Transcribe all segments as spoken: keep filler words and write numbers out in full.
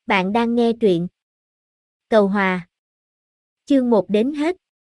Bạn đang nghe truyện Cầu Hòa, chương một đến hết.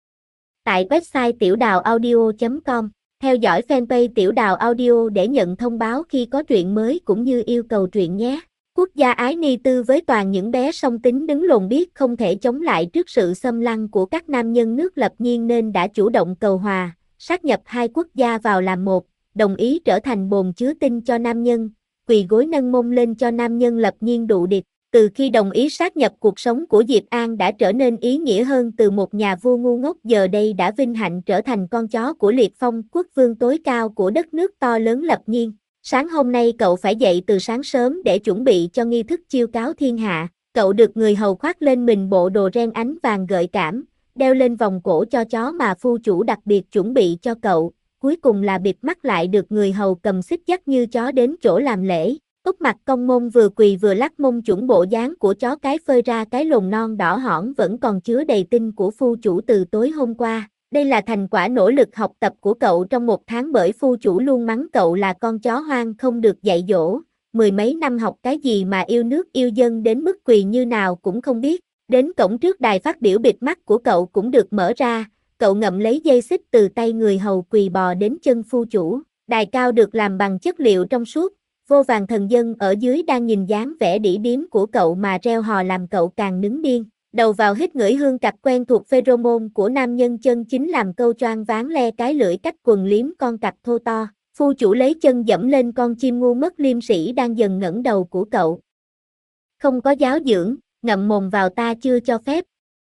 Tại website tiểu đào audio chấm com, theo dõi fanpage Tiểu Đào Audio để nhận thông báo khi có truyện mới cũng như yêu cầu truyện nhé. Quốc gia Ái Ni Tư với toàn những bé song tính đứng lồn biết không thể chống lại trước sự xâm lăng của các nam nhân nước Lập Nhiên nên đã chủ động cầu hòa, sát nhập hai quốc gia vào làm một, đồng ý trở thành bồn chứa tinh cho nam nhân, quỳ gối nâng mông lên cho nam nhân Lập Nhiên đụ địch. Từ khi đồng ý sát nhập, cuộc sống của Diệp An đã trở nên ý nghĩa hơn, từ một nhà vua ngu ngốc giờ đây đã vinh hạnh trở thành con chó của Liệt Phong, quốc vương tối cao của đất nước to lớn Lập Nhiên. Sáng hôm nay cậu phải dậy từ sáng sớm để chuẩn bị cho nghi thức chiêu cáo thiên hạ. Cậu được người hầu khoác lên mình bộ đồ ren ánh vàng gợi cảm, đeo lên vòng cổ cho chó mà phu chủ đặc biệt chuẩn bị cho cậu, cuối cùng là bịt mắt lại được người hầu cầm xích dắt như chó đến chỗ làm lễ. Úp mặt cong mông vừa quỳ vừa lắc mông chuẩn bộ dáng của chó cái phơi ra cái lồn non đỏ hỏn vẫn còn chứa đầy tinh của phu chủ từ tối hôm qua. Đây là thành quả nỗ lực học tập của cậu trong một tháng, bởi phu chủ luôn mắng cậu là con chó hoang không được dạy dỗ, mười mấy năm học cái gì mà yêu nước yêu dân đến mức quỳ như nào cũng không biết. Đến cổng trước đài phát biểu bịt mắt của cậu cũng được mở ra, cậu ngậm lấy dây xích từ tay người hầu quỳ bò đến chân phu chủ. Đài cao được làm bằng chất liệu trong suốt, vô vàn thần dân ở dưới đang nhìn dáng vẻ đĩ điếm của cậu mà reo hò làm cậu càng nứng điên. Đầu vào hít ngửi hương cặt quen thuộc pheromone của nam nhân chân chính làm câu choáng váng le cái lưỡi cách quần liếm con cặc thô to. Phu chủ lấy chân dẫm lên con chim ngu mất liêm sĩ đang dần ngẩng đầu của cậu. Không có giáo dưỡng, ngậm mồm vào, ta chưa cho phép.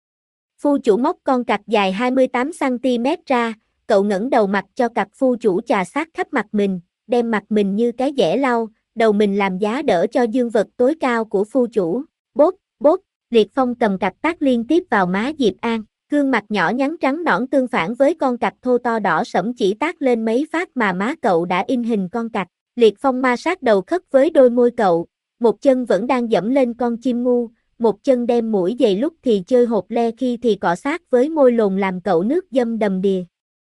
Phu chủ móc con cặc dài hai mươi tám xăng ti mét ra, cậu ngẩng đầu mặc cho cặc phu chủ chà sát khắp mặt mình, đem mặt mình như cái dẻ lau, đầu mình làm giá đỡ cho dương vật tối cao của phu chủ. Bốp, bốp, Liệt Phong cầm cặc tác liên tiếp vào má Diệp An, gương mặt nhỏ nhắn trắng nõn tương phản với con cặc thô to đỏ sẫm chỉ tác lên mấy phát mà má cậu đã in hình con cặc. Liệt Phong ma sát đầu khất với đôi môi cậu, một chân vẫn đang dẫm lên con chim ngu, một chân đem mũi giày, lúc thì chơi hột le khi thì cọ sát với môi lồn làm cậu nước dâm đầm đìa.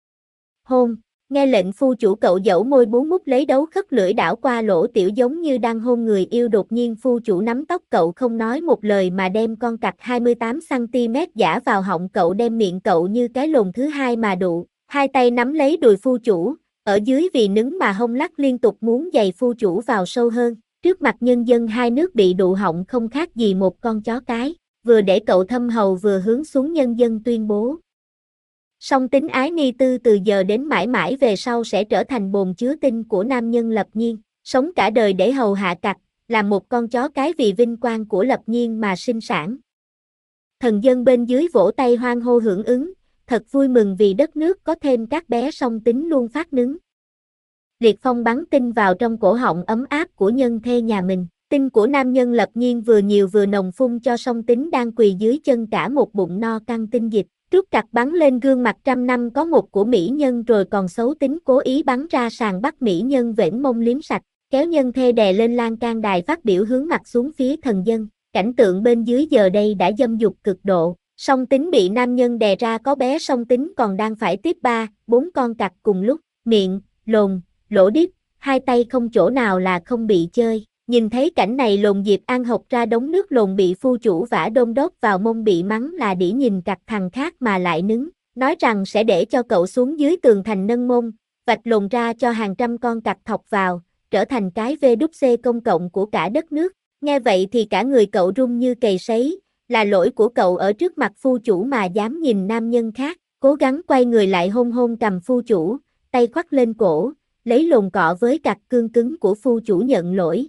Hôn. Nghe lệnh phu chủ, cậu dẫu môi bú mút lấy đấu khất lưỡi đảo qua lỗ tiểu giống như đang hôn người yêu. Đột nhiên phu chủ nắm tóc cậu không nói một lời mà đem con cặc hai mươi tám xăng ti mét giả vào họng cậu, đem miệng cậu như cái lồn thứ hai mà đụ. Hai tay nắm lấy đùi phu chủ, ở dưới vì nứng mà hông lắc liên tục muốn giày phu chủ vào sâu hơn. Trước mặt nhân dân hai nước bị đụ họng không khác gì một con chó cái, vừa để cậu thâm hầu vừa hướng xuống nhân dân tuyên bố. Song tính Ái Ni Tư từ giờ đến mãi mãi về sau sẽ trở thành bồn chứa tinh của nam nhân Lập Nhiên, sống cả đời để hầu hạ cặc, làm một con chó cái vì vinh quang của Lập Nhiên mà sinh sản. Thần dân bên dưới vỗ tay hoan hô hưởng ứng, thật vui mừng vì đất nước có thêm các bé song tính luôn phát nứng. Liệt Phong bắn tinh vào trong cổ họng ấm áp của nhân thê nhà mình. Tinh của nam nhân Lập Nhiên vừa nhiều vừa nồng phun cho song tính đang quỳ dưới chân cả một bụng no căng tinh dịch. Rút cặc bắn lên gương mặt trăm năm có một của mỹ nhân rồi còn xấu tính cố ý bắn ra sàn bắt mỹ nhân vểnh mông liếm sạch, kéo nhân thê đè lên lan can đài phát biểu hướng mặt xuống phía thần dân. Cảnh tượng bên dưới giờ đây đã dâm dục cực độ, song tính bị nam nhân đè ra, có bé song tính còn đang phải tiếp ba, bốn con cặc cùng lúc, miệng, lồn, lỗ điếc, hai tay không chỗ nào là không bị chơi. Nhìn thấy cảnh này lồn Diệp An hộc ra đống nước, lồn bị phu chủ vả đôn đốt vào mông bị mắng là đĩ, nhìn cặc thằng khác mà lại nứng, nói rằng sẽ để cho cậu xuống dưới tường thành nâng mông, vạch lồn ra cho hàng trăm con cặc thọc vào, trở thành cái vê đút xê công cộng của cả đất nước. Nghe vậy thì cả người cậu run như cầy sấy, là lỗi của cậu ở trước mặt phu chủ mà dám nhìn nam nhân khác, cố gắng quay người lại hôn hôn cầm phu chủ, tay khoác lên cổ, lấy lồn cọ với cặc cương cứng của phu chủ nhận lỗi.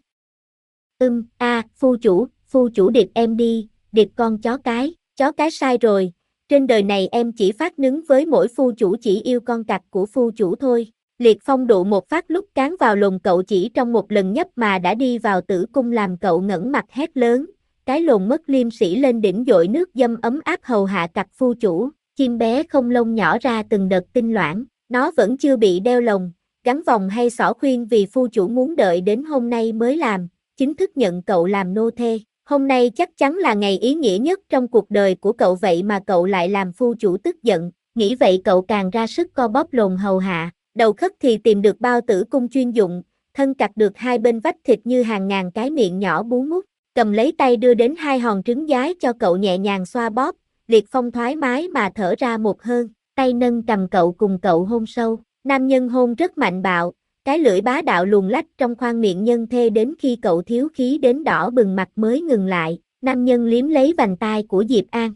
Ưm, a, à, phu chủ, phu chủ điệp em đi, điệp con chó cái, chó cái sai rồi, trên đời này em chỉ phát nứng với mỗi phu chủ chỉ yêu con cặc của phu chủ thôi. Liệt Phong đụ một phát lúc cán vào lồn cậu chỉ trong một lần nhấp mà đã đi vào tử cung, làm cậu ngẩng mặt hét lớn, cái lồn mất liêm sĩ lên đỉnh dội nước dâm ấm áp hầu hạ cặc phu chủ. Chim bé không lông nhỏ ra từng đợt tinh loãng, nó vẫn chưa bị đeo lồng, gắn vòng hay xỏ khuyên vì phu chủ muốn đợi đến hôm nay mới làm, chính thức nhận cậu làm nô thê. Hôm nay chắc chắn là ngày ý nghĩa nhất trong cuộc đời của cậu, vậy mà cậu lại làm phu chủ tức giận, nghĩ vậy cậu càng ra sức co bóp lồn hầu hạ. Đầu khất thì tìm được bao tử cung chuyên dụng, thân cặc được hai bên vách thịt như hàng ngàn cái miệng nhỏ bú mút. cầm lấy tay đưa đến hai hòn trứng giái cho cậu nhẹ nhàng xoa bóp, Liệt Phong thoải mái mà thở ra một hơi, tay nâng cầm cậu cùng cậu hôn sâu, nam nhân hôn rất mạnh bạo, cái lưỡi bá đạo luồn lách trong khoang miệng nhân thê đến khi cậu thiếu khí đến đỏ bừng mặt mới ngừng lại, nam nhân liếm lấy vành tai của Diệp An.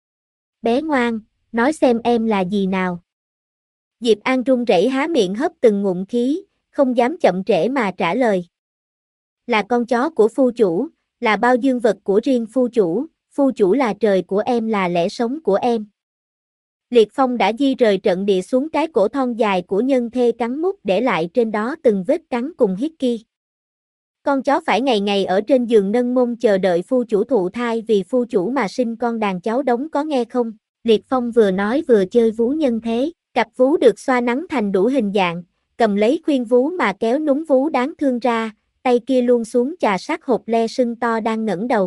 Bé ngoan, nói xem em là gì nào. Diệp An run rẩy há miệng hấp từng ngụm khí, không dám chậm trễ mà trả lời. Là con chó của phu chủ, là bao dương vật của riêng phu chủ, phu chủ là trời của em, là lẽ sống của em. Liệt Phong đã di rời trận địa xuống cái cổ thon dài của nhân thê cắn mút để lại trên đó từng vết cắn cùng hickey. Con chó phải ngày ngày ở trên giường nâng mông chờ đợi phu chủ thụ thai vì phu chủ mà sinh con đàn cháu đống, có nghe không? Liệt Phong vừa nói vừa chơi vú nhân thế, cặp vú được xoa nắn thành đủ hình dạng, cầm lấy khuyên vú mà kéo núm vú đáng thương ra, tay kia luôn xuống chà sát hột le sưng to đang ngẩng đầu.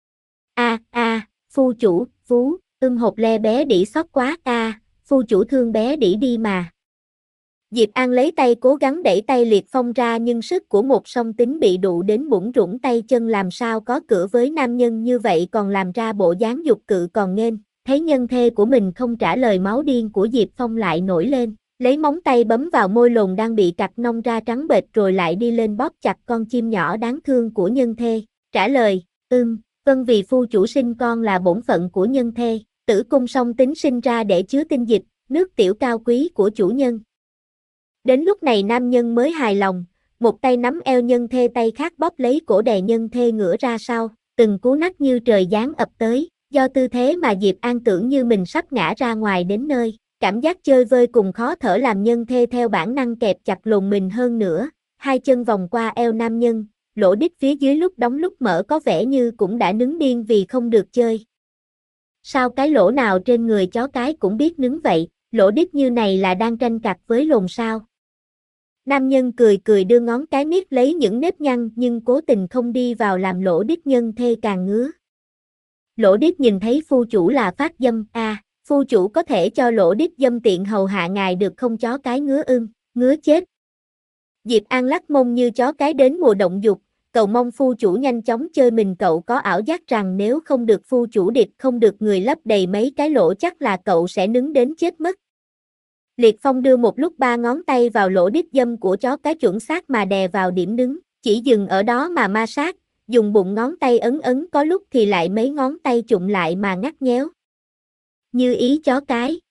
A a, phu chủ, vú, ưm hột le bé đĩ xót quá a, phu chủ thương bé đĩ đi mà. Diệp An lấy tay cố gắng đẩy tay Liệt Phong ra nhưng sức của một song tính bị đụ đến bủn rủn tay chân, làm sao có cửa với nam nhân như vậy còn làm ra bộ dáng dục cự còn nghênh. Thấy nhân thê của mình không trả lời, máu điên của Diệp Phong lại nổi lên, lấy móng tay bấm vào môi lồn đang bị cặc nông ra trắng bệch rồi lại đi lên bóp chặt con chim nhỏ đáng thương của nhân thê. Trả lời, ưm, vâng, vì phu chủ sinh con là bổn phận của nhân thê, tử cung song tính sinh ra để chứa tinh dịch, nước tiểu cao quý của chủ nhân. Đến lúc này nam nhân mới hài lòng, một tay nắm eo nhân thê, tay khác bóp lấy cổ đè nhân thê ngửa ra sau, từng cú nách như trời giáng ập tới, do tư thế mà Diệp An tưởng như mình sắp ngã ra ngoài đến nơi, cảm giác chơi vơi cùng khó thở làm nhân thê theo bản năng kẹp chặt lồn mình hơn nữa, hai chân vòng qua eo nam nhân, lỗ đít phía dưới lúc đóng lúc mở có vẻ như cũng đã nứng điên vì không được chơi. Sao cái lỗ nào trên người chó cái cũng biết nứng vậy, lỗ đít như này là đang tranh cặt với lồn sao? Nam nhân cười cười đưa ngón cái miết lấy những nếp nhăn nhưng cố tình không đi vào làm lỗ đít nhân thê càng ngứa. Lỗ đít nhìn thấy phu chủ là phát dâm, a, à, phu chủ có thể cho lỗ đít dâm tiện hầu hạ ngài được không? Chó cái ngứa ưm, ngứa chết. Diệp An lắc mông như chó cái đến mùa động dục, cầu mong phu chủ nhanh chóng chơi mình. Cậu có ảo giác rằng nếu không được phu chủ điệp, không được người lấp đầy mấy cái lỗ chắc là cậu sẽ nứng đến chết mất. Liệt Phong đưa một lúc ba ngón tay vào lỗ đít dâm của chó cái chuẩn xác mà đè vào điểm nứng, chỉ dừng ở đó mà ma sát, dùng bụng ngón tay ấn ấn, có lúc thì lại mấy ngón tay chụm lại mà ngắt nhéo. Như ý chó cái.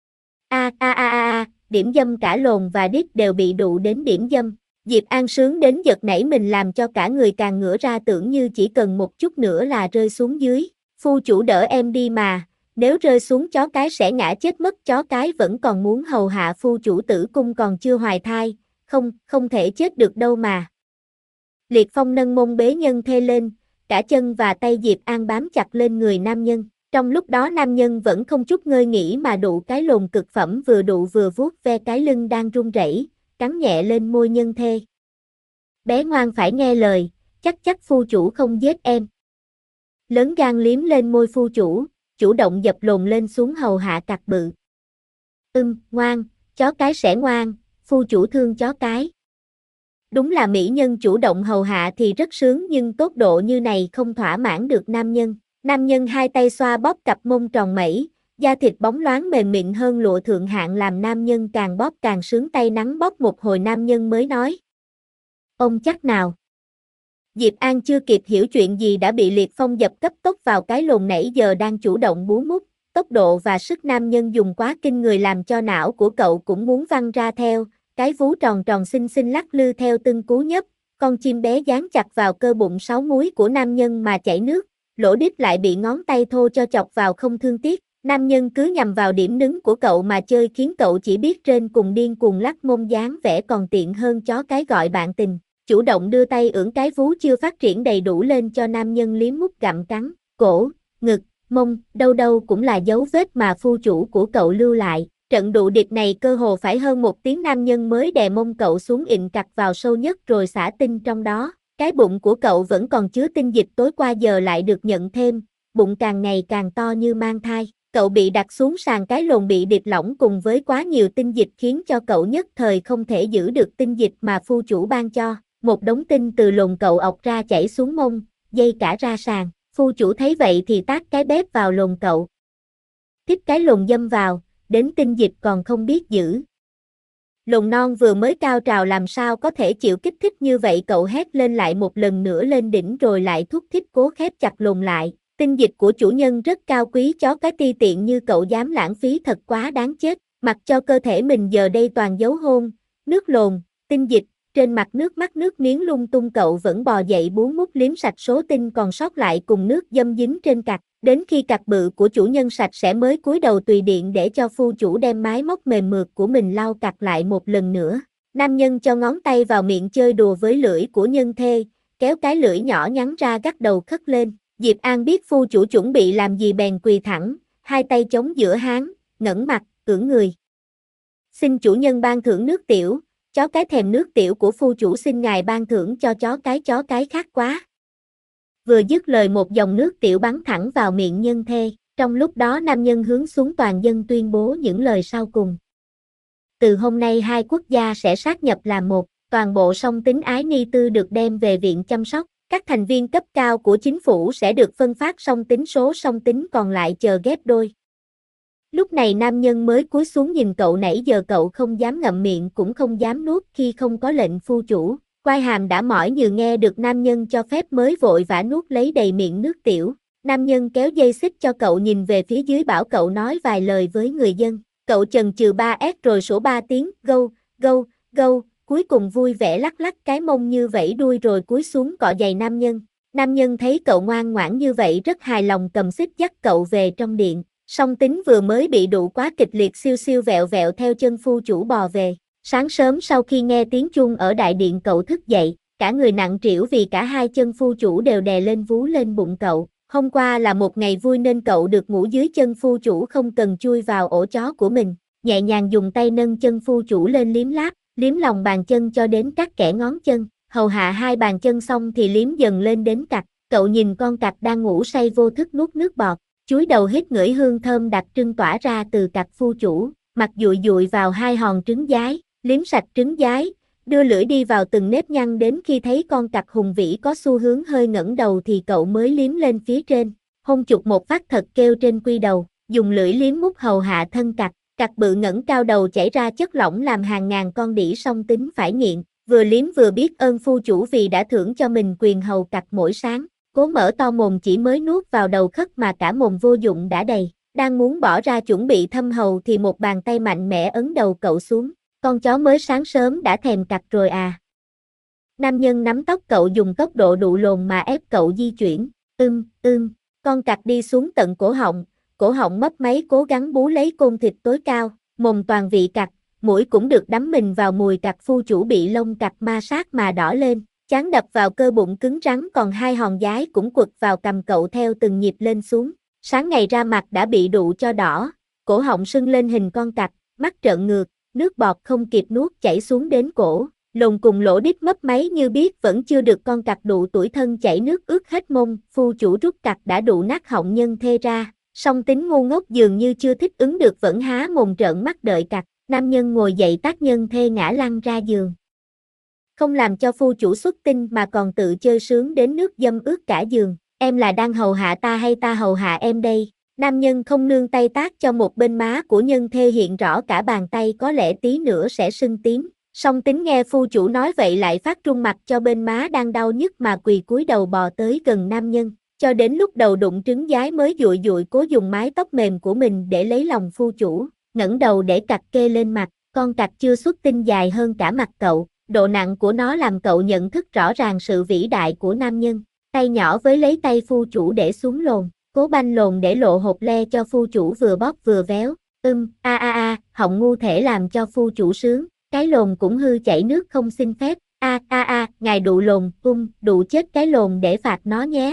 A a a a a, điểm dâm cả lồn và đít đều bị đụ đến điểm dâm. Diệp An sướng đến giật nảy mình làm cho cả người càng ngửa ra, tưởng như chỉ cần một chút nữa là rơi xuống dưới. Phu chủ đỡ em đi mà, nếu rơi xuống chó cái sẽ ngã chết mất. Chó cái vẫn còn muốn hầu hạ phu chủ, tử cung còn chưa hoài thai, không, không thể chết được đâu mà. Liệt Phong nâng mông bế nhân thê lên, cả chân và tay Diệp An bám chặt lên người nam nhân. Trong lúc đó nam nhân vẫn không chút ngơi nghỉ mà đụ cái lồn cực phẩm, vừa đụ vừa vuốt ve cái lưng đang run rẩy, cắn nhẹ lên môi nhân thê. Bé ngoan phải nghe lời, chắc chắc phu chủ không giết em. Lớn gan liếm lên môi phu chủ, chủ động dập lồn lên xuống hầu hạ cặc bự. Ưm, ngoan, chó cái sẽ ngoan, phu chủ thương chó cái. Đúng là mỹ nhân chủ động hầu hạ thì rất sướng, nhưng tốc độ như này không thỏa mãn được nam nhân. Nam nhân hai tay xoa bóp cặp mông tròn mẩy, da thịt bóng loáng mềm mịn hơn lụa thượng hạng làm nam nhân càng bóp càng sướng, tay nắng bóp một hồi nam nhân mới nói. Ông chắc nào. Diệp An chưa kịp hiểu chuyện gì đã bị Liệt Phong dập cấp tốc vào cái lồn nãy giờ đang chủ động bú mút, tốc độ và sức nam nhân dùng quá kinh người làm cho não của cậu cũng muốn văng ra theo, cái vú tròn tròn xinh xinh lắc lư theo từng cú nhấp, con chim bé dán chặt vào cơ bụng sáu múi của nam nhân mà chảy nước, lỗ đít lại bị ngón tay thô cho chọc vào không thương tiếc, nam nhân cứ nhằm vào điểm nứng của cậu mà chơi khiến cậu chỉ biết trên cùng điên cuồng lắc mông dáng vẻ còn tiện hơn chó cái gọi bạn tình. Chủ động đưa tay ưỡn cái vú chưa phát triển đầy đủ lên cho nam nhân liếm mút gặm cắn, cổ, ngực, mông, đâu đâu cũng là dấu vết mà phu chủ của cậu lưu lại. Trận đụ địch này cơ hồ phải hơn một tiếng nam nhân mới đè mông cậu xuống ịn cặt vào sâu nhất rồi xả tinh trong đó. Cái bụng của cậu vẫn còn chứa tinh dịch tối qua giờ lại được nhận thêm, bụng càng ngày càng to như mang thai. Cậu bị đặt xuống sàn cái lồn bị điệp lỏng cùng với quá nhiều tinh dịch khiến cho cậu nhất thời không thể giữ được tinh dịch mà phu chủ ban cho. Một đống tinh từ lồn cậu ọc ra chảy xuống mông, dây cả ra sàn. Phu chủ thấy vậy thì tát cái bếp vào lồn cậu. Tiếp cái lồn dâm vào, đến tinh dịch còn không biết giữ. Lồn non vừa mới cao trào làm sao có thể chịu kích thích như vậy, cậu hét lên lại một lần nữa lên đỉnh rồi lại thúc thích cố khép chặt lồn lại. Tinh dịch của chủ nhân rất cao quý, chó cái ti tiện như cậu dám lãng phí thật quá đáng chết. Mặc cho cơ thể mình giờ đây toàn dấu hôn, nước lồn, tinh dịch, trên mặt nước mắt nước miếng lung tung, cậu vẫn bò dậy bú mút liếm sạch số tinh còn sót lại cùng nước dâm dính trên cặt. Đến khi cặt bự của chủ nhân sạch sẽ mới cúi đầu tùy điện để cho phu chủ đem mái móc mềm mượt của mình lau cặt lại một lần nữa. Nam nhân cho ngón tay vào miệng chơi đùa với lưỡi của nhân thê, kéo cái lưỡi nhỏ nhắn ra gắt đầu khất lên. Diệp An biết phu chủ chuẩn bị làm gì bèn quỳ thẳng, hai tay chống giữa háng, ngẩng mặt, ưỡn người. Xin chủ nhân ban thưởng nước tiểu, chó cái thèm nước tiểu của phu chủ, xin ngài ban thưởng cho chó cái, chó cái khát quá. Vừa dứt lời một dòng nước tiểu bắn thẳng vào miệng nhân thê, trong lúc đó nam nhân hướng xuống toàn dân tuyên bố những lời sau cùng. Từ hôm nay hai quốc gia sẽ sát nhập làm một, toàn bộ song tính ái ni tư được đem về viện chăm sóc, các thành viên cấp cao của chính phủ sẽ được phân phát song tính số, song tính còn lại chờ ghép đôi. Lúc này nam nhân mới cúi xuống nhìn cậu, nãy giờ cậu không dám ngậm miệng cũng không dám nuốt khi không có lệnh phu chủ. Quai hàm đã mỏi nhừ nghe được nam nhân cho phép mới vội vã nuốt lấy đầy miệng nước tiểu. Nam nhân kéo dây xích cho cậu nhìn về phía dưới, bảo cậu nói vài lời với người dân. Cậu chần chừ ba ét rồi sủa ba tiếng, gâu, gâu, gâu, cuối cùng vui vẻ lắc lắc cái mông như vẫy đuôi rồi cúi xuống cọ giày nam nhân. Nam nhân thấy cậu ngoan ngoãn như vậy rất hài lòng, cầm xích dắt cậu về trong điện. Song tính vừa mới bị đụ quá kịch liệt siêu siêu vẹo vẹo theo chân phu chủ bò về. Sáng sớm sau khi nghe tiếng chuông ở đại điện cậu thức dậy, cả người nặng trĩu vì cả hai chân phu chủ đều đè lên vú lên bụng cậu. Hôm qua là một ngày vui nên cậu được ngủ dưới chân phu chủ không cần chui vào ổ chó của mình. Nhẹ nhàng dùng tay nâng chân phu chủ lên liếm láp, liếm lòng bàn chân cho đến các kẽ ngón chân. Hầu hạ hai bàn chân xong thì liếm dần lên đến cặt. Cậu nhìn con cặt đang ngủ say vô thức nuốt nước bọt, chúi đầu hít ngửi hương thơm đặc trưng tỏa ra từ cặt phu chủ, mặt dụi dụi vào hai hòn trứng giái. Liếm sạch trứng giái, đưa lưỡi đi vào từng nếp nhăn đến khi thấy con cặc hùng vĩ có xu hướng hơi ngẩng đầu thì cậu mới liếm lên phía trên. Hôn chụp một phát thật kêu trên quy đầu, dùng lưỡi liếm mút hầu hạ thân cặc. Cặc bự ngẩng cao đầu chảy ra chất lỏng làm hàng ngàn con đĩ song tính phải nghiện. Vừa liếm vừa biết ơn phu chủ vì đã thưởng cho mình quyền hầu cặc mỗi sáng. Cố mở to mồm chỉ mới nuốt vào đầu khất mà cả mồm vô dụng đã đầy. Đang muốn bỏ ra chuẩn bị thâm hầu thì một bàn tay mạnh mẽ ấn đầu cậu xuống. Con chó mới sáng sớm đã thèm cặt rồi à. Nam nhân nắm tóc cậu dùng tốc độ đụ lồn mà ép cậu di chuyển. Ưm, ưm, con cặt đi xuống tận cổ họng, cổ họng mấp máy cố gắng bú lấy côn thịt tối cao, mồm toàn vị cặt, mũi cũng được đắm mình vào mùi cặt. Phu chủ bị lông cặt ma sát mà đỏ lên, chán đập vào cơ bụng cứng rắn, còn hai hòn giái cũng quật vào cằm cậu theo từng nhịp lên xuống. Sáng ngày ra mặt đã bị đụ cho đỏ, cổ họng sưng lên hình con cặt, mắt trợn ngược. Nước bọt không kịp nuốt chảy xuống đến cổ, lồn cùng lỗ đít mấp máy như biết vẫn chưa được con cặc đụ tủi thân chảy nước ướt hết mông. Phu chủ rút cặc đã đụ nát họng nhân thê ra, song tính ngu ngốc dường như chưa thích ứng được vẫn há mồm trợn mắt đợi cặc. Nam nhân ngồi dậy tát nhân thê ngã lăn ra giường. Không làm cho phu chủ xuất tinh mà còn tự chơi sướng đến nước dâm ướt cả giường. Em là đang hầu hạ ta hay ta hầu hạ em đây? Nam nhân không nương tay tát cho một bên má của nhân thê hiện rõ cả bàn tay, có lẽ tí nữa sẽ sưng tím. Song tính nghe phu chủ nói vậy lại phát run mặt cho bên má đang đau nhức mà quỳ cúi đầu bò tới gần nam nhân. Cho đến lúc đầu đụng trứng giái mới dụi dụi cố dùng mái tóc mềm của mình để lấy lòng phu chủ, ngẩng đầu để cặc kê lên mặt. Con cặc chưa xuất tinh dài hơn cả mặt cậu, độ nặng của nó làm cậu nhận thức rõ ràng sự vĩ đại của nam nhân. Tay nhỏ với lấy tay phu chủ để xuống lồn, cố banh lồn để lộ hột le cho phu chủ vừa bóp vừa véo. Ưm, a a a, họng ngu thể làm cho phu chủ sướng, cái lồn cũng hư chảy nước không xin phép. A a a, ngài đụ lồn, um, đụ chết cái lồn để phạt nó nhé.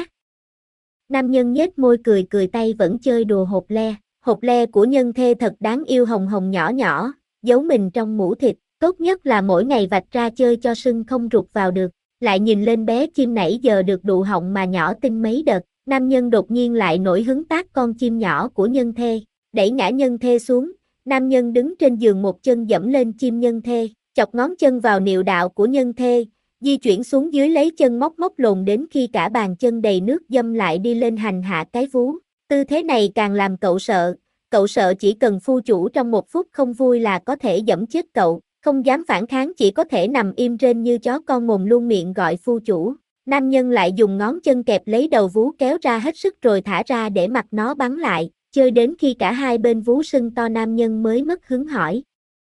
Nam nhân nhếch môi cười cười, tay vẫn chơi đùa hột le. Hột le của nhân thê thật đáng yêu, hồng hồng nhỏ nhỏ, giấu mình trong mũ thịt. Tốt nhất là mỗi ngày vạch ra chơi cho sưng không rụt vào được. Lại nhìn lên bé chim nãy giờ được đụ họng mà nhỏ tinh mấy đợt. Nam nhân đột nhiên lại nổi hứng tát con chim nhỏ của nhân thê, đẩy ngã nhân thê xuống. Nam nhân đứng trên giường một chân dẫm lên chim nhân thê, chọc ngón chân vào niệu đạo của nhân thê, di chuyển xuống dưới lấy chân móc móc lồn đến khi cả bàn chân đầy nước dâm lại đi lên hành hạ cái vú. Tư thế này càng làm cậu sợ, cậu sợ chỉ cần phu chủ trong một phút không vui là có thể giẫm chết cậu, không dám phản kháng chỉ có thể nằm im rên như chó con mồm luôn miệng gọi phu chủ. Nam nhân lại dùng ngón chân kẹp lấy đầu vú kéo ra hết sức rồi thả ra để mặc nó bắn lại, chơi đến khi cả hai bên vú sưng to nam nhân mới mất hứng hỏi.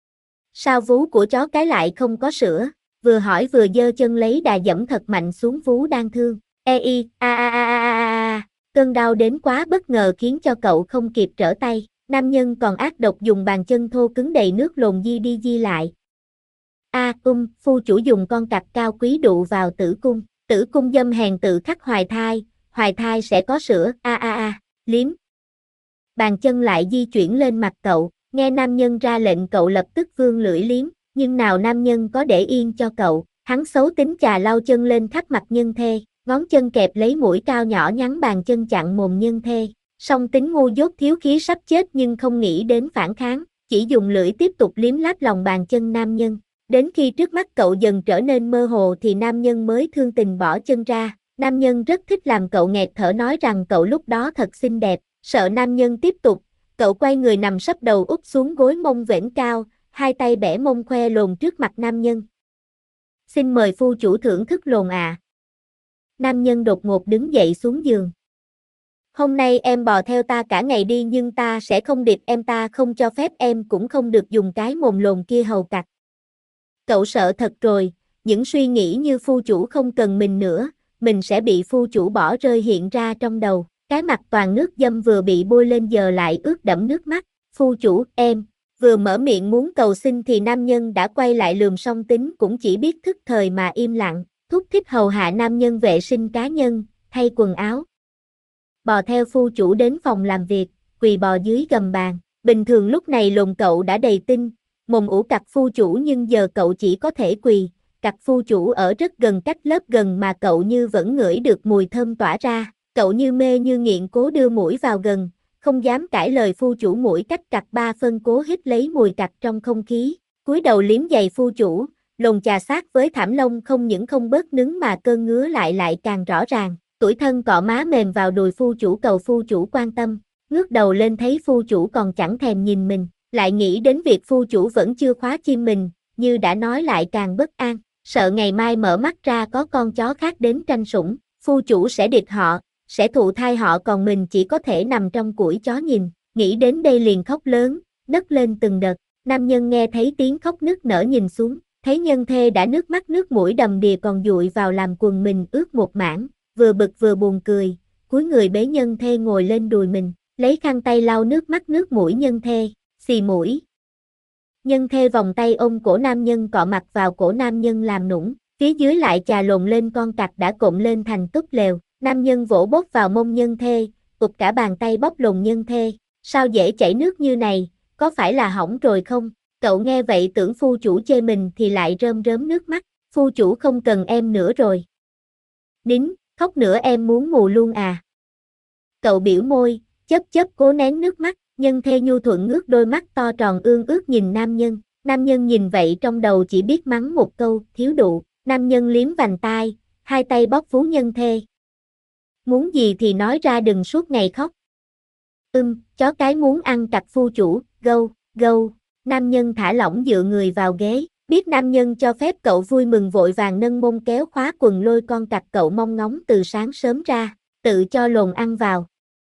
Sao vú của chó cái lại không có sữa? Vừa hỏi vừa giơ chân lấy đà dẫm thật mạnh xuống vú đang thương. Ê y, a a a a a a. Cơn đau đến quá bất ngờ khiến cho cậu không kịp trở tay. Nam nhân còn ác độc dùng bàn chân thô cứng đầy nước lồn di đi di lại. A à, cung, phu chủ dùng con cặc cao quý đụ vào tử cung. Tử cung dâm hèn tự khắc hoài thai, hoài thai sẽ có sữa. A a a, liếm. Bàn chân lại di chuyển lên mặt cậu, nghe nam nhân ra lệnh cậu lập tức vươn lưỡi liếm, nhưng nào nam nhân có để yên cho cậu, hắn xấu tính chà lau chân lên khắp mặt nhân thê, ngón chân kẹp lấy mũi cao nhỏ nhắn bàn chân chặn mồm nhân thê, song tính ngu dốt thiếu khí sắp chết nhưng không nghĩ đến phản kháng, chỉ dùng lưỡi tiếp tục liếm láp lòng bàn chân nam nhân, đến khi trước mắt cậu dần trở nên mơ hồ thì nam nhân mới thương tình bỏ chân ra, nam nhân rất thích làm cậu nghẹt thở nói rằng cậu lúc đó thật xinh đẹp, sợ nam nhân tiếp tục, cậu quay người nằm sấp đầu úp xuống gối mông vểnh cao, hai tay bẻ mông khoe lồn trước mặt nam nhân. Xin mời phu chủ thưởng thức lồn ạ. À. Nam nhân đột ngột đứng dậy xuống giường. Hôm nay em bò theo ta cả ngày đi nhưng ta sẽ không điệp em ta không cho phép em cũng không được dùng cái mồm lồn kia hầu cặc. Cậu sợ thật rồi, những suy nghĩ như phu chủ không cần mình nữa, mình sẽ bị phu chủ bỏ rơi hiện ra trong đầu. Cái mặt toàn nước dâm vừa bị bôi lên giờ lại ướt đẫm nước mắt. Phu chủ, em, vừa mở miệng muốn cầu xin thì nam nhân đã quay lại lườm song tính cũng chỉ biết thức thời mà im lặng, thúc thích hầu hạ nam nhân vệ sinh cá nhân, thay quần áo. Bò theo phu chủ đến phòng làm việc, quỳ bò dưới gầm bàn. Bình thường lúc này lồn cậu đã đầy tinh, mồm ủ cặc phu chủ nhưng giờ cậu chỉ có thể quỳ, cặc phu chủ ở rất gần cách lớp gần mà cậu như vẫn ngửi được mùi thơm tỏa ra. Cậu như mê như nghiện cố đưa mũi vào gần, không dám cãi lời phu chủ mũi cách cặc ba phân cố hít lấy mùi cặc trong không khí, cúi đầu liếm giày phu chủ, lồn chà sát với thảm lông không những không bớt nứng mà cơn ngứa lại lại càng rõ ràng, tủi thân cọ má mềm vào đùi phu chủ cầu phu chủ quan tâm, ngước đầu lên thấy phu chủ còn chẳng thèm nhìn mình, lại nghĩ đến việc phu chủ vẫn chưa khóa chim mình, như đã nói lại càng bất an, sợ ngày mai mở mắt ra có con chó khác đến tranh sủng, phu chủ sẽ địch họ. Sẽ thụ thai họ còn mình chỉ có thể nằm trong củi chó nhìn, nghĩ đến đây liền khóc lớn, nấc lên từng đợt, nam nhân nghe thấy tiếng khóc nức nở nhìn xuống, thấy nhân thê đã nước mắt nước mũi đầm đìa còn dụi vào làm quần mình ướt một mảng, vừa bực vừa buồn cười, cúi người bế nhân thê ngồi lên đùi mình, lấy khăn tay lau nước mắt nước mũi nhân thê, xì mũi. Nhân thê vòng tay ôm cổ nam nhân cọ mặt vào cổ nam nhân làm nũng, phía dưới lại chà lồn lên con cặc đã cộm lên thành túp lều. Nam nhân vỗ bóp vào mông nhân thê, ụp cả bàn tay bóp lồn nhân thê, sao dễ chảy nước như này, có phải là hỏng rồi không? Cậu nghe vậy tưởng phu chủ chê mình thì lại rơm rớm nước mắt, phu chủ không cần em nữa rồi. Nín, khóc nữa em muốn mù luôn à? Cậu biểu môi, chớp chớp cố nén nước mắt, nhân thê nhu thuận ngước đôi mắt to tròn ương ướt nhìn nam nhân, nam nhân nhìn vậy trong đầu chỉ biết mắng một câu, thiếu đụ, nam nhân liếm vành tai, hai tay bóp vú nhân thê. Muốn gì thì nói ra đừng suốt ngày khóc. Ưm, chó cái muốn ăn cặc phu chủ, gâu, gâu, nam nhân thả lỏng dựa người vào ghế, biết nam nhân cho phép cậu vui mừng vội vàng nâng mông kéo khóa quần lôi con cặc cậu mong ngóng từ sáng sớm ra, tự cho lồn ăn vào.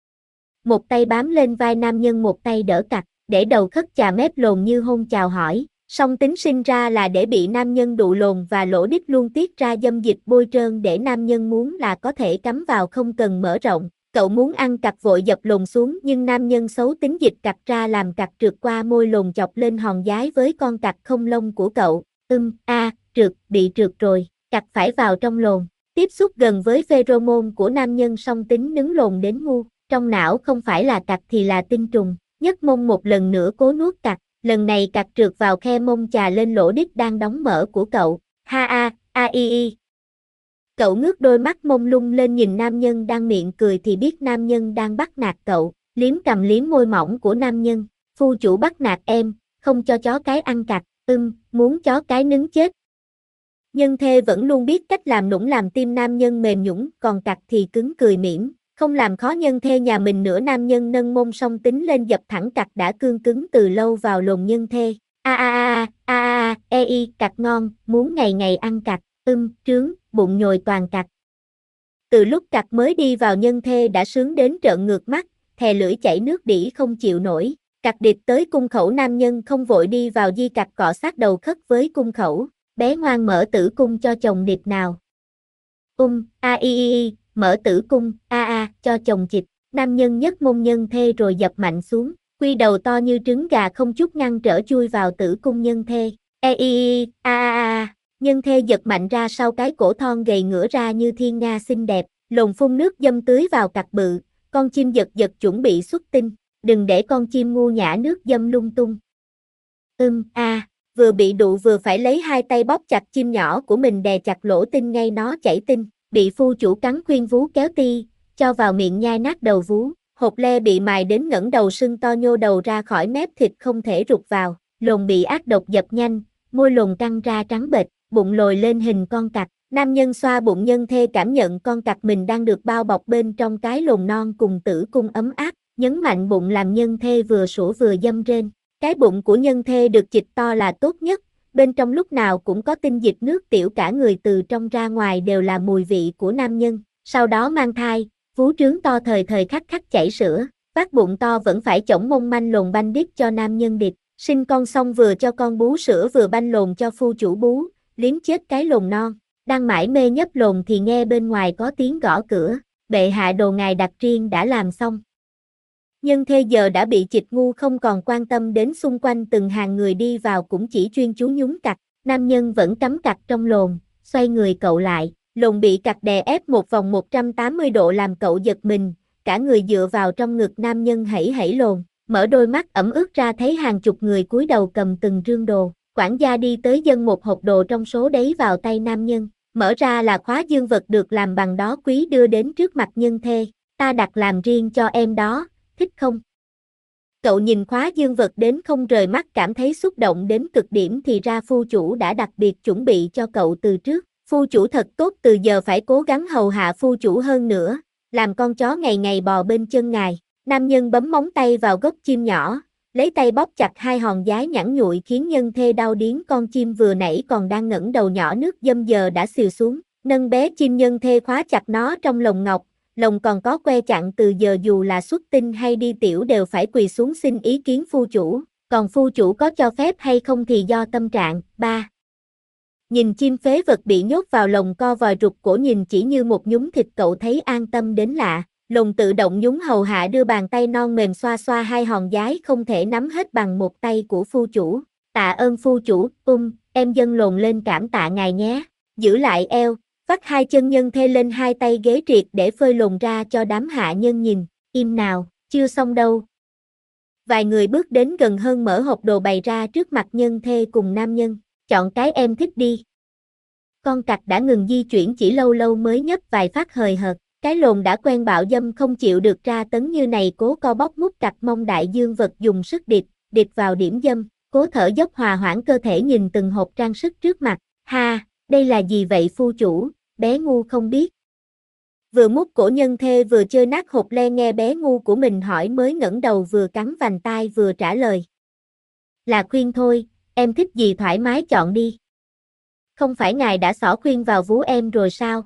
Một tay bám lên vai nam nhân một tay đỡ cặc, để đầu khất chà mép lồn như hôn chào hỏi, song tính sinh ra là để bị nam nhân đụ lồn và lỗ đít luôn tiết ra dâm dịch bôi trơn để nam nhân muốn là có thể cắm vào không cần mở rộng, cậu muốn ăn cặc vội dập lồn xuống nhưng nam nhân xấu tính dịch cặc ra làm cặc trượt qua môi lồn chọc lên hòn giái với con cặc không lông của cậu, ưm, a, à, trượt, bị trượt rồi, cặc phải vào trong lồn, tiếp xúc gần với pheromone của nam nhân song tính nứng lồn đến ngu, trong não không phải là cặc thì là tinh trùng, nhấc mông một lần nữa cố nuốt cặc. Lần này cặc trượt vào khe mông chà lên lỗ đít đang đóng mở của cậu, ha a, a i i. Cậu ngước đôi mắt mông lung lên nhìn nam nhân đang miệng cười thì biết nam nhân đang bắt nạt cậu, liếm cầm liếm môi mỏng của nam nhân, phu chủ bắt nạt em, không cho chó cái ăn cặc, ưm, muốn chó cái nứng chết. Nhân thê vẫn luôn biết cách làm nũng làm tim nam nhân mềm nhũn, còn cặc thì cứng cười mỉm, không làm khó nhân thê nhà mình nữa. Nam nhân nâng mông song tính lên dập thẳng cặc đã cương cứng từ lâu vào lồn nhân thê. A a a a a e i cặc ngon, muốn ngày ngày ăn cặc, ưm, trướng, bụng nhồi toàn cặc. Từ lúc cặc mới đi vào nhân thê đã sướng đến trợn ngược mắt, thè lưỡi chảy nước đỉ không chịu nổi. Cặc địch tới cung khẩu, nam nhân không vội đi vào di cặc cọ sát đầu khất với cung khẩu. Bé ngoan mở tử cung cho chồng địch nào. Um, a i i i, mở tử cung, a a, cho chồng chịch. Nam nhân nhấc mông nhân thê rồi dập mạnh xuống. Quy đầu to như trứng gà không chút ngăn trở chui vào tử cung nhân thê. E i i, a a a, nhân thê giật mạnh ra sau cái cổ thon gầy ngửa ra như thiên nga xinh đẹp. Lồn phun nước dâm tưới vào cặc bự. Con chim giật giật chuẩn bị xuất tinh. Đừng để con chim ngu nhã nước dâm lung tung. Ưm, a. À. Vừa bị đụ vừa phải lấy hai tay bóp chặt chim nhỏ của mình đè chặt lỗ tinh ngay nó chảy tinh, bị phu chủ cắn khuyên vú kéo ti, cho vào miệng nhai nát đầu vú, hột le bị mài đến ngẩng đầu sưng to nhô đầu ra khỏi mép thịt không thể rụt vào, lồn bị ác độc dập nhanh, môi lồn căng ra trắng bệch, bụng lồi lên hình con cặc, nam nhân xoa bụng nhân thê cảm nhận con cặc mình đang được bao bọc bên trong cái lồn non cùng tử cung ấm áp, nhấn mạnh bụng làm nhân thê vừa sủa vừa dâm rên. Cái bụng của nhân thê được chịch to là tốt nhất, bên trong lúc nào cũng có tinh dịch nước tiểu, cả người từ trong ra ngoài đều là mùi vị của nam nhân, sau đó mang thai, vú trướng to thời thời khắc khắc chảy sữa, vác bụng to vẫn phải chổng mông manh lồn banh đít cho nam nhân địch, sinh con xong vừa cho con bú sữa vừa banh lồn cho phu chủ bú, liếm chết cái lồn non, đang mải mê nhấp lồn thì nghe bên ngoài có tiếng gõ cửa, bệ hạ đồ ngài đặt riêng đã làm xong. Nhân thê giờ đã bị chịch ngu không còn quan tâm đến xung quanh từng hàng người đi vào cũng chỉ chuyên chú nhúng cặc, nam nhân vẫn cắm cặc trong lồn, xoay người cậu lại, lồn bị cặc đè ép một vòng một trăm tám mươi độ làm cậu giật mình, cả người dựa vào trong ngực nam nhân hẩy hẩy lồn, mở đôi mắt ẩm ướt ra thấy hàng chục người cúi đầu cầm từng rương đồ, quản gia đi tới dâng một hộp đồ trong số đấy vào tay nam nhân, mở ra là khóa dương vật được làm bằng đá quý đưa đến trước mặt nhân thê, ta đặt làm riêng cho em đó. Thích không? Cậu nhìn khóa dương vật đến không rời mắt, cảm thấy xúc động đến cực điểm, thì ra phu chủ đã đặc biệt chuẩn bị cho cậu từ trước. Phu chủ thật tốt, từ giờ phải cố gắng hầu hạ phu chủ hơn nữa, làm con chó ngày ngày bò bên chân ngài. Nam nhân bấm móng tay vào gốc chim nhỏ, lấy tay bóp chặt hai hòn giái nhẵn nhụi khiến nhân thê đau điếng. Con chim vừa nãy còn đang ngẩng đầu nhỏ nước dâm giờ đã xìu xuống, nâng bé chim nhân thê khóa chặt nó trong lồng ngọc. Lồng còn có que chặn, từ giờ dù là xuất tinh hay đi tiểu đều phải quỳ xuống xin ý kiến phu chủ, còn phu chủ có cho phép hay không thì do tâm trạng. ba. Nhìn chim phế vật bị nhốt vào lồng co vòi rụt cổ nhìn chỉ như một nhúm thịt, cậu thấy an tâm đến lạ, lồng tự động nhúng hầu hạ, đưa bàn tay non mềm xoa xoa hai hòn giái không thể nắm hết bằng một tay của phu chủ. Tạ ơn phu chủ, um, em dâng lồn lên cảm tạ ngài nhé, giữ lại eo. Vắt hai chân nhân thê lên hai tay ghế triệt để phơi lồn ra cho đám hạ nhân nhìn, im nào, chưa xong đâu. Vài người bước đến gần hơn mở hộp đồ bày ra trước mặt nhân thê cùng nam nhân, chọn cái em thích đi. Con cặc đã ngừng di chuyển, chỉ lâu lâu mới nhấp vài phát hời hợt, cái lồn đã quen bạo dâm không chịu được tra tấn như này, cố co bóc mút cặc mông đại dương vật dùng sức địch, địch vào điểm dâm, cố thở dốc hòa hoãn cơ thể nhìn từng hộp trang sức trước mặt, ha, đây là gì vậy phu chủ? Bé ngu không biết. Vừa mút cổ nhân thê vừa chơi nát hộp le, nghe bé ngu của mình hỏi mới ngẩng đầu, vừa cắn vành tai vừa trả lời. Là khuyên thôi, em thích gì thoải mái chọn đi. Không phải ngài đã xỏ khuyên vào vú em rồi sao?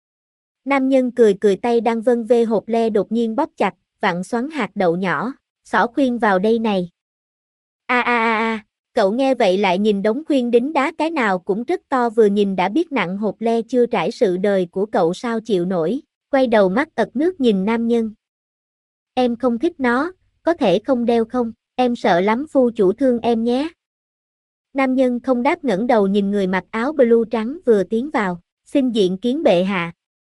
Nam nhân cười cười, tay đang vân vê hộp le đột nhiên bóp chặt, vặn xoắn hạt đậu nhỏ, xỏ khuyên vào đây này. A a a a. Cậu nghe vậy lại nhìn đống khuyên đính đá cái nào cũng rất to, vừa nhìn đã biết nặng, hộp le chưa trải sự đời của cậu sao chịu nổi, quay đầu mắt ật nước nhìn nam nhân. Em không thích nó, có thể không đeo không, em sợ lắm phu chủ thương em nhé. Nam nhân không đáp, ngẩng đầu nhìn người mặc áo blue trắng vừa tiến vào, xin diện kiến bệ hạ.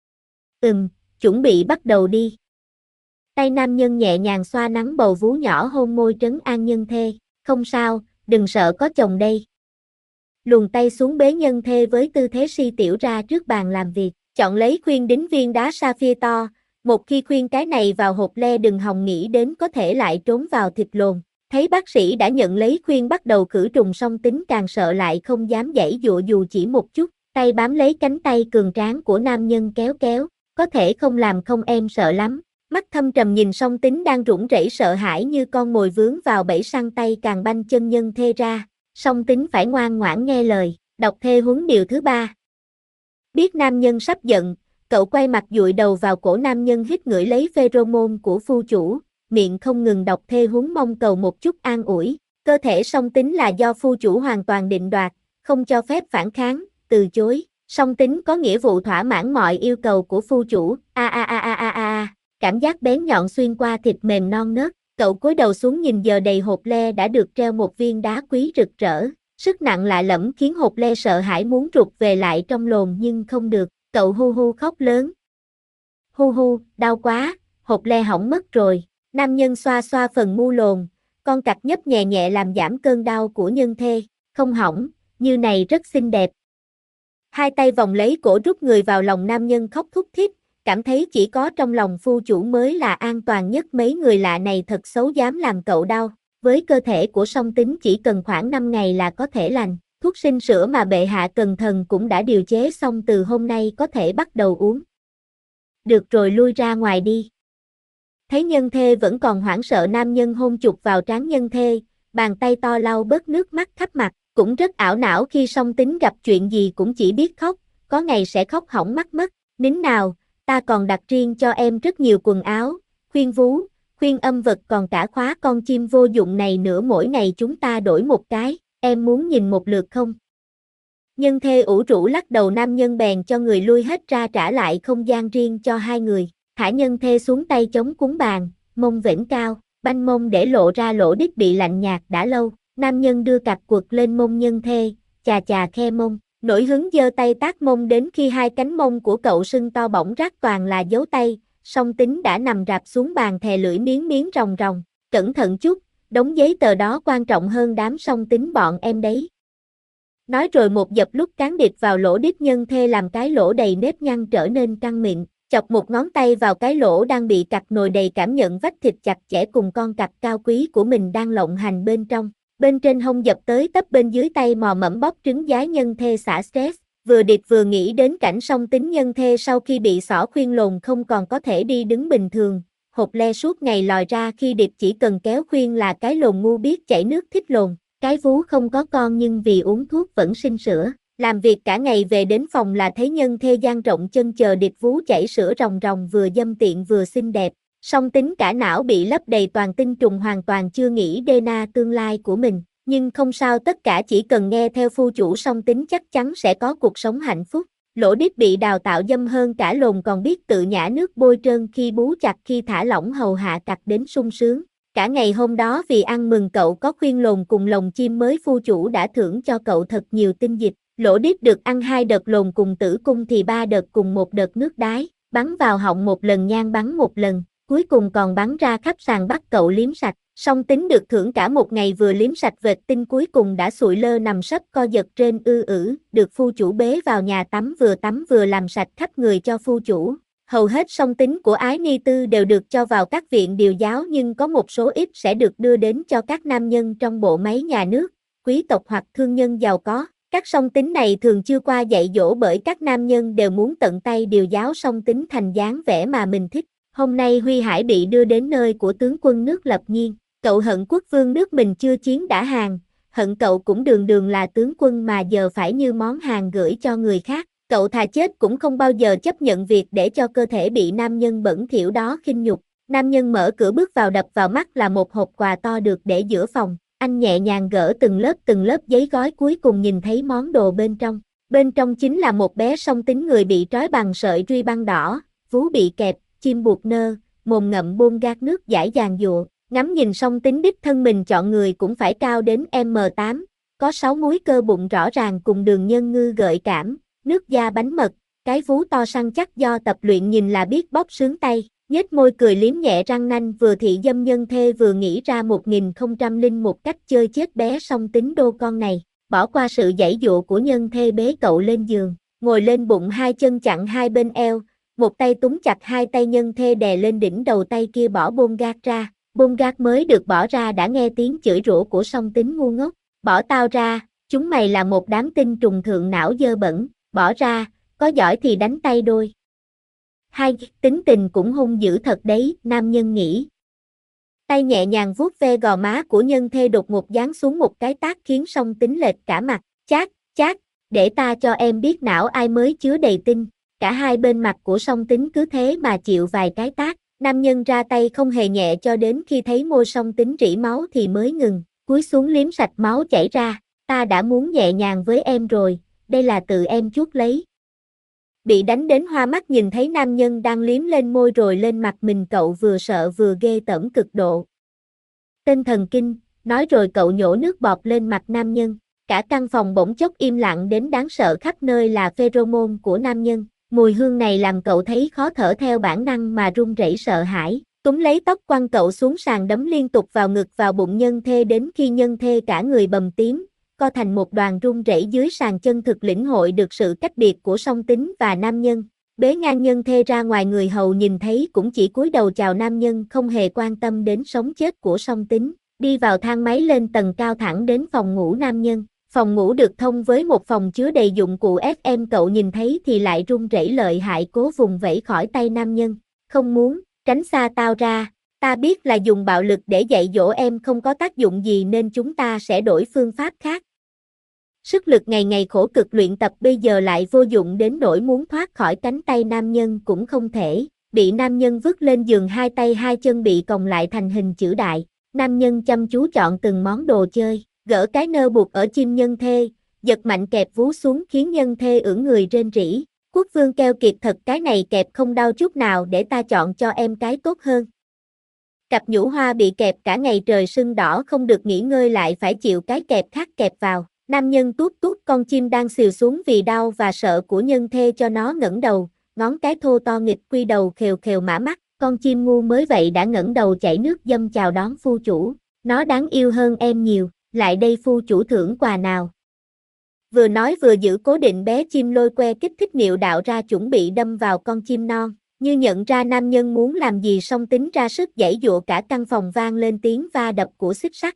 Ừm, chuẩn bị bắt đầu đi. Tay nam nhân nhẹ nhàng xoa nắng bầu vú nhỏ, hôn môi trấn an nhân thê, không sao. Đừng sợ, có chồng đây. Luồn tay xuống bế nhân thê với tư thế si tiểu ra trước bàn làm việc, chọn lấy khuyên đính viên đá sapphire to, một khi khuyên cái này vào hộp le đừng hòng nghĩ đến có thể lại trốn vào thịt lồn. Thấy bác sĩ đã nhận lấy khuyên bắt đầu khử trùng, song tính càng sợ lại không dám giãy giụa dù chỉ một chút, tay bám lấy cánh tay cường tráng của nam nhân kéo kéo, có thể không làm không em sợ lắm. Mắt thâm trầm nhìn Song Tính đang rủng rẩy sợ hãi như con mồi vướng vào bẫy săn, tay càng banh chân nhân thê ra. Song Tính phải ngoan ngoãn nghe lời. Đọc thê huấn điều thứ ba. Biết nam nhân sắp giận, cậu quay mặt dụi đầu vào cổ nam nhân, hít ngửi lấy pheromone của phu chủ, miệng không ngừng đọc thê huấn mong cầu một chút an ủi. Cơ thể Song Tính là do phu chủ hoàn toàn định đoạt, không cho phép phản kháng, từ chối. Song Tính có nghĩa vụ thỏa mãn mọi yêu cầu của phu chủ. A a a a a a. Cảm giác bén nhọn xuyên qua thịt mềm non nớt, cậu cúi đầu xuống nhìn giờ đầy hộp le đã được treo một viên đá quý rực rỡ. Sức nặng lạ lẫm khiến hộp le sợ hãi muốn rụt về lại trong lồn nhưng không được, cậu hu hu khóc lớn. Hu hu, đau quá, hộp le hỏng mất rồi. Nam nhân xoa xoa phần mu lồn, con cặc nhấp nhẹ nhẹ làm giảm cơn đau của nhân thê. Không hỏng, như này rất xinh đẹp. Hai tay vòng lấy cổ rút người vào lòng nam nhân khóc thút thít, cảm thấy chỉ có trong lòng phu chủ mới là an toàn nhất. Mấy người lạ này thật xấu dám làm cậu đau. Với cơ thể của Song Tính chỉ cần khoảng năm ngày là có thể lành. Thuốc sinh sữa mà bệ hạ cần thần cũng đã điều chế xong, từ hôm nay có thể bắt đầu uống. Được rồi, lui ra ngoài đi. Thấy nhân thê vẫn còn hoảng sợ, nam nhân hôn chụp vào trán nhân thê, bàn tay to lau bớt nước mắt khắp mặt. Cũng rất ảo não khi Song Tính gặp chuyện gì cũng chỉ biết khóc, có ngày sẽ khóc hỏng mắt mất. Nín nào, ta còn đặt riêng cho em rất nhiều quần áo, khuyên vú, khuyên âm vật, còn cả khóa con chim vô dụng này nữa, mỗi ngày chúng ta đổi một cái, em muốn nhìn một lượt không? Nhân thê ủ rũ lắc đầu, nam nhân bèn cho người lui hết ra, trả lại không gian riêng cho hai người. Thả nhân thê xuống, tay chống cúng bàn, mông vểnh cao, banh mông để lộ ra lỗ đít bị lạnh nhạt đã lâu. Nam nhân đưa cặp quật lên mông nhân thê, chà chà khe mông, nổi hứng giơ tay tát mông đến khi hai cánh mông của cậu sưng to bỏng rát toàn là dấu tay. Song Tính đã nằm rạp xuống bàn thè lưỡi miếng miếng ròng ròng. Cẩn thận chút, đống giấy tờ đó quan trọng hơn đám Song Tính bọn em đấy. Nói rồi một dập lúc cán địch vào lỗ đít nhân thê, làm cái lỗ đầy nếp nhăn trở nên căng mịn, chọc một ngón tay vào cái lỗ đang bị cặc nồi đầy, cảm nhận vách thịt chặt chẽ cùng con cặc cao quý của mình đang lộng hành bên trong. Bên trên hông dập tới tấp, bên dưới tay mò mẫm bóp trứng giái nhân thê xả stress. Vừa địch vừa nghĩ đến cảnh Song Tính nhân thê sau khi bị xỏ khuyên lồn không còn có thể đi đứng bình thường, hộp le suốt ngày lòi ra, khi địch chỉ cần kéo khuyên là cái lồn ngu biết chảy nước thích lồn. Cái vú không có con nhưng vì uống thuốc vẫn sinh sữa. Làm việc cả ngày về đến phòng là thấy nhân thê dang rộng chân chờ địch vú chảy sữa ròng ròng, vừa dâm tiện vừa xinh đẹp. Song Tính cả não bị lấp đầy toàn tinh trùng, hoàn toàn chưa nghĩ đê na tương lai của mình. Nhưng không sao, tất cả chỉ cần nghe theo phu chủ, Song Tính chắc chắn sẽ có cuộc sống hạnh phúc. Lỗ đít bị đào tạo dâm hơn cả lồn, còn biết tự nhả nước bôi trơn khi bú chặt, khi thả lỏng hầu hạ cặc đến sung sướng. Cả ngày hôm đó vì ăn mừng cậu có khuyên lồn cùng lồng chim mới, phu chủ đã thưởng cho cậu thật nhiều tinh dịch. Lỗ đít được ăn hai đợt lồn cùng tử cung thì ba đợt cùng một đợt nước đái, bắn vào họng một lần, nhang bắn một lần, cuối cùng còn bắn ra khắp sàn bắt cậu liếm sạch. Song Tính được thưởng cả một ngày, vừa liếm sạch vệt tinh cuối cùng đã sụi lơ nằm sấp co giật trên ư ử, được phu chủ bế vào nhà tắm, vừa tắm vừa làm sạch khắp người cho phu chủ. Hầu hết Song Tính của ái ni tư đều được cho vào các viện điều giáo, nhưng có một số ít sẽ được đưa đến cho các nam nhân trong bộ máy nhà nước, quý tộc hoặc thương nhân giàu có. Các Song Tính này thường chưa qua dạy dỗ, bởi các nam nhân đều muốn tận tay điều giáo Song Tính thành dáng vẻ mà mình thích. Hôm nay Huy Hải bị đưa đến nơi của tướng quân nước Lập Nhiên. Cậu hận quốc vương nước mình chưa chiến đã hàng, hận cậu cũng đường đường là tướng quân mà giờ phải như món hàng gửi cho người khác. Cậu thà chết cũng không bao giờ chấp nhận việc để cho cơ thể bị nam nhân bẩn thỉu đó khinh nhục. Nam nhân mở cửa bước vào, đập vào mắt là một hộp quà to được để giữa phòng. Anh nhẹ nhàng gỡ từng lớp từng lớp giấy gói, cuối cùng nhìn thấy món đồ bên trong. Bên trong chính là một bé Song Tính, người bị trói bằng sợi ruy băng đỏ, vú bị kẹp, chim buộc nơ, mồm ngậm bôn gác nước dãi dàng dụa. Ngắm nhìn Song Tính đích thân mình chọn người cũng phải cao đến em tám, có sáu múi cơ bụng rõ ràng cùng đường nhân ngư gợi cảm, nước da bánh mật, cái vú to săn chắc do tập luyện nhìn là biết bóp sướng tay, nhếch môi cười liếm nhẹ răng nanh, vừa thị dâm nhân thê vừa nghĩ ra một nghìn không trăm lẻ một cách chơi chết bé Song Tính đô con này. Bỏ qua sự giãy dụa của nhân thê, bế cậu lên giường, ngồi lên bụng, hai chân chặn hai bên eo, một tay túm chặt hai tay nhân thê đè lên đỉnh đầu, tay kia bỏ bôn gác ra. Bôn gác mới được bỏ ra đã nghe tiếng chửi rủa của Song Tính ngu ngốc. Bỏ tao ra, chúng mày là một đám tinh trùng thượng não dơ bẩn. bỏ ra, có giỏi thì đánh tay đôi. Hai, tính tình cũng hung dữ thật đấy, nam nhân nghĩ. Tay nhẹ nhàng vuốt ve gò má của nhân thê đột ngột giáng xuống một cái tát khiến Song Tính lệch cả mặt, chát, chát, để ta cho em biết não ai mới chứa đầy tinh. Cả hai bên mặt của Song Tính cứ thế mà chịu vài cái tát, nam nhân ra tay không hề nhẹ cho đến khi thấy môi Song Tính rỉ máu thì mới ngừng, cúi xuống liếm sạch máu chảy ra, ta đã muốn nhẹ nhàng với em rồi, đây là tự em chuốc lấy. Bị đánh đến hoa mắt nhìn thấy nam nhân đang liếm lên môi rồi lên mặt mình, cậu vừa sợ vừa ghê tởm cực độ. Tên thần kinh, nói rồi cậu nhổ nước bọt lên mặt nam nhân. Cả căn phòng bỗng chốc im lặng đến đáng sợ, khắp nơi là pheromone của nam nhân. Mùi hương này làm cậu thấy khó thở, theo bản năng mà run rẩy sợ hãi. Túm lấy tóc quăng cậu xuống sàn, đấm liên tục vào ngực vào bụng nhân thê đến khi nhân thê cả người bầm tím, co thành một đoàn run rẩy dưới sàn. Chân thực lĩnh hội được sự cách biệt của Song Tính và nam nhân. Bế ngang nhân thê ra ngoài, người hầu nhìn thấy cũng chỉ cúi đầu chào nam nhân, không hề quan tâm đến sống chết của Song Tính. Đi vào thang máy lên tầng cao thẳng đến phòng ngủ nam nhân. Phòng ngủ được thông với một phòng chứa đầy dụng cụ ép em, cậu nhìn thấy thì lại run rẩy lợi hại, cố vùng vẫy khỏi tay nam nhân. Không muốn, tránh xa tao ra, ta biết là dùng bạo lực để dạy dỗ em không có tác dụng gì nên chúng ta sẽ đổi phương pháp khác. Sức lực ngày ngày khổ cực luyện tập bây giờ lại vô dụng đến nỗi muốn thoát khỏi cánh tay nam nhân cũng không thể. Bị nam nhân vứt lên giường, hai tay hai chân bị còng lại thành hình chữ đại. Nam nhân chăm chú chọn từng món đồ chơi, gỡ cái nơ buộc ở chim nhân thê, giật mạnh kẹp vú xuống khiến nhân thê ưỡn người rên rỉ. Quốc vương keo kiệt thật, cái này kẹp không đau chút nào, để ta chọn cho em cái tốt hơn. Cặp nhũ hoa bị kẹp cả ngày trời sưng đỏ không được nghỉ ngơi lại phải chịu cái kẹp khác kẹp vào. Nam nhân tuốt tuốt con chim đang xìu xuống vì đau và sợ của nhân thê cho nó ngẩng đầu, ngón cái thô to nghịch quy đầu khều khều mã mắt. Con chim ngu mới vậy đã ngẩng đầu chảy nước dâm chào đón phu chủ. Nó đáng yêu hơn em nhiều, lại đây phu chủ thưởng quà nào. Vừa nói vừa giữ cố định bé chim, lôi que kích thích niệu đạo ra chuẩn bị đâm vào con chim non. Như nhận ra nam nhân muốn làm gì, Song Tính ra sức giãy giụa, cả căn phòng vang lên tiếng va đập của xích sắt.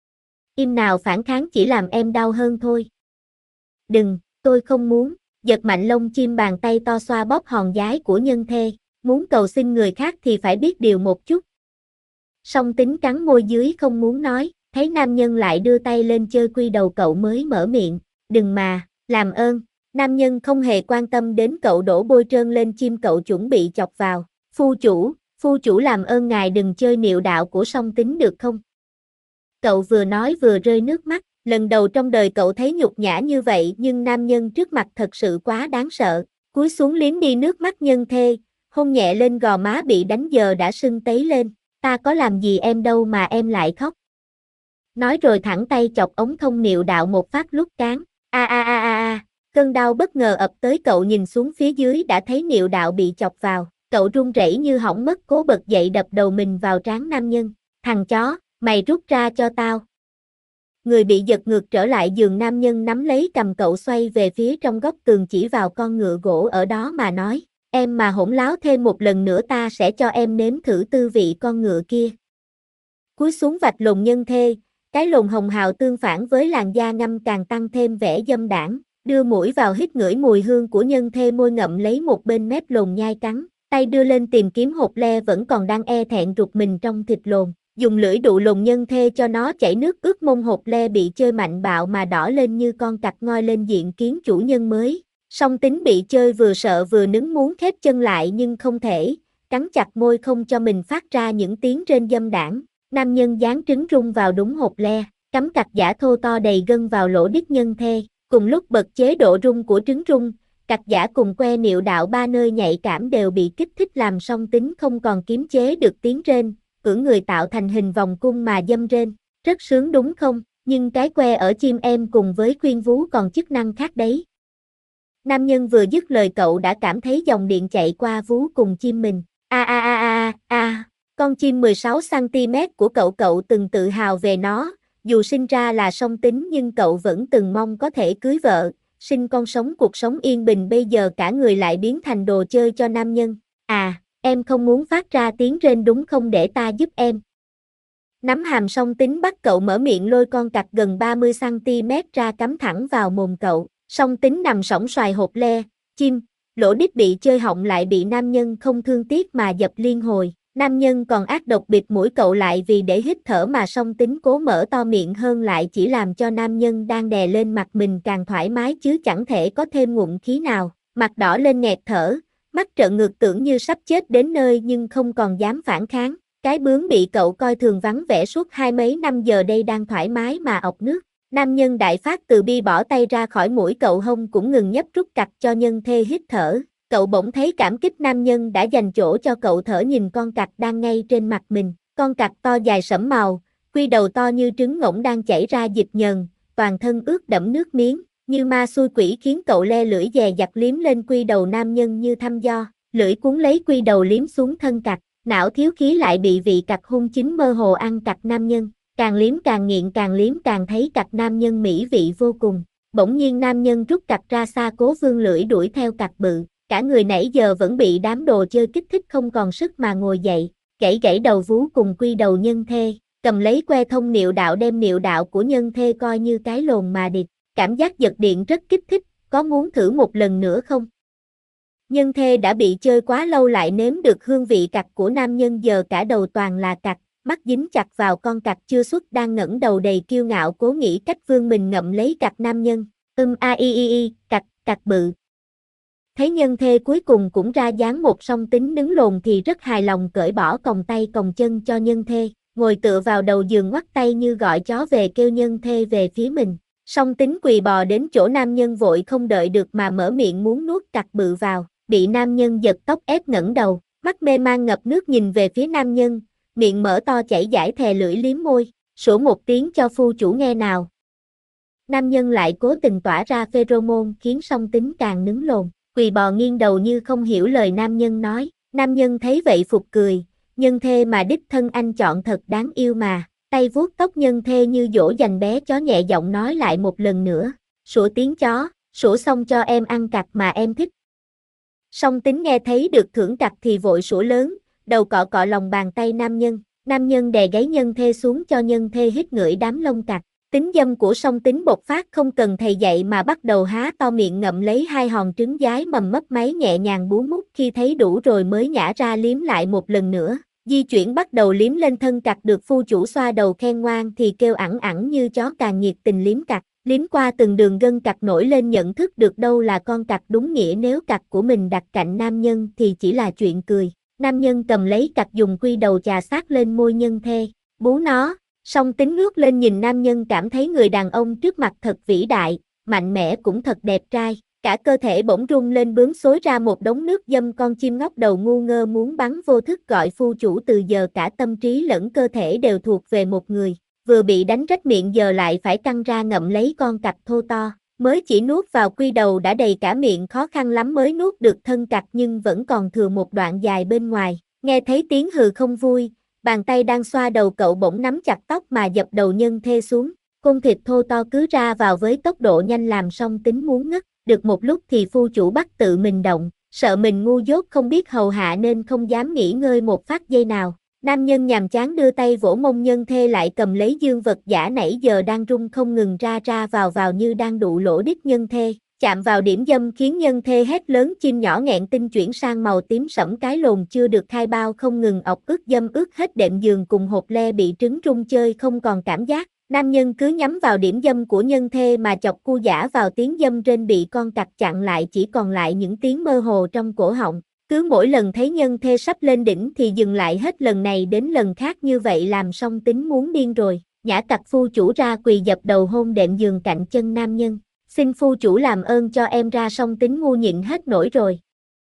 Im nào, phản kháng chỉ làm em đau hơn thôi. Đừng, tôi không muốn. Giật mạnh lông chim, bàn tay to xoa bóp hòn giái của nhân thê. Muốn cầu xin người khác thì phải biết điều một chút. Song Tính cắn môi dưới không muốn nói, thấy nam nhân lại đưa tay lên chơi quy đầu cậu mới mở miệng. Đừng mà, làm ơn. Nam nhân không hề quan tâm đến cậu, đổ bôi trơn lên chim cậu chuẩn bị chọc vào. Phu chủ, phu chủ làm ơn ngài đừng chơi niệu đạo của Song Tính được không? Cậu vừa nói vừa rơi nước mắt, lần đầu trong đời cậu thấy nhục nhã như vậy, nhưng nam nhân trước mặt thật sự quá đáng sợ. Cúi xuống liếm đi nước mắt nhân thê, hôn nhẹ lên gò má bị đánh giờ đã sưng tấy lên. Ta có làm gì em đâu mà em lại khóc. Nói rồi thẳng tay chọc ống thông niệu đạo một phát lúc cán. A a a a a, cơn đau bất ngờ ập tới, cậu nhìn xuống phía dưới đã thấy niệu đạo bị chọc vào. Cậu run rẩy như hỏng mất, cố bật dậy đập đầu mình vào trán nam nhân. Thằng chó, mày rút ra cho tao. Người bị giật ngược trở lại giường, nam nhân nắm lấy cầm cậu xoay về phía trong góc tường, chỉ vào con ngựa gỗ ở đó mà nói. Em mà hỗn láo thêm một lần nữa ta sẽ cho em nếm thử tư vị con ngựa kia. Cúi xuống vạch lồn nhân thê, cái lồn hồng hào tương phản với làn da ngăm càng tăng thêm vẻ dâm đãng. Đưa mũi vào hít ngửi mùi hương của nhân thê, môi ngậm lấy một bên mép lồn nhai cắn, tay đưa lên tìm kiếm hột le vẫn còn đang e thẹn rụt mình trong thịt lồn. Dùng lưỡi đụ lồn nhân thê cho nó chảy nước ướt mông, hột le bị chơi mạnh bạo mà đỏ lên như con cặc ngoi lên diện kiến chủ nhân mới. Song Tính bị chơi vừa sợ vừa nứng, muốn khép chân lại nhưng không thể, cắn chặt môi không cho mình phát ra những tiếng rên dâm đãng. Nam nhân dán trứng rung vào đúng hột le, cắm cặt giả thô to đầy gân vào lỗ đít nhân thê, cùng lúc bật chế độ rung của trứng rung, cặt giả cùng que niệu đạo ba nơi nhạy cảm đều bị kích thích làm Song Tính không còn kiềm chế được tiếng rên, cưỡng người tạo thành hình vòng cung mà dâm rên. Rất sướng đúng không, nhưng cái que ở chim em cùng với khuyên vú còn chức năng khác đấy. Nam nhân vừa dứt lời cậu đã cảm thấy dòng điện chạy qua vú cùng chim mình. A a a a a, con chim mười sáu xăng ti mét của cậu, cậu từng tự hào về nó, dù sinh ra là Song Tính nhưng cậu vẫn từng mong có thể cưới vợ, sinh con, sống cuộc sống yên bình, bây giờ cả người lại biến thành đồ chơi cho nam nhân. À, em không muốn phát ra tiếng rên đúng không, để ta giúp em. Nắm hàm Song Tính bắt cậu mở miệng, lôi con cặc gần ba mươi xăng ti mét ra cắm thẳng vào mồm cậu. Song Tính nằm sõng soài hột le, chim, lỗ đít bị chơi họng lại bị nam nhân không thương tiếc mà dập liên hồi. Nam nhân còn ác độc bịt mũi cậu lại vì để hít thở mà Song Tính cố mở to miệng hơn lại chỉ làm cho nam nhân đang đè lên mặt mình càng thoải mái chứ chẳng thể có thêm ngụm khí nào. Mặt đỏ lên nghẹt thở, mắt trợn ngược tưởng như sắp chết đến nơi nhưng không còn dám phản kháng. Cái bướm bị cậu coi thường vắng vẻ suốt hai mấy năm giờ đây đang thoải mái mà ọc nước. Nam nhân đại phát từ bi bỏ tay ra khỏi mũi cậu hông cũng ngừng nhấp rút cặt cho nhân thê hít thở. Cậu bỗng thấy cảm kích nam nhân đã dành chỗ cho cậu thở nhìn con cặc đang ngay trên mặt mình. Con cặc to dài sẫm màu, quy đầu to như trứng ngỗng đang chảy ra dịch nhờn, toàn thân ướt đẫm nước miếng, như ma xui quỷ khiến cậu le lưỡi dè dặt liếm lên quy đầu nam nhân như thăm dò. Lưỡi cuốn lấy quy đầu liếm xuống thân cặc, não thiếu khí lại bị vị cặc hung chính mơ hồ ăn cặc nam nhân. Càng liếm càng nghiện càng liếm càng thấy cặc nam nhân mỹ vị vô cùng. Bỗng nhiên nam nhân rút cặc ra xa cố vươn lưỡi đuổi theo cặc bự. Cả người nãy giờ vẫn bị đám đồ chơi kích thích không còn sức mà ngồi dậy, gãy gãy đầu vú cùng quy đầu nhân thê, cầm lấy que thông niệu đạo đem niệu đạo của nhân thê coi như cái lồn mà địt. Cảm giác giật điện rất kích thích, có muốn thử một lần nữa không? Nhân thê đã bị chơi quá lâu lại nếm được hương vị cặc của nam nhân giờ cả đầu toàn là cặc, mắt dính chặt vào con cặc chưa xuất đang ngẩng đầu đầy kiêu ngạo cố nghĩ cách vươn mình ngậm lấy cặc nam nhân. Ưm a i i i, cặc, cặc bự. Thấy nhân thê cuối cùng cũng ra dáng một Song Tính đứng lồn thì rất hài lòng cởi bỏ còng tay còng chân cho nhân thê, ngồi tựa vào đầu giường ngoắt tay như gọi chó về kêu nhân thê về phía mình. Song Tính quỳ bò đến chỗ nam nhân vội không đợi được mà mở miệng muốn nuốt cặc bự vào, bị nam nhân giật tóc ép ngẩng đầu, mắt mê man ngập nước nhìn về phía nam nhân, miệng mở to chảy dãi thè lưỡi liếm môi, sủa một tiếng cho phu chủ nghe nào. Nam nhân lại cố tình tỏa ra pheromone khiến Song Tính càng nứng lồn, quỳ bò nghiêng đầu như không hiểu lời nam nhân nói. Nam nhân thấy vậy phục cười, nhân thê mà đích thân anh chọn thật đáng yêu mà. Tay vuốt tóc nhân thê như dỗ dành bé chó nhẹ giọng nói lại một lần nữa, sủa tiếng chó, sủa xong cho em ăn cặc mà em thích. Song Tính nghe thấy được thưởng cặc thì vội sủa lớn, đầu cọ cọ lòng bàn tay nam nhân. Nam nhân đè gáy nhân thê xuống cho nhân thê hít ngửi đám lông cặc. Tính dâm của Song Tính bộc phát không cần thầy dạy mà bắt đầu há to miệng ngậm lấy hai hòn trứng giái mầm mấp máy nhẹ nhàng bú mút khi thấy đủ rồi mới nhả ra liếm lại một lần nữa. Di chuyển bắt đầu liếm lên thân cặc được phu chủ xoa đầu khen ngoan thì kêu ẳng ẳng như chó càng nhiệt tình liếm cặc. Liếm qua từng đường gân cặc nổi lên nhận thức được đâu là con cặc đúng nghĩa nếu cặc của mình đặt cạnh nam nhân thì chỉ là chuyện cười. Nam nhân cầm lấy cặc dùng quy đầu chà sát lên môi nhân thê, bú nó. Song Tính ngước lên nhìn nam nhân cảm thấy người đàn ông trước mặt thật vĩ đại, mạnh mẽ cũng thật đẹp trai. Cả cơ thể bỗng rung lên bướm xối ra một đống nước dâm con chim ngóc đầu ngu ngơ muốn bắn vô thức gọi phu chủ từ giờ cả tâm trí lẫn cơ thể đều thuộc về một người. Vừa bị đánh rách miệng giờ lại phải căng ra ngậm lấy con cặc thô to. Mới chỉ nuốt vào quy đầu đã đầy cả miệng khó khăn lắm mới nuốt được thân cặc nhưng vẫn còn thừa một đoạn dài bên ngoài. Nghe thấy tiếng hừ không vui, bàn tay đang xoa đầu cậu bỗng nắm chặt tóc mà dập đầu nhân thê xuống. Côn thịt thô to cứ ra vào với tốc độ nhanh làm Song Tính muốn ngất. Được một lúc thì phu chủ bắt tự mình động, sợ mình ngu dốt không biết hầu hạ nên không dám nghỉ ngơi một phát giây nào. Nam nhân nhàm chán đưa tay vỗ mông nhân thê lại cầm lấy dương vật giả nãy giờ đang rung không ngừng ra ra vào vào như đang đụ lỗ đít nhân thê. Chạm vào điểm dâm khiến nhân thê hét lớn chim nhỏ nghẹn tinh chuyển sang màu tím sẫm cái lồn chưa được khai bao không ngừng ọc ướt dâm ướt hết đệm giường cùng hột le bị trứng rung chơi không còn cảm giác. Nam nhân cứ nhắm vào điểm dâm của nhân thê mà chọc cu giả vào tiếng dâm trên bị con cặc chặn lại chỉ còn lại những tiếng mơ hồ trong cổ họng. Cứ mỗi lần thấy nhân thê sắp lên đỉnh thì dừng lại hết lần này đến lần khác như vậy làm Song Tính muốn điên rồi. Nhả cặc phu chủ ra quỳ dập đầu hôn đệm giường cạnh chân nam nhân. Xin phu chủ làm ơn cho em ra. Song Tính ngu nhịn hết nổi rồi.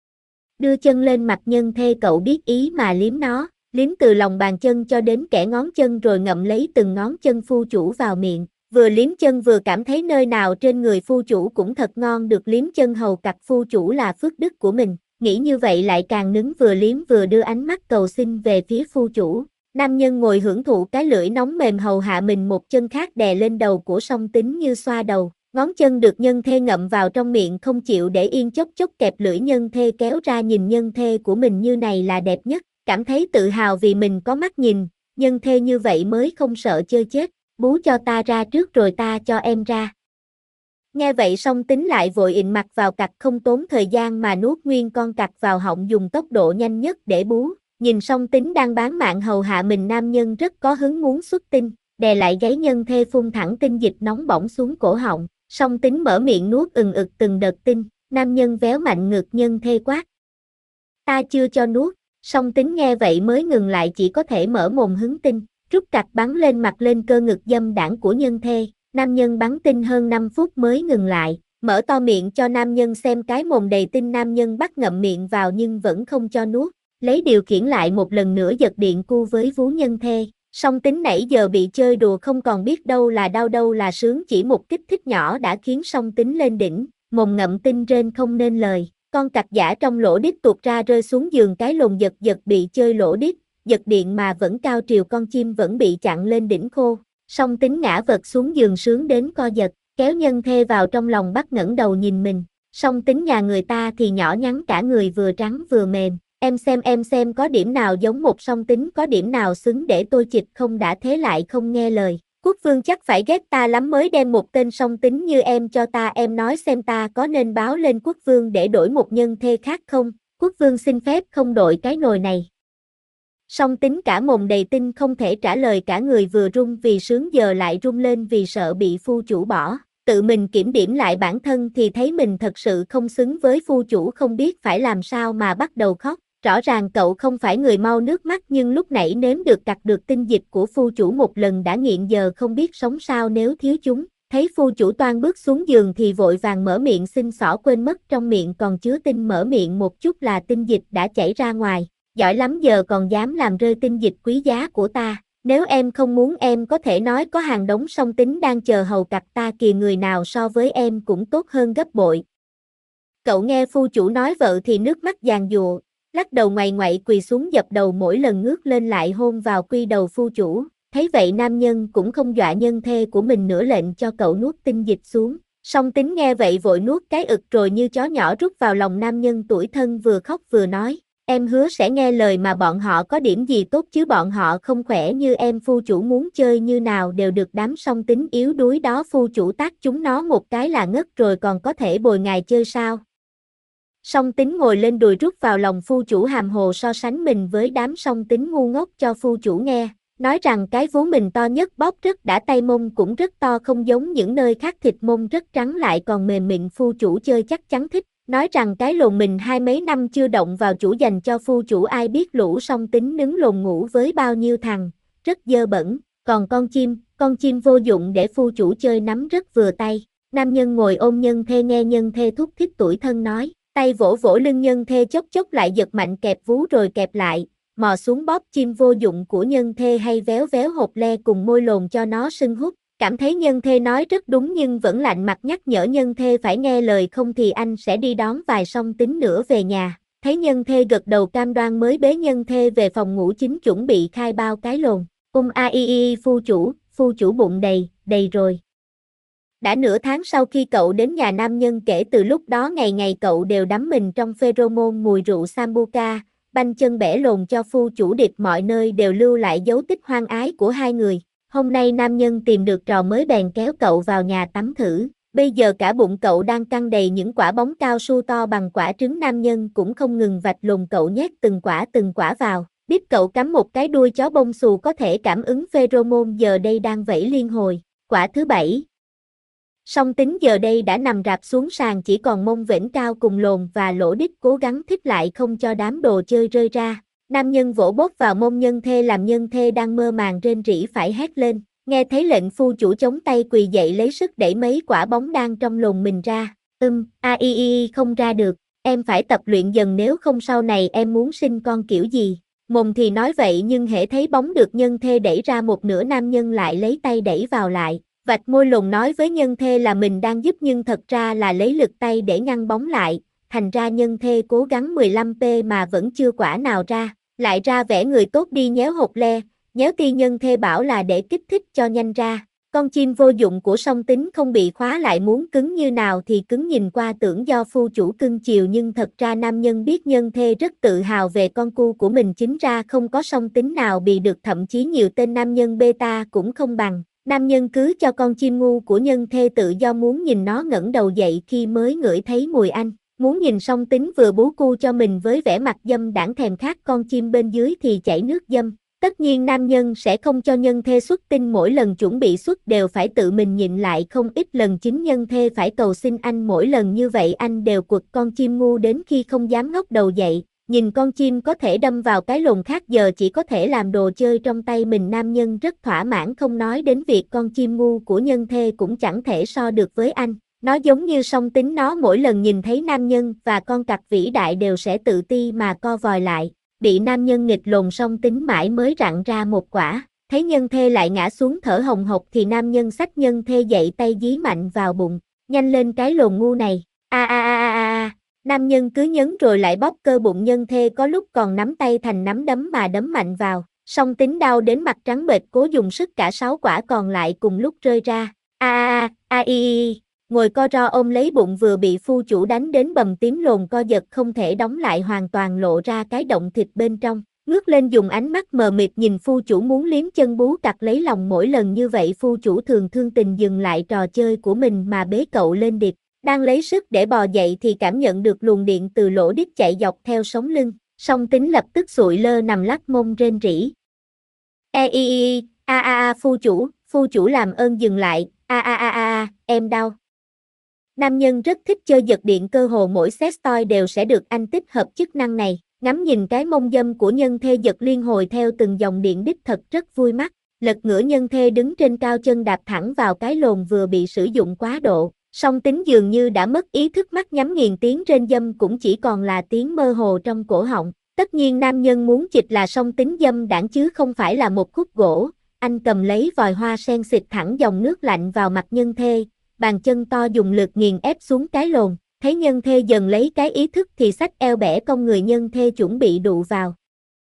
Đưa chân lên mặt nhân thê cậu biết ý mà liếm nó. Liếm từ lòng bàn chân cho đến kẽ ngón chân rồi ngậm lấy từng ngón chân phu chủ vào miệng. Vừa liếm chân vừa cảm thấy nơi nào trên người phu chủ cũng thật ngon được liếm chân hầu cặc phu chủ là phước đức của mình. Nghĩ như vậy lại càng nứng vừa liếm vừa đưa ánh mắt cầu xin về phía phu chủ. Nam nhân ngồi hưởng thụ cái lưỡi nóng mềm hầu hạ mình một chân khác đè lên đầu của Song Tính như xoa đầu. Ngón chân được nhân thê ngậm vào trong miệng không chịu để yên chốc chốc kẹp lưỡi nhân thê kéo ra nhìn nhân thê của mình như này là đẹp nhất. Cảm thấy tự hào vì mình có mắt nhìn, nhân thê như vậy mới không sợ chơi chết. Bú cho ta ra trước rồi ta cho em ra. Nghe vậy song tính lại vội ịn mặt vào cặc, không tốn thời gian mà nuốt nguyên con cặc vào họng dùng tốc độ nhanh nhất để bú. Nhìn song tính đang bán mạng hầu hạ mình, nam nhân rất có hứng muốn xuất tinh, đè lại gáy nhân thê phun thẳng tinh dịch nóng bỏng xuống cổ họng. Song tính mở miệng nuốt ừng ực từng đợt tinh, nam nhân véo mạnh ngực nhân thê quát: "Ta chưa cho nuốt." Song tính nghe vậy mới ngừng lại, chỉ có thể mở mồm hứng tinh, rút cặc bắn lên mặt lên cơ ngực dâm đãng của nhân thê. Nam nhân bắn tinh hơn năm phút mới ngừng lại, mở to miệng cho nam nhân xem cái mồm đầy tinh. Nam nhân bắt ngậm miệng vào nhưng vẫn không cho nuốt, lấy điều khiển lại một lần nữa giật điện cu với vú nhân thê. Song tính nãy giờ bị chơi đùa không còn biết đâu là đau đâu là sướng, chỉ một kích thích nhỏ đã khiến song tính lên đỉnh, mồm ngậm tinh rên không nên lời. Con cặc giả trong lỗ đít tuột ra rơi xuống giường, cái lồn giật giật bị chơi lỗ đít, giật điện mà vẫn cao triều, con chim vẫn bị chặn lên đỉnh khô. Song tính ngã vật xuống giường sướng đến co giật, kéo nhân thê vào trong lòng bắt ngẩng đầu nhìn mình. Song tính nhà người ta thì nhỏ nhắn cả người, vừa trắng vừa mềm. Em xem em xem có điểm nào giống một song tính, có điểm nào xứng để tôi chịch không, đã thế lại không nghe lời. Quốc vương chắc phải ghét ta lắm mới đem một tên song tính như em cho ta, em nói xem ta có nên báo lên quốc vương để đổi một nhân thê khác không? Quốc vương xin phép không đổi cái nồi này. Song tính cả mồm đầy tinh không thể trả lời, cả người vừa run vì sướng giờ lại run lên vì sợ bị phu chủ bỏ. Tự mình kiểm điểm lại bản thân thì thấy mình thật sự không xứng với phu chủ, không biết phải làm sao mà bắt đầu khóc. Rõ ràng cậu không phải người mau nước mắt, nhưng lúc nãy nếm được cặc được tinh dịch của phu chủ một lần đã nghiện, giờ không biết sống sao nếu thiếu chúng. Thấy phu chủ toan bước xuống giường thì vội vàng mở miệng xin xỏ, quên mất trong miệng còn chứa tinh, mở miệng một chút là tinh dịch đã chảy ra ngoài. Giỏi lắm, giờ còn dám làm rơi tinh dịch quý giá của ta. Nếu em không muốn em có thể nói có hàng đống song tính đang chờ hầu cặc ta kìa, người nào so với em cũng tốt hơn gấp bội. Cậu nghe phu chủ nói vợ thì nước mắt giàn giụa, lắc đầu ngoại ngoại quỳ xuống dập đầu, mỗi lần ngước lên lại hôn vào quy đầu phu chủ. Thấy vậy nam nhân cũng không dọa nhân thê của mình nữa, lệnh cho cậu nuốt tinh dịch xuống. Song tính nghe vậy vội nuốt cái ực rồi như chó nhỏ rút vào lòng nam nhân tủi thân, vừa khóc vừa nói: "Em hứa sẽ nghe lời mà bọn họ có điểm gì tốt chứ, bọn họ không khỏe như em, phu chủ muốn chơi như nào đều được." Đám song tính yếu đuối đó phu chủ tát chúng nó một cái là ngất rồi, còn có thể bồi ngài chơi sao? Song tính ngồi lên đùi rút vào lòng phu chủ, hàm hồ so sánh mình với đám song tính ngu ngốc cho phu chủ nghe, nói rằng cái vú mình to nhất, bóp rất đã, tay mông cũng rất to, không giống những nơi khác, thịt mông rất trắng lại còn mềm mịn, phu chủ chơi chắc chắn thích. Nói rằng cái lồn mình hai mấy năm chưa động vào chủ dành cho phu chủ, ai biết lũ song tính nứng lồn ngủ với bao nhiêu thằng, rất dơ bẩn. Còn con chim, con chim vô dụng để phu chủ chơi nắm rất vừa tay. Nam nhân ngồi ôm nhân thê nghe nhân thê thúc thích tủi thân nói, tay vỗ vỗ lưng nhân thê, chốc chốc lại giật mạnh kẹp vú rồi kẹp lại, mò xuống bóp chim vô dụng của nhân thê hay véo véo hột le cùng môi lồn cho nó sưng hút. Cảm thấy nhân thê nói rất đúng nhưng vẫn lạnh mặt nhắc nhở nhân thê phải nghe lời, không thì anh sẽ đi đón vài song tính nữa về nhà. Thấy nhân thê gật đầu cam đoan mới bế nhân thê về phòng ngủ chính chuẩn bị khai bao cái lồn. Um a i i phu chủ, phu chủ bụng đầy, đầy rồi. Đã nửa tháng sau khi cậu đến nhà nam nhân, kể từ lúc đó ngày ngày cậu đều đắm mình trong pheromone mùi rượu sambuca, banh chân bẻ lồn cho phu chủ điệp, mọi nơi đều lưu lại dấu tích hoang ái của hai người. Hôm nay nam nhân tìm được trò mới bèn kéo cậu vào nhà tắm thử. Bây giờ cả bụng cậu đang căng đầy những quả bóng cao su to bằng quả trứng, nam nhân cũng không ngừng vạch lồn cậu, nhét từng quả từng quả vào. Biết cậu cắm một cái đuôi chó bông xù có thể cảm ứng pheromone, giờ đây đang vẫy liên hồi. Quả thứ bảy. Song tính giờ đây đã nằm rạp xuống sàn, chỉ còn mông vểnh cao cùng lồn và lỗ đít cố gắng thích lại không cho đám đồ chơi rơi ra. Nam nhân vỗ bóp vào mông nhân thê làm nhân thê đang mơ màng rên rỉ phải hét lên. Nghe thấy lệnh phu chủ chống tay quỳ dậy lấy sức đẩy mấy quả bóng đang trong lồn mình ra. Ừm, a i i không ra được, em phải tập luyện dần nếu không sau này em muốn sinh con kiểu gì. Mồm thì nói vậy nhưng hễ thấy bóng được nhân thê đẩy ra một nửa, nam nhân lại lấy tay đẩy vào lại. Vạch môi lồn nói với nhân thê là mình đang giúp nhưng thật ra là lấy lực tay để ngăn bóng lại. Thành ra nhân thê cố gắng mười lăm phút mà vẫn chưa quả nào ra. Lại ra vẻ người tốt đi nhéo hột le, nhéo ti nhân thê bảo là để kích thích cho nhanh ra. Con chim vô dụng của song tính không bị khóa lại, muốn cứng như nào thì cứng, nhìn qua tưởng do phu chủ cưng chiều nhưng thật ra nam nhân biết nhân thê rất tự hào về con cu của mình, chính ra không có song tính nào bị được, thậm chí nhiều tên nam nhân beta cũng không bằng. Nam nhân cứ cho con chim ngu của nhân thê tự do muốn nhìn nó ngẩng đầu dậy khi mới ngửi thấy mùi anh. Muốn nhìn song tính vừa bú cu cho mình với vẻ mặt dâm đãng thèm khát con chim bên dưới thì chảy nước dâm. Tất nhiên nam nhân sẽ không cho nhân thê xuất tinh, mỗi lần chuẩn bị xuất đều phải tự mình nhịn lại không ít lần, chính nhân thê phải cầu xin anh, mỗi lần như vậy anh đều quật con chim ngu đến khi không dám ngóc đầu dậy. Nhìn con chim có thể đâm vào cái lồn khác giờ chỉ có thể làm đồ chơi trong tay mình, nam nhân rất thỏa mãn, không nói đến việc con chim ngu của nhân thê cũng chẳng thể so được với anh. Nó giống như song tính, nó mỗi lần nhìn thấy nam nhân và con cặc vĩ đại đều sẽ tự ti mà co vòi lại. Bị nam nhân nghịch lồn song tính mãi mới rặn ra một quả, thấy nhân thê lại ngã xuống thở hồng hộc thì nam nhân xách nhân thê dậy, tay dí mạnh vào bụng. Nhanh lên cái lồn ngu này. A a a a a. Nam nhân cứ nhấn rồi lại bóp cơ bụng nhân thê, có lúc còn nắm tay thành nắm đấm mà đấm mạnh vào. Song tính đau đến mặt trắng bệch, cố dùng sức cả sáu quả còn lại cùng lúc rơi ra. A a a i. Ngồi co ro ôm lấy bụng vừa bị phu chủ đánh đến bầm tím, lồn co giật không thể đóng lại, hoàn toàn lộ ra cái động thịt bên trong. Ngước lên dùng ánh mắt mờ mịt nhìn phu chủ muốn liếm chân bú cặc lấy lòng, mỗi lần như vậy phu chủ thường thương tình dừng lại trò chơi của mình mà bế cậu lên điệp. Đang lấy sức để bò dậy thì cảm nhận được luồng điện từ lỗ đít chạy dọc theo sống lưng, song tính lập tức sụi lơ nằm lắc mông rên rỉ. E i i a a a phu chủ, phu chủ làm ơn dừng lại, a a a a em đau. Nam nhân rất thích chơi giật điện, cơ hồ mỗi sex toy đều sẽ được anh tích hợp chức năng này. Ngắm nhìn cái mông dâm của nhân thê giật liên hồi theo từng dòng điện đích thật rất vui mắt. Lật ngửa nhân thê đứng trên cao chân đạp thẳng vào cái lồn vừa bị sử dụng quá độ. Song tính dường như đã mất ý thức, mắt nhắm nghiền, tiếng rên dâm cũng chỉ còn là tiếng mơ hồ trong cổ họng. Tất nhiên nam nhân muốn chịch là song tính dâm đãng chứ không phải là một khúc gỗ. Anh cầm lấy vòi hoa sen xịt thẳng dòng nước lạnh vào mặt nhân thê, bàn chân to dùng lực nghiền ép xuống cái lồn. Thấy nhân thê dần lấy cái ý thức thì xách eo bẻ cong người nhân thê chuẩn bị đụ vào.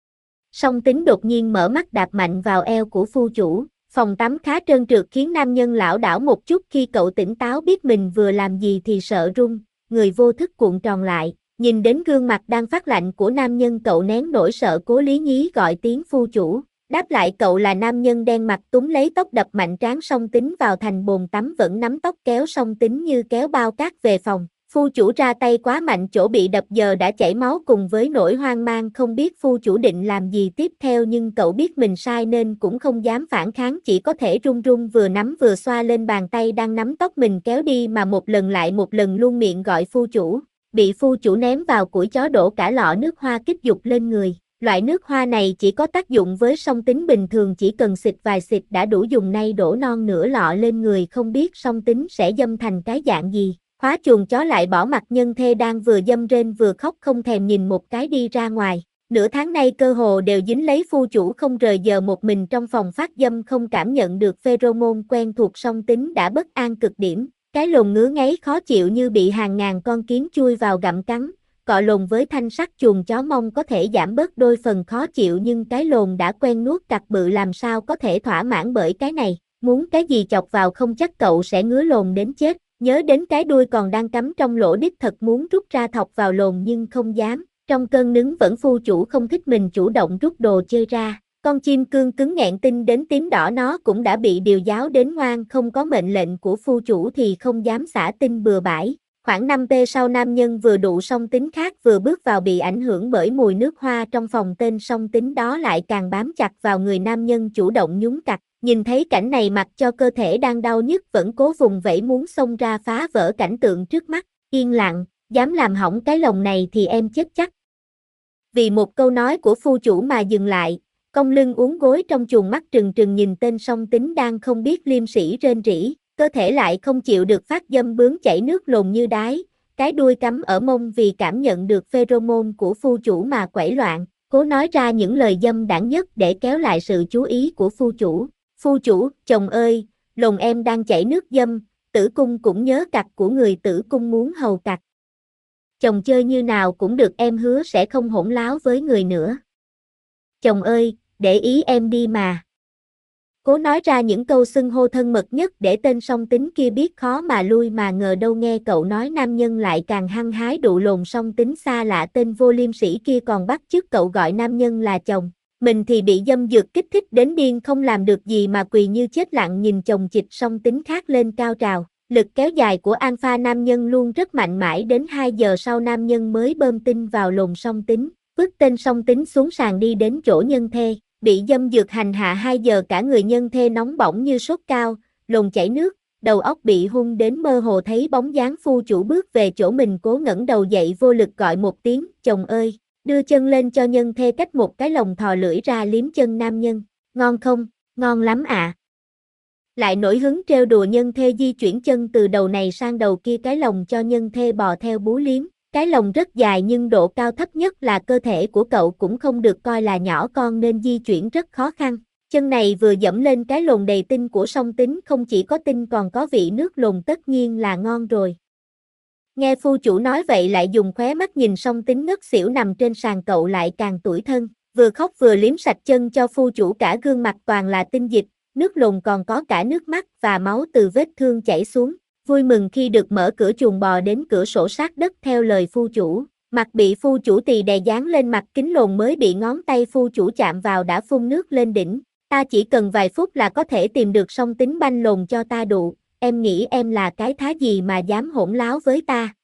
Song tính đột nhiên mở mắt đạp mạnh vào eo của phu chủ. Phòng tắm khá trơn trượt khiến nam nhân lảo đảo một chút, khi cậu tỉnh táo biết mình vừa làm gì thì sợ run, người vô thức cuộn tròn lại. Nhìn đến gương mặt đang phát lạnh của nam nhân, cậu nén nỗi sợ cố lý nhí gọi tiếng phu chủ. Đáp lại cậu là nam nhân đen mặt túm lấy tóc đập mạnh trán song tính vào thành bồn tắm, vẫn nắm tóc kéo song tính như kéo bao cát về phòng. Phu chủ ra tay quá mạnh, chỗ bị đập giờ đã chảy máu, cùng với nỗi hoang mang không biết phu chủ định làm gì tiếp theo, nhưng cậu biết mình sai nên cũng không dám phản kháng, chỉ có thể run run vừa nắm vừa xoa lên bàn tay đang nắm tóc mình kéo đi, mà một lần lại một lần luôn miệng gọi phu chủ. Bị phu chủ ném vào củi chó, đổ cả lọ nước hoa kích dục lên người. Loại nước hoa này chỉ có tác dụng với song tính bình thường, chỉ cần xịt vài xịt đã đủ dùng, nay đổ non nửa lọ lên người, không biết song tính sẽ dâm thành cái dạng gì. Khóa chuồng chó lại bỏ mặt nhân thê đang vừa dâm rên vừa khóc không thèm nhìn một cái đi ra ngoài. Nửa tháng nay cơ hồ đều dính lấy phu chủ không rời, giờ một mình trong phòng phát dâm không cảm nhận được pheromone quen thuộc, song tính đã bất an cực điểm. Cái lồn ngứa ngáy khó chịu như bị hàng ngàn con kiến chui vào gặm cắn. Cọ lồn với thanh sắt chuồng chó mong có thể giảm bớt đôi phần khó chịu, nhưng cái lồn đã quen nuốt cặc bự làm sao có thể thỏa mãn bởi cái này. Muốn cái gì chọc vào không chắc cậu sẽ ngứa lồn đến chết. Nhớ đến cái đuôi còn đang cắm trong lỗ đít, thật muốn rút ra thọc vào lồn nhưng không dám. Trong cơn nứng vẫn phu chủ không thích mình chủ động rút đồ chơi ra. Con chim cương cứng nghẹn tinh đến tím đỏ, nó cũng đã bị điều giáo đến ngoan, không có mệnh lệnh của phu chủ thì không dám xả tinh bừa bãi. Khoảng năm phút sau, nam nhân vừa đụ song tính khác vừa bước vào, bị ảnh hưởng bởi mùi nước hoa trong phòng, tên song tính đó lại càng bám chặt vào người nam nhân chủ động nhúng cặc. Nhìn thấy cảnh này, mặc cho cơ thể đang đau nhức vẫn cố vùng vẫy muốn xông ra phá vỡ cảnh tượng trước mắt. Yên lặng, dám làm hỏng cái lồng này thì em chết chắc. Vì một câu nói của phu chủ mà dừng lại, cong lưng uốn gối trong chuồng, mắt trừng trừng nhìn tên song tính đang không biết liêm sỉ rên rỉ, cơ thể lại không chịu được phát dâm bướm chảy nước lồn như đái, cái đuôi cắm ở mông vì cảm nhận được pheromone của phu chủ mà quẩy loạn, cố nói ra những lời dâm đãng nhất để kéo lại sự chú ý của phu chủ. Phu chủ, chồng ơi, lồn em đang chảy nước dâm, tử cung cũng nhớ cặc của người, tử cung muốn hầu cặc. Chồng chơi như nào cũng được, em hứa sẽ không hỗn láo với người nữa. Chồng ơi, để ý em đi mà. Cố nói ra những câu xưng hô thân mật nhất để tên song tính kia biết khó mà lui, mà ngờ đâu nghe cậu nói nam nhân lại càng hăng hái đụ lồn song tính xa lạ tên vô liêm sỉ kia còn bắt chước cậu gọi nam nhân là chồng. mình thì bị dâm dược kích thích đến điên không làm được gì mà quỳ như chết lặng nhìn chồng chịch song tính khác lên cao trào. Lực kéo dài của alpha nam nhân luôn rất mạnh mãi đến hai giờ sau nam nhân mới bơm tinh vào lồn song tính, vứt tên song tính xuống sàn đi đến chỗ nhân thê, bị dâm dược hành hạ hai giờ cả người nhân thê nóng bỏng như sốt cao, lồn chảy nước, đầu óc bị hung đến mơ hồ thấy bóng dáng phu chủ bước về chỗ mình cố ngẩng đầu dậy vô lực gọi một tiếng, chồng ơi, đưa chân lên cho nhân thê cách một cái lồng thò lưỡi ra liếm chân nam nhân, ngon không, ngon lắm ạ. À. Lại nổi hứng trêu đùa nhân thê di chuyển chân từ đầu này sang đầu kia cái lồng cho nhân thê bò theo bú liếm. Cái lồng rất dài nhưng độ cao thấp nhất là cơ thể của cậu cũng không được coi là nhỏ con nên di chuyển rất khó khăn. Chân này vừa dẫm lên cái lồn đầy tinh của song tính không chỉ có tinh còn có vị nước lồn tất nhiên là ngon rồi. Nghe phu chủ nói vậy lại dùng khóe mắt nhìn song tính ngất xỉu nằm trên sàn cậu lại càng tủi thân. Vừa khóc vừa liếm sạch chân cho phu chủ cả gương mặt toàn là tinh dịch, nước lồn còn có cả nước mắt và máu từ vết thương chảy xuống. Vui mừng khi được mở cửa chuồng bò đến cửa sổ sát đất theo lời phu chủ, mặt bị phu chủ tì đè dán lên mặt kính lồn mới bị ngón tay phu chủ chạm vào đã phun nước lên đỉnh, ta chỉ cần vài phút là có thể tìm được song tính banh lồn cho ta đụ, em nghĩ em là cái thá gì mà dám hỗn láo với ta.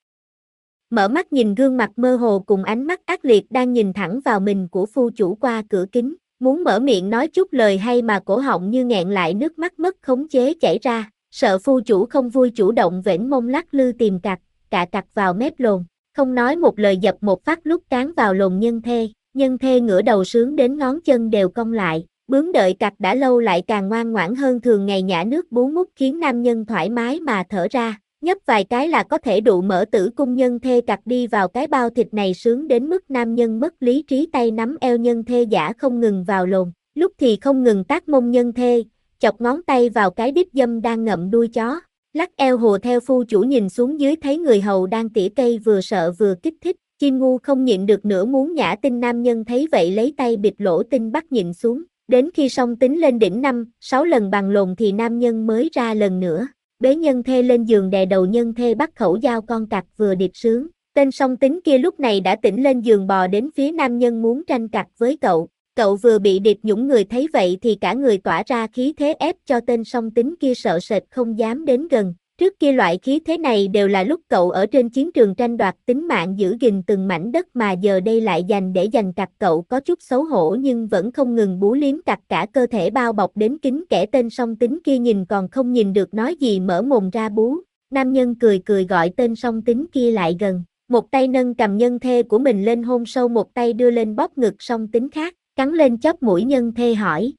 Mở mắt nhìn gương mặt mơ hồ cùng ánh mắt ác liệt đang nhìn thẳng vào mình của phu chủ qua cửa kính, muốn mở miệng nói chút lời hay mà cổ họng như nghẹn lại nước mắt mất khống chế chảy ra. Sợ phu chủ không vui chủ động vểnh mông lắc lư tìm cặc, cạ cặc vào mép lồn, không nói một lời dập một phát lúc cán vào lồn nhân thê, nhân thê ngửa đầu sướng đến ngón chân đều cong lại, bướng đợi cặc đã lâu lại càng ngoan ngoãn hơn thường ngày nhả nước bú mút khiến nam nhân thoải mái mà thở ra, nhấp vài cái là có thể đụ mở tử cung nhân thê cặc đi vào cái bao thịt này sướng đến mức nam nhân mất lý trí tay nắm eo nhân thê giả không ngừng vào lồn, lúc thì không ngừng tác mông nhân thê, chọc ngón tay vào cái đít dâm đang ngậm đuôi chó, lắc eo hùa theo phu chủ nhìn xuống dưới thấy người hầu đang tỉa cây vừa sợ vừa kích thích, chim ngu không nhịn được nữa muốn nhả tinh nam nhân thấy vậy lấy tay bịt lỗ tinh bắt nhịn xuống, đến khi song tính lên đỉnh năm, sáu lần bằng lồn thì nam nhân mới ra lần nữa, bế nhân thê lên giường đè đầu nhân thê bắt khẩu dao con cặc vừa điệp sướng, tên song tính kia lúc này đã tỉnh lên giường bò đến phía nam nhân muốn tranh cặc với cậu. Cậu vừa bị điệp nhũng người thấy vậy thì cả người tỏa ra khí thế ép cho tên song tính kia sợ sệt không dám đến gần. Trước kia loại khí thế này đều là lúc cậu ở trên chiến trường tranh đoạt tính mạng giữ gìn từng mảnh đất mà giờ đây lại dành để giành cặc cậu có chút xấu hổ nhưng vẫn không ngừng bú liếm cặc cả cơ thể bao bọc đến kín kẽ tên song tính kia nhìn còn không nhìn được nói gì mở mồm ra bú. Nam nhân cười cười gọi tên song tính kia lại gần. Một tay nâng cầm nhân thê của mình lên hôn sâu một tay đưa lên bóp ngực song tính khác. Cắn lên chóp mũi nhân thê hỏi.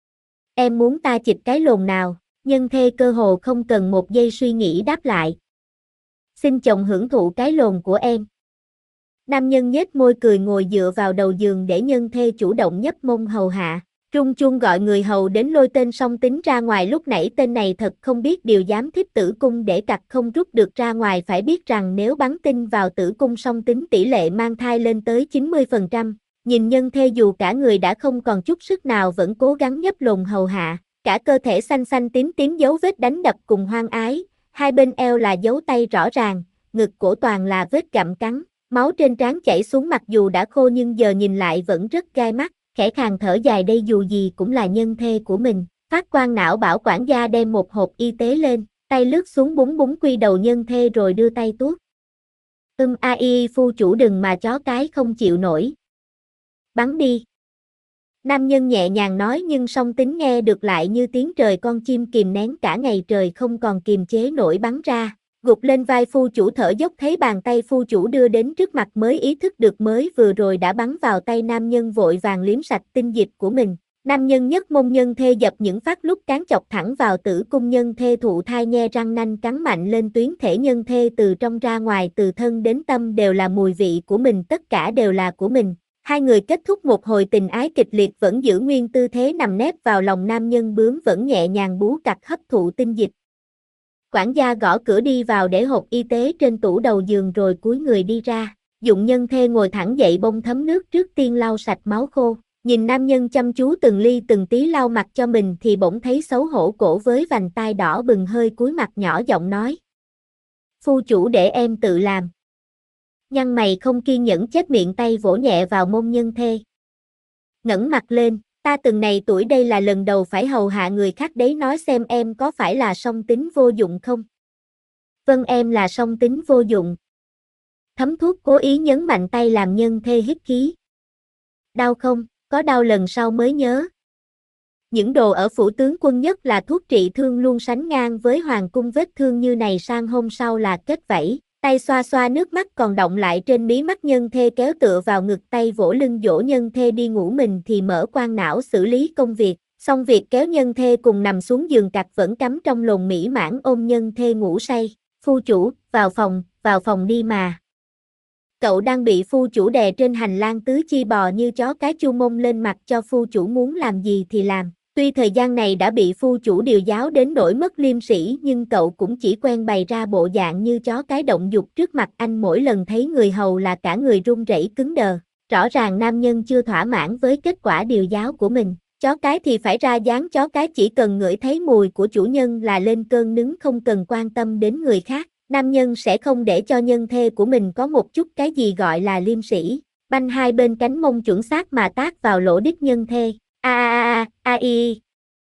Em muốn ta chịch cái lồn nào? Nhân thê cơ hồ không cần một giây suy nghĩ đáp lại. Xin chồng hưởng thụ cái lồn của em. Nam nhân nhếch môi cười ngồi dựa vào đầu giường để nhân thê chủ động nhấp mông hầu hạ. Trung Trung gọi người hầu đến lôi tên song tính ra ngoài lúc nãy tên này thật không biết điều dám thích tử cung để cặc không rút được ra ngoài phải biết rằng nếu bắn tinh vào tử cung song tính tỷ lệ mang thai lên tới chín mươi phần trăm. Nhìn nhân thê dù cả người đã không còn chút sức nào vẫn cố gắng nhấp lồn hầu hạ, cả cơ thể xanh xanh tím tím dấu vết đánh đập cùng hoang ái, hai bên eo là dấu tay rõ ràng, ngực cổ toàn là vết gặm cắn, máu trên trán chảy xuống mặc dù đã khô nhưng giờ nhìn lại vẫn rất gai mắt, khẽ khàng thở dài đây dù gì cũng là nhân thê của mình, phát quan não bảo quản gia đem một hộp y tế lên, tay lướt xuống búng búng quy đầu nhân thê rồi đưa tay tuốt. Ưm a i phu chủ đừng mà chó cái không chịu nổi. Bắn đi. Nam nhân nhẹ nhàng nói nhưng song tính nghe được lại như tiếng trời con chim kìm nén cả ngày trời không còn kiềm chế nổi bắn ra, gục lên vai phu chủ thở dốc thấy bàn tay phu chủ đưa đến trước mặt mới ý thức được mới vừa rồi đã bắn vào tay nam nhân vội vàng liếm sạch tinh dịch của mình. Nam nhân nhấc mông nhân thê dập những phát lúc cán chọc thẳng vào tử cung nhân thê thụ thai nhe răng nanh cắn mạnh lên tuyến thể nhân thê từ trong ra ngoài từ thân đến tâm đều là mùi vị của mình tất cả đều là của mình. Hai người kết thúc một hồi tình ái kịch liệt vẫn giữ nguyên tư thế nằm nép vào lòng nam nhân bướm vẫn nhẹ nhàng bú cặc hấp thụ tinh dịch. Quản gia gõ cửa đi vào để hộp y tế trên tủ đầu giường rồi cúi người đi ra. Dụng nhân thê ngồi thẳng dậy bông thấm nước trước tiên lau sạch máu khô. Nhìn nam nhân chăm chú từng ly từng tí lau mặt cho mình thì bỗng thấy xấu hổ cổ với vành tai đỏ bừng hơi cúi mặt nhỏ giọng nói. Phu chủ để em tự làm. Nhăn mày không kiên nhẫn chép miệng tay vỗ nhẹ vào mông nhân thê. ngẩng mặt lên, ta từng này tuổi đây là lần đầu phải hầu hạ người khác đấy, nói xem em có phải là song tính vô dụng không? Vâng, em là song tính vô dụng. Thấm thuốc cố ý nhấn mạnh tay làm nhân thê hít khí. Đau không? Có đau lần sau mới nhớ. Những đồ ở phủ tướng quân nhất là thuốc trị thương luôn sánh ngang với hoàng cung, vết thương như này sang hôm sau là kết vảy. Tay xoa xoa nước mắt còn đọng lại trên mí mắt nhân thê, kéo tựa vào ngực, tay vỗ lưng dỗ nhân thê đi ngủ, mình thì mở quan não xử lý công việc. Xong việc kéo nhân thê cùng nằm xuống giường, cặc vẫn cắm trong lồn mỹ mãn ôm nhân thê ngủ say. Phu chủ, vào phòng, vào phòng đi mà. Cậu đang bị phu chủ đè trên hành lang tứ chi bò như chó cái, chu mông lên mặt cho phu chủ muốn làm gì thì làm. Tuy thời gian này đã bị phu chủ điều giáo đến đổi mất liêm sỉ, nhưng cậu cũng chỉ quen bày ra bộ dạng như chó cái động dục trước mặt anh, mỗi lần thấy người hầu là cả người run rẩy cứng đờ. Rõ ràng nam nhân chưa thỏa mãn với kết quả điều giáo của mình. Chó cái thì phải ra dáng chó cái, chỉ cần ngửi thấy mùi của chủ nhân là lên cơn nứng, không cần quan tâm đến người khác. Nam nhân sẽ không để cho nhân thê của mình có một chút cái gì gọi là liêm sỉ. Banh hai bên cánh mông chuẩn xác mà tát vào lỗ đít nhân thê. A a a a i.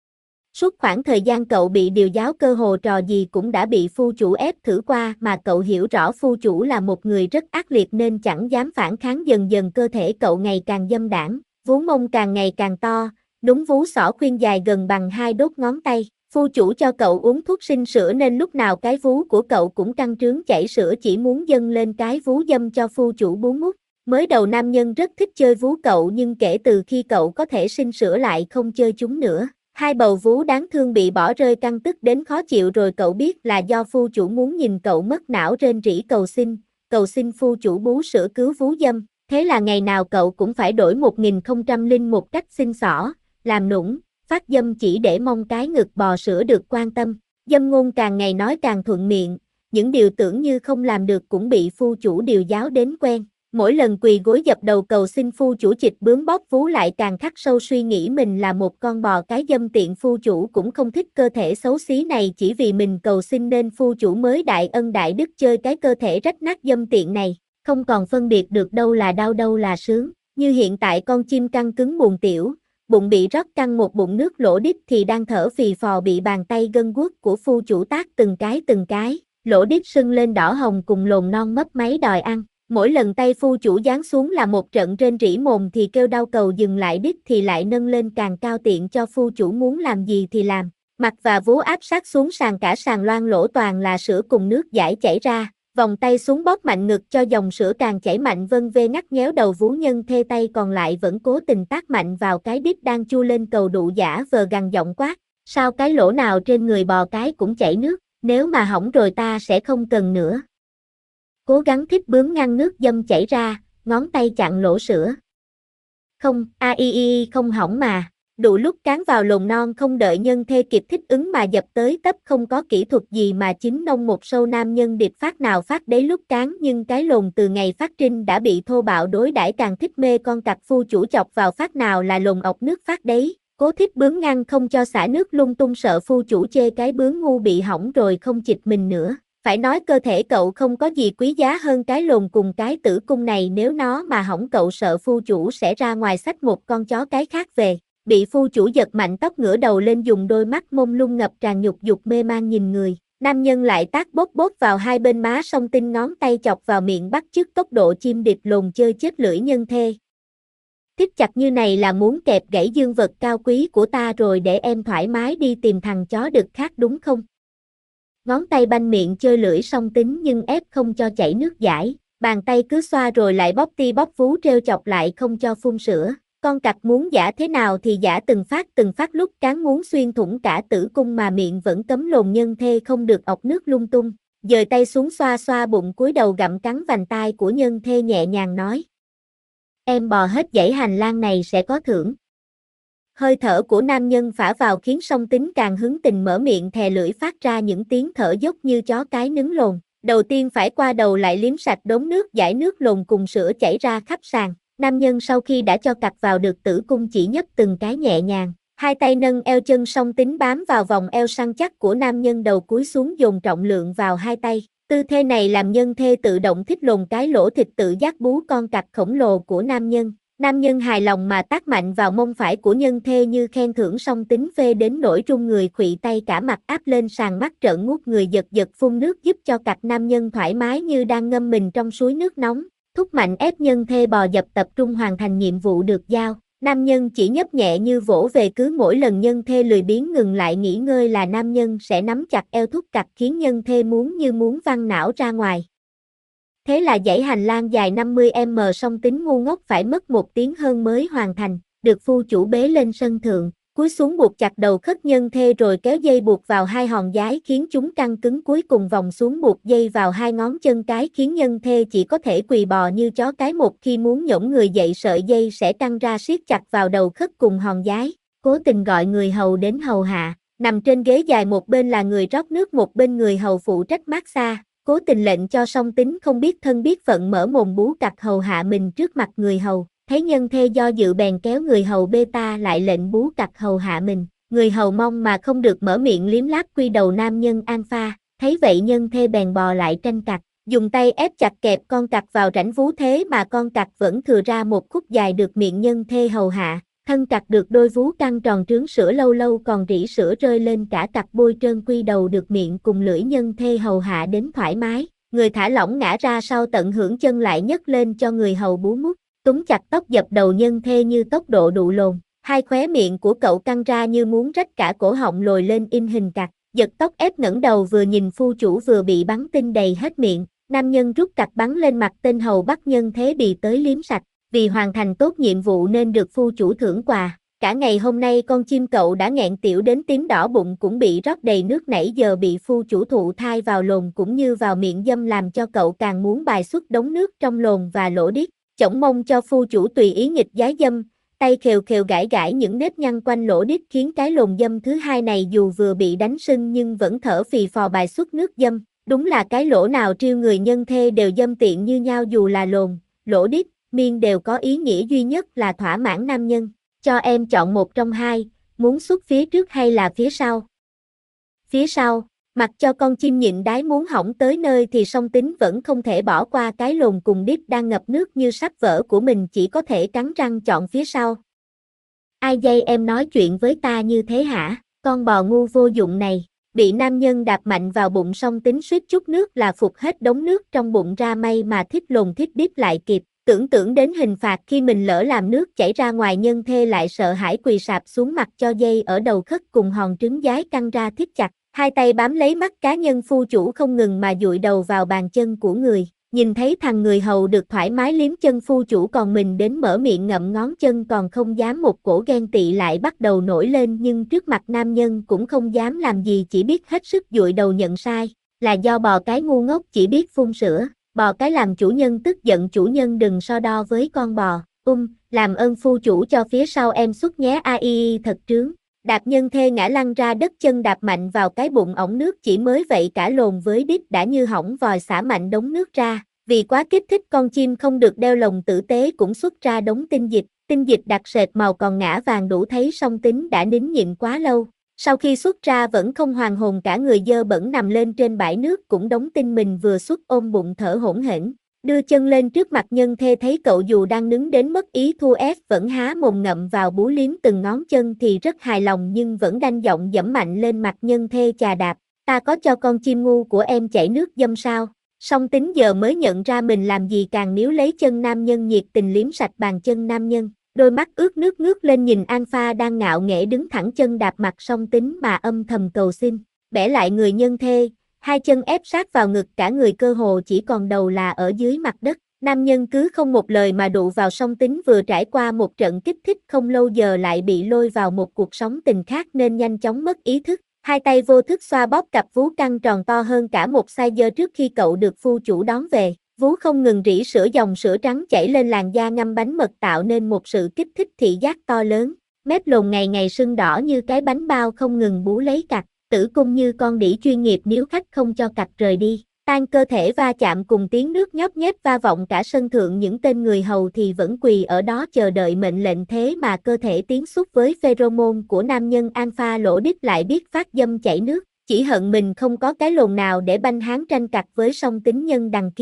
Suốt khoảng thời gian cậu bị điều giáo, cơ hồ trò gì cũng đã bị phu chủ ép thử qua, mà cậu hiểu rõ phu chủ là một người rất ác liệt nên chẳng dám phản kháng. Dần dần cơ thể cậu ngày càng dâm đãng, vú mông càng ngày càng to, đúng vú sỏ khuyên dài gần bằng hai đốt ngón tay. Phu chủ cho cậu uống thuốc sinh sữa nên lúc nào cái vú của cậu cũng căng trướng chảy sữa, chỉ muốn dâng lên cái vú dâm cho phu chủ bú mút. Mới đầu nam nhân rất thích chơi vú cậu, nhưng kể từ khi cậu có thể sinh sữa lại không chơi chúng nữa. Hai bầu vú đáng thương bị bỏ rơi căng tức đến khó chịu rồi cậu biết là do phu chủ muốn nhìn cậu mất não rên rỉ cầu xin, cầu xin phu chủ bú sữa cứu vú dâm. Thế là ngày nào cậu cũng phải đổi một nghìn không trăm lẻ một cách xin xỏ, làm nũng, phát dâm chỉ để mong cái ngực bò sữa được quan tâm. Dâm ngôn càng ngày nói càng thuận miệng, những điều tưởng như không làm được cũng bị phu chủ điều giáo đến quen. Mỗi lần quỳ gối dập đầu cầu xin phu chủ chịch bướm bóp vú lại càng khắc sâu suy nghĩ mình là một con bò cái dâm tiện. Phu chủ cũng không thích cơ thể xấu xí này, chỉ vì mình cầu xin nên phu chủ mới đại ân đại đức chơi cái cơ thể rách nát dâm tiện này, không còn phân biệt được đâu là đau đâu là sướng. Như hiện tại con chim căng cứng buồn tiểu, bụng bị rót căng một bụng nước, lỗ đít thì đang thở phì phò, bị bàn tay gân guốc của phu chủ tát từng cái từng cái, lỗ đít sưng lên đỏ hồng cùng lồn non mấp máy đòi ăn. Mỗi lần tay phu chủ giáng xuống là một trận rên rỉ, mồm thì kêu đau, cầu dừng lại, đít thì lại nâng lên càng cao, tiện cho phu chủ muốn làm gì thì làm. Mặt và vú áp sát xuống sàn, cả sàn loang lỗ toàn là sữa cùng nước dãi chảy ra, vòng tay xuống bóp mạnh ngực cho dòng sữa càng chảy mạnh, vân vê ngắt nhéo đầu vú nhân thê, tay còn lại vẫn cố tình tác mạnh vào cái đít đang chu lên cầu đụ, giả vờ gằn giọng quát, sao cái lỗ nào trên người bò cái cũng chảy nước, nếu mà hỏng rồi ta sẽ không cần nữa. Cố gắng thích bướm ngăn nước dâm chảy ra, ngón tay chặn lỗ sữa. Không, a i i không hỏng mà. Đủ lúc cán vào lồn non, không đợi nhân thê kịp thích ứng mà dập tới tấp, không có kỹ thuật gì mà chính nông một sâu, nam nhân điệp phát nào phát đấy lúc cán, nhưng cái lồn từ ngày phát trinh đã bị thô bạo đối đãi, càng thích mê con cặc. Phu chủ chọc vào phát nào là lồn ọc nước phát đấy, cố thích bướm ngăn không cho xả nước lung tung, sợ phu chủ chê cái bướm ngu bị hỏng rồi không chịch mình nữa. Phải nói cơ thể cậu không có gì quý giá hơn cái lồn cùng cái tử cung này, nếu nó mà hỏng cậu sợ phu chủ sẽ ra ngoài xách một con chó cái khác về. Bị phu chủ giật mạnh tóc, ngửa đầu lên, dùng đôi mắt mông lung ngập tràn nhục dục mê man nhìn người. Nam nhân lại tác bóp bóp vào hai bên má, song tinh ngón tay chọc vào miệng bắt chước tốc độ chim địch lồn chơi chết lưỡi nhân thê. Thích chặt như này là muốn kẹp gãy dương vật cao quý của ta rồi để em thoải mái đi tìm thằng chó đực khác đúng không? Ngón tay banh miệng chơi lưỡi song tính nhưng ép không cho chảy nước dãi, bàn tay cứ xoa rồi lại bóp ti bóp vú treo chọc lại không cho phun sữa. Con cặc muốn giả thế nào thì giả từng phát từng phát, lúc cán muốn xuyên thủng cả tử cung mà miệng vẫn cấm lồn nhân thê không được ọc nước lung tung. Dời tay xuống xoa xoa bụng, cúi đầu gặm cắn vành tai của nhân thê, nhẹ nhàng nói: em bò hết dãy hành lang này sẽ có thưởng. Hơi thở của nam nhân phả vào khiến song tính càng hứng tình, mở miệng thè lưỡi phát ra những tiếng thở dốc như chó cái nứng lồn. Đầu tiên phải qua đầu lại liếm sạch đống nước dãi nước lồn cùng sữa chảy ra khắp sàn. Nam nhân sau khi đã cho cặc vào được tử cung chỉ nhấp từng cái nhẹ nhàng, hai tay nâng eo chân, song tính bám vào vòng eo săn chắc của nam nhân, đầu cúi xuống dồn trọng lượng vào hai tay. Tư thế này làm nhân thê tự động thích lồn cái lỗ thịt, tự giác bú con cặc khổng lồ của nam nhân. Nam nhân hài lòng mà tát mạnh vào mông phải của nhân thê như khen thưởng, song tính phê đến nỗi run người khuỵu tay cả mặt áp lên sàn, mắt trợn ngút người giật giật phun nước, giúp cho cặp nam nhân thoải mái như đang ngâm mình trong suối nước nóng. Thúc mạnh ép nhân thê bò dập tập trung hoàn thành nhiệm vụ được giao. Nam nhân chỉ nhấp nhẹ như vỗ về, cứ mỗi lần nhân thê lười biếng ngừng lại nghỉ ngơi là nam nhân sẽ nắm chặt eo thúc cặp, khiến nhân thê muốn như muốn văng não ra ngoài. Thế là dãy hành lang dài năm mươi mét song tính ngu ngốc phải mất một tiếng hơn mới hoàn thành, được phu chủ bế lên sân thượng, cúi xuống buộc chặt đầu khất nhân thê rồi kéo dây buộc vào hai hòn giái khiến chúng căng cứng, cuối cùng vòng xuống buộc dây vào hai ngón chân cái khiến nhân thê chỉ có thể quỳ bò như chó cái, một khi muốn nhổm người dậy sợi dây sẽ căng ra siết chặt vào đầu khất cùng hòn giái. Cố tình gọi người hầu đến hầu hạ, nằm trên ghế dài, một bên là người rót nước, một bên người hầu phụ trách massage. Cố tình lệnh cho song tính không biết thân biết phận mở mồm bú cặc hầu hạ mình trước mặt người hầu. Thấy nhân thê do dự bèn kéo người hầu beta lại lệnh bú cặc hầu hạ mình. Người hầu mong mà không được mở miệng liếm láp quy đầu nam nhân alpha. Thấy vậy nhân thê bèn bò lại tranh cặc, dùng tay ép chặt kẹp con cặc vào rãnh vú, thế mà con cặc vẫn thừa ra một khúc dài được miệng nhân thê hầu hạ. Thân cặc được đôi vú căng tròn trướng, sữa lâu lâu còn rỉ sữa rơi lên cả cặc, bôi trơn quy đầu được miệng cùng lưỡi nhân thê hầu hạ đến thoải mái. Người thả lỏng ngã ra sau, tận hưởng chân lại nhấc lên cho người hầu bú mút, túm chặt tóc dập đầu nhân thê như tốc độ đụ lồn. Hai khóe miệng của cậu căng ra như muốn rách cả cổ họng lồi lên in hình cặc, giật tóc ép ngẩng đầu vừa nhìn phu chủ vừa bị bắn tinh đầy hết miệng. Nam nhân rút cặc bắn lên mặt tên hầu bắt nhân thế bì tới liếm sạch. Vì hoàn thành tốt nhiệm vụ nên được phu chủ thưởng quà. Cả ngày hôm nay con chim cậu đã nghẹn tiểu đến tím đỏ, bụng cũng bị rót đầy nước, nãy giờ bị phu chủ thụ thai vào lồn cũng như vào miệng dâm, làm cho cậu càng muốn bài xuất đống nước trong lồn và lỗ điếc. Chổng mông cho phu chủ tùy ý nghịch giái dâm, tay khều khều gãi gãi những nếp nhăn quanh lỗ điếc khiến cái lồn dâm thứ hai này dù vừa bị đánh sưng nhưng vẫn thở phì phò bài xuất nước dâm. Đúng là cái lỗ nào triêu người nhân thê đều dâm tiện như nhau, dù là lồn, lỗ điếc, miên đều có ý nghĩa duy nhất là thỏa mãn nam nhân. Cho em chọn một trong hai, muốn xuất phía trước hay là phía sau? Phía sau. Mặc cho con chim nhịn đái muốn hỏng tới nơi thì song tính vẫn không thể bỏ qua cái lồn cùng đít đang ngập nước như sắp vỡ của mình, chỉ có thể cắn răng chọn phía sau. Ai dây em nói chuyện với ta như thế hả, con bò ngu vô dụng này. Bị nam nhân đạp mạnh vào bụng, song tính suýt chút nước là phục hết đống nước trong bụng ra, may mà thích lồn thích đít lại kịp. Tưởng tượng đến hình phạt khi mình lỡ làm nước chảy ra ngoài, nhân thê lại sợ hãi quỳ sạp xuống mặt cho dây ở đầu khất cùng hòn trứng giái căng ra thít chặt. Hai tay bám lấy mắt cá nhân phu chủ không ngừng mà dụi đầu vào bàn chân của người. Nhìn thấy thằng người hầu được thoải mái liếm chân phu chủ, còn mình đến mở miệng ngậm ngón chân còn không dám, một cổ ghen tị lại bắt đầu nổi lên, nhưng trước mặt nam nhân cũng không dám làm gì, chỉ biết hết sức dụi đầu nhận sai. Là do bò cái ngu ngốc chỉ biết phun sữa. Bò cái làm chủ nhân tức giận, chủ nhân đừng so đo với con bò. Um, làm ơn phu chủ cho phía sau em xuất nhé, ai thật trướng. Đạp nhân thê ngã lăn ra đất, chân đạp mạnh vào cái bụng ổng nước, chỉ mới vậy cả lồn với đít đã như hỏng vòi, xả mạnh đống nước ra. Vì quá kích thích, con chim không được đeo lồng tử tế cũng xuất ra đống tinh dịch. Tinh dịch đặc sệt màu còn ngã vàng, đủ thấy song tính đã nín nhịn quá lâu. Sau khi xuất ra vẫn không hoàn hồn, cả người dơ bẩn nằm lên trên bãi nước cũng đóng tin mình vừa xuất, ôm bụng thở hổn hển. Đưa chân lên trước mặt nhân thê, thấy cậu dù đang nứng đến mất ý thua ép vẫn há mồm ngậm vào bú liếm từng ngón chân thì rất hài lòng, nhưng vẫn đanh giọng dẫm mạnh lên mặt nhân thê chà đạp. Ta có cho con chim ngu của em chảy nước dâm sao? Song tính giờ mới nhận ra mình làm gì, càng níu lấy chân nam nhân nhiệt tình liếm sạch bàn chân nam nhân. Đôi mắt ướt nước ngước lên nhìn alpha đang ngạo nghễ đứng thẳng chân đạp mặt song tính mà âm thầm cầu xin. Bẻ lại người nhân thê, hai chân ép sát vào ngực, cả người cơ hồ chỉ còn đầu là ở dưới mặt đất. Nam nhân cứ không một lời mà đụ vào song tính, vừa trải qua một trận kích thích không lâu giờ lại bị lôi vào một cuộc sống tình khác nên nhanh chóng mất ý thức. Hai tay vô thức xoa bóp cặp vú căng tròn to hơn cả một size trước khi cậu được phu chủ đón về. Vú không ngừng rỉ sữa, dòng sữa trắng chảy lên làn da ngâm bánh mật tạo nên một sự kích thích thị giác to lớn. Mép lồn ngày ngày sưng đỏ như cái bánh bao không ngừng bú lấy cặc, tử cung như con đĩ chuyên nghiệp níu khách không cho cặc rời đi. Tan cơ thể va chạm cùng tiếng nước nhóp nhép va vọng cả sân thượng, những tên người hầu thì vẫn quỳ ở đó chờ đợi mệnh lệnh, thế mà cơ thể tiến xúc với pheromone của nam nhân alpha lỗ đít lại biết phát dâm chảy nước, chỉ hận mình không có cái lồn nào để banh hán tranh cặc với song tính nhân đằng kia.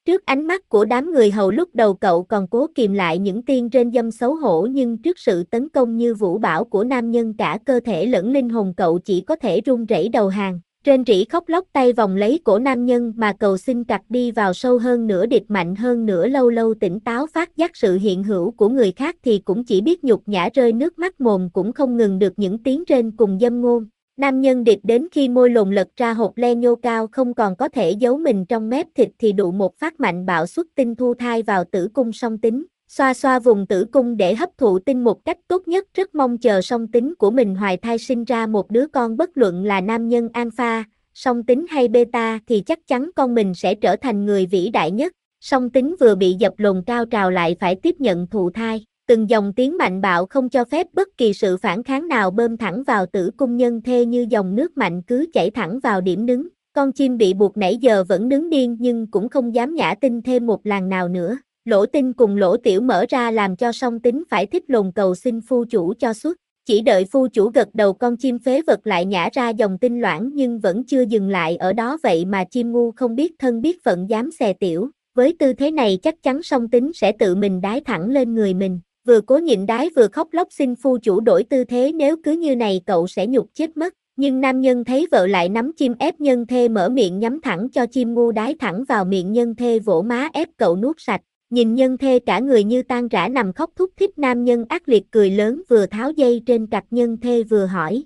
Trước ánh mắt của đám người hầu lúc đầu cậu còn cố kìm lại những tiếng rên răm xấu hổ, nhưng trước sự tấn công như vũ bão của nam nhân cả cơ thể lẫn linh hồn cậu chỉ có thể run rẩy đầu hàng. Rên rỉ khóc lóc tay vòng lấy cổ nam nhân mà cầu xin cặc đi vào sâu hơn nữa, địch mạnh hơn nữa, lâu lâu tỉnh táo phát giác sự hiện hữu của người khác thì cũng chỉ biết nhục nhã rơi nước mắt, mồm cũng không ngừng được những tiếng rên cùng dâm ngôn. Nam nhân điệp đến khi môi lồn lật ra hột le nhô cao không còn có thể giấu mình trong mép thịt thì đụ một phát mạnh bạo xuất tinh thu thai vào tử cung song tính, xoa xoa vùng tử cung để hấp thụ tinh một cách tốt nhất, rất mong chờ song tính của mình hoài thai sinh ra một đứa con, bất luận là nam nhân alpha, song tính hay beta thì chắc chắn con mình sẽ trở thành người vĩ đại nhất. Song tính vừa bị dập lồn cao trào lại phải tiếp nhận thụ thai. Từng dòng tiếng mạnh bạo không cho phép bất kỳ sự phản kháng nào bơm thẳng vào tử cung nhân thê như dòng nước mạnh cứ chảy thẳng vào điểm nứng. Con chim bị buộc nãy giờ vẫn nứng điên nhưng cũng không dám nhả tinh thêm một làn nào nữa. Lỗ tinh cùng lỗ tiểu mở ra làm cho song tính phải thích lồn cầu xin phu chủ cho xuất. Chỉ đợi phu chủ gật đầu con chim phế vật lại nhả ra dòng tinh loãng, nhưng vẫn chưa dừng lại ở đó, vậy mà chim ngu không biết thân biết phận dám xè tiểu. Với tư thế này chắc chắn song tính sẽ tự mình đái thẳng lên người mình. Vừa cố nhịn đái vừa khóc lóc xin phu chủ đổi tư thế, nếu cứ như này cậu sẽ nhục chết mất. Nhưng nam nhân thấy vợ lại nắm chim ép nhân thê mở miệng nhắm thẳng cho chim ngu đái thẳng vào miệng nhân thê, vỗ má ép cậu nuốt sạch. Nhìn nhân thê cả người như tan rã nằm khóc thúc thích, nam nhân ác liệt cười lớn vừa tháo dây trên cặt nhân thê vừa hỏi.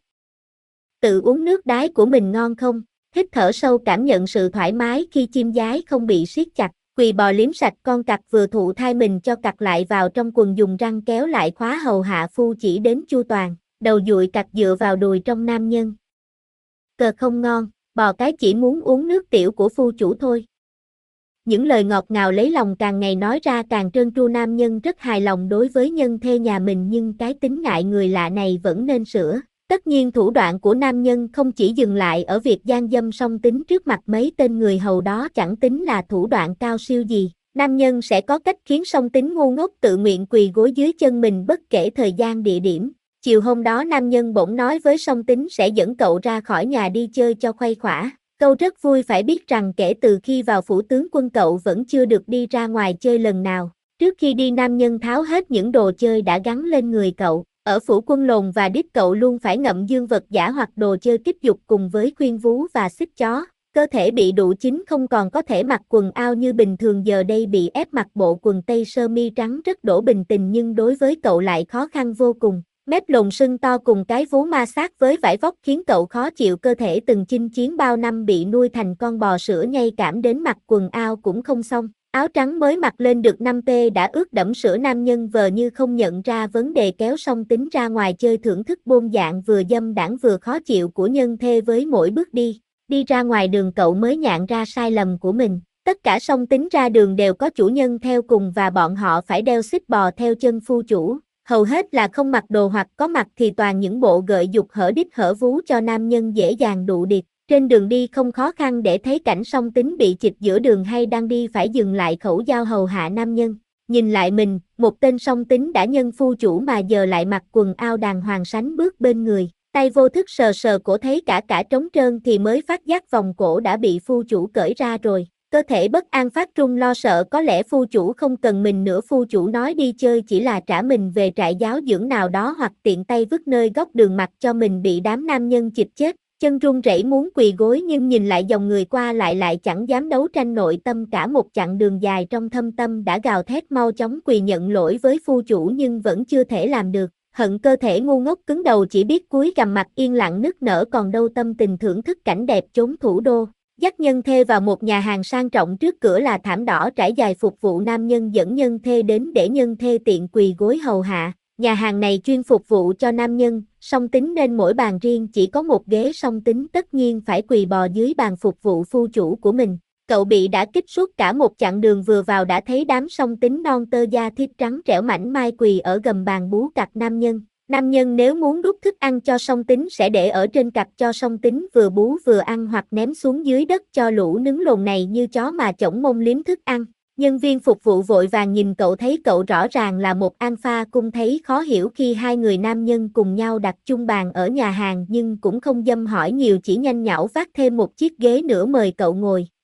Tự uống nước đái của mình ngon không? Hít thở sâu cảm nhận sự thoải mái khi chim giái không bị siết chặt. Quỳ bò liếm sạch con cặc vừa thụ thai mình cho cặc lại vào trong quần, dùng răng kéo lại khóa hầu hạ phu chỉ đến chu toàn, đầu dụi cặc dựa vào đùi trong nam nhân. Cờ không ngon, bò cái chỉ muốn uống nước tiểu của phu chủ thôi. Những lời ngọt ngào lấy lòng càng ngày nói ra càng trơn tru, nam nhân rất hài lòng đối với nhân thê nhà mình, nhưng cái tính ngại người lạ này vẫn nên sửa. Tất nhiên thủ đoạn của nam nhân không chỉ dừng lại ở việc gian dâm song tính trước mặt mấy tên người hầu đó chẳng tính là thủ đoạn cao siêu gì. Nam nhân sẽ có cách khiến song tính ngu ngốc tự nguyện quỳ gối dưới chân mình bất kể thời gian địa điểm. Chiều hôm đó nam nhân bỗng nói với song tính sẽ dẫn cậu ra khỏi nhà đi chơi cho khuây khỏa. Cậu rất vui, phải biết rằng kể từ khi vào phủ tướng quân cậu vẫn chưa được đi ra ngoài chơi lần nào. Trước khi đi nam nhân tháo hết những đồ chơi đã gắn lên người cậu. Ở phủ quân lồn và đít cậu luôn phải ngậm dương vật giả hoặc đồ chơi kích dục cùng với khuyên vú và xích chó. Cơ thể bị đụ chín không còn có thể mặc quần ao như bình thường, giờ đây bị ép mặc bộ quần tây sơ mi trắng rất đổ bình tình, nhưng đối với cậu lại khó khăn vô cùng. Mép lồn sưng to cùng cái vú ma sát với vải vóc khiến cậu khó chịu, cơ thể từng chinh chiến bao năm bị nuôi thành con bò sữa nhây cảm đến mặc quần ao cũng không xong. Áo trắng mới mặc lên được năm pê đã ướt đẫm sữa, nam nhân vờ như không nhận ra vấn đề kéo song tính ra ngoài chơi, thưởng thức bôn dạng vừa dâm đãng vừa khó chịu của nhân thê. Với mỗi bước đi, đi ra ngoài đường cậu mới nhận ra sai lầm của mình. Tất cả song tính ra đường đều có chủ nhân theo cùng và bọn họ phải đeo xích bò theo chân phu chủ. Hầu hết là không mặc đồ hoặc có mặc thì toàn những bộ gợi dục hở đít hở vú cho nam nhân dễ dàng đụ điệp. Trên đường đi không khó khăn để thấy cảnh song tính bị chịch giữa đường hay đang đi phải dừng lại khẩu giao hầu hạ nam nhân. Nhìn lại mình, một tên song tính đã nhân phu chủ mà giờ lại mặc quần ao đàng hoàng sánh bước bên người. Tay vô thức sờ sờ cổ thấy cả cả trống trơn thì mới phát giác vòng cổ đã bị phu chủ cởi ra rồi. Cơ thể bất an phát run lo sợ có lẽ phu chủ không cần mình nữa. Phu chủ nói đi chơi chỉ là trả mình về trại giáo dưỡng nào đó hoặc tiện tay vứt nơi góc đường mặc cho mình bị đám nam nhân chịch chết. Chân run rẩy muốn quỳ gối nhưng nhìn lại dòng người qua lại lại chẳng dám đấu tranh, nội tâm cả một chặng đường dài trong thâm tâm đã gào thét mau chóng quỳ nhận lỗi với phu chủ nhưng vẫn chưa thể làm được. Hận cơ thể ngu ngốc cứng đầu chỉ biết cúi gằm mặt yên lặng nức nở, còn đâu tâm tình thưởng thức cảnh đẹp chốn thủ đô. Dắt nhân thê vào một nhà hàng sang trọng, trước cửa là thảm đỏ trải dài phục vụ, nam nhân dẫn nhân thê đến để nhân thê tiện quỳ gối hầu hạ. Nhà hàng này chuyên phục vụ cho nam nhân, song tính nên mỗi bàn riêng chỉ có một ghế, song tính tất nhiên phải quỳ bò dưới bàn phục vụ phu chủ của mình. Cậu bị đã kích suốt cả một chặng đường, vừa vào đã thấy đám song tính non tơ da thịt trắng trẻo mảnh mai quỳ ở gầm bàn bú cặt nam nhân. Nam nhân nếu muốn đút thức ăn cho song tính sẽ để ở trên cặt cho song tính vừa bú vừa ăn, hoặc ném xuống dưới đất cho lũ nứng lồn này như chó mà chổng mông liếm thức ăn. Nhân viên phục vụ vội vàng nhìn cậu, thấy cậu rõ ràng là một alpha cung thấy khó hiểu khi hai người nam nhân cùng nhau đặt chung bàn ở nhà hàng, nhưng cũng không dâm hỏi nhiều, chỉ nhanh nhảu vác thêm một chiếc ghế nữa mời cậu ngồi.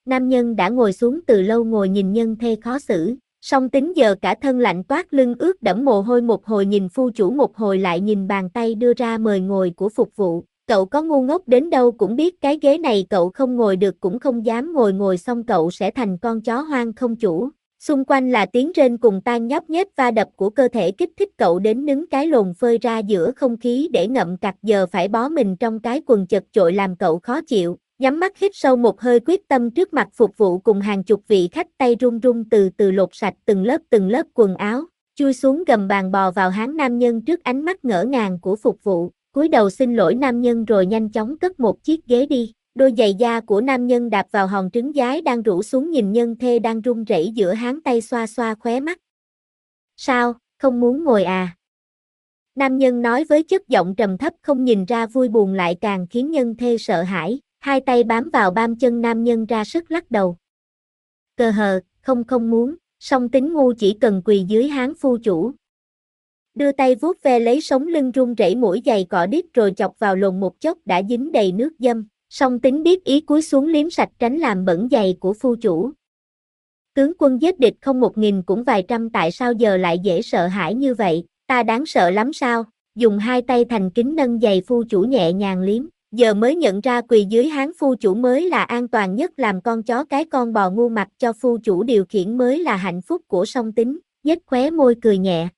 Nam nhân đã ngồi xuống từ lâu ngồi nhìn nhân thê khó xử, song tính giờ cả thân lạnh toát lưng ướt đẫm mồ hôi, một hồi nhìn phu chủ một hồi lại nhìn bàn tay đưa ra mời ngồi của phục vụ. Cậu có ngu ngốc đến đâu cũng biết cái ghế này cậu không ngồi được cũng không dám ngồi, ngồi xong cậu sẽ thành con chó hoang không chủ. Xung quanh là tiếng rên cùng tan nhóc nhét va đập của cơ thể kích thích cậu đến nứng cái lồn phơi ra giữa không khí để ngậm cặt, giờ phải bó mình trong cái quần chật chội làm cậu khó chịu. Nhắm mắt hít sâu một hơi quyết tâm trước mặt phục vụ cùng hàng chục vị khách, tay run run từ từ lột sạch từng lớp từng lớp quần áo, chui xuống gầm bàn bò vào háng nam nhân trước ánh mắt ngỡ ngàng của phục vụ, cúi đầu xin lỗi nam nhân rồi nhanh chóng cất một chiếc ghế đi. Đôi giày da của nam nhân đạp vào hòn trứng giái đang rũ xuống, nhìn nhân thê đang run rẩy giữa háng tay xoa xoa khóe mắt. Sao, không muốn ngồi à? Nam nhân nói với chất giọng trầm thấp, không nhìn ra vui buồn lại càng khiến nhân thê sợ hãi, hai tay bám vào bám chân nam nhân ra sức lắc đầu. Cờ hờ, không không muốn, song tính ngu chỉ cần quỳ dưới háng phu chủ. Đưa tay vuốt ve lấy sống lưng run rẩy, mũi giày cọ đít rồi chọc vào lồn một chốc đã dính đầy nước dâm. Song tính biết ý cúi xuống liếm sạch tránh làm bẩn giày của phu chủ. Tướng quân giết địch không một nghìn cũng vài trăm, tại sao giờ lại dễ sợ hãi như vậy, ta đáng sợ lắm sao? Dùng hai tay thành kính nâng giày phu chủ nhẹ nhàng liếm, giờ mới nhận ra quỳ dưới háng phu chủ mới là an toàn nhất, làm con chó cái con bò ngu mặc cho phu chủ điều khiển mới là hạnh phúc của song tính, nhếch khóe môi cười nhẹ.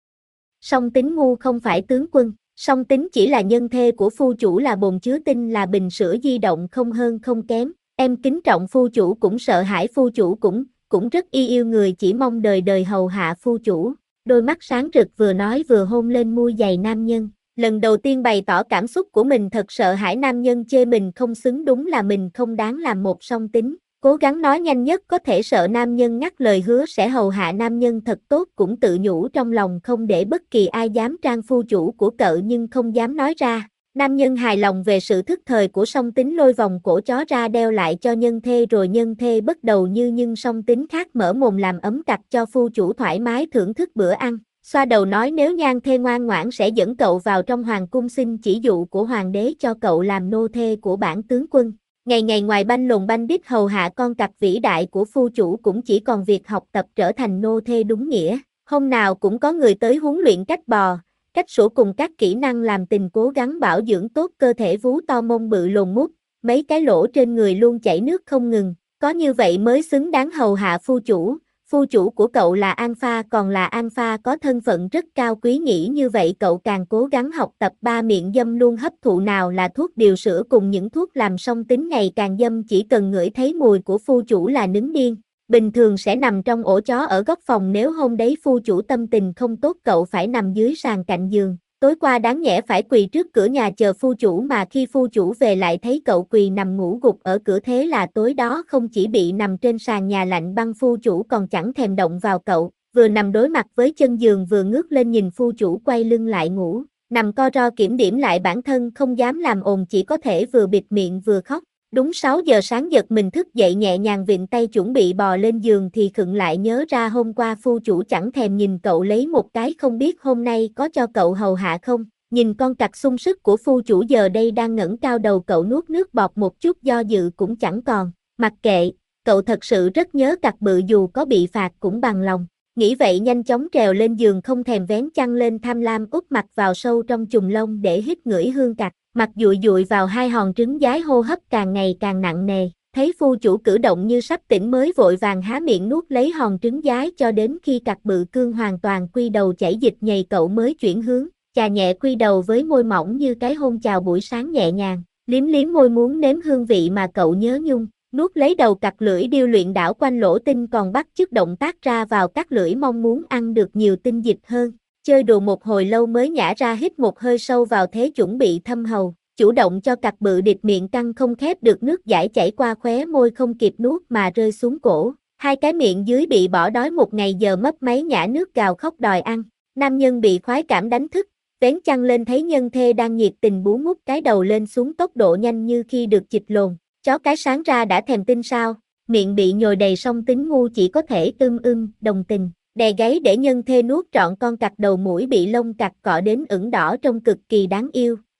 Song tính ngu không phải tướng quân. Song tính chỉ là nhân thê của phu chủ, là bồn chứa tinh, là bình sữa di động, không hơn không kém. Em kính trọng phu chủ cũng sợ hãi phu chủ, cũng cũng rất y yêu người, chỉ mong đời đời hầu hạ phu chủ. Đôi mắt sáng rực vừa nói vừa hôn lên môi giày nam nhân. Lần đầu tiên bày tỏ cảm xúc của mình, thật sợ hãi nam nhân chê mình không xứng, đúng là mình không đáng làm một song tính. Cố gắng nói nhanh nhất có thể, sợ nam nhân ngắt lời hứa sẽ hầu hạ nam nhân thật tốt, cũng tự nhủ trong lòng không để bất kỳ ai dám trang phu chủ của cậu nhưng không dám nói ra. Nam nhân hài lòng về sự thức thời của song tính, lôi vòng cổ chó ra đeo lại cho nhân thê, rồi nhân thê bất đầu như nhưng song tính khác mở mồm làm ấm cặt cho phu chủ thoải mái thưởng thức bữa ăn. Xoa đầu nói nếu nhan thê ngoan ngoãn sẽ dẫn cậu vào trong hoàng cung xin chỉ dụ của hoàng đế cho cậu làm nô thê của bản tướng quân. Ngày ngày ngoài banh lồn banh đít hầu hạ con cặc vĩ đại của phu chủ, cũng chỉ còn việc học tập trở thành nô thê đúng nghĩa. Hôm nào cũng có người tới huấn luyện cách bò, cách sủa cùng các kỹ năng làm tình, cố gắng bảo dưỡng tốt cơ thể, vú to mông bự lồn mút, mấy cái lỗ trên người luôn chảy nước không ngừng. Có như vậy mới xứng đáng hầu hạ phu chủ. Phu chủ của cậu là Alpha, còn là Alpha có thân phận rất cao quý, nghĩ như vậy cậu càng cố gắng học tập, ba miệng dâm luôn hấp thụ nào là thuốc điều sữa cùng những thuốc làm song tính ngày càng dâm, chỉ cần ngửi thấy mùi của phu chủ là nứng điên. Bình thường sẽ nằm trong ổ chó ở góc phòng, nếu hôm đấy phu chủ tâm tình không tốt cậu phải nằm dưới sàn cạnh giường. Tối qua đáng nhẽ phải quỳ trước cửa nhà chờ phu chủ, mà khi phu chủ về lại thấy cậu quỳ nằm ngủ gục ở cửa, thế là tối đó không chỉ bị nằm trên sàn nhà lạnh băng, phu chủ còn chẳng thèm động vào cậu, vừa nằm đối mặt với chân giường vừa ngước lên nhìn phu chủ quay lưng lại ngủ, nằm co ro kiểm điểm lại bản thân không dám làm ồn, chỉ có thể vừa bịt miệng vừa khóc. Đúng sáu giờ sáng giật mình thức dậy nhẹ nhàng vịn tay chuẩn bị bò lên giường thì khựng lại, nhớ ra hôm qua phu chủ chẳng thèm nhìn cậu lấy một cái, không biết hôm nay có cho cậu hầu hạ không. Nhìn con cặc sung sức của phu chủ giờ đây đang ngẩng cao đầu, cậu nuốt nước bọt, một chút do dự cũng chẳng còn. Mặc kệ, cậu thật sự rất nhớ cặc bự, dù có bị phạt cũng bằng lòng. Nghĩ vậy nhanh chóng trèo lên giường, không thèm vén chăn lên, tham lam úp mặt vào sâu trong chùm lông để hít ngửi hương cặc. Mặt dụi dụi vào hai hòn trứng giái, hô hấp càng ngày càng nặng nề. Thấy phu chủ cử động như sắp tỉnh mới vội vàng há miệng nuốt lấy hòn trứng giái, cho đến khi cặc bự cương hoàn toàn quy đầu chảy dịch nhầy cậu mới chuyển hướng, chà nhẹ quy đầu với môi mỏng như cái hôn chào buổi sáng nhẹ nhàng, liếm liếm môi muốn nếm hương vị mà cậu nhớ nhung. Nuốt lấy đầu cặc, lưỡi điêu luyện đảo quanh lỗ tinh, còn bắt chước động tác ra vào các lưỡi, mong muốn ăn được nhiều tinh dịch hơn. Chơi đùa một hồi lâu mới nhả ra hít một hơi sâu vào thế chuẩn bị thâm hầu. Chủ động cho cặc bự địt miệng căng không khép được, nước dãi chảy qua khóe môi không kịp nuốt mà rơi xuống cổ. Hai cái miệng dưới bị bỏ đói một ngày giờ mấp máy nhả nước gào khóc đòi ăn. Nam nhân bị khoái cảm đánh thức, vén chăn lên thấy nhân thê đang nhiệt tình bú mút cái đầu lên xuống tốc độ nhanh như khi được chịch lồn. Chó cái sáng ra đã thèm tin sao? Miệng bị nhồi đầy song tính ngu chỉ có thể ưm ưm đồng tình. Đè gáy để nhân thê nuốt trọn con cặc, đầu mũi bị lông cặc cọ đến ửng đỏ trông cực kỳ đáng yêu.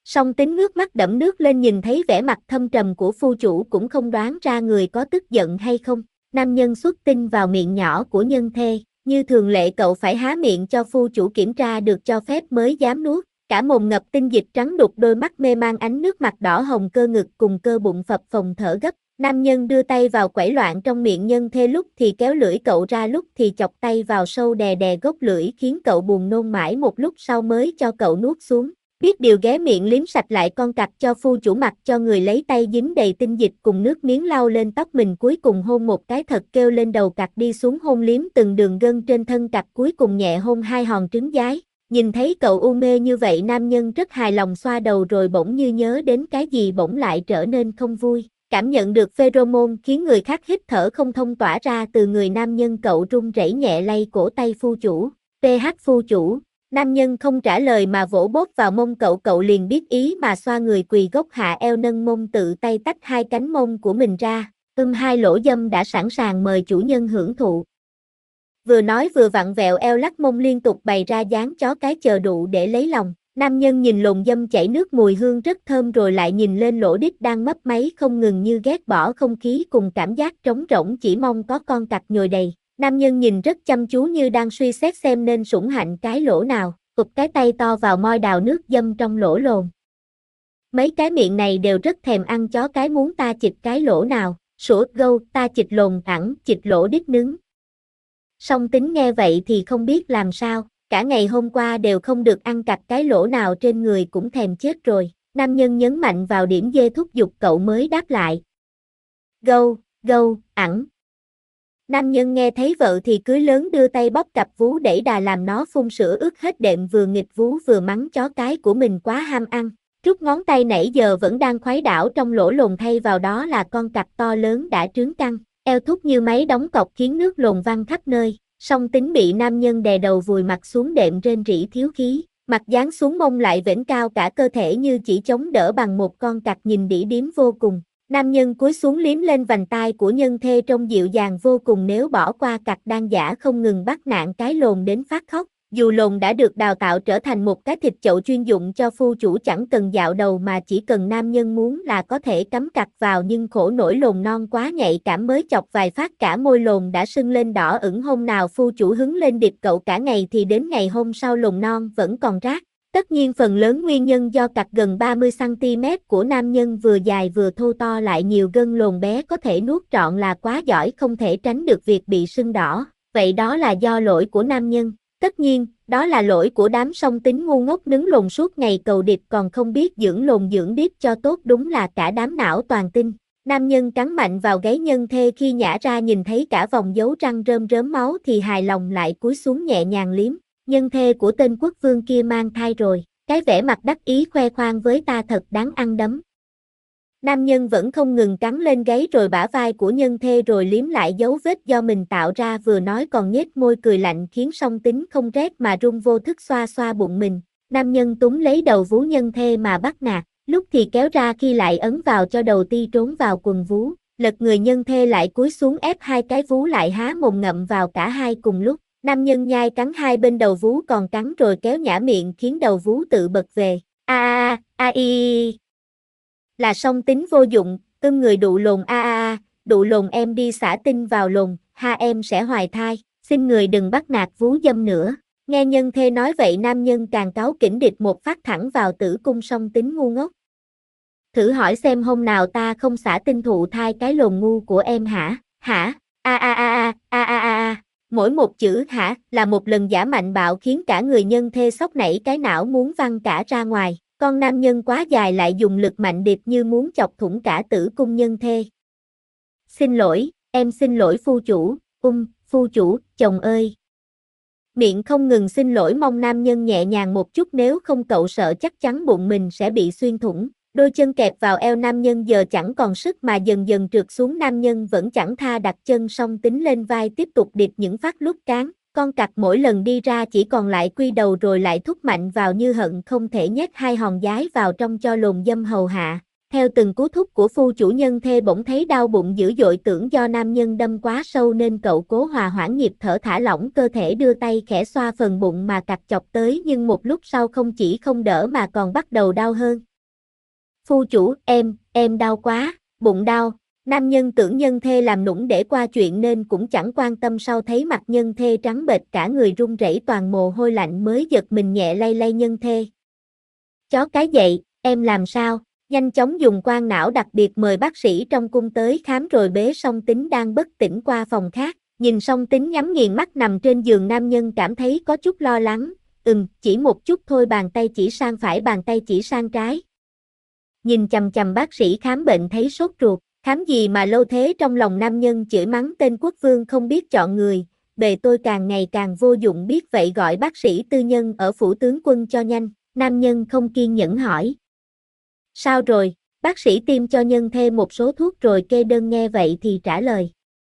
Song Tính ngước mắt đẫm nước lên nhìn thấy vẻ mặt thâm trầm của phu chủ cũng không đoán ra người có tức giận hay không. Nam nhân xuất tinh vào miệng nhỏ của nhân thê, như thường lệ cậu phải há miệng cho phu chủ kiểm tra được cho phép mới dám nuốt. Cả mồm ngập tinh dịch trắng đục, đôi mắt mê mang ánh nước, mặt đỏ hồng, cơ ngực cùng cơ bụng phập phồng thở gấp. Nam nhân đưa tay vào quẩy loạn trong miệng nhân thê, lúc thì kéo lưỡi cậu ra, lúc thì chọc tay vào sâu đè đè gốc lưỡi, khiến cậu buồn nôn mãi một lúc sau mới cho cậu nuốt xuống. Biết điều ghé miệng liếm sạch lại con cặc cho phu chủ, mặc cho người lấy tay dính đầy tinh dịch cùng nước miếng lau lên tóc mình, cuối cùng hôn một cái thật kêu lên đầu cặc, đi xuống hôn liếm từng đường gân trên thân cặc, cuối cùng nhẹ hôn hai hòn trứng giái. Nhìn thấy cậu u mê như vậy, nam nhân rất hài lòng, xoa đầu rồi bỗng như nhớ đến cái gì, bỗng lại trở nên không vui. Cảm nhận được pheromone khiến người khác hít thở không thông tỏa ra từ người nam nhân, cậu run rẩy nhẹ lay cổ tay phu chủ. pê hát phu chủ. Nam nhân không trả lời mà vỗ bóp vào mông cậu, cậu liền biết ý mà xoa người, quỳ gốc hạ eo nâng mông, tự tay tách hai cánh mông của mình ra. Ưm hai lỗ dâm đã sẵn sàng mời chủ nhân hưởng thụ. Vừa nói vừa vặn vẹo eo lắc mông liên tục, bày ra dáng chó cái chờ đụ để lấy lòng. Nam nhân nhìn lồn dâm chảy nước mùi hương rất thơm, rồi lại nhìn lên lỗ đít đang mấp máy không ngừng, như ghét bỏ không khí cùng cảm giác trống rỗng, chỉ mong có con cặc nhồi đầy. Nam nhân nhìn rất chăm chú như đang suy xét xem nên sủng hạnh cái lỗ nào, ụp cái tay to vào moi đào nước dâm trong lỗ lồn. Mấy cái miệng này đều rất thèm ăn chó cái, muốn ta chịch cái lỗ nào, sủa gâu, ta chịch lồn thẳng, chịch lỗ đít nướng. Song Tính nghe vậy thì không biết làm sao, cả ngày hôm qua đều không được ăn cặc cái lỗ nào trên người, cũng thèm chết rồi. Nam nhân nhấn mạnh vào điểm dê, thúc giục cậu mới đáp lại. Gâu, gâu, ẵng. Nam nhân nghe thấy vợ thì cưới lớn, đưa tay bóp cặp vú đẩy đà làm nó phun sữa ướt hết đệm, vừa nghịch vú vừa mắng chó cái của mình quá ham ăn. Rút ngón tay nãy giờ vẫn đang khuấy đảo trong lỗ lồn, thay vào đó là con cặc to lớn đã trướng căng, eo thúc như máy đóng cọc khiến nước lồn văng khắp nơi. Song Tính bị nam nhân đè đầu vùi mặt xuống đệm rên rỉ thiếu khí, mặt dán xuống mông lại vểnh cao cả cơ thể như chỉ chống đỡ bằng một con cặc, nhìn đĩ điếm vô cùng. Nam nhân cúi xuống liếm lên vành tai của nhân thê trông dịu dàng vô cùng, nếu bỏ qua cặc đang giả không ngừng bắt nạn cái lồn đến phát khóc. Dù lồn đã được đào tạo trở thành một cái thịt chậu chuyên dụng cho phu chủ, chẳng cần dạo đầu mà chỉ cần nam nhân muốn là có thể cắm cặc vào, nhưng khổ nổi lồn non quá nhạy cảm, mới chọc vài phát cả môi lồn đã sưng lên đỏ ửng. Hôm nào phu chủ hứng lên điệp cậu cả ngày thì đến ngày hôm sau lồn non vẫn còn rác. Tất nhiên phần lớn nguyên nhân do cặc gần ba mươi xăng ti mét của nam nhân vừa dài vừa thô to lại nhiều gân, lồn bé có thể nuốt trọn là quá giỏi, không thể tránh được việc bị sưng đỏ. Vậy đó là do lỗi của nam nhân. Tất nhiên, đó là lỗi của đám Song Tính ngu ngốc nướng lồn suốt ngày cầu điệp còn không biết dưỡng lồn dưỡng điếp cho tốt, đúng là cả đám não toàn tinh. Nam nhân cắn mạnh vào gáy nhân thê, khi nhả ra nhìn thấy cả vòng dấu răng rơm rớm máu thì hài lòng lại cúi xuống nhẹ nhàng liếm. Nhân thê của tên quốc vương kia mang thai rồi, cái vẻ mặt đắc ý khoe khoang với ta thật đáng ăn đấm. Nam nhân vẫn không ngừng cắn lên gáy rồi bả vai của nhân thê, rồi liếm lại dấu vết do mình tạo ra, vừa nói còn nhếch môi cười lạnh khiến Song Tính không rét mà run, vô thức xoa xoa bụng mình. Nam nhân túm lấy đầu vú nhân thê mà bắt nạt, lúc thì kéo ra khi lại ấn vào cho đầu ti trốn vào quần vú, lật người nhân thê lại cúi xuống ép hai cái vú lại há mồm ngậm vào cả hai cùng lúc. Nam nhân nhai cắn hai bên đầu vú còn cắn rồi kéo nhả miệng khiến đầu vú tự bật về. A a a i là Song Tính vô dụng, ưm người đụ lồn, a a a, đụ lồn em đi xả tinh vào lồn, ha em sẽ hoài thai, xin người đừng bắt nạt vú dâm nữa. Nghe nhân thê nói vậy nam nhân càng cáu kỉnh địch một phát thẳng vào tử cung Song Tính ngu ngốc. Thử hỏi xem hôm nào ta không xả tinh thụ thai cái lồn ngu của em hả, hả, a a a a a a a. Mỗi một chữ hả là một lần giả mạnh bạo khiến cả người nhân thê sốc nảy cái não muốn văng cả ra ngoài. Con nam nhân quá dài lại dùng lực mạnh điệp như muốn chọc thủng cả tử cung nhân thê. Xin lỗi, em xin lỗi phu chủ, ung, phu chủ, chồng ơi. Miệng không ngừng xin lỗi, mong nam nhân nhẹ nhàng một chút, nếu không cậu sợ chắc chắn bụng mình sẽ bị xuyên thủng. Đôi chân kẹp vào eo nam nhân giờ chẳng còn sức mà dần dần trượt xuống, nam nhân vẫn chẳng tha đặt chân Song Tính lên vai tiếp tục điệp những phát lúc cán. Con cặc mỗi lần đi ra chỉ còn lại quy đầu rồi lại thúc mạnh vào như hận không thể nhét hai hòn giái vào trong cho lồn dâm hầu hạ. Theo từng cú thúc của phu chủ, nhân thê bỗng thấy đau bụng dữ dội, tưởng do nam nhân đâm quá sâu nên cậu cố hòa hoãn nhịp thở, thả lỏng cơ thể, đưa tay khẽ xoa phần bụng mà cặc chọc tới, nhưng một lúc sau không chỉ không đỡ mà còn bắt đầu đau hơn. Phu chủ, em, em đau quá, bụng đau. Nam nhân tưởng nhân thê làm nũng để qua chuyện nên cũng chẳng quan tâm, sau thấy mặt nhân thê trắng bệch cả người run rẩy toàn mồ hôi lạnh mới giật mình nhẹ lay lay nhân thê. Chó cái dậy, em làm sao? Nhanh chóng dùng quang não đặc biệt mời bác sĩ trong cung tới khám rồi bế Song Tính đang bất tỉnh qua phòng khác. Nhìn Song Tính nhắm nghiền mắt nằm trên giường, nam nhân cảm thấy có chút lo lắng. Ừm, chỉ một chút thôi, bàn tay chỉ sang phải, bàn tay chỉ sang trái. Nhìn chằm chằm bác sĩ khám bệnh thấy sốt ruột. Khám gì mà lâu thế? Trong lòng nam nhân chửi mắng tên quốc vương không biết chọn người, bề tôi càng ngày càng vô dụng, biết vậy gọi bác sĩ tư nhân ở phủ tướng quân cho nhanh. Nam nhân không kiên nhẫn hỏi. Sao rồi? Bác sĩ tiêm cho nhân thê một số thuốc rồi kê đơn, nghe vậy thì trả lời.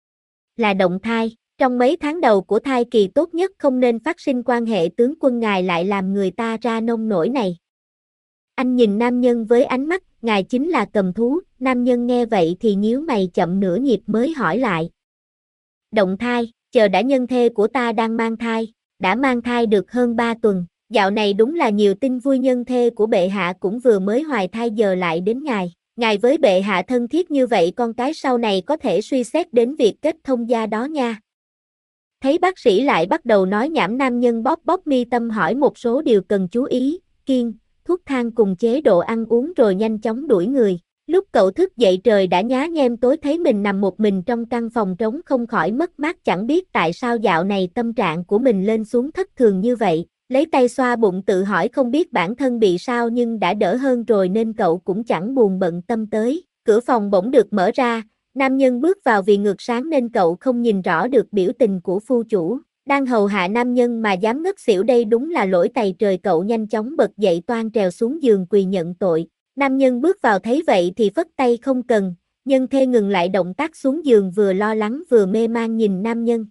Là động thai, trong mấy tháng đầu của thai kỳ tốt nhất không nên phát sinh quan hệ, tướng quân ngài lại làm người ta ra nông nổi này. Anh nhìn nam nhân với ánh mắt, ngài chính là cầm thú. Nam nhân nghe vậy thì nhíu mày chậm nửa nhịp mới hỏi lại. Động thai, chờ đã, nhân thê của ta đang mang thai, đã mang thai được hơn ba tuần. Dạo này đúng là nhiều tin vui, nhân thê của bệ hạ cũng vừa mới hoài thai, giờ lại đến ngài. Ngài với bệ hạ thân thiết như vậy, con cái sau này có thể suy xét đến việc kết thông gia đó nha. Thấy bác sĩ lại bắt đầu nói nhảm, nam nhân bóp bóp mi tâm hỏi một số điều cần chú ý, kiêng, thuốc thang cùng chế độ ăn uống rồi nhanh chóng đuổi người. Lúc cậu thức dậy trời đã nhá nhem tối, thấy mình nằm một mình trong căn phòng trống không khỏi mất mát, chẳng biết tại sao dạo này tâm trạng của mình lên xuống thất thường như vậy. Lấy tay xoa bụng tự hỏi không biết bản thân bị sao, nhưng đã đỡ hơn rồi nên cậu cũng chẳng buồn bận tâm tới. Cửa phòng bỗng được mở ra, nam nhân bước vào, vì ngược sáng nên cậu không nhìn rõ được biểu tình của phu chủ. Đang hầu hạ nam nhân mà dám ngất xỉu, đây đúng là lỗi tày trời. Cậu nhanh chóng bật dậy toan trèo xuống giường quỳ nhận tội. Nam nhân bước vào thấy vậy thì phất tay không cần, nhân thê ngừng lại động tác xuống giường, vừa lo lắng vừa mê man nhìn nam nhân.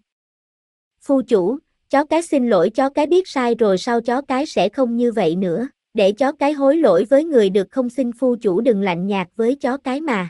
Phu chủ, chó cái xin lỗi, chó cái biết sai rồi, sau chó cái sẽ không như vậy nữa, để chó cái hối lỗi với người được không, xin phu chủ đừng lạnh nhạt với chó cái mà.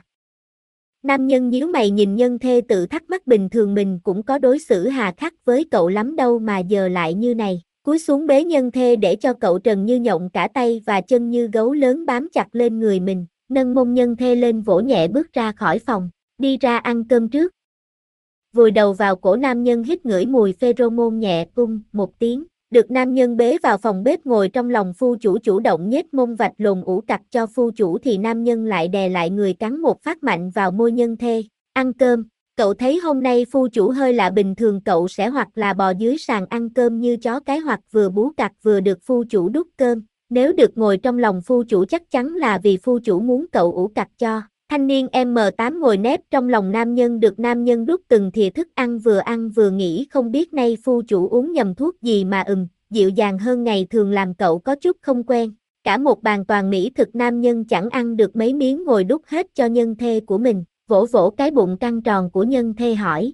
Nam nhân nhíu mày nhìn nhân thê tự thắc mắc, bình thường mình cũng có đối xử hà khắc với cậu lắm đâu mà giờ lại như này. Cúi xuống bế nhân thê để cho cậu trần như nhộng, cả tay và chân như gấu lớn bám chặt lên người mình, nâng mông nhân thê lên vỗ nhẹ bước ra khỏi phòng, đi ra ăn cơm trước. Vùi đầu vào cổ nam nhân hít ngửi mùi pheromone nhẹ, cung một tiếng, được nam nhân bế vào phòng bếp ngồi trong lòng phu chủ, chủ động nhếch mông vạch lồn ủ cặc cho phu chủ thì nam nhân lại đè lại người cắn một phát mạnh vào môi nhân thê. Ăn cơm. Cậu thấy hôm nay phu chủ hơi lạ, bình thường cậu sẽ hoặc là bò dưới sàn ăn cơm như chó cái, hoặc vừa bú cặc vừa được phu chủ đút cơm. Nếu được ngồi trong lòng phu chủ chắc chắn là vì phu chủ muốn cậu ủ cặc cho. Thanh niên em tám ngồi nép trong lòng nam nhân, được nam nhân đút từng thìa thức ăn, vừa ăn vừa nghĩ không biết nay phu chủ uống nhầm thuốc gì mà ừm, dịu dàng hơn ngày thường làm cậu có chút không quen. Cả một bàn toàn mỹ thực nam nhân chẳng ăn được mấy miếng, ngồi đút hết cho nhân thê của mình. Vỗ vỗ cái bụng căng tròn của nhân thê hỏi.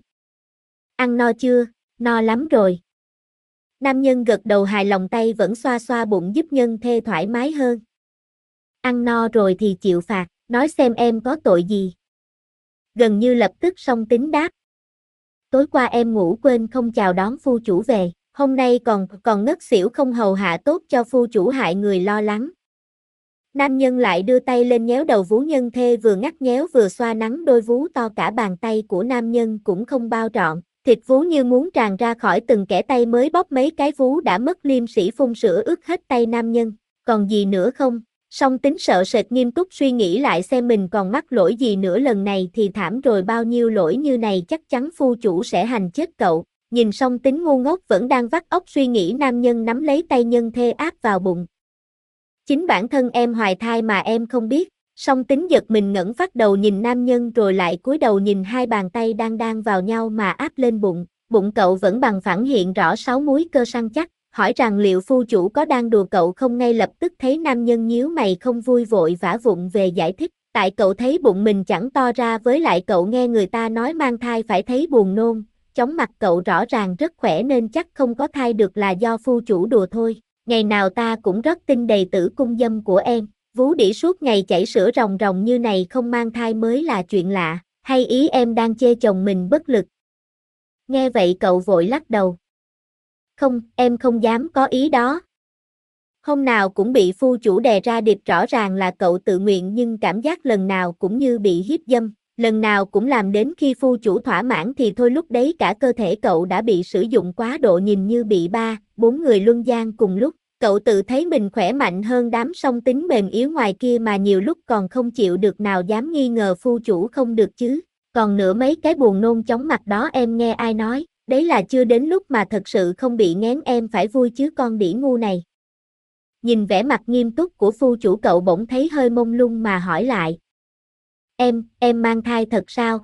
Ăn no chưa? No lắm rồi. Nam nhân gật đầu hài lòng, tay vẫn xoa xoa bụng giúp nhân thê thoải mái hơn. Ăn no rồi thì chịu phạt, nói xem em có tội gì. Gần như lập tức Song Tính đáp. Tối qua em ngủ quên không chào đón phu chủ về, hôm nay còn còn ngất xỉu không hầu hạ tốt cho phu chủ, hại người lo lắng. Nam nhân lại đưa tay lên nhéo đầu vú nhân thê, vừa ngắt nhéo vừa xoa nắng đôi vú to, cả bàn tay của nam nhân cũng không bao trọn, thịt vú như muốn tràn ra khỏi từng kẽ tay, mới bóp mấy cái vú đã mất liêm sỉ, phun sữa ướt hết tay nam nhân. Còn gì nữa không? Song Tính sợ sệt nghiêm túc suy nghĩ lại xem mình còn mắc lỗi gì nữa, lần này thì thảm rồi, bao nhiêu lỗi như này chắc chắn phu chủ sẽ hành chết cậu. Nhìn Song Tính ngu ngốc vẫn đang vắt óc suy nghĩ, nam nhân nắm lấy tay nhân thê áp vào bụng. Chính bản thân em hoài thai mà em không biết. Song Tính giật mình ngẩng phát đầu nhìn nam nhân rồi lại cúi đầu nhìn hai bàn tay đang đan vào nhau mà áp lên bụng. Bụng cậu vẫn bằng phẳng hiện rõ sáu múi cơ săn chắc, hỏi rằng liệu phu chủ có đang đùa cậu không. Ngay lập tức thấy nam nhân nhíu mày không vui, vội vã vụng về giải thích. Tại cậu thấy bụng mình chẳng to ra, với lại cậu nghe người ta nói mang thai phải thấy buồn nôn. Chóng mặt cậu rõ ràng rất khỏe nên chắc không có thai được, là do phu chủ đùa thôi. Ngày nào ta cũng rất tin đầy tử cung dâm của em, vú đĩ suốt ngày chảy sữa ròng ròng như này không mang thai mới là chuyện lạ, hay ý em đang chê chồng mình bất lực? Nghe vậy cậu vội lắc đầu. Không, em không dám có ý đó. Hôm nào cũng bị phu chủ đè ra điệp, rõ ràng là cậu tự nguyện nhưng cảm giác lần nào cũng như bị hiếp dâm, lần nào cũng làm đến khi phu chủ thỏa mãn thì thôi, lúc đấy cả cơ thể cậu đã bị sử dụng quá độ, nhìn như bị ba, bốn người luân gian cùng lúc. Cậu tự thấy mình khỏe mạnh hơn đám song tính mềm yếu ngoài kia mà nhiều lúc còn không chịu được, nào dám nghi ngờ phu chủ không được chứ. Còn nữa, mấy cái buồn nôn chóng mặt đó em nghe ai nói, đấy là chưa đến lúc mà thật sự không bị nghén, em phải vui chứ con đĩ ngu này. Nhìn vẻ mặt nghiêm túc của phu chủ, cậu bỗng thấy hơi mông lung mà hỏi lại. Em, em mang thai thật sao?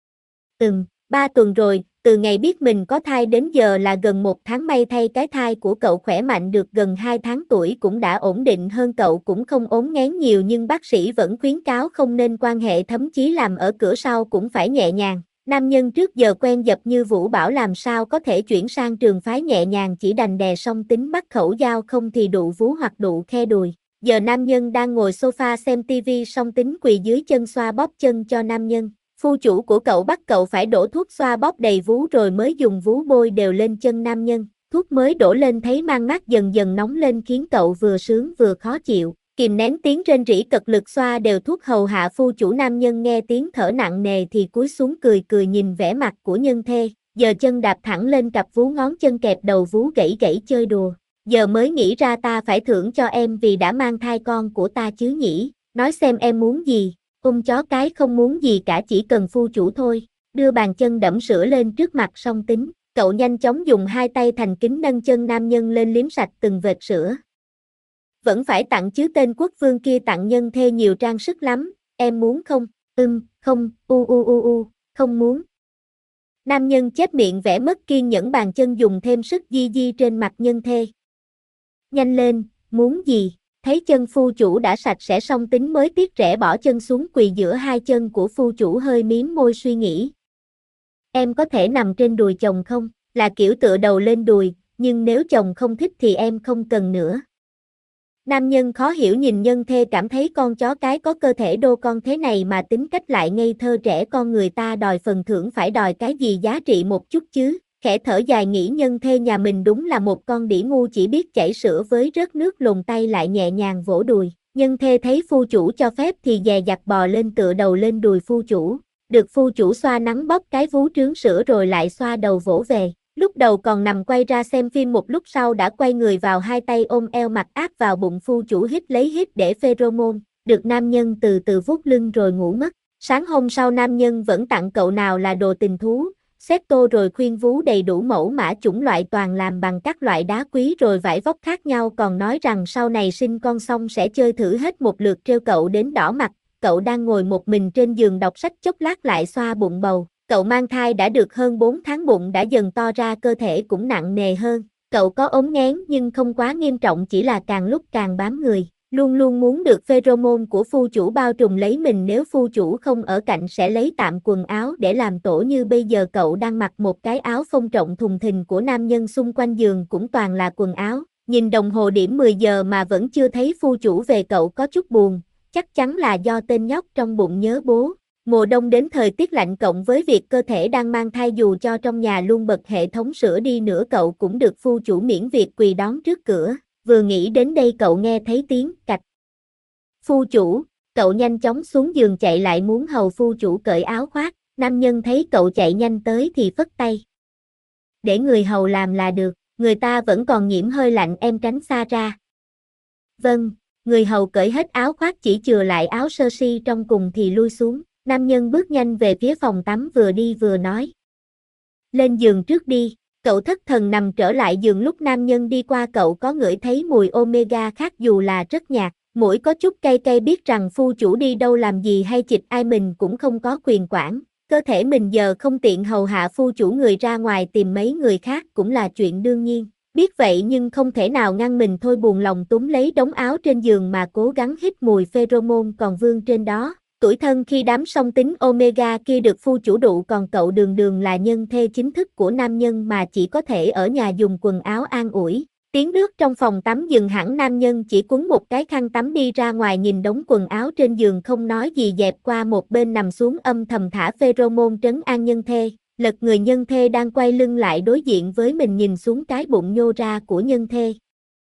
Ừm, ba tuần rồi, từ ngày biết mình có thai đến giờ là gần một tháng, may thay cái thai của cậu khỏe mạnh được gần hai tháng, tuổi cũng đã ổn định hơn, cậu cũng không ốm nghén nhiều, nhưng bác sĩ vẫn khuyến cáo không nên quan hệ, thậm chí làm ở cửa sau cũng phải nhẹ nhàng. Nam nhân trước giờ quen dập như Vũ Bảo làm sao có thể chuyển sang trường phái nhẹ nhàng, chỉ đành đè song tính bắt khẩu dao, không thì đụ vú hoặc đụ khe đùi. Giờ nam nhân đang ngồi sofa xem tivi, song tính quỳ dưới chân xoa bóp chân cho nam nhân. Phu chủ của cậu bắt cậu phải đổ thuốc xoa bóp đầy vú rồi mới dùng vú bôi đều lên chân nam nhân. Thuốc mới đổ lên thấy mang mát dần dần nóng lên khiến cậu vừa sướng vừa khó chịu. Kìm nén tiếng rên rỉ cật lực xoa đều thuốc hầu hạ phu chủ. Nam nhân nghe tiếng thở nặng nề thì cúi xuống cười cười nhìn vẻ mặt của nhân thê. Giờ chân đạp thẳng lên cặp vú, ngón chân kẹp đầu vú gãy gãy chơi đùa. Giờ mới nghĩ ra ta phải thưởng cho em vì đã mang thai con của ta chứ nhỉ. Nói xem em muốn gì. Ôm chó cái không muốn gì cả, chỉ cần phu chủ thôi. Đưa bàn chân đẫm sữa lên trước mặt song tính. Cậu nhanh chóng dùng hai tay thành kính nâng chân nam nhân lên liếm sạch từng vệt sữa. Vẫn phải tặng chứ, tên quốc vương kia tặng nhân thê nhiều trang sức lắm, em muốn không? Ừm, không, u u u u, không muốn. Nam nhân chép miệng vẻ mất kiên nhẫn, bàn chân dùng thêm sức di di trên mặt nhân thê. Nhanh lên, muốn gì? Thấy chân phu chủ đã sạch sẽ, song tính mới tiếc rẻ bỏ chân xuống quỳ giữa hai chân của phu chủ, hơi mím môi suy nghĩ. Em có thể nằm trên đùi chồng không? Là kiểu tựa đầu lên đùi, nhưng nếu chồng không thích thì em không cần nữa. Nam nhân khó hiểu nhìn nhân thê, cảm thấy con chó cái có cơ thể đô con thế này mà tính cách lại ngây thơ trẻ con, người ta đòi phần thưởng phải đòi cái gì giá trị một chút chứ. Khẽ thở dài nghĩ nhân thê nhà mình đúng là một con đĩ ngu, chỉ biết chảy sữa với rớt nước, lùn tay lại nhẹ nhàng vỗ đùi. Nhân thê thấy phu chủ cho phép thì dè dặt bò lên tựa đầu lên đùi phu chủ. Được phu chủ xoa nắng bóp cái vú trướng sữa rồi lại xoa đầu vỗ về. Lúc đầu còn nằm quay ra xem phim, một lúc sau đã quay người vào, hai tay ôm eo mặt áp vào bụng phu chủ, hít lấy hít để pheromone. Được nam nhân từ từ vuốt lưng rồi ngủ mất. Sáng hôm sau nam nhân vẫn tặng cậu nào là đồ tình thú, xét tô rồi khuyên vú đầy đủ mẫu mã chủng loại, toàn làm bằng các loại đá quý rồi vải vóc khác nhau, còn nói rằng sau này sinh con xong sẽ chơi thử hết một lượt, trêu cậu đến đỏ mặt. Cậu đang ngồi một mình trên giường đọc sách, chốc lát lại xoa bụng bầu. Cậu mang thai đã được hơn bốn tháng, bụng đã dần to ra, cơ thể cũng nặng nề hơn. Cậu có ốm nghén nhưng không quá nghiêm trọng, chỉ là càng lúc càng bám người. Luôn luôn muốn được pheromone của phu chủ bao trùm lấy mình, nếu phu chủ không ở cạnh sẽ lấy tạm quần áo để làm tổ, như bây giờ cậu đang mặc một cái áo phông rộng thùng thình của nam nhân, xung quanh giường cũng toàn là quần áo. Nhìn đồng hồ điểm mười giờ mà vẫn chưa thấy phu chủ về, cậu có chút buồn, chắc chắn là do tên nhóc trong bụng nhớ bố. Mùa đông đến thời tiết lạnh cộng với việc cơ thể đang mang thai, dù cho trong nhà luôn bật hệ thống sưởi đi nữa cậu cũng được phu chủ miễn việc quỳ đón trước cửa. Vừa nghĩ đến đây cậu nghe thấy tiếng cạch. Phu chủ, cậu nhanh chóng xuống giường chạy lại muốn hầu phu chủ cởi áo khoác. Nam nhân thấy cậu chạy nhanh tới thì phất tay. Để người hầu làm là được, người ta vẫn còn nhiễm hơi lạnh, em tránh xa ra. Vâng, người hầu cởi hết áo khoác, chỉ chừa lại áo sơ si trong cùng thì lui xuống. Nam nhân bước nhanh về phía phòng tắm, vừa đi vừa nói. Lên giường trước đi. Cậu thất thần nằm trở lại giường, lúc nam nhân đi qua cậu có ngửi thấy mùi omega khác dù là rất nhạt, mũi có chút cay cay, biết rằng phu chủ đi đâu làm gì hay chịch ai mình cũng không có quyền quản. Cơ thể mình giờ không tiện hầu hạ phu chủ, người ra ngoài tìm mấy người khác cũng là chuyện đương nhiên. Biết vậy nhưng không thể nào ngăn mình, thôi buồn lòng túm lấy đống áo trên giường mà cố gắng hít mùi pheromone còn vương trên đó. Tủi thân khi đám song tính omega kia được phu chủ đụ, còn cậu đường đường là nhân thê chính thức của nam nhân mà chỉ có thể ở nhà dùng quần áo an ủi. Tiếng nước trong phòng tắm dừng hẳn, nam nhân chỉ quấn một cái khăn tắm đi ra ngoài, nhìn đống quần áo trên giường không nói gì, dẹp qua một bên nằm xuống âm thầm thả pheromone trấn an nhân thê. Lật người, nhân thê đang quay lưng lại đối diện với mình, nhìn xuống cái bụng nhô ra của nhân thê.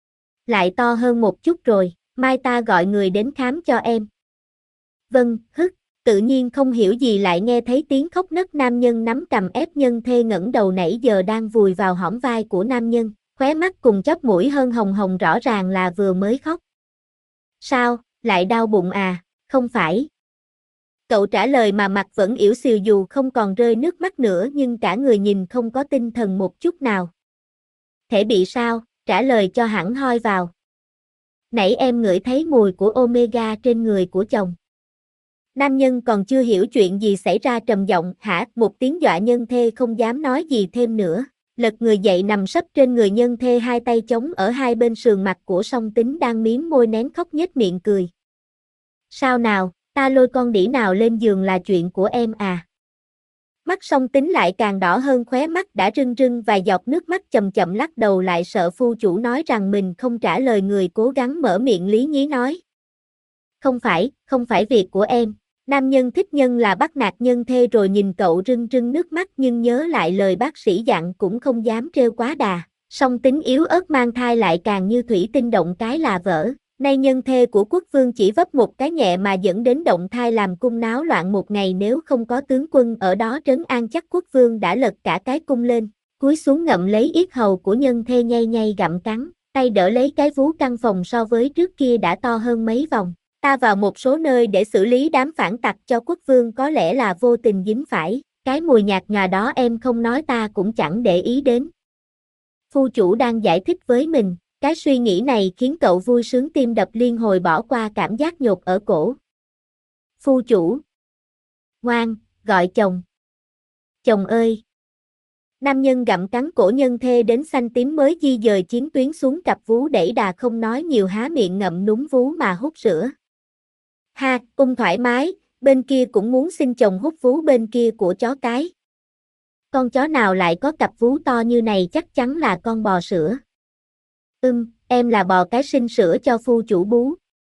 Lại to hơn một chút rồi, mai ta gọi người đến khám cho em. Vâng, hức, tự nhiên không hiểu gì lại nghe thấy tiếng khóc nấc nam nhân nắm cầm ép nhân thê ngẩng đầu nãy giờ đang vùi vào hõm vai của nam nhân, khóe mắt cùng chóp mũi hơn hồng hồng rõ ràng là vừa mới khóc. Sao, lại đau bụng à, không phải. Cậu trả lời mà mặt vẫn ỉu xìu dù không còn rơi nước mắt nữa nhưng cả người nhìn không có tinh thần một chút nào. Thể bị sao, trả lời cho hẳn hoi vào. Nãy em ngửi thấy mùi của Omega trên người của chồng. Nam nhân còn chưa hiểu chuyện gì xảy ra trầm giọng hả một tiếng dọa nhân thê không dám nói gì thêm nữa. Lật người dậy nằm sấp trên người nhân thê hai tay chống ở hai bên sườn mặt của Song Tính đang miếm môi nén khóc nhếch miệng cười. Sao nào, ta lôi con đĩ nào lên giường là chuyện của em à. Mắt Song Tính lại càng đỏ hơn khóe mắt đã rưng rưng vài giọt nước mắt chậm chậm lắc đầu lại sợ phu chủ nói rằng mình không trả lời người cố gắng mở miệng lý nhí nói. Không phải, không phải việc của em. Nam nhân thích nhân là bắt nạt nhân thê rồi nhìn cậu rưng rưng nước mắt nhưng nhớ lại lời bác sĩ dặn cũng không dám trêu quá đà. Song Tính yếu ớt mang thai lại càng như thủy tinh động cái là vỡ. Nay nhân thê của quốc vương chỉ vấp một cái nhẹ mà dẫn đến động thai làm cung náo loạn một ngày nếu không có tướng quân ở đó trấn an chắc quốc vương đã lật cả cái cung lên. Cúi xuống ngậm lấy yết hầu của nhân thê nhai nhai gặm cắn, tay đỡ lấy cái vú căn phòng so với trước kia đã to hơn mấy vòng. Ta vào một số nơi để xử lý đám phản tặc cho quốc vương có lẽ là vô tình dính phải, cái mùi nhạt nhòa đó em không nói ta cũng chẳng để ý đến. Phu chủ đang giải thích với mình, cái suy nghĩ này khiến cậu vui sướng tim đập liên hồi bỏ qua cảm giác nhột ở cổ. Phu chủ. Ngoan, gọi chồng. Chồng ơi. Nam nhân gặm cắn cổ nhân thê đến xanh tím mới di dời chiến tuyến xuống cặp vú đẩy đà không nói nhiều há miệng ngậm núm vú mà hút sữa. Ha, ung thoải mái, bên kia cũng muốn xin chồng hút vú bên kia của chó cái. Con chó nào lại có cặp vú to như này chắc chắn là con bò sữa. Ừm, em là bò cái sinh sữa cho phu chủ bú.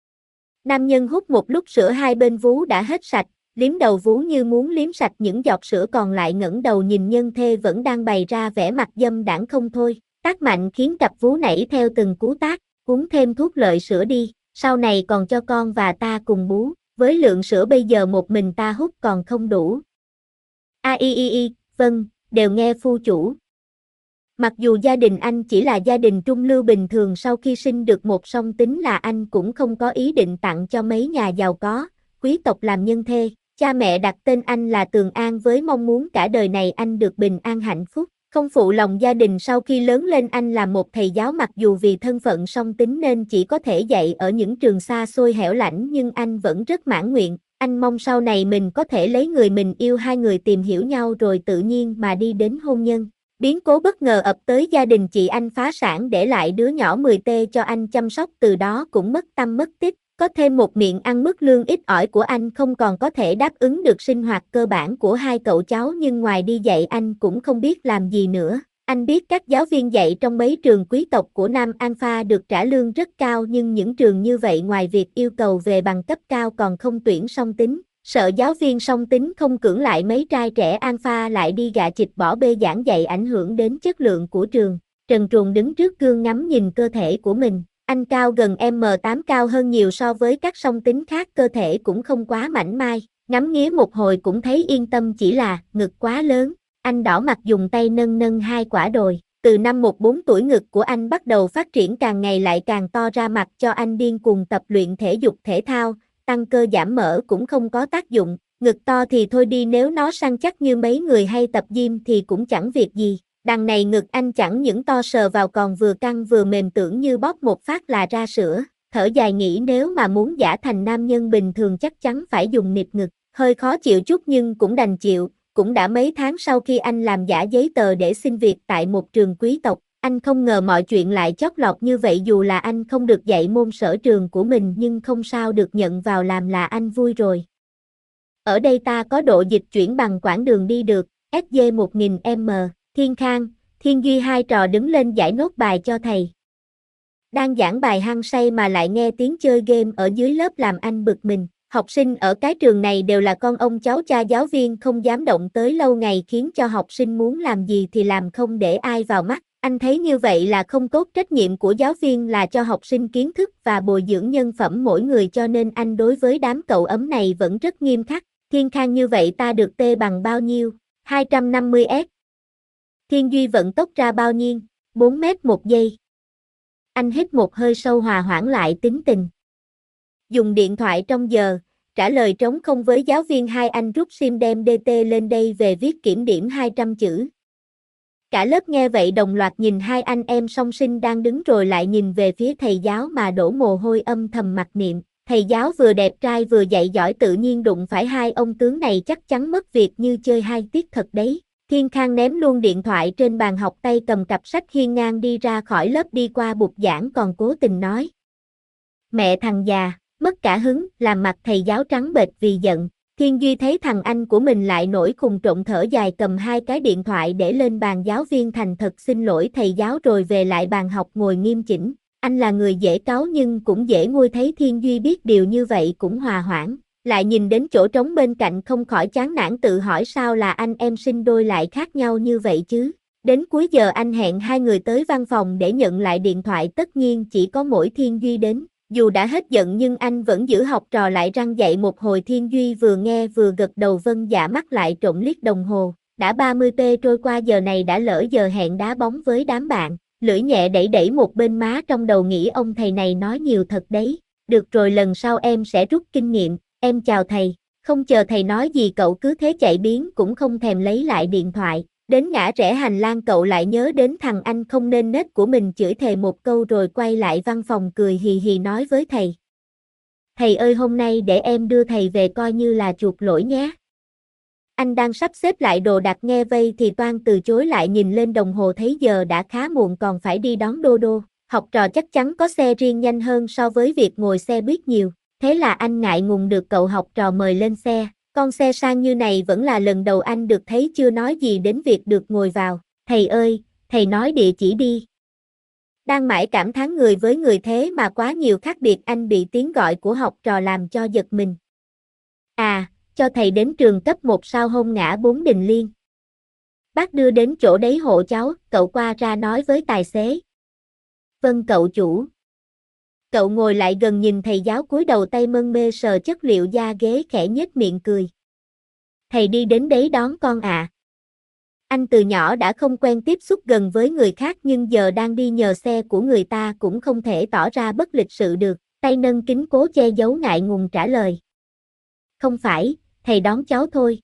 Nam nhân hút một lúc sữa hai bên vú đã hết sạch, liếm đầu vú như muốn liếm sạch những giọt sữa còn lại ngẩng đầu nhìn nhân thê vẫn đang bày ra vẻ mặt dâm đãng không thôi. Tác mạnh khiến cặp vú nảy theo từng cú tác, uống thêm thuốc lợi sữa đi, sau này còn cho con và ta cùng bú, với lượng sữa bây giờ một mình ta hút còn không đủ. A y y y, vâng, đều nghe phu chủ. Mặc dù gia đình anh chỉ là gia đình trung lưu bình thường sau khi sinh được một Song Tính là anh cũng không có ý định tặng cho mấy nhà giàu có, quý tộc làm nhân thê, cha mẹ đặt tên anh là Tường An với mong muốn cả đời này anh được bình an hạnh phúc. Không phụ lòng gia đình sau khi lớn lên anh là một thầy giáo mặc dù vì thân phận Song Tính nên chỉ có thể dạy ở những trường xa xôi hẻo lánh nhưng anh vẫn rất mãn nguyện, anh mong sau này mình có thể lấy người mình yêu hai người tìm hiểu nhau rồi tự nhiên mà đi đến hôn nhân. Biến cố bất ngờ ập tới gia đình chị anh phá sản để lại đứa nhỏ mười tê cho anh chăm sóc từ đó cũng mất tâm mất tích. Có thêm một miệng ăn mức lương ít ỏi của anh không còn có thể đáp ứng được sinh hoạt cơ bản của hai cậu cháu nhưng ngoài đi dạy anh cũng không biết làm gì nữa. Anh biết các giáo viên dạy trong mấy trường quý tộc của Nam Alpha được trả lương rất cao nhưng những trường như vậy ngoài việc yêu cầu về bằng cấp cao còn không tuyển Song Tính. Sợ giáo viên Song Tính không cưỡng lại mấy trai trẻ Alpha lại đi gạ chịch bỏ bê giảng dạy ảnh hưởng đến chất lượng của trường. Trần Truồng đứng trước gương ngắm nhìn cơ thể của mình. Anh cao gần em tám cao hơn nhiều so với các Song Tính khác cơ thể cũng không quá mảnh mai. Ngắm nghía một hồi cũng thấy yên tâm chỉ là ngực quá lớn. Anh đỏ mặt dùng tay nâng nâng hai quả đồi. Từ năm một bốn tuổi ngực của anh bắt đầu phát triển càng ngày lại càng to ra mặt cho anh điên cuồng tập luyện thể dục thể thao. Tăng cơ giảm mỡ cũng không có tác dụng, ngực to thì thôi đi nếu nó săn chắc như mấy người hay tập gym thì cũng chẳng việc gì. Đằng này ngực anh chẳng những to sờ vào còn vừa căng vừa mềm tưởng như bóp một phát là ra sữa. Thở dài nghĩ nếu mà muốn giả thành nam nhân bình thường chắc chắn phải dùng nịt ngực. Hơi khó chịu chút nhưng cũng đành chịu, cũng đã mấy tháng sau khi anh làm giả giấy tờ để xin việc tại một trường quý tộc. Anh không ngờ mọi chuyện lại chót lọt như vậy dù là anh không được dạy môn sở trường của mình nhưng không sao được nhận vào làm là anh vui rồi. Ở đây ta có độ dịch chuyển bằng quãng đường đi được, ét giê một nghìn mét, Thiên Khang, Thiên Duy hai trò đứng lên giải nốt bài cho thầy. Đang giảng bài hăng say mà lại nghe tiếng chơi game ở dưới lớp làm anh bực mình. Học sinh ở cái trường này đều là con ông cháu cha giáo viên không dám động tới lâu ngày khiến cho học sinh muốn làm gì thì làm không để ai vào mắt. Anh thấy như vậy là không tốt, trách nhiệm của giáo viên là cho học sinh kiến thức và bồi dưỡng nhân phẩm mỗi người, cho nên anh đối với đám cậu ấm này vẫn rất nghiêm khắc. Thiên Khang như vậy ta được T bằng bao nhiêu? hai trăm năm mươi s. Thiên Duy vận tốc ra bao nhiêu? bốn mét một giây. Anh hít một hơi sâu hòa hoãn lại tính tình. Dùng điện thoại trong giờ, trả lời trống không với giáo viên. Hai anh rút sim đem đê tê lên đây về viết kiểm điểm hai trăm chữ. Cả lớp nghe vậy đồng loạt nhìn hai anh em song sinh đang đứng rồi lại nhìn về phía thầy giáo mà đổ mồ hôi âm thầm mặc niệm. Thầy giáo vừa đẹp trai vừa dạy giỏi, tự nhiên đụng phải hai ông tướng này chắc chắn mất việc như chơi hai tiết thật đấy. Thiên Khang ném luôn điện thoại trên bàn học, tay cầm cặp sách hiên ngang đi ra khỏi lớp, đi qua bục giảng còn cố tình nói: "Mẹ thằng già, mất cả hứng", làm mặt thầy giáo trắng bệch vì giận. Thiên Duy thấy thằng anh của mình lại nổi khùng trộn thở dài, cầm hai cái điện thoại để lên bàn. Giáo viên thành thật xin lỗi thầy giáo rồi về lại bàn học ngồi nghiêm chỉnh. Anh là người dễ cáu nhưng cũng dễ nguôi, thấy Thiên Duy biết điều như vậy cũng hòa hoãn. Lại nhìn đến chỗ trống bên cạnh không khỏi chán nản, tự hỏi sao là anh em sinh đôi lại khác nhau như vậy chứ. Đến cuối giờ anh hẹn hai người tới văn phòng để nhận lại điện thoại, tất nhiên chỉ có mỗi Thiên Duy đến. Dù đã hết giận nhưng anh vẫn giữ học trò lại răng dạy một hồi. Thiên Duy vừa nghe vừa gật đầu vâng dạ, mắt lại trộm liếc đồng hồ. Đã ba mươi phút trôi qua, giờ này đã lỡ giờ hẹn đá bóng với đám bạn. Lưỡi nhẹ đẩy đẩy một bên má, trong đầu nghĩ ông thầy này nói nhiều thật đấy. Được rồi, lần sau em sẽ rút kinh nghiệm. Em chào thầy. Không chờ thầy nói gì cậu cứ thế chạy biến, cũng không thèm lấy lại điện thoại. Đến ngã rẽ hành lang cậu lại nhớ đến thằng anh không nên nết của mình, chửi thề một câu rồi quay lại văn phòng cười hì hì nói với thầy: "Thầy ơi, hôm nay để em đưa thầy về coi như là chuộc lỗi nhé." Anh đang sắp xếp lại đồ đạc nghe vây thì toan từ chối, lại nhìn lên đồng hồ thấy giờ đã khá muộn, còn phải đi đón Đô Đô. Học trò chắc chắn có xe riêng nhanh hơn so với việc ngồi xe buýt nhiều. Thế là anh ngại ngùng được cậu học trò mời lên xe. Con xe sang như này vẫn là lần đầu anh được thấy, chưa nói gì đến việc được ngồi vào. "Thầy ơi, thầy nói địa chỉ đi." Đang mãi cảm thán người với người thế mà quá nhiều khác biệt, anh bị tiếng gọi của học trò làm cho giật mình. "À, cho thầy đến trường cấp một sao hôn ngã bốn Đình Liên. Bác đưa đến chỗ đấy hộ cháu." Cậu qua ra nói với tài xế. "Vâng cậu chủ." Cậu ngồi lại gần nhìn thầy giáo cúi đầu, tay mân mê sờ chất liệu da ghế, khẽ nhếch miệng cười. "Thầy đi đến đấy đón con ạ." À. Anh từ nhỏ đã không quen tiếp xúc gần với người khác, nhưng giờ đang đi nhờ xe của người ta cũng không thể tỏ ra bất lịch sự được, tay nâng kính cố che giấu ngại ngùng trả lời: "Không phải, thầy đón cháu thôi."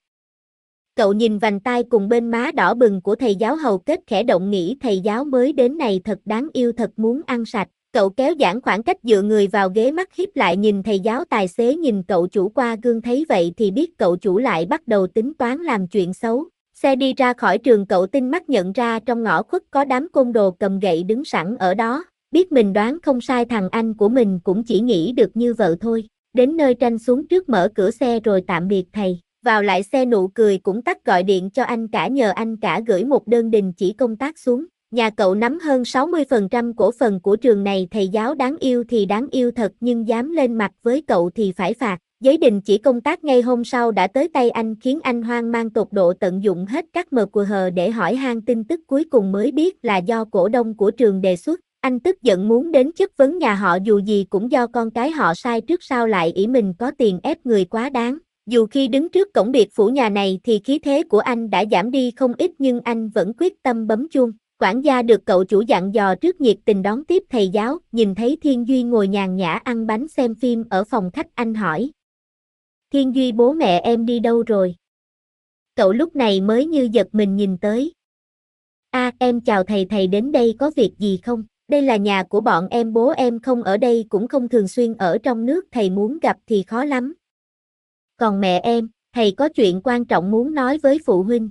Cậu nhìn vành tai cùng bên má đỏ bừng của thầy giáo hầu kết khẽ động, nghĩ thầy giáo mới đến này thật đáng yêu, thật muốn ăn sạch. Cậu kéo giãn khoảng cách dựa người vào ghế, mắt híp lại nhìn thầy giáo. Tài xế nhìn cậu chủ qua gương thấy vậy thì biết cậu chủ lại bắt đầu tính toán làm chuyện xấu. Xe đi ra khỏi trường, cậu tinh mắt nhận ra trong ngõ khuất có đám côn đồ cầm gậy đứng sẵn ở đó. Biết mình đoán không sai, thằng anh của mình cũng chỉ nghĩ được như vợ thôi. Đến nơi tranh xuống trước mở cửa xe rồi tạm biệt thầy. Vào lại xe nụ cười cũng tắt, gọi điện cho anh cả nhờ anh cả gửi một đơn đình chỉ công tác xuống. Nhà cậu nắm hơn sáu mươi phần trăm cổ phần của trường này. Thầy giáo đáng yêu thì đáng yêu thật, nhưng dám lên mặt với cậu thì phải phạt. Giấy đình chỉ công tác ngay hôm sau đã tới tay anh, khiến anh hoang mang tột độ, tận dụng hết các mờ qu hờ để hỏi han tin tức, cuối cùng mới biết là do cổ đông của trường đề xuất. Anh tức giận muốn đến chất vấn nhà họ, dù gì cũng do con cái họ sai trước sau lại ỷ mình có tiền ép người quá đáng. Dù khi đứng trước cổng biệt phủ nhà này thì khí thế của anh đã giảm đi không ít, nhưng anh vẫn quyết tâm bấm chuông. Quản gia được cậu chủ dặn dò trước nhiệt tình đón tiếp thầy giáo. Nhìn thấy Thiên Duy ngồi nhàn nhã ăn bánh xem phim ở phòng khách, anh hỏi: "Thiên Duy, bố mẹ em đi đâu rồi?" Cậu lúc này mới như giật mình nhìn tới. "A, à, em chào thầy, thầy đến đây có việc gì không? Đây là nhà của bọn em, bố em không ở đây, cũng không thường xuyên ở trong nước, thầy muốn gặp thì khó lắm." "Còn mẹ em, thầy có chuyện quan trọng muốn nói với phụ huynh."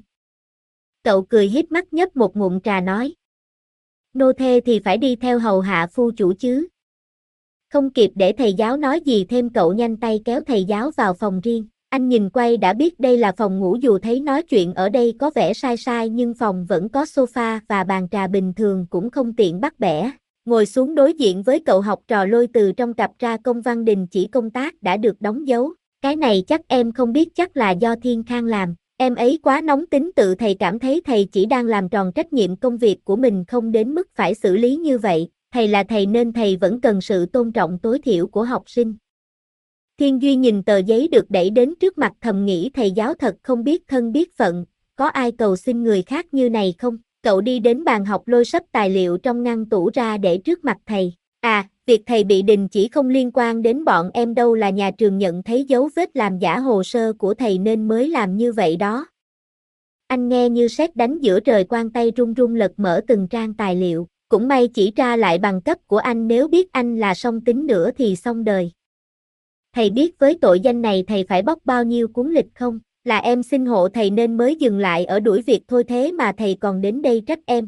Cậu cười híp mắt nhấp một ngụm trà nói: "Nô thê thì phải đi theo hầu hạ phu chủ chứ." Không kịp để thầy giáo nói gì thêm, cậu nhanh tay kéo thầy giáo vào phòng riêng. Anh nhìn quay đã biết đây là phòng ngủ, dù thấy nói chuyện ở đây có vẻ sai sai nhưng phòng vẫn có sofa và bàn trà bình thường cũng không tiện bắt bẻ. Ngồi xuống đối diện với cậu học trò, lôi từ trong cặp ra công văn đình chỉ công tác đã được đóng dấu. "Cái này chắc em không biết, chắc là do Thiên Khang làm. Em ấy quá nóng tính, tự thầy cảm thấy thầy chỉ đang làm tròn trách nhiệm công việc của mình, không đến mức phải xử lý như vậy. Thầy là thầy nên thầy vẫn cần sự tôn trọng tối thiểu của học sinh. Thiên Duy nhìn tờ giấy được đẩy đến trước mặt thầm nghĩ thầy giáo thật không biết thân biết phận, có ai cầu xin người khác như này không? Cậu đi đến bàn học lôi sấp tài liệu trong ngăn tủ ra để trước mặt thầy. À, việc thầy bị đình chỉ không liên quan đến bọn em đâu, là nhà trường nhận thấy dấu vết làm giả hồ sơ của thầy nên mới làm như vậy đó. Anh nghe như sét đánh giữa trời quang, tay run run lật mở từng trang tài liệu. Cũng may chỉ tra lại bằng cấp của anh, nếu biết anh là song tính nữa thì xong đời. Thầy biết với tội danh này thầy phải bóc bao nhiêu cuốn lịch không? Là em xin hộ thầy nên mới dừng lại ở đuổi việc thôi, thế mà thầy còn đến đây trách em.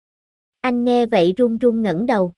Anh nghe vậy run run ngẩng đầu.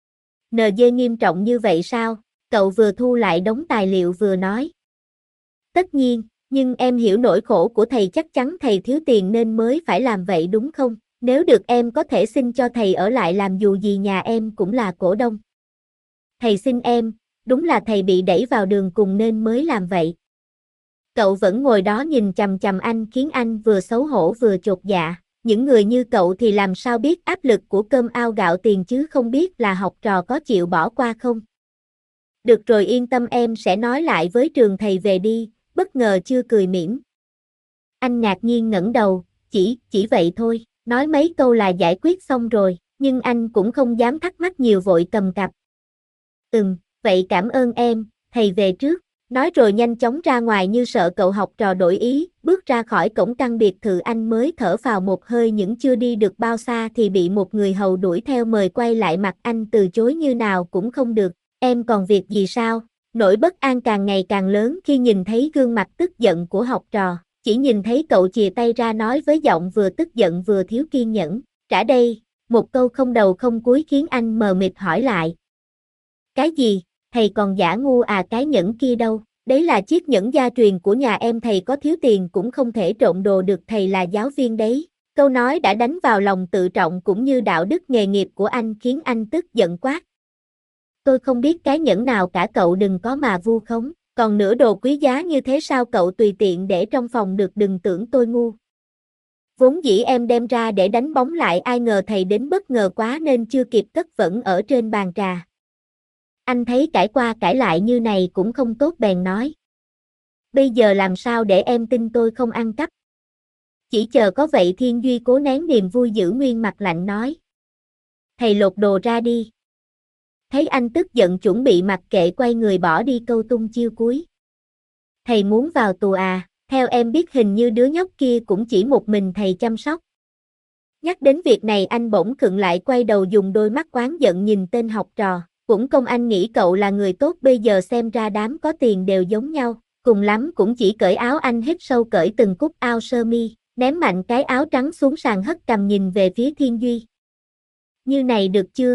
en giê nghiêm trọng như vậy sao? Cậu vừa thu lại đống tài liệu vừa nói. Tất nhiên, nhưng em hiểu nỗi khổ của thầy, chắc chắn thầy thiếu tiền nên mới phải làm vậy đúng không? Nếu được em có thể xin cho thầy ở lại làm, dù gì nhà em cũng là cổ đông. Thầy xin em, đúng là thầy bị đẩy vào đường cùng nên mới làm vậy. Cậu vẫn ngồi đó nhìn chằm chằm anh, khiến anh vừa xấu hổ vừa chột dạ. Những người như cậu thì làm sao biết áp lực của cơm ao gạo tiền chứ không biết là học trò có chịu bỏ qua không? Được rồi, yên tâm, em sẽ nói lại với trường thầy về đi. Bất ngờ chưa cười mỉm. Anh ngạc nhiên ngẩng đầu, chỉ, chỉ vậy thôi, nói mấy câu là giải quyết xong rồi, nhưng anh cũng không dám thắc mắc nhiều, vội cầm cặp. Ừm, vậy cảm ơn em, thầy về trước, nói rồi nhanh chóng ra ngoài như sợ cậu học trò đổi ý. Bước ra khỏi cổng căn biệt thự anh mới thở phào một hơi, những chưa đi được bao xa thì bị một người hầu đuổi theo mời quay lại, mặt anh từ chối như nào cũng không được. Em còn việc gì sao? Nỗi bất an càng ngày càng lớn khi nhìn thấy gương mặt tức giận của học trò, chỉ nhìn thấy cậu chìa tay ra nói với giọng vừa tức giận vừa thiếu kiên nhẫn. Trả đây, một câu không đầu không cuối khiến anh mờ mịt hỏi lại. Cái gì, thầy còn giả ngu à? Cái nhẫn kia đâu? Đấy là chiếc nhẫn gia truyền của nhà em, thầy có thiếu tiền cũng không thể trộm đồ được, thầy là giáo viên đấy. Câu nói đã đánh vào lòng tự trọng cũng như đạo đức nghề nghiệp của anh, khiến anh tức giận quát. Tôi không biết cái nhẫn nào cả, cậu đừng có mà vu khống, còn nửa đồ quý giá như thế sao cậu tùy tiện để trong phòng được, đừng tưởng tôi ngu. Vốn dĩ em đem ra để đánh bóng lại, ai ngờ thầy đến bất ngờ quá nên chưa kịp cất, vẫn ở trên bàn trà. Anh thấy cãi qua cãi lại như này cũng không tốt bèn nói. Bây giờ làm sao để em tin tôi không ăn cắp? Chỉ chờ có vậy. Thiên Duy cố nén niềm vui giữ nguyên mặt lạnh nói. Thầy lột đồ ra đi. Thấy anh tức giận chuẩn bị mặc kệ quay người bỏ đi, câu tung chiêu cuối. Thầy muốn vào tù à? Theo em biết hình như đứa nhóc kia cũng chỉ một mình thầy chăm sóc. Nhắc đến việc này anh bỗng khựng lại, quay đầu dùng đôi mắt oán giận nhìn tên học trò. Cũng công anh nghĩ cậu là người tốt, bây giờ xem ra đám có tiền đều giống nhau. Cùng lắm cũng chỉ cởi áo. Anh hít sâu cởi từng cúc áo sơ mi, ném mạnh cái áo trắng xuống sàn, hất cằm nhìn về phía Thiên Duy. Như này được chưa?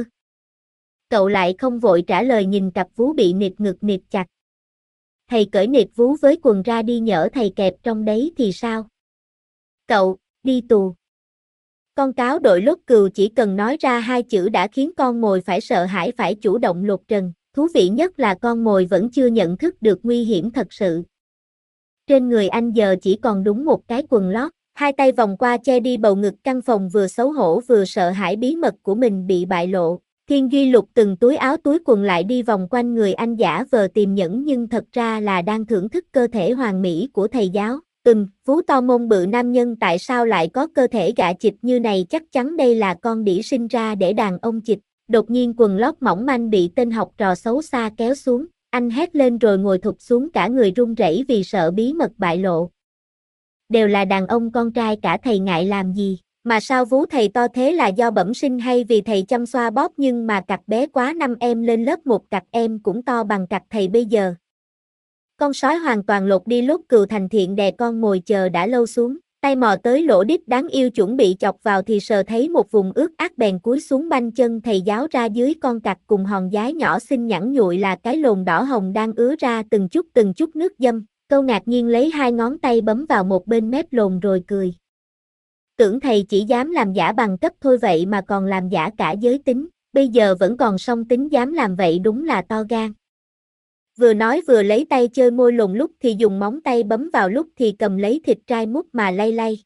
Cậu lại không vội trả lời, nhìn cặp vú bị nịt ngực nịt chặt. Thầy cởi nịt vú với quần ra đi, nhỡ thầy kẹp trong đấy thì sao? Cậu, đi tù. Con cáo đội lốt cừu chỉ cần nói ra hai chữ đã khiến con mồi phải sợ hãi, phải chủ động lột trần. Thú vị nhất là con mồi vẫn chưa nhận thức được nguy hiểm thật sự. Trên người anh giờ chỉ còn đúng một cái quần lót, hai tay vòng qua che đi bầu ngực, căn phòng vừa xấu hổ vừa sợ hãi bí mật của mình bị bại lộ. Thiên Duy lục từng túi áo túi quần lại đi vòng quanh người anh, giả vờ tìm nhẫn nhưng thật ra là đang thưởng thức cơ thể hoàn mỹ của thầy giáo. Ừm, vú to mông bự nam nhân tại sao lại có cơ thể gạ chịch như này, chắc chắn đây là con đĩ sinh ra để đàn ông chịch. Đột nhiên quần lót mỏng manh bị tên học trò xấu xa kéo xuống, anh hét lên rồi ngồi thụp xuống, cả người run rẩy vì sợ bí mật bại lộ. Đều là đàn ông, con trai cả, thầy ngại làm gì? Mà sao vú thầy to thế, là do bẩm sinh hay vì thầy chăm xoa bóp? Nhưng mà cặc bé quá, năm em lên lớp một cặc em cũng to bằng cặc thầy bây giờ. Con sói hoàn toàn lột đi lốt cừu thành thiện, đè con mồi chờ đã lâu xuống, tay mò tới lỗ đít đáng yêu chuẩn bị chọc vào thì sờ thấy một vùng ướt át, bèn cúi xuống banh chân thầy giáo ra dưới con cặc cùng hòn dái nhỏ xinh nhẵn nhụi là cái lồn đỏ hồng đang ứa ra từng chút từng chút nước dâm. Câu ngạc nhiên lấy hai ngón tay bấm vào một bên mép lồn rồi cười. Tưởng thầy chỉ dám làm giả bằng cấp thôi, vậy mà còn làm giả cả giới tính, bây giờ vẫn còn song tính, dám làm vậy đúng là to gan. Vừa nói vừa lấy tay chơi môi lồn, lúc thì dùng móng tay bấm vào, lúc thì cầm lấy thịt trai mút mà lay lay.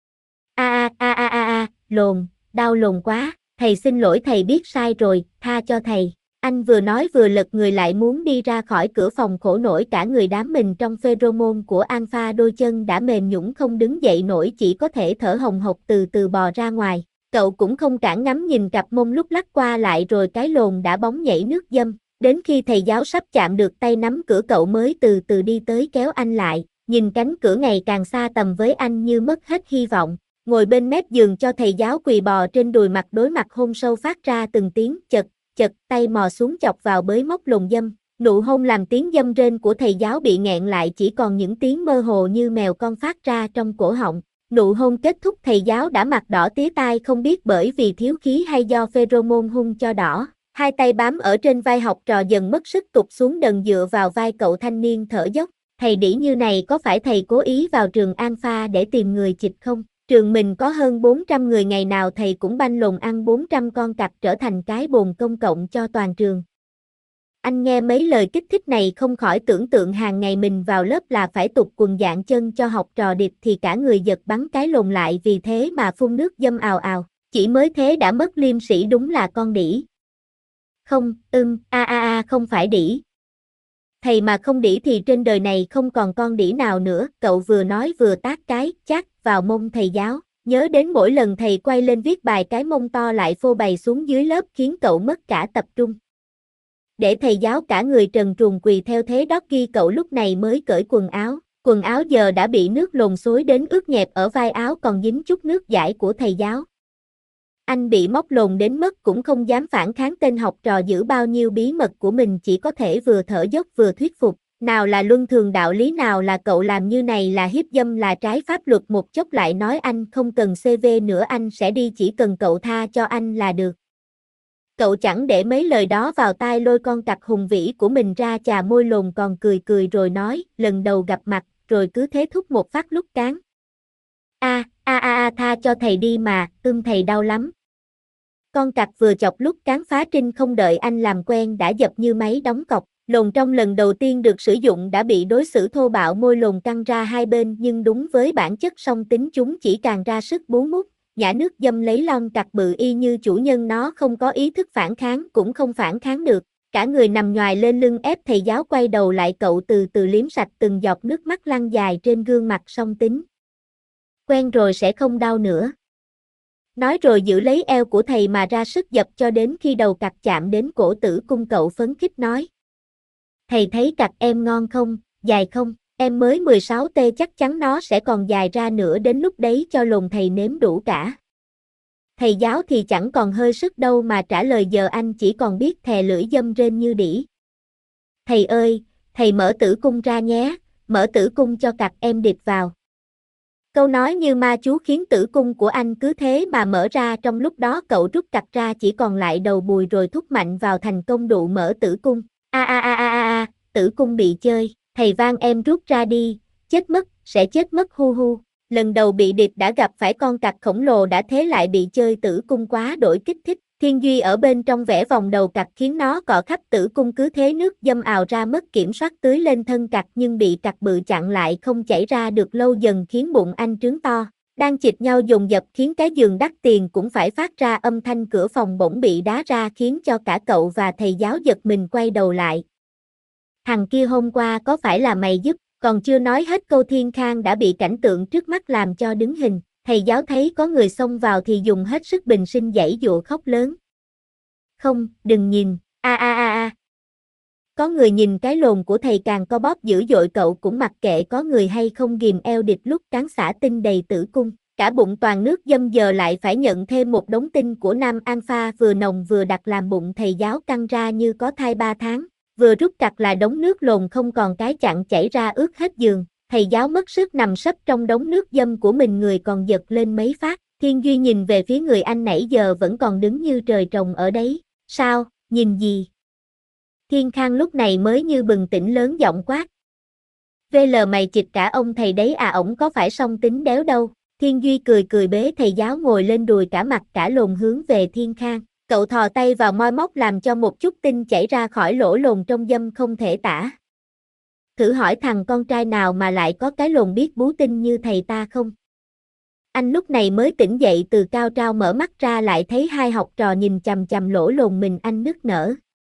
A a a a a, lồn, đau lồn quá, thầy xin lỗi, thầy biết sai rồi, tha cho thầy. Anh vừa nói vừa lật người lại muốn đi ra khỏi cửa phòng, khổ nổi cả người đám mình trong pheromone của alpha, đôi chân đã mềm nhũn không đứng dậy nổi, chỉ có thể thở hồng hộc từ từ bò ra ngoài. Cậu cũng không cản, ngắm nhìn cặp mông lúc lắc qua lại, rồi cái lồn đã bóng nhảy nước dâm. Đến khi thầy giáo sắp chạm được tay nắm cửa, cậu mới từ từ đi tới kéo anh lại, nhìn cánh cửa ngày càng xa tầm với anh như mất hết hy vọng. Ngồi bên mép giường cho thầy giáo quỳ bò trên đùi, mặt đối mặt hôn sâu, phát ra từng tiếng chật, chật, tay mò xuống chọc vào bới móc lồn dâm. Nụ hôn làm tiếng dâm rên của thầy giáo bị nghẹn lại, chỉ còn những tiếng mơ hồ như mèo con phát ra trong cổ họng. Nụ hôn kết thúc, thầy giáo đã mặt đỏ tía tai, không biết bởi vì thiếu khí hay do pheromone hung cho đỏ. Hai tay bám ở trên vai học trò dần mất sức tụt xuống đần dựa vào vai cậu thanh niên thở dốc. Thầy đĩ như này có phải thầy cố ý vào trường Alpha để tìm người chịch không? Trường mình có hơn bốn trăm người, ngày nào thầy cũng banh lồn ăn bốn trăm con cặc, trở thành cái bồn công cộng cho toàn trường. Anh nghe mấy lời kích thích này không khỏi tưởng tượng hàng ngày mình vào lớp là phải tụt quần dạng chân cho học trò điệp, thì cả người giật bắn cái lồn lại, vì thế mà phun nước dâm ào ào. Chỉ mới thế đã mất liêm sĩ, đúng là con đĩ. Không, ưm, a a a, không phải đĩ. Thầy mà không đĩ thì trên đời này không còn con đĩ nào nữa. Cậu vừa nói vừa tát cái chát vào mông thầy giáo. Nhớ đến mỗi lần thầy quay lên viết bài, cái mông to lại phô bày xuống dưới lớp khiến cậu mất cả tập trung. Để thầy giáo cả người trần truồng quỳ theo thế doggy, cậu lúc này mới cởi quần áo. Quần áo giờ đã bị nước lồn xối đến ướt nhẹp, ở vai áo còn dính chút nước dãi của thầy giáo. Anh bị móc lồn đến mức cũng không dám phản kháng, tên học trò giữ bao nhiêu bí mật của mình chỉ có thể vừa thở dốc vừa thuyết phục. Nào là luân thường đạo lý, nào là cậu làm như này là hiếp dâm, là trái pháp luật. Một chốc lại nói anh không cần xê vê nữa, anh sẽ đi, chỉ cần cậu tha cho anh là được. Cậu chẳng để mấy lời đó vào tai, lôi con cặc hùng vĩ của mình ra chà môi lồn, còn cười cười rồi nói lần đầu gặp mặt, rồi cứ thế thúc một phát lúc cán. A a a a, tha cho thầy đi mà, ưm thầy đau lắm. Con cặc vừa chọc lúc cán phá trinh, không đợi anh làm quen đã dập như máy đóng cọc. Lồn trong lần đầu tiên được sử dụng đã bị đối xử thô bạo, môi lồn căng ra hai bên, nhưng đúng với bản chất song tính chúng chỉ càng ra sức bú mút, nhả nước dâm lấy lon cặc bự y như chủ nhân nó, không có ý thức phản kháng, cũng không phản kháng được. Cả người nằm nhoài lên lưng ép thầy giáo quay đầu lại, cậu từ từ liếm sạch từng giọt nước mắt lăn dài trên gương mặt song tính. Quen rồi sẽ không đau nữa. Nói rồi giữ lấy eo của thầy mà ra sức dập cho đến khi đầu cặc chạm đến cổ tử cung. Cậu phấn khích nói: thầy thấy cặc em ngon không, dài không, em mới mười sáu tê, chắc chắn nó sẽ còn dài ra nữa, đến lúc đấy cho lồn thầy nếm đủ cả. Thầy giáo thì chẳng còn hơi sức đâu mà trả lời, giờ anh chỉ còn biết thè lưỡi dâm rên như đĩ. Thầy ơi, thầy mở tử cung ra nhé, mở tử cung cho cặc em địt vào. Câu nói như ma chú khiến tử cung của anh cứ thế mà mở ra. Trong lúc đó cậu rút cặc ra, chỉ còn lại đầu bùi, rồi thúc mạnh vào, thành công đụ mở tử cung. A a a a a a, tử cung bị chơi, thầy van em rút ra đi, chết mất, sẽ chết mất, hu hu. Lần đầu bị điệp đã gặp phải con cặc khổng lồ, đã thế lại bị chơi tử cung, quá đổi kích thích. Thiên Duy ở bên trong vẽ vòng đầu cặc khiến nó cọ khắp tử cung, cứ thế nước dâm ào ra mất kiểm soát tưới lên thân cặc, nhưng bị cặc bự chặn lại không chảy ra được, lâu dần khiến bụng anh trướng to. Đang chịch nhau dồn dập khiến cái giường đắt tiền cũng phải phát ra âm thanh, cửa phòng bỗng bị đá ra khiến cho cả cậu và thầy giáo giật mình quay đầu lại. Thằng kia hôm qua có phải là mày giúp? Còn chưa nói hết câu, Thiên Khang đã bị cảnh tượng trước mắt làm cho đứng hình. Thầy giáo thấy có người xông vào thì dùng hết sức bình sinh giãy dụa khóc lớn. Không, đừng nhìn, a a a a. Có người nhìn cái lồn của thầy càng co bóp dữ dội, cậu cũng mặc kệ có người hay không, ghìm eo địt lúc cán xả tinh đầy tử cung. Cả bụng toàn nước dâm, giờ lại phải nhận thêm một đống tinh của nam alpha vừa nồng vừa đặc, làm bụng thầy giáo căng ra như có thai ba tháng. Vừa rút cặc là đống nước lồn không còn cái chặn chảy ra ướt hết giường. Thầy giáo mất sức nằm sấp trong đống nước dâm của mình, người còn giật lên mấy phát. Thiên Duy nhìn về phía người anh nãy giờ vẫn còn đứng như trời trồng ở đấy. Sao, nhìn gì? Thiên Khang lúc này mới như bừng tỉnh, lớn giọng quát. vê lờ mày chịch cả ông thầy đấy à, ổng có phải song tính đéo đâu. Thiên Duy cười cười bế thầy giáo ngồi lên đùi, cả mặt cả lồn hướng về Thiên Khang. Cậu thò tay vào moi móc làm cho một chút tinh chảy ra khỏi lỗ lồn trong dâm không thể tả. thử hỏi thằng con trai nào mà lại có cái lồn biết bú tinh như thầy ta không? Anh lúc này mới tỉnh dậy từ cao trao mở mắt ra lại thấy hai học trò nhìn chằm chằm lỗ lồn mình, anh nức nở.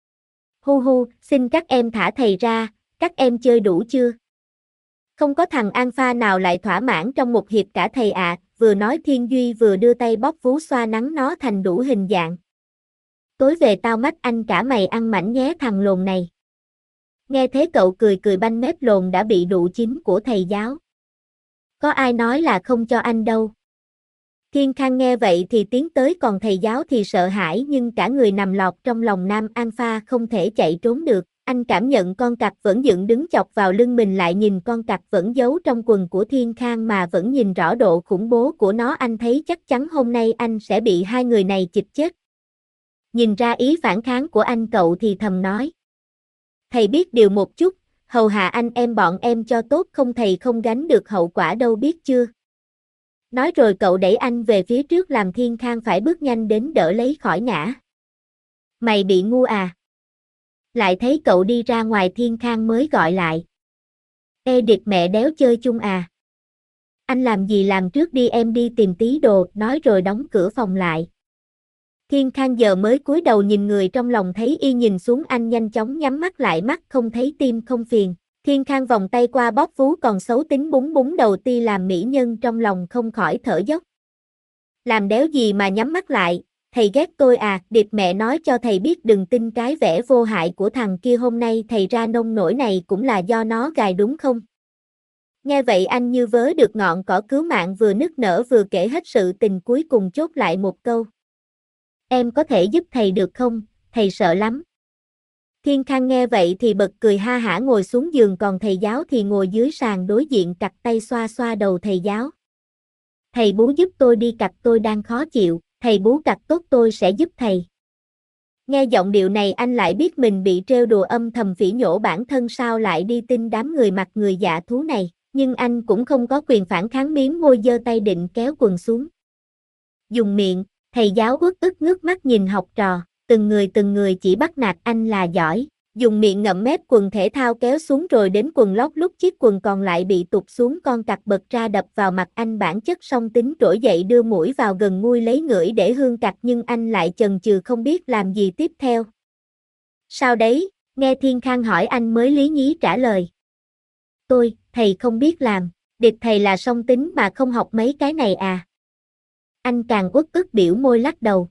Hu hu, xin các em thả thầy ra, các em chơi đủ chưa? Không có thằng alpha nào lại thỏa mãn trong một hiệp cả thầy ạ, à, vừa nói Thiên Duy vừa đưa tay bóp vú xoa nắng nó thành đủ hình dạng. Tối về tao mách anh cả mày ăn mảnh nhé thằng lồn này. Nghe thế cậu cười cười banh mép lồn đã bị đụ chín của thầy giáo. Có ai nói là không cho anh đâu. Thiên Khang nghe vậy thì tiến tới, còn thầy giáo thì sợ hãi nhưng cả người nằm lọt trong lòng nam alpha không thể chạy trốn được. Anh cảm nhận con cặc vẫn dựng đứng chọc vào lưng mình, lại nhìn con cặc vẫn giấu trong quần của Thiên Khang mà vẫn nhìn rõ độ khủng bố của nó, anh thấy chắc chắn hôm nay anh sẽ bị hai người này chịch chết. Nhìn ra ý phản kháng của anh, cậu thì thầm nói. Thầy biết điều một chút, hầu hạ anh em bọn em cho tốt, không thầy không gánh được hậu quả đâu biết chưa. Nói rồi cậu đẩy anh về phía trước làm Thiên Khang phải bước nhanh đến đỡ lấy khỏi ngã. Mày bị ngu à? Lại thấy cậu đi ra ngoài, Thiên Khang mới gọi lại. Ê điệt mẹ đéo chơi chung à? Anh làm gì làm trước đi, em đi tìm tí đồ, nói rồi đóng cửa phòng lại. Thiên Khang giờ mới cúi đầu nhìn người trong lòng, thấy y nhìn xuống anh, nhanh chóng nhắm mắt lại, mắt không thấy tim không phiền. Thiên Khang vòng tay qua bóp vú còn xấu tính búng búng đầu ti làm mỹ nhân, trong lòng không khỏi thở dốc. Làm đéo gì mà nhắm mắt lại, thầy ghét tôi à? Điệp mẹ nói cho thầy biết đừng tin cái vẻ vô hại của thằng kia, hôm nay thầy ra nông nổi này cũng là do nó gài đúng không? Nghe vậy anh như vớ được ngọn cỏ cứu mạng, vừa nức nở vừa kể hết sự tình, cuối cùng chốt lại một câu. Em có thể giúp thầy được không? Thầy sợ lắm. Thiên Khang nghe vậy thì bật cười ha hả ngồi xuống giường, còn thầy giáo thì ngồi dưới sàn đối diện, cặc tay xoa xoa đầu thầy giáo. Thầy bú giúp tôi đi, cặc tôi đang khó chịu, thầy bú cặc tốt tôi sẽ giúp thầy. Nghe giọng điệu này anh lại biết mình bị trêu đùa, âm thầm phỉ nhổ bản thân sao lại đi tin đám người mặt người dạ thú này, nhưng anh cũng không có quyền phản kháng, miếm môi giơ tay định kéo quần xuống. Dùng miệng, thầy giáo uất ức ngước mắt nhìn học trò, từng người từng người chỉ bắt nạt anh là giỏi, dùng miệng ngậm mép quần thể thao kéo xuống rồi đến quần lót, lúc chiếc quần còn lại bị tụt xuống, con cặc bật ra đập vào mặt anh, bản chất song tính trỗi dậy đưa mũi vào gần ngui lấy ngửi để hương cặc, nhưng anh lại chần chừ không biết làm gì tiếp theo. Sao đấy? Nghe Thiên Khang hỏi anh mới lý nhí trả lời. Tôi, thầy không biết làm, điệp thầy là song tính mà không học mấy cái này à? Anh càng uất ức biểu môi lắc đầu.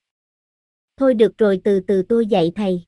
Thôi được rồi, từ từ tôi dạy thầy.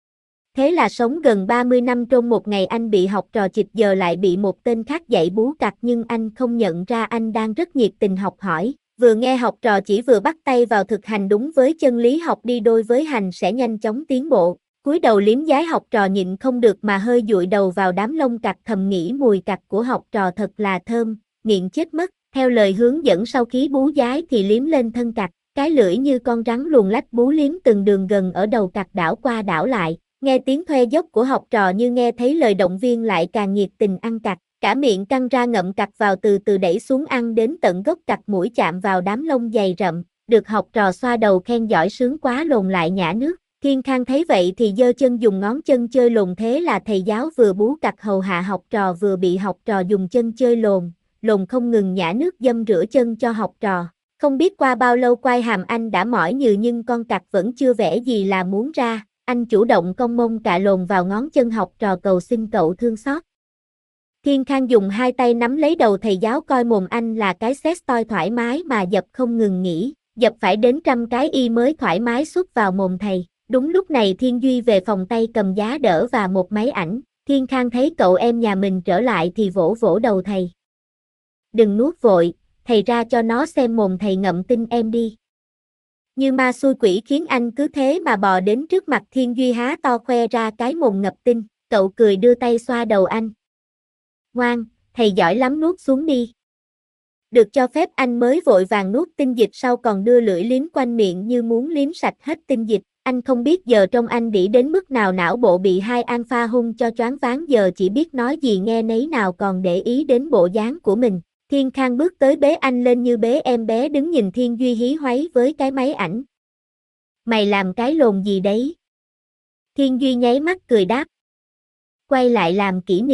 Thế là sống gần ba mươi năm trong một ngày anh bị học trò chịch, giờ lại bị một tên khác dạy bú cặc, nhưng anh không nhận ra anh đang rất nhiệt tình học hỏi. Vừa nghe học trò chỉ vừa bắt tay vào thực hành đúng với chân lý học đi đôi với hành sẽ nhanh chóng tiến bộ. Cúi đầu liếm dái học trò nhịn không được mà hơi dụi đầu vào đám lông cặc, thầm nghĩ mùi cặc của học trò thật là thơm, nghiện chết mất. Theo lời hướng dẫn, sau khi bú dái thì liếm lên thân cặc, cái lưỡi như con rắn luồn lách bú liếm từng đường gần ở đầu cặc, đảo qua đảo lại. Nghe tiếng thoe dốc của học trò như nghe thấy lời động viên, lại càng nhiệt tình ăn cặc, cả miệng căng ra ngậm cặc vào, từ từ đẩy xuống ăn đến tận gốc cặc, mũi chạm vào đám lông dày rậm, được học trò xoa đầu khen giỏi sướng quá, lồn lại nhả nước. Thiên Khang thấy vậy thì giơ chân dùng ngón chân chơi lồn, thế là thầy giáo vừa bú cặc hầu hạ học trò vừa bị học trò dùng chân chơi lồn, lồn không ngừng nhả nước dâm rửa chân cho học trò. Không biết qua bao lâu quai hàm anh đã mỏi nhừ nhưng con cặc vẫn chưa vẻ gì là muốn ra. Anh chủ động cong mông cạ lồn vào ngón chân học trò cầu xin cậu thương xót. Thiên Khang dùng hai tay nắm lấy đầu thầy giáo, coi mồm anh là cái sex toy thoải mái mà dập không ngừng nghỉ, dập phải đến trăm cái y mới thoải mái xuất vào mồm thầy. Đúng lúc này Thiên Duy về phòng, tay cầm giá đỡ và một máy ảnh. Thiên Khang thấy cậu em nhà mình trở lại thì vỗ vỗ đầu thầy. Đừng nuốt vội, thầy ra cho nó xem mồm thầy ngậm tin em đi. Như ma xui quỷ khiến anh cứ thế mà bò đến trước mặt Thiên Duy há to khoe ra cái mồm ngập tinh, cậu cười đưa tay xoa đầu anh. Ngoan, thầy giỏi lắm, nuốt xuống đi. Được cho phép anh mới vội vàng nuốt tinh dịch, sau còn đưa lưỡi liếm quanh miệng như muốn liếm sạch hết tinh dịch. Anh không biết giờ trong anh đĩ đến mức nào, não bộ bị hai alpha hung cho choáng váng, giờ chỉ biết nói gì nghe nấy, nào còn để ý đến bộ dáng của mình. Thiên Khang bước tới bế anh lên như bế em bé, đứng nhìn Thiên Duy hí hoáy với cái máy ảnh. Mày làm cái lồn gì đấy? Thiên Duy nháy mắt cười đáp. Quay lại làm kỷ niệm,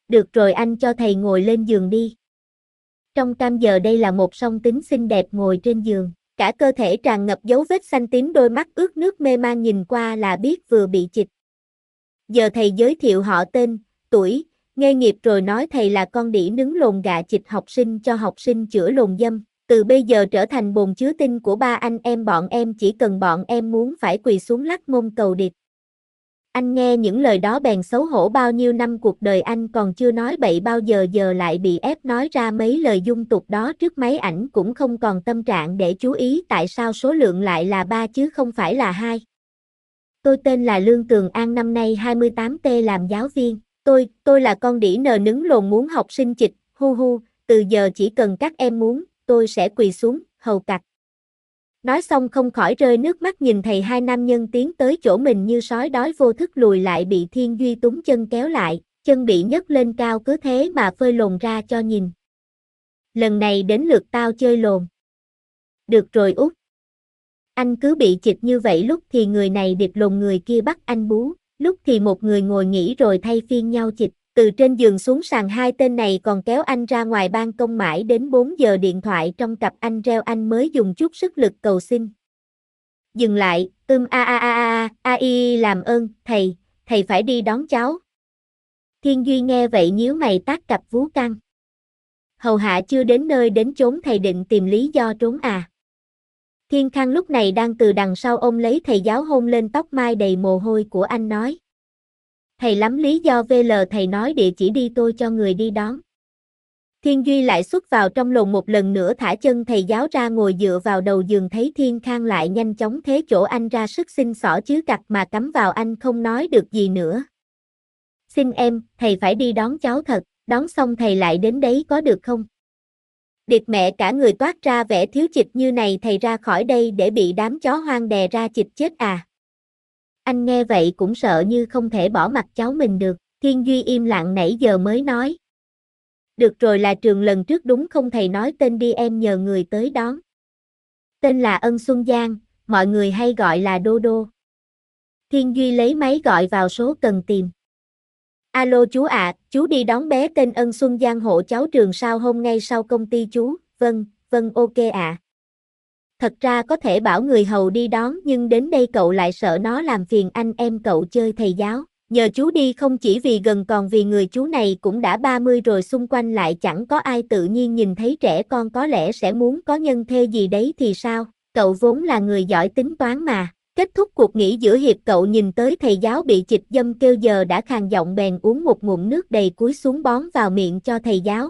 Được rồi anh cho thầy ngồi lên giường đi. Trong cam giờ đây là một song tính xinh đẹp ngồi trên giường, cả cơ thể tràn ngập dấu vết xanh tím, đôi mắt ướt nước mê man nhìn qua là biết vừa bị chịch. Giờ thầy giới thiệu họ tên, tuổi, nghề nghiệp rồi nói thầy là con đĩ nứng lồn gà chịch học sinh cho học sinh chữa lồn dâm. Từ bây giờ trở thành bồn chứa tinh của ba anh em bọn em, chỉ cần bọn em muốn phải quỳ xuống lắc mông cầu điệp. Anh nghe những lời đó bèn xấu hổ, bao nhiêu năm cuộc đời anh còn chưa nói bậy bao giờ, giờ lại bị ép nói ra mấy lời dung tục đó trước máy ảnh, cũng không còn tâm trạng để chú ý tại sao số lượng lại là ba chứ không phải là hai. Tôi tên là Lương Tường An, năm nay hai mươi tám tuổi, làm giáo viên. Tôi, tôi là con đĩ nờ nứng lồn muốn học sinh chịch, hu hu, từ giờ chỉ cần các em muốn, tôi sẽ quỳ xuống, hầu cặc. Nói xong không khỏi rơi nước mắt nhìn thầy. Hai nam nhân tiến tới chỗ mình như sói đói vô thức lùi lại, bị Thiên Duy túng chân kéo lại, chân bị nhấc lên cao, cứ thế mà phơi lồn ra cho nhìn. Lần này đến lượt tao chơi lồn. Được rồi út. Anh cứ bị chịch như vậy, lúc thì người này điệp lồn người kia bắt anh bú, lúc thì một người ngồi nghỉ rồi thay phiên nhau chịch. Từ trên giường xuống sàn, hai tên này còn kéo anh ra ngoài ban công mãi đến bốn giờ, điện thoại trong cặp anh reo, anh mới dùng chút sức lực cầu xin. Dừng lại, ưm a a a a a i làm ơn, thầy, thầy phải đi đón cháu. Thiên Duy nghe vậy nhíu mày tát cặp vú căng. Hầu hạ chưa đến nơi đến chốn, thầy định tìm lý do trốn à? Thiên Khang lúc này đang từ đằng sau ôm lấy thầy giáo, hôn lên tóc mai đầy mồ hôi của anh nói. Thầy lắm lý do, vê lờ thầy nói địa chỉ đi tôi cho người đi đón. Thiên Duy lại xuất vào trong lồn một lần nữa, thả chân thầy giáo ra ngồi dựa vào đầu giường, thấy Thiên Khang lại nhanh chóng thế chỗ anh ra sức xin xỏ chứ cặc mà cắm vào anh không nói được gì nữa. Xin em, thầy phải đi đón cháu thật, đón xong thầy lại đến đấy có được không? Điệp mẹ cả người toát ra vẻ thiếu chịch như này, thầy ra khỏi đây để bị đám chó hoang đè ra chịch chết à? Anh nghe vậy cũng sợ như không thể bỏ mặc cháu mình được. Thiên Duy im lặng nãy giờ mới nói. Được rồi, là Trường lần trước đúng không thầy nói tên đi, em nhờ người tới đón. Tên là Ân Xuân Giang, mọi người hay gọi là Đô Đô. Thiên Duy lấy máy gọi vào số cần tìm. Alo chú ạ, à, chú đi đón bé tên Ân Xuân Giang hộ cháu Trường sao hôm ngay sau công ty chú. Vâng, vâng ok ạ. À. Thật ra có thể bảo người hầu đi đón, nhưng đến đây cậu lại sợ nó làm phiền anh em cậu chơi thầy giáo. Nhờ chú đi không chỉ vì gần còn vì người chú này cũng đã ba mươi rồi, xung quanh lại chẳng có ai, tự nhiên nhìn thấy trẻ con có lẽ sẽ muốn có nhân thê gì đấy thì sao? Cậu vốn là người giỏi tính toán mà. Kết thúc cuộc nghỉ giữa hiệp, cậu nhìn tới thầy giáo bị chịch dâm kêu giờ đã khàn giọng bèn uống một ngụm nước đầy cúi xuống bón vào miệng cho thầy giáo.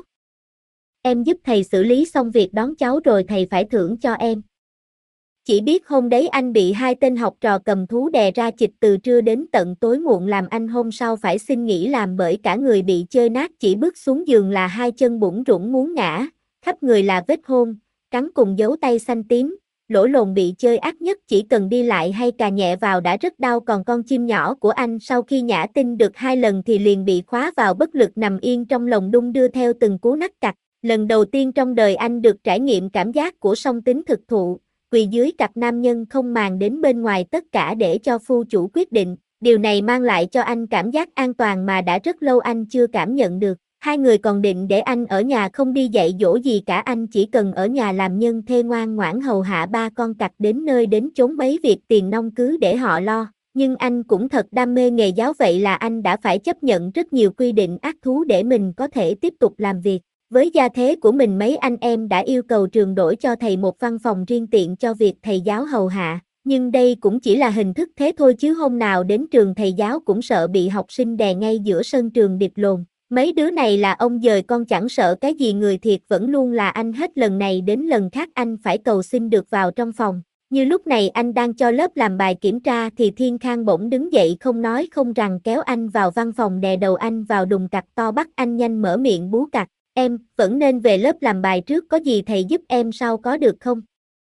Em giúp thầy xử lý xong việc đón cháu rồi thầy phải thưởng cho em. Chỉ biết hôm đấy anh bị hai tên học trò cầm thú đè ra chịch từ trưa đến tận tối muộn, làm anh hôm sau phải xin nghỉ làm bởi cả người bị chơi nát, chỉ bước xuống giường là hai chân bủn rủn muốn ngã, khắp người là vết hôn, cắn cùng dấu tay xanh tím, lỗ lồn bị chơi ác nhất, chỉ cần đi lại hay cà nhẹ vào đã rất đau. Còn con chim nhỏ của anh sau khi nhả tinh được hai lần thì liền bị khóa vào, bất lực nằm yên trong lồng đung đưa theo từng cú nắc cặc. Lần đầu tiên trong đời anh được trải nghiệm cảm giác của song tính thực thụ, quỳ dưới cặp nam nhân không màng đến bên ngoài, tất cả để cho phu chủ quyết định. Điều này mang lại cho anh cảm giác an toàn mà đã rất lâu anh chưa cảm nhận được. Hai người còn định để anh ở nhà không đi dạy dỗ gì cả, anh chỉ cần ở nhà làm nhân thê ngoan ngoãn hầu hạ ba con cặc, đến nơi đến chốn mấy việc tiền nong cứ để họ lo. Nhưng anh cũng thật đam mê nghề giáo, vậy là anh đã phải chấp nhận rất nhiều quy định ác thú để mình có thể tiếp tục làm việc. Với gia thế của mình, mấy anh em đã yêu cầu trường đổi cho thầy một văn phòng riêng tiện cho việc thầy giáo hầu hạ. Nhưng đây cũng chỉ là hình thức thế thôi, chứ hôm nào đến trường thầy giáo cũng sợ bị học sinh đè ngay giữa sân trường điệp lồn. Mấy đứa này là ông dời con chẳng sợ cái gì, người thiệt vẫn luôn là anh, hết lần này đến lần khác anh phải cầu xin được vào trong phòng. Như lúc này anh đang cho lớp làm bài kiểm tra thì Thiên Khang bỗng đứng dậy không nói không rằng kéo anh vào văn phòng, đè đầu anh vào đùng cặc to, bắt anh nhanh mở miệng bú cặc. Em vẫn nên về lớp làm bài trước, có gì thầy giúp em sau có được không?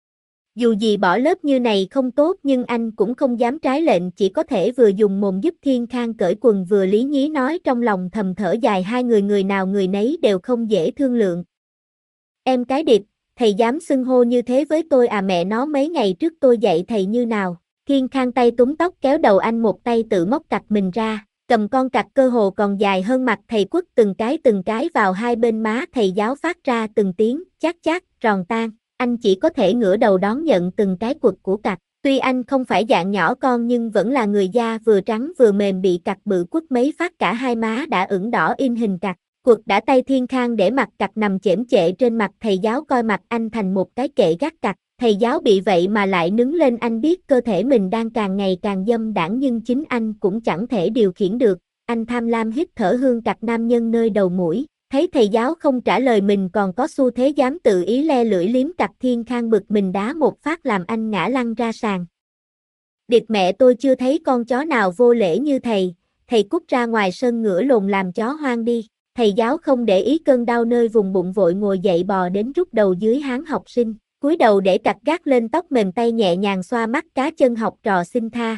Dù gì bỏ lớp như này không tốt, nhưng anh cũng không dám trái lệnh, chỉ có thể vừa dùng mồm giúp Thiên Khang cởi quần vừa lý nhí nói, trong lòng thầm thở dài, hai người người nào người nấy đều không dễ thương lượng. Em cái điệp, thầy dám xưng hô như thế với tôi à? Mẹ nó, mấy ngày trước tôi dạy thầy như nào? Thiên Khang tay túm tóc kéo đầu anh một tay tự móc cặc mình ra, cầm con cặc cơ hồ còn dài hơn mặt thầy quất từng cái từng cái vào hai bên má thầy giáo phát ra từng tiếng chát chát, ròn tan. Anh chỉ có thể ngửa đầu đón nhận từng cái quật của cặc. Tuy anh không phải dạng nhỏ con nhưng vẫn là người da vừa trắng vừa mềm bị cặc bự quất mấy phát cả hai má đã ửng đỏ in hình cặc. Quật đã tay Thiên Khang để mặt cặc nằm chễm chệ trên mặt thầy giáo coi mặt anh thành một cái kệ gác cặc. Thầy giáo bị vậy mà lại nứng lên, anh biết cơ thể mình đang càng ngày càng dâm đãng nhưng chính anh cũng chẳng thể điều khiển được. Anh tham lam hít thở hương cặc nam nhân nơi đầu mũi. Thấy thầy giáo không trả lời mình còn có xu thế dám tự ý le lưỡi liếm cặc, Thiên Khang bực mình đá một phát làm anh ngã lăn ra sàn. Địt mẹ, tôi chưa thấy con chó nào vô lễ như thầy, thầy cút ra ngoài sân ngửa lồn làm chó hoang đi. Thầy giáo không để ý cơn đau nơi vùng bụng vội ngồi dậy bò đến rút đầu dưới háng học sinh, cúi đầu để cặc gác lên tóc mềm, tay nhẹ nhàng xoa mắt cá chân học trò xin tha.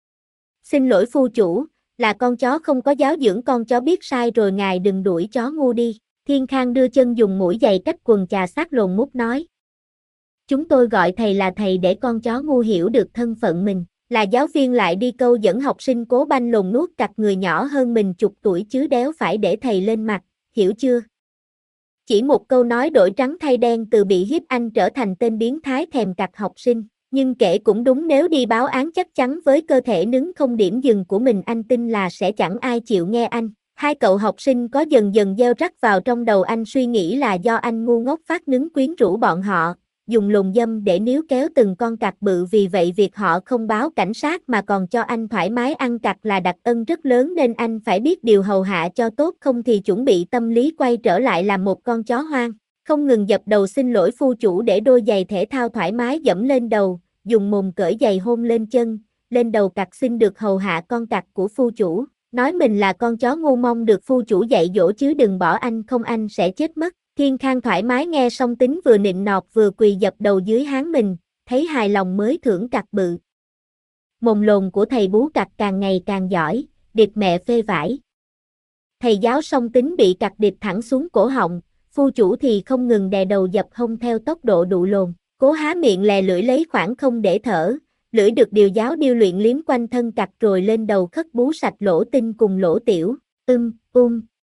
Xin lỗi phu chủ, là con chó không có giáo dưỡng, con chó biết sai rồi, ngài đừng đuổi chó ngu đi. Thiên Khang đưa chân dùng mũi giày cách quần chà sát lồn mút nói. Chúng tôi gọi thầy là thầy để con chó ngu hiểu được thân phận mình, là giáo viên lại đi câu dẫn học sinh cố banh lồn nuốt cặc người nhỏ hơn mình chục tuổi chứ đéo phải để thầy lên mặt, hiểu chưa? Chỉ một câu nói đổi trắng thay đen, từ bị hiếp anh trở thành tên biến thái thèm cặc học sinh. Nhưng kể cũng đúng, nếu đi báo án chắc chắn với cơ thể nứng không điểm dừng của mình, anh tin là sẽ chẳng ai chịu nghe anh. Hai cậu học sinh có dần dần gieo rắc vào trong đầu anh suy nghĩ là do anh ngu ngốc phát nứng quyến rũ bọn họ, dùng lồn dâm để níu kéo từng con cặc bự. Vì vậy việc họ không báo cảnh sát mà còn cho anh thoải mái ăn cặc là đặc ân rất lớn, nên anh phải biết điều hầu hạ cho tốt, không thì chuẩn bị tâm lý quay trở lại làm một con chó hoang. Không ngừng dập đầu xin lỗi phu chủ để đôi giày thể thao thoải mái dẫm lên đầu, dùng mồm cởi giày hôn lên chân, lên đầu cặc, xin được hầu hạ con cặc của phu chủ. Nói mình là con chó ngu, mong được phu chủ dạy dỗ chứ đừng bỏ anh, không anh sẽ chết mất. Thiên Khang thoải mái nghe xong tính vừa nịnh nọt vừa quỳ dập đầu dưới háng mình, thấy hài lòng mới thưởng cặc bự. Mồm lồn của thầy bú cặc càng ngày càng giỏi, địt mẹ phê vải. Thầy giáo song tính bị cặc địt thẳng xuống cổ họng, phu chủ thì không ngừng đè đầu dập hông theo tốc độ đụ lồn, cố há miệng lè lưỡi lấy khoảng không để thở. Lưỡi được điều giáo điêu luyện liếm quanh thân cặc rồi lên đầu khất bú sạch lỗ tinh cùng lỗ tiểu, ưm, um.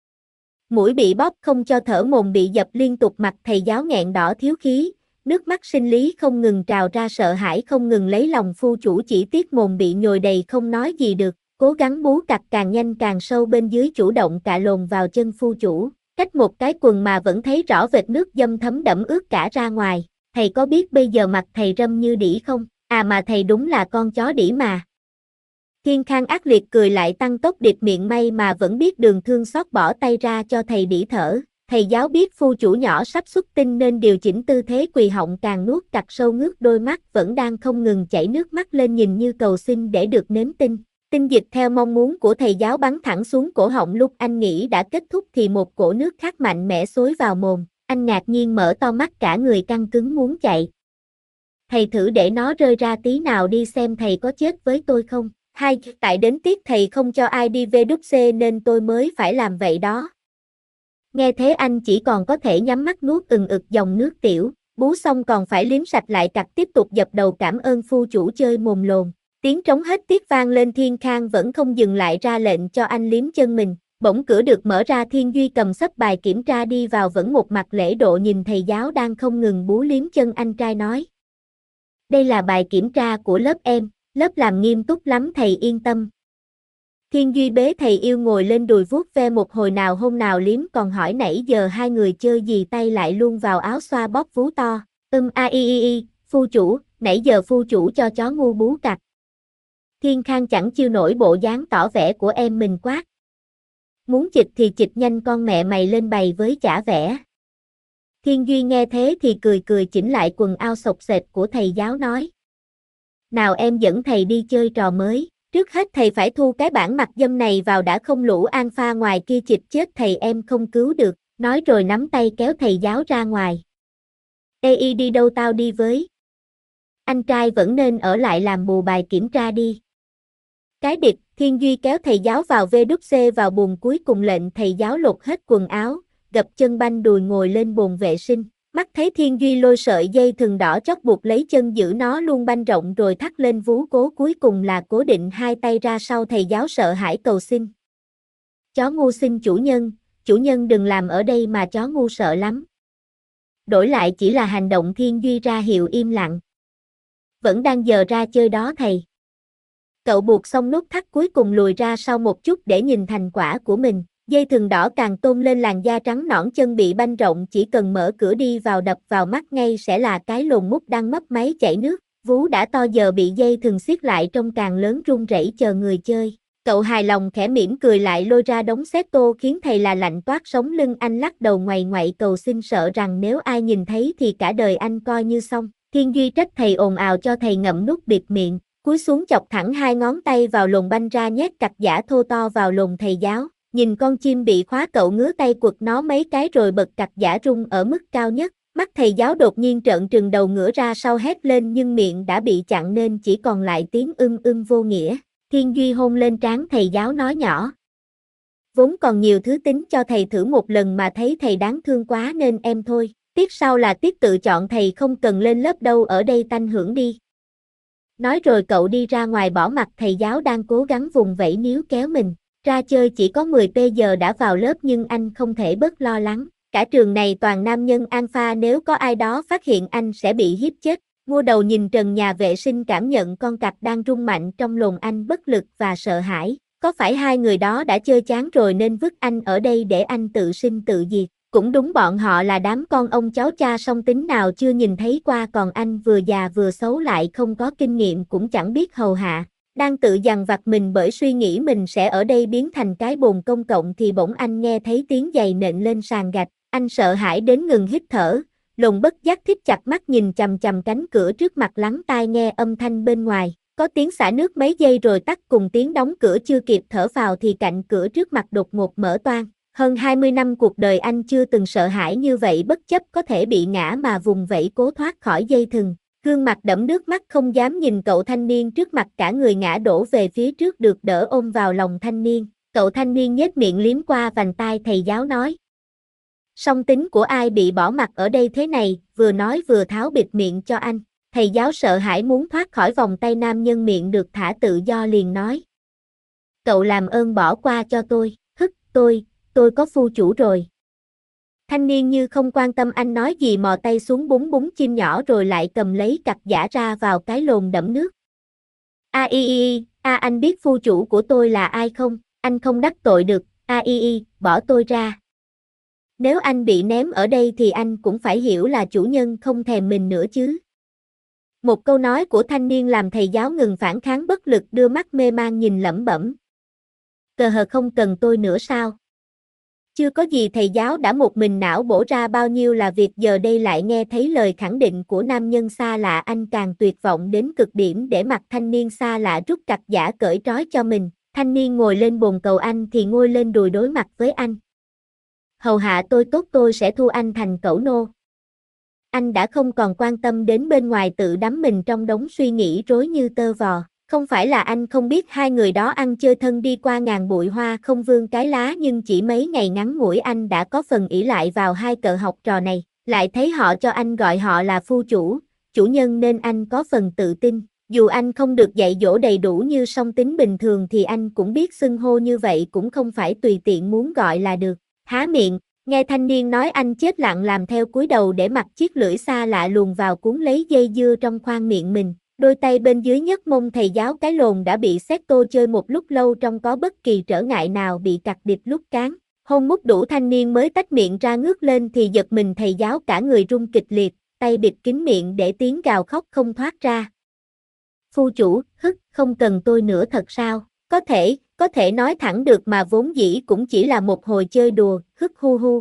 Mũi bị bóp không cho thở, mồm bị dập liên tục, mặt thầy giáo nghẹn đỏ thiếu khí, nước mắt sinh lý không ngừng trào ra, sợ hãi không ngừng lấy lòng phu chủ, chỉ tiếc mồm bị nhồi đầy không nói gì được, cố gắng bú cặc càng nhanh càng sâu bên dưới, chủ động cạ lồn vào chân phu chủ, cách một cái quần mà vẫn thấy rõ vệt nước dâm thấm đẫm ướt cả ra ngoài. Thầy có biết bây giờ mặt thầy râm như đĩ không? À mà thầy đúng là con chó đĩ mà. Thiên Khang ác liệt cười lại tăng tốc địt miệng, may mà vẫn biết đường thương xót bỏ tay ra cho thầy đĩ thở. Thầy giáo biết phu chủ nhỏ sắp xuất tinh nên điều chỉnh tư thế quỳ họng, càng nuốt cặc sâu, ngước đôi mắt vẫn đang không ngừng chảy nước mắt lên nhìn như cầu xin để được nếm tinh. Tinh dịch theo mong muốn của thầy giáo bắn thẳng xuống cổ họng, lúc anh nghĩ đã kết thúc thì một cỗ nước khác mạnh mẽ xối vào mồm, anh ngạc nhiên mở to mắt, cả người căng cứng muốn chạy. Thầy thử để nó rơi ra tí nào đi xem thầy có chết với tôi không? Hai, tại đến tiết thầy không cho ai đi vê đút xê nên tôi mới phải làm vậy đó. Nghe thế anh chỉ còn có thể nhắm mắt nuốt ừng ực dòng nước tiểu, bú xong còn phải liếm sạch lại cặc, tiếp tục dập đầu cảm ơn phu chủ chơi mồm lồn. Tiếng trống hết tiết vang lên, Thiên Khang vẫn không dừng lại, ra lệnh cho anh liếm chân mình. Bỗng cửa được mở ra, Thiên Duy cầm xấp bài kiểm tra đi vào, vẫn một mặt lễ độ nhìn thầy giáo đang không ngừng bú liếm chân anh trai nói. Đây là bài kiểm tra của lớp em, lớp làm nghiêm túc lắm thầy yên tâm. Thiên Duy bế thầy yêu ngồi lên đùi vuốt ve một hồi, nào hôn nào liếm, còn hỏi nãy giờ hai người chơi gì, tay lại luôn vào áo xoa bóp vú to. Ưm a i i i, phu chủ, nãy giờ phu chủ cho chó ngu bú cặc. Thiên Khang chẳng chiêu nổi bộ dáng tỏ vẻ của em mình, quát. Muốn chịch thì chịch nhanh, con mẹ mày lên bày với chả vẽ. Thiên Duy nghe thế thì cười cười chỉnh lại quần áo sộc sệt của thầy giáo nói. Nào em dẫn thầy đi chơi trò mới, trước hết thầy phải thu cái bản mặt dâm này vào đã, không lũ alpha ngoài kia chịch chết thầy em không cứu được, nói rồi nắm tay kéo thầy giáo ra ngoài. Ê y đi đâu, tao đi với. Anh trai vẫn nên ở lại làm bù bài kiểm tra đi. Cái điệp, Thiên Duy kéo thầy giáo vào vê đút xê vào buồng, cuối cùng lệnh thầy giáo lột hết quần áo, gập chân banh đùi ngồi lên bồn vệ sinh. Mắt thấy Thiên Duy lôi sợi dây thừng đỏ chót buộc lấy chân, giữ nó luôn banh rộng rồi thắt lên vú, cố cuối cùng là cố định hai tay ra sau. Thầy giáo sợ hãi cầu xin. Chó ngu xin chủ nhân, chủ nhân đừng làm ở đây mà chó ngu sợ lắm. Đổi lại chỉ là hành động Thiên Duy ra hiệu im lặng. Vẫn đang giờ ra chơi đó thầy. Cậu buộc xong nút thắt cuối cùng lùi ra sau một chút để nhìn thành quả của mình. Dây thừng đỏ càng tôn lên làn da trắng nõn, chân bị banh rộng, chỉ cần mở cửa đi vào đập vào mắt ngay sẽ là cái lồn mút đang mấp máy chảy nước. Vú đã to giờ bị dây thừng siết lại trông càng lớn, run rẩy chờ người chơi. Cậu hài lòng khẽ mỉm cười lại lôi ra đống xếp tô khiến thầy là lạnh toát sống lưng. Anh lắc đầu ngoày ngoại cầu xin, sợ rằng nếu ai nhìn thấy thì cả đời anh coi như xong. Thiên Duy trách thầy ồn ào cho thầy ngậm nút bịt miệng, cúi xuống chọc thẳng hai ngón tay vào lồn banh ra, nhét cặt giả thô to vào lồn thầy giáo. Nhìn con chim bị khóa, cậu ngứa tay quật nó mấy cái rồi bật cặt giả rung ở mức cao nhất. Mắt thầy giáo đột nhiên trợn trừng, đầu ngửa ra sau hét lên nhưng miệng đã bị chặn nên chỉ còn lại tiếng ưm ưm vô nghĩa. Thiên Duy hôn lên trán thầy giáo nói nhỏ. Vốn còn nhiều thứ tính cho thầy thử một lần mà thấy thầy đáng thương quá nên em thôi. Tiết sau là tiết tự chọn, thầy không cần lên lớp đâu, ở đây tanh hưởng đi. Nói rồi cậu đi ra ngoài bỏ mặc thầy giáo đang cố gắng vùng vẫy níu kéo mình. Ra chơi chỉ có mười pê giờ đã vào lớp nhưng anh không thể bớt lo lắng. Cả trường này toàn nam nhân alpha, nếu có ai đó phát hiện anh sẽ bị hiếp chết. Ngua đầu nhìn trần nhà vệ sinh, cảm nhận con cặc đang rung mạnh trong lồn, anh bất lực và sợ hãi. Có phải hai người đó đã chơi chán rồi nên vứt anh ở đây để anh tự sinh tự diệt? Cũng đúng, bọn họ là đám con ông cháu cha song tính nào chưa nhìn thấy qua, còn anh vừa già vừa xấu lại không có kinh nghiệm cũng chẳng biết hầu hạ. Đang tự dằn vặt mình bởi suy nghĩ mình sẽ ở đây biến thành cái bồn công cộng thì bỗng anh nghe thấy tiếng giày nện lên sàn gạch. Anh sợ hãi đến ngừng hít thở, lồn bất giác thít chặt mắt nhìn chằm chằm cánh cửa trước mặt, lắng tai nghe âm thanh bên ngoài. Có tiếng xả nước mấy giây rồi tắt, cùng tiếng đóng cửa. Chưa kịp thở phào thì cạnh cửa trước mặt đột ngột mở toang. Hơn hai mươi năm cuộc đời anh chưa từng sợ hãi như vậy, bất chấp có thể bị ngã mà vùng vẫy cố thoát khỏi dây thừng. Gương mặt đẫm nước mắt không dám nhìn cậu thanh niên trước mặt, cả người ngã đổ về phía trước được đỡ ôm vào lòng thanh niên. Cậu thanh niên nhếch miệng liếm qua vành tai thầy giáo nói. Song tính của ai bị bỏ mặc ở đây thế này, vừa nói vừa tháo bịt miệng cho anh. Thầy giáo sợ hãi muốn thoát khỏi vòng tay nam nhân miệng được thả tự do liền nói. Cậu làm ơn bỏ qua cho tôi, hức, tôi, tôi có phu chủ rồi. Thanh niên như không quan tâm anh nói gì, mò tay xuống búng búng chim nhỏ rồi lại cầm lấy cặt giả ra vào cái lồn đẫm nước. A i i, a anh biết phu chủ của tôi là ai không? Anh không đắc tội được, a i i, bỏ tôi ra. Nếu anh bị ném ở đây thì anh cũng phải hiểu là chủ nhân không thèm mình nữa chứ. Một câu nói của thanh niên làm thầy giáo ngừng phản kháng, bất lực đưa mắt mê man nhìn lẩm bẩm. Cờ hờ, không cần tôi nữa sao? Chưa có gì thầy giáo đã một mình não bổ ra bao nhiêu là việc, giờ đây lại nghe thấy lời khẳng định của nam nhân xa lạ, anh càng tuyệt vọng đến cực điểm. Để mặc thanh niên xa lạ rút cặt giả cởi trói cho mình, thanh niên ngồi lên bồn cầu, anh thì ngồi lên đùi đối mặt với anh. Hầu hạ tôi tốt, tôi sẽ thu anh thành cẩu nô. Anh đã không còn quan tâm đến bên ngoài, tự đắm mình trong đống suy nghĩ rối như tơ vò. Không phải là anh không biết hai người đó ăn chơi thân đi qua ngàn bụi hoa không vương cái lá, nhưng chỉ mấy ngày ngắn ngủi anh đã có phần ỷ lại vào hai cậu học trò này. Lại thấy họ cho anh gọi họ là phu chủ, chủ nhân nên anh có phần tự tin. Dù anh không được dạy dỗ đầy đủ như song tính bình thường thì anh cũng biết xưng hô như vậy cũng không phải tùy tiện muốn gọi là được. Há miệng, nghe thanh niên nói anh chết lặng làm theo, cúi đầu để mặc chiếc lưỡi xa lạ luồn vào cuốn lấy dây dưa trong khoang miệng mình. Đôi tay bên dưới nhấc mông thầy giáo, cái lồn đã bị xét tô chơi một lúc lâu trong có bất kỳ trở ngại nào bị cặc địch lúc cán. Hôn mút đủ, thanh niên mới tách miệng ra ngước lên thì giật mình, thầy giáo cả người run kịch liệt, tay bịt kín miệng để tiếng gào khóc không thoát ra. Phu chủ, hức, không cần tôi nữa thật sao? Có thể, có thể nói thẳng được mà, vốn dĩ cũng chỉ là một hồi chơi đùa, hức hu hu.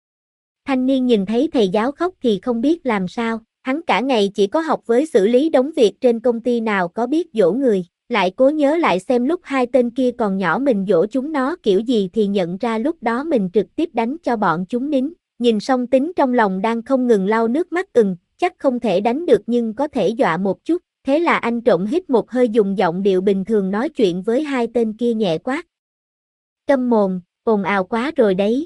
Thanh niên nhìn thấy thầy giáo khóc thì không biết làm sao. Hắn cả ngày chỉ có học với xử lý đống việc trên công ty, nào có biết dỗ người. Lại cố nhớ lại xem lúc hai tên kia còn nhỏ mình dỗ chúng nó kiểu gì thì nhận ra lúc đó mình trực tiếp đánh cho bọn chúng nín. Nhìn song tính trong lòng đang không ngừng lau nước mắt, ừm, chắc không thể đánh được nhưng có thể dọa một chút. Thế là anh trộm hít một hơi, dùng giọng điệu bình thường nói chuyện với hai tên kia nhẹ quát. Câm mồm, ồn ào quá rồi đấy.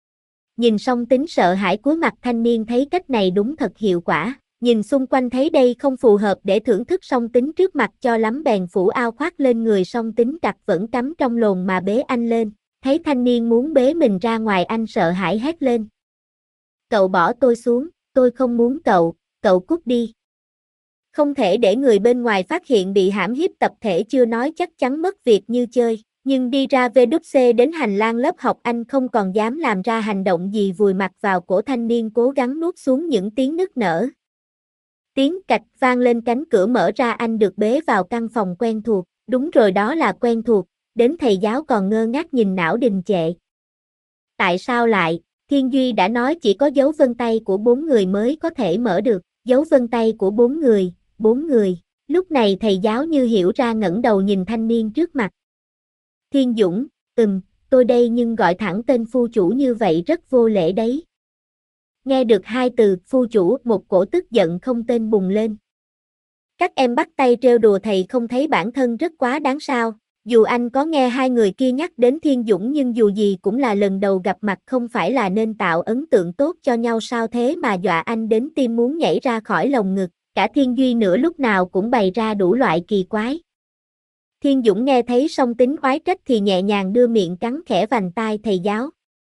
Nhìn song tính sợ hãi cúi mặt, thanh niên thấy cách này đúng thật hiệu quả. Nhìn xung quanh thấy đây không phù hợp để thưởng thức song tính trước mặt cho lắm, bèn phủ ao khoác lên người song tính, cặc vẫn cắm trong lồn mà bế anh lên. Thấy thanh niên muốn bế mình ra ngoài, anh sợ hãi hét lên. Cậu bỏ tôi xuống, tôi không muốn cậu, cậu cút đi. Không thể để người bên ngoài phát hiện bị hãm hiếp tập thể, chưa nói chắc chắn mất việc như chơi. Nhưng đi ra vê kép xê đến hành lang lớp học, anh không còn dám làm ra hành động gì, vùi mặt vào cổ thanh niên, cố gắng nuốt xuống những tiếng nức nở. Tiếng cạch vang lên, cánh cửa mở ra, anh được bế vào căn phòng quen thuộc. Đúng rồi, đó là quen thuộc, đến thầy giáo còn ngơ ngác nhìn, não đình trệ. Tại sao lại? Thiên Duy đã nói chỉ có dấu vân tay của bốn người mới có thể mở được. Dấu vân tay của bốn người, bốn người. Lúc này thầy giáo như hiểu ra, ngẩng đầu nhìn thanh niên trước mặt. Thiên Dũng, ừm, tôi đây, nhưng gọi thẳng tên phu chủ như vậy rất vô lễ đấy. Nghe được hai từ phu chủ, một cổ tức giận không tên bùng lên. Các em bắt tay trêu đùa thầy, không thấy bản thân rất quá đáng sao? Dù anh có nghe hai người kia nhắc đến Thiên Dũng, nhưng dù gì cũng là lần đầu gặp mặt, không phải là nên tạo ấn tượng tốt cho nhau sao, thế mà dọa anh đến tim muốn nhảy ra khỏi lồng ngực. Cả Thiên Duy nữa lúc nào cũng bày ra đủ loại kỳ quái. Thiên Dũng nghe thấy song tính oái trách thì nhẹ nhàng đưa miệng cắn khẽ vành tai thầy giáo.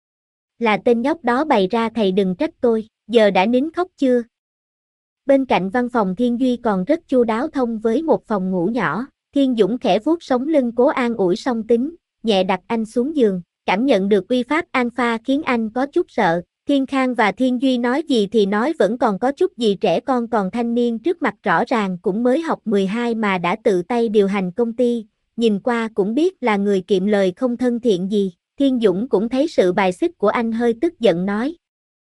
Là tên nhóc đó bày ra, thầy đừng trách tôi, giờ đã nín khóc chưa? Bên cạnh văn phòng Thiên Duy còn rất chu đáo, thông với một phòng ngủ nhỏ. Thiên Dũng khẽ vuốt sống lưng, cố an ủi song tính, nhẹ đặt anh xuống giường. Cảm nhận được uy pháp alpha khiến anh có chút sợ. Thiên Khang và Thiên Duy nói gì thì nói, vẫn còn có chút gì trẻ con, còn thanh niên trước mặt rõ ràng cũng mới học mười hai mà đã tự tay điều hành công ty, nhìn qua cũng biết là người kiệm lời không thân thiện gì. Thiên Dũng cũng thấy sự bài xích của anh, hơi tức giận nói.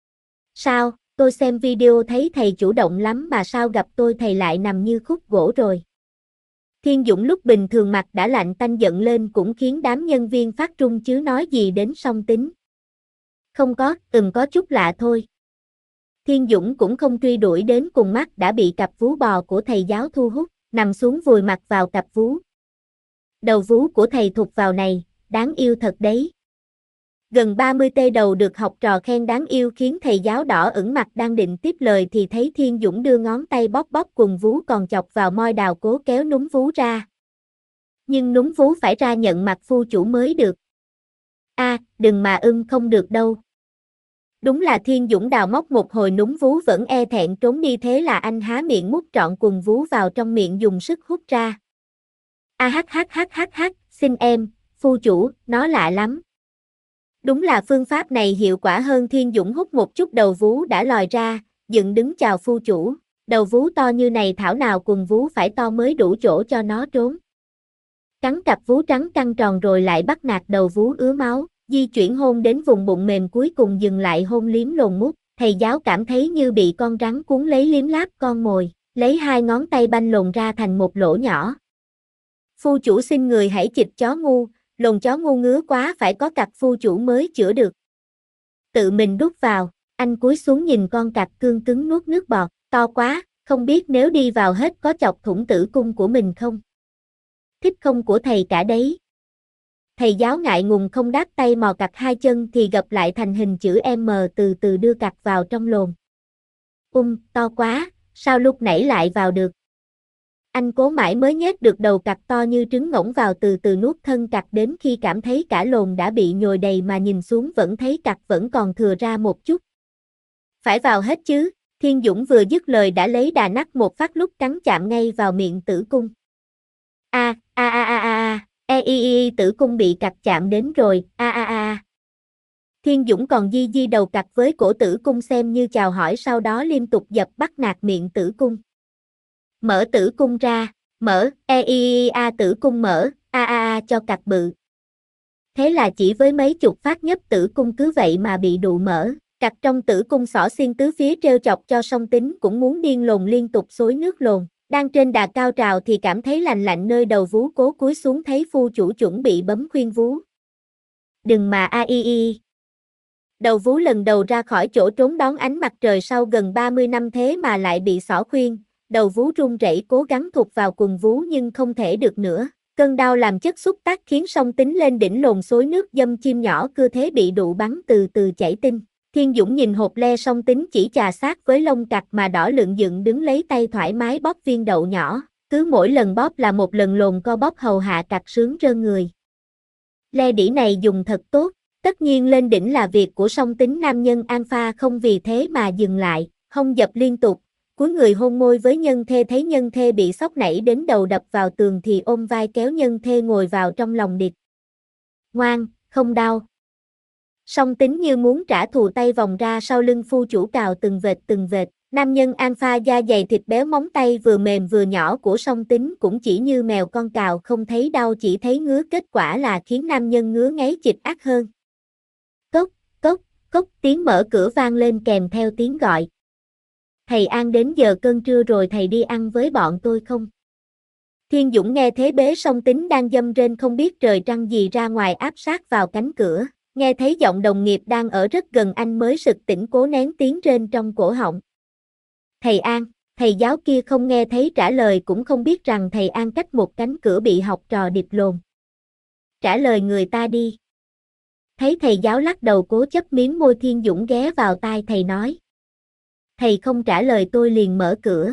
Sao, tôi xem video thấy thầy chủ động lắm mà sao gặp tôi thầy lại nằm như khúc gỗ rồi. Thiên Dũng lúc bình thường mặt đã lạnh tanh, giận lên cũng khiến đám nhân viên phát run chứ nói gì đến song tính. Không có, ừm có chút lạ thôi. Thiên Dũng cũng không truy đuổi đến cùng, mắt đã bị cặp vú bò của thầy giáo thu hút, nằm xuống vùi mặt vào cặp vú. Đầu vú của thầy thụt vào này, đáng yêu thật đấy. Gần ba mươi tê đầu được học trò khen đáng yêu khiến thầy giáo đỏ ửng mặt, đang định tiếp lời thì thấy Thiên Dũng đưa ngón tay bóp bóp quần vú còn chọc vào môi đào, cố kéo núm vú ra. Nhưng núm vú phải ra nhận mặt phu chủ mới được. A, à, đừng mà ưng, không được đâu. Đúng là Thiên Dũng đào móc một hồi núm vú vẫn e thẹn trốn đi, thế là anh há miệng mút trọn quần vú vào trong miệng, dùng sức hút ra. A hát hát hát hát hát, xin em, phu chủ, nó lạ lắm. Đúng là phương pháp này hiệu quả hơn. Thiên Dũng hút một chút, đầu vú đã lòi ra, dựng đứng chào phu chủ. Đầu vú to như này thảo nào quần vú phải to mới đủ chỗ cho nó trốn. Cắn cặp vú trắng căng tròn rồi lại bắt nạt đầu vú ứa máu, di chuyển hôn đến vùng bụng mềm, cuối cùng dừng lại hôn liếm lồn mút. Thầy giáo cảm thấy như bị con rắn cuốn lấy, liếm láp con mồi, lấy hai ngón tay banh lồn ra thành một lỗ nhỏ. Phu chủ xin người hãy chịch chó ngu, lồn chó ngu ngứa quá, phải có cặp phu chủ mới chữa được. Tự mình đút vào, anh cúi xuống nhìn con cặc cương cứng nuốt nước bọt, to quá, không biết nếu đi vào hết có chọc thủng tử cung của mình không? Thích không của thầy cả đấy. Thầy giáo ngại ngùng không đáp, tay mò cặc hai chân thì gập lại thành hình chữ M, từ từ đưa cặc vào trong lồn. Um, to quá, sao lúc nãy lại vào được? Anh cố mãi mới nhét được đầu cặc to như trứng ngỗng vào, từ từ nuốt thân cặc đến khi cảm thấy cả lồn đã bị nhồi đầy, mà nhìn xuống vẫn thấy cặc vẫn còn thừa ra một chút. Phải vào hết chứ? Thiên Dũng vừa dứt lời đã lấy đà nắc một phát, lúc cắn chạm ngay vào miệng tử cung. A a a a a e i i tử cung bị cặc chạm đến rồi, a a a. Thiên Dũng còn di di đầu cặc với cổ tử cung xem như chào hỏi, sau đó liên tục dập bắt nạt miệng tử cung. Mở tử cung ra, mở, e i i a tử cung mở, a a a cho cặc bự. Thế là chỉ với mấy chục phát nhấp, tử cung cứ vậy mà bị đụ mở. Cặc trong tử cung xỏ xiên tứ phía trêu chọc cho song tính cũng muốn điên lồn, liên tục xối nước lồn. Đang trên đà cao trào thì cảm thấy lạnh lạnh nơi đầu vú, cố cúi xuống thấy phu chủ chuẩn bị bấm khuyên vú. Đừng mà a i i. Đầu vú lần đầu ra khỏi chỗ trốn đón ánh mặt trời sau gần ba mươi năm thế mà lại bị xỏ khuyên. Đầu vú run rẩy cố gắng thụt vào quần vú nhưng không thể được nữa. Cơn đau làm chất xúc tác khiến song tính lên đỉnh lồn xối nước dâm chim nhỏ, cưa thế bị đụ bắn từ từ chảy tinh. Thiên Dũng nhìn hột le song tính chỉ chà sát với lông cặc mà đỏ lựng dựng đứng, lấy tay thoải mái bóp viên đậu nhỏ. Cứ mỗi lần bóp là một lần lồn co bóp hầu hạ cặc sướng rơn người. Le đĩ này dùng thật tốt, tất nhiên lên đỉnh là việc của song tính nam nhân alpha không vì thế mà dừng lại, hông dập liên tục, cúi người hôn môi với nhân thê thấy nhân thê bị sốc nảy đến đầu đập vào tường thì ôm vai kéo nhân thê ngồi vào trong lòng địch. Ngoan, không đau. Song tính như muốn trả thù tay vòng ra sau lưng phu chủ cào từng vệt từng vệt, nam nhân alpha da dày thịt béo móng tay vừa mềm vừa nhỏ của song tính cũng chỉ như mèo con cào không thấy đau chỉ thấy ngứa kết quả là khiến nam nhân ngứa ngáy chịch ác hơn. Cốc, cốc, cốc tiếng mở cửa vang lên kèm theo tiếng gọi. Thầy An đến giờ cơm trưa rồi thầy đi ăn với bọn tôi không? Thiên Dũng nghe thế bế song tính đang dâm rên không biết trời trăng gì ra ngoài áp sát vào cánh cửa, nghe thấy giọng đồng nghiệp đang ở rất gần anh mới sực tỉnh cố nén tiếng rên trong cổ họng. Thầy An, thầy giáo kia không nghe thấy trả lời cũng không biết rằng thầy An cách một cánh cửa bị học trò điệp lồn. Trả lời người ta đi. Thấy thầy giáo lắc đầu cố chấp miếm môi Thiên Dũng ghé vào tai thầy nói. Thầy không trả lời tôi liền mở cửa.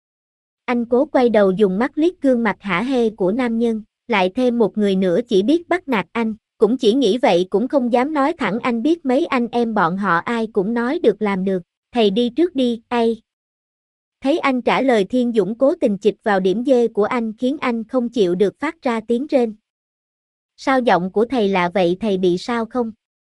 Anh cố quay đầu dùng mắt liếc gương mặt hả hê của nam nhân, lại thêm một người nữa chỉ biết bắt nạt anh, cũng chỉ nghĩ vậy cũng không dám nói thẳng anh biết mấy anh em bọn họ ai cũng nói được làm được, thầy đi trước đi, ai. Thấy anh trả lời Thiên Dũng cố tình chịch vào điểm dê của anh khiến anh không chịu được phát ra tiếng rên. Sao giọng của thầy lạ vậy thầy bị sao không?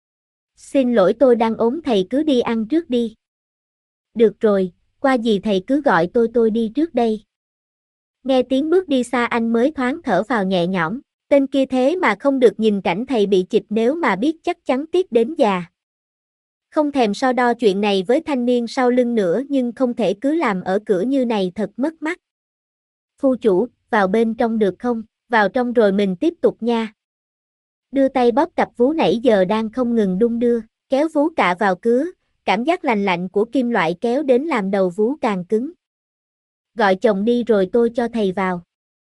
Xin lỗi tôi đang ốm thầy cứ đi ăn trước đi. Được rồi, qua gì thầy cứ gọi tôi tôi đi trước đây. Nghe tiếng bước đi xa anh mới thoáng thở vào nhẹ nhõm, tên kia thế mà không được nhìn cảnh thầy bị chịch nếu mà biết chắc chắn tiếc đến già. Không thèm so đo chuyện này với thanh niên sau lưng nữa nhưng không thể cứ làm ở cửa như này thật mất mắt. Phu chủ, vào bên trong được không? Vào trong rồi mình tiếp tục nha. Đưa tay bóp cặp vú nãy giờ đang không ngừng đung đưa, kéo vú cạ vào cứa, cảm giác lành lạnh của kim loại kéo đến làm đầu vú càng cứng. Gọi chồng đi rồi tôi cho thầy vào.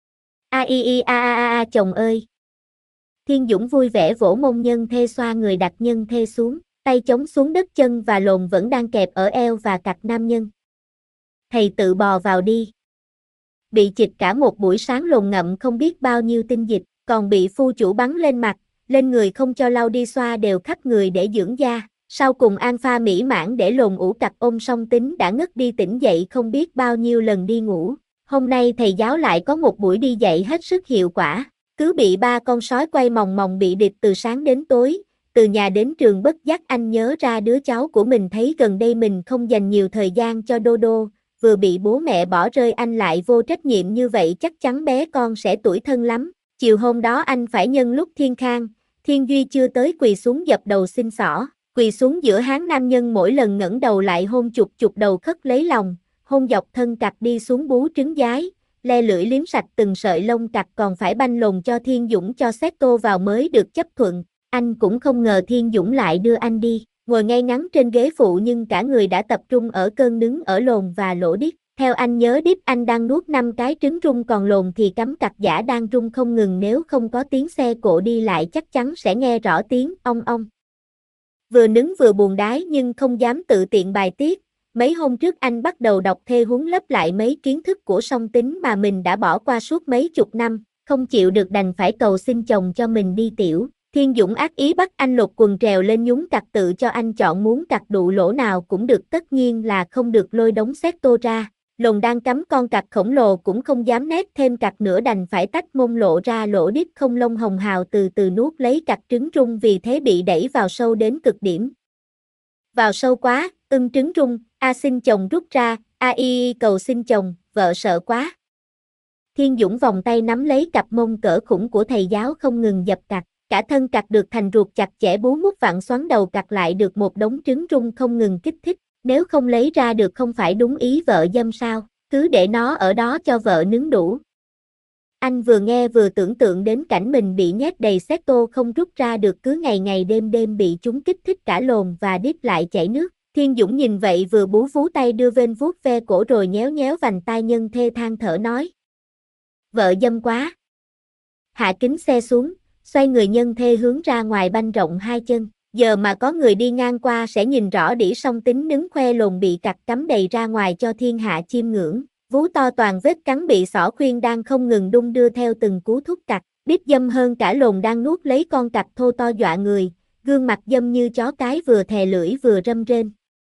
A i i a a a a chồng ơi. Thiên Dũng vui vẻ vỗ mông nhân thê xoa người đặt nhân thê xuống, tay chống xuống đất chân và lồn vẫn đang kẹp ở eo và cặt nam nhân. Thầy tự bò vào đi. Bị chịch cả một buổi sáng lồn ngậm không biết bao nhiêu tinh dịch, còn bị phu chủ bắn lên mặt, lên người không cho lau đi xoa đều khắp người để dưỡng da. Sau cùng alpha mỹ mãn để lồn ủ cặp ôm song tính đã ngất đi tỉnh dậy không biết bao nhiêu lần đi ngủ. Hôm nay thầy giáo lại có một buổi đi dạy hết sức hiệu quả, cứ bị ba con sói quay mòng mòng bị địch từ sáng đến tối, từ nhà đến trường bất giác anh nhớ ra đứa cháu của mình thấy gần đây mình không dành nhiều thời gian cho Đô Đô, vừa bị bố mẹ bỏ rơi anh lại vô trách nhiệm như vậy chắc chắn bé con sẽ tủi thân lắm. Chiều hôm đó anh phải nhân lúc Thiên Khang, Thiên Duy chưa tới quỳ xuống dập đầu xin xỏ. Quỳ xuống giữa háng nam nhân mỗi lần ngẩng đầu lại hôn chục chục đầu khất lấy lòng, hôn dọc thân cặc đi xuống bú trứng giái, le lưỡi liếm sạch từng sợi lông cặc còn phải banh lồn cho Thiên Dũng cho xét tô vào mới được chấp thuận. Anh cũng không ngờ Thiên Dũng lại đưa anh đi, ngồi ngay ngắn trên ghế phụ nhưng cả người đã tập trung ở cơn nứng ở lồn và lỗ điếc. Theo anh nhớ điếc anh đang nuốt năm cái trứng rung còn lồn thì cắm cặc giả đang rung không ngừng nếu không có tiếng xe cộ đi lại chắc chắn sẽ nghe rõ tiếng ong ong. Vừa nứng vừa buồn đái nhưng không dám tự tiện bài tiết, mấy hôm trước anh bắt đầu đọc thê huấn lấp lại mấy kiến thức của song tính mà mình đã bỏ qua suốt mấy chục năm, không chịu được đành phải cầu xin chồng cho mình đi tiểu. Thiên Dũng ác ý bắt anh lột quần trèo lên nhúng cặc tự cho anh chọn muốn cặc đụ lỗ nào cũng được tất nhiên là không được lôi đống xét tô ra. Lồn đang cắm con cặc khổng lồ cũng không dám nét thêm cặc nữa đành phải tách mông lộ ra lỗ điếc không lông hồng hào từ từ nuốt lấy cặc trứng rung vì thế bị đẩy vào sâu đến cực điểm. Vào sâu quá, ưng trứng rung, a xin chồng rút ra, a i cầu xin chồng, vợ sợ quá. Thiên Dũng vòng tay nắm lấy cặp mông cỡ khủng của thầy giáo không ngừng dập cặc, cả thân cặc được thành ruột chặt chẽ bú mút vặn xoắn đầu cặc lại được một đống trứng rung không ngừng kích thích. Nếu không lấy ra được không phải đúng ý vợ dâm sao, cứ để nó ở đó cho vợ nướng đủ. Anh vừa nghe vừa tưởng tượng đến cảnh mình bị nhét đầy xét tô không rút ra được cứ ngày ngày đêm đêm bị chúng kích thích cả lồn và đít lại chảy nước. Thiên Dũng nhìn vậy vừa bú vú tay đưa bên vuốt ve cổ rồi nhéo nhéo vành tai nhân thê than thở nói. Vợ dâm quá. Hạ kính xe xuống, xoay người nhân thê hướng ra ngoài banh rộng hai chân. Giờ mà có người đi ngang qua sẽ nhìn rõ đĩ song tính nứng khoe lồn bị cặc cắm đầy ra ngoài cho thiên hạ chiêm ngưỡng. Vú to toàn vết cắn bị xỏ khuyên đang không ngừng đung đưa theo từng cú thúc cặc. Bíp dâm hơn cả lồn đang nuốt lấy con cặc thô to dọa người, gương mặt dâm như chó cái vừa thè lưỡi vừa râm rên.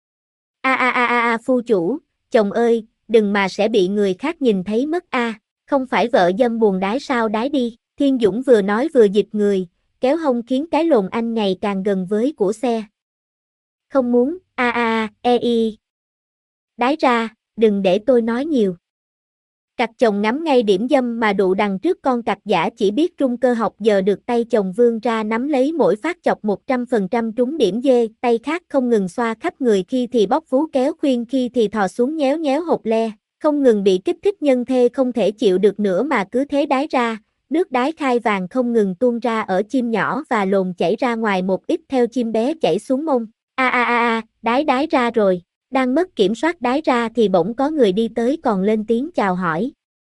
A a a a a phu chủ, chồng ơi, đừng mà sẽ bị người khác nhìn thấy mất a, không phải vợ dâm buồn đái sao đái đi. Thiên Dũng vừa nói vừa dịch người, kéo hông khiến cái lồn anh ngày càng gần với của xe. Không muốn, a a a, e i. Đái ra, đừng để tôi nói nhiều. Cặc chồng ngắm ngay điểm dâm mà đụ đằng trước con cặc giả chỉ biết trung cơ học giờ được tay chồng vươn ra nắm lấy mỗi phát chọc một trăm phần trăm trúng điểm dê, tay khác không ngừng xoa khắp người khi thì bóp vú kéo khuyên khi thì thò xuống nhéo nhéo hột le, không ngừng bị kích thích nhân thê không thể chịu được nữa mà cứ thế đái ra, nước đái khai vàng không ngừng tuôn ra ở chim nhỏ và lồn chảy ra ngoài một ít theo chim bé chảy xuống mông. A a a a, đái đái ra rồi. Đang mất kiểm soát đái ra thì bỗng có người đi tới còn lên tiếng chào hỏi.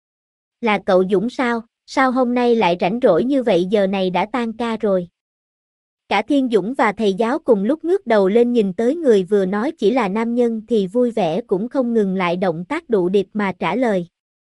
Là cậu Dũng sao? Sao hôm nay lại rảnh rỗi như vậy, giờ này đã tan ca rồi. Cả Thiên Dũng và thầy giáo cùng lúc ngước đầu lên nhìn tới người vừa nói chỉ là nam nhân thì vui vẻ cũng không ngừng lại động tác đụ điệp mà trả lời.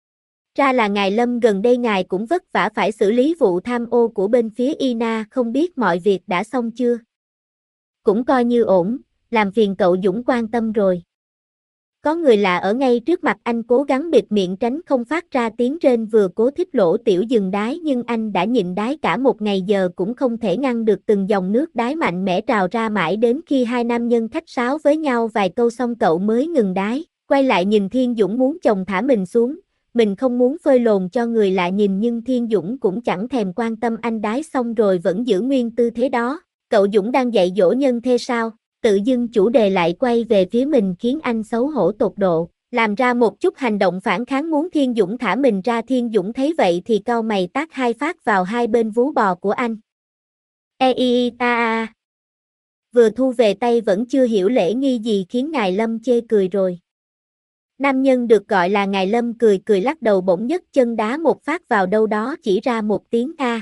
Ra là ngài Lâm, gần đây ngài cũng vất vả phải xử lý vụ tham ô của bên phía i en a, không biết mọi việc đã xong chưa? Cũng coi như ổn, làm phiền cậu Dũng quan tâm rồi. Có người lạ ở ngay trước mặt anh cố gắng bịt miệng tránh không phát ra tiếng rên, vừa cố thích lỗ tiểu dừng đái nhưng anh đã nhịn đái cả một ngày giờ cũng không thể ngăn được từng dòng nước đái mạnh mẽ trào ra, mãi đến khi hai nam nhân khách sáo với nhau vài câu xong cậu mới ngừng đái, quay lại nhìn Thiên Dũng muốn chồng thả mình xuống, mình không muốn phơi lồn cho người lạ nhìn nhưng Thiên Dũng cũng chẳng thèm quan tâm, anh đái xong rồi vẫn giữ nguyên tư thế đó. Cậu Dũng đang dạy dỗ nhân thê sao? Tự dưng chủ đề lại quay về phía mình khiến anh xấu hổ tột độ, làm ra một chút hành động phản kháng muốn Thiên Dũng thả mình ra. Thiên Dũng thấy vậy thì cau mày tát hai phát vào hai bên vú bò của anh. E i a a. Vừa thu về tay vẫn chưa hiểu lễ nghi gì khiến ngài Lâm chê cười rồi. Nam nhân được gọi là ngài Lâm cười cười lắc đầu, bỗng nhấc chân đá một phát vào đâu đó chỉ ra một tiếng a.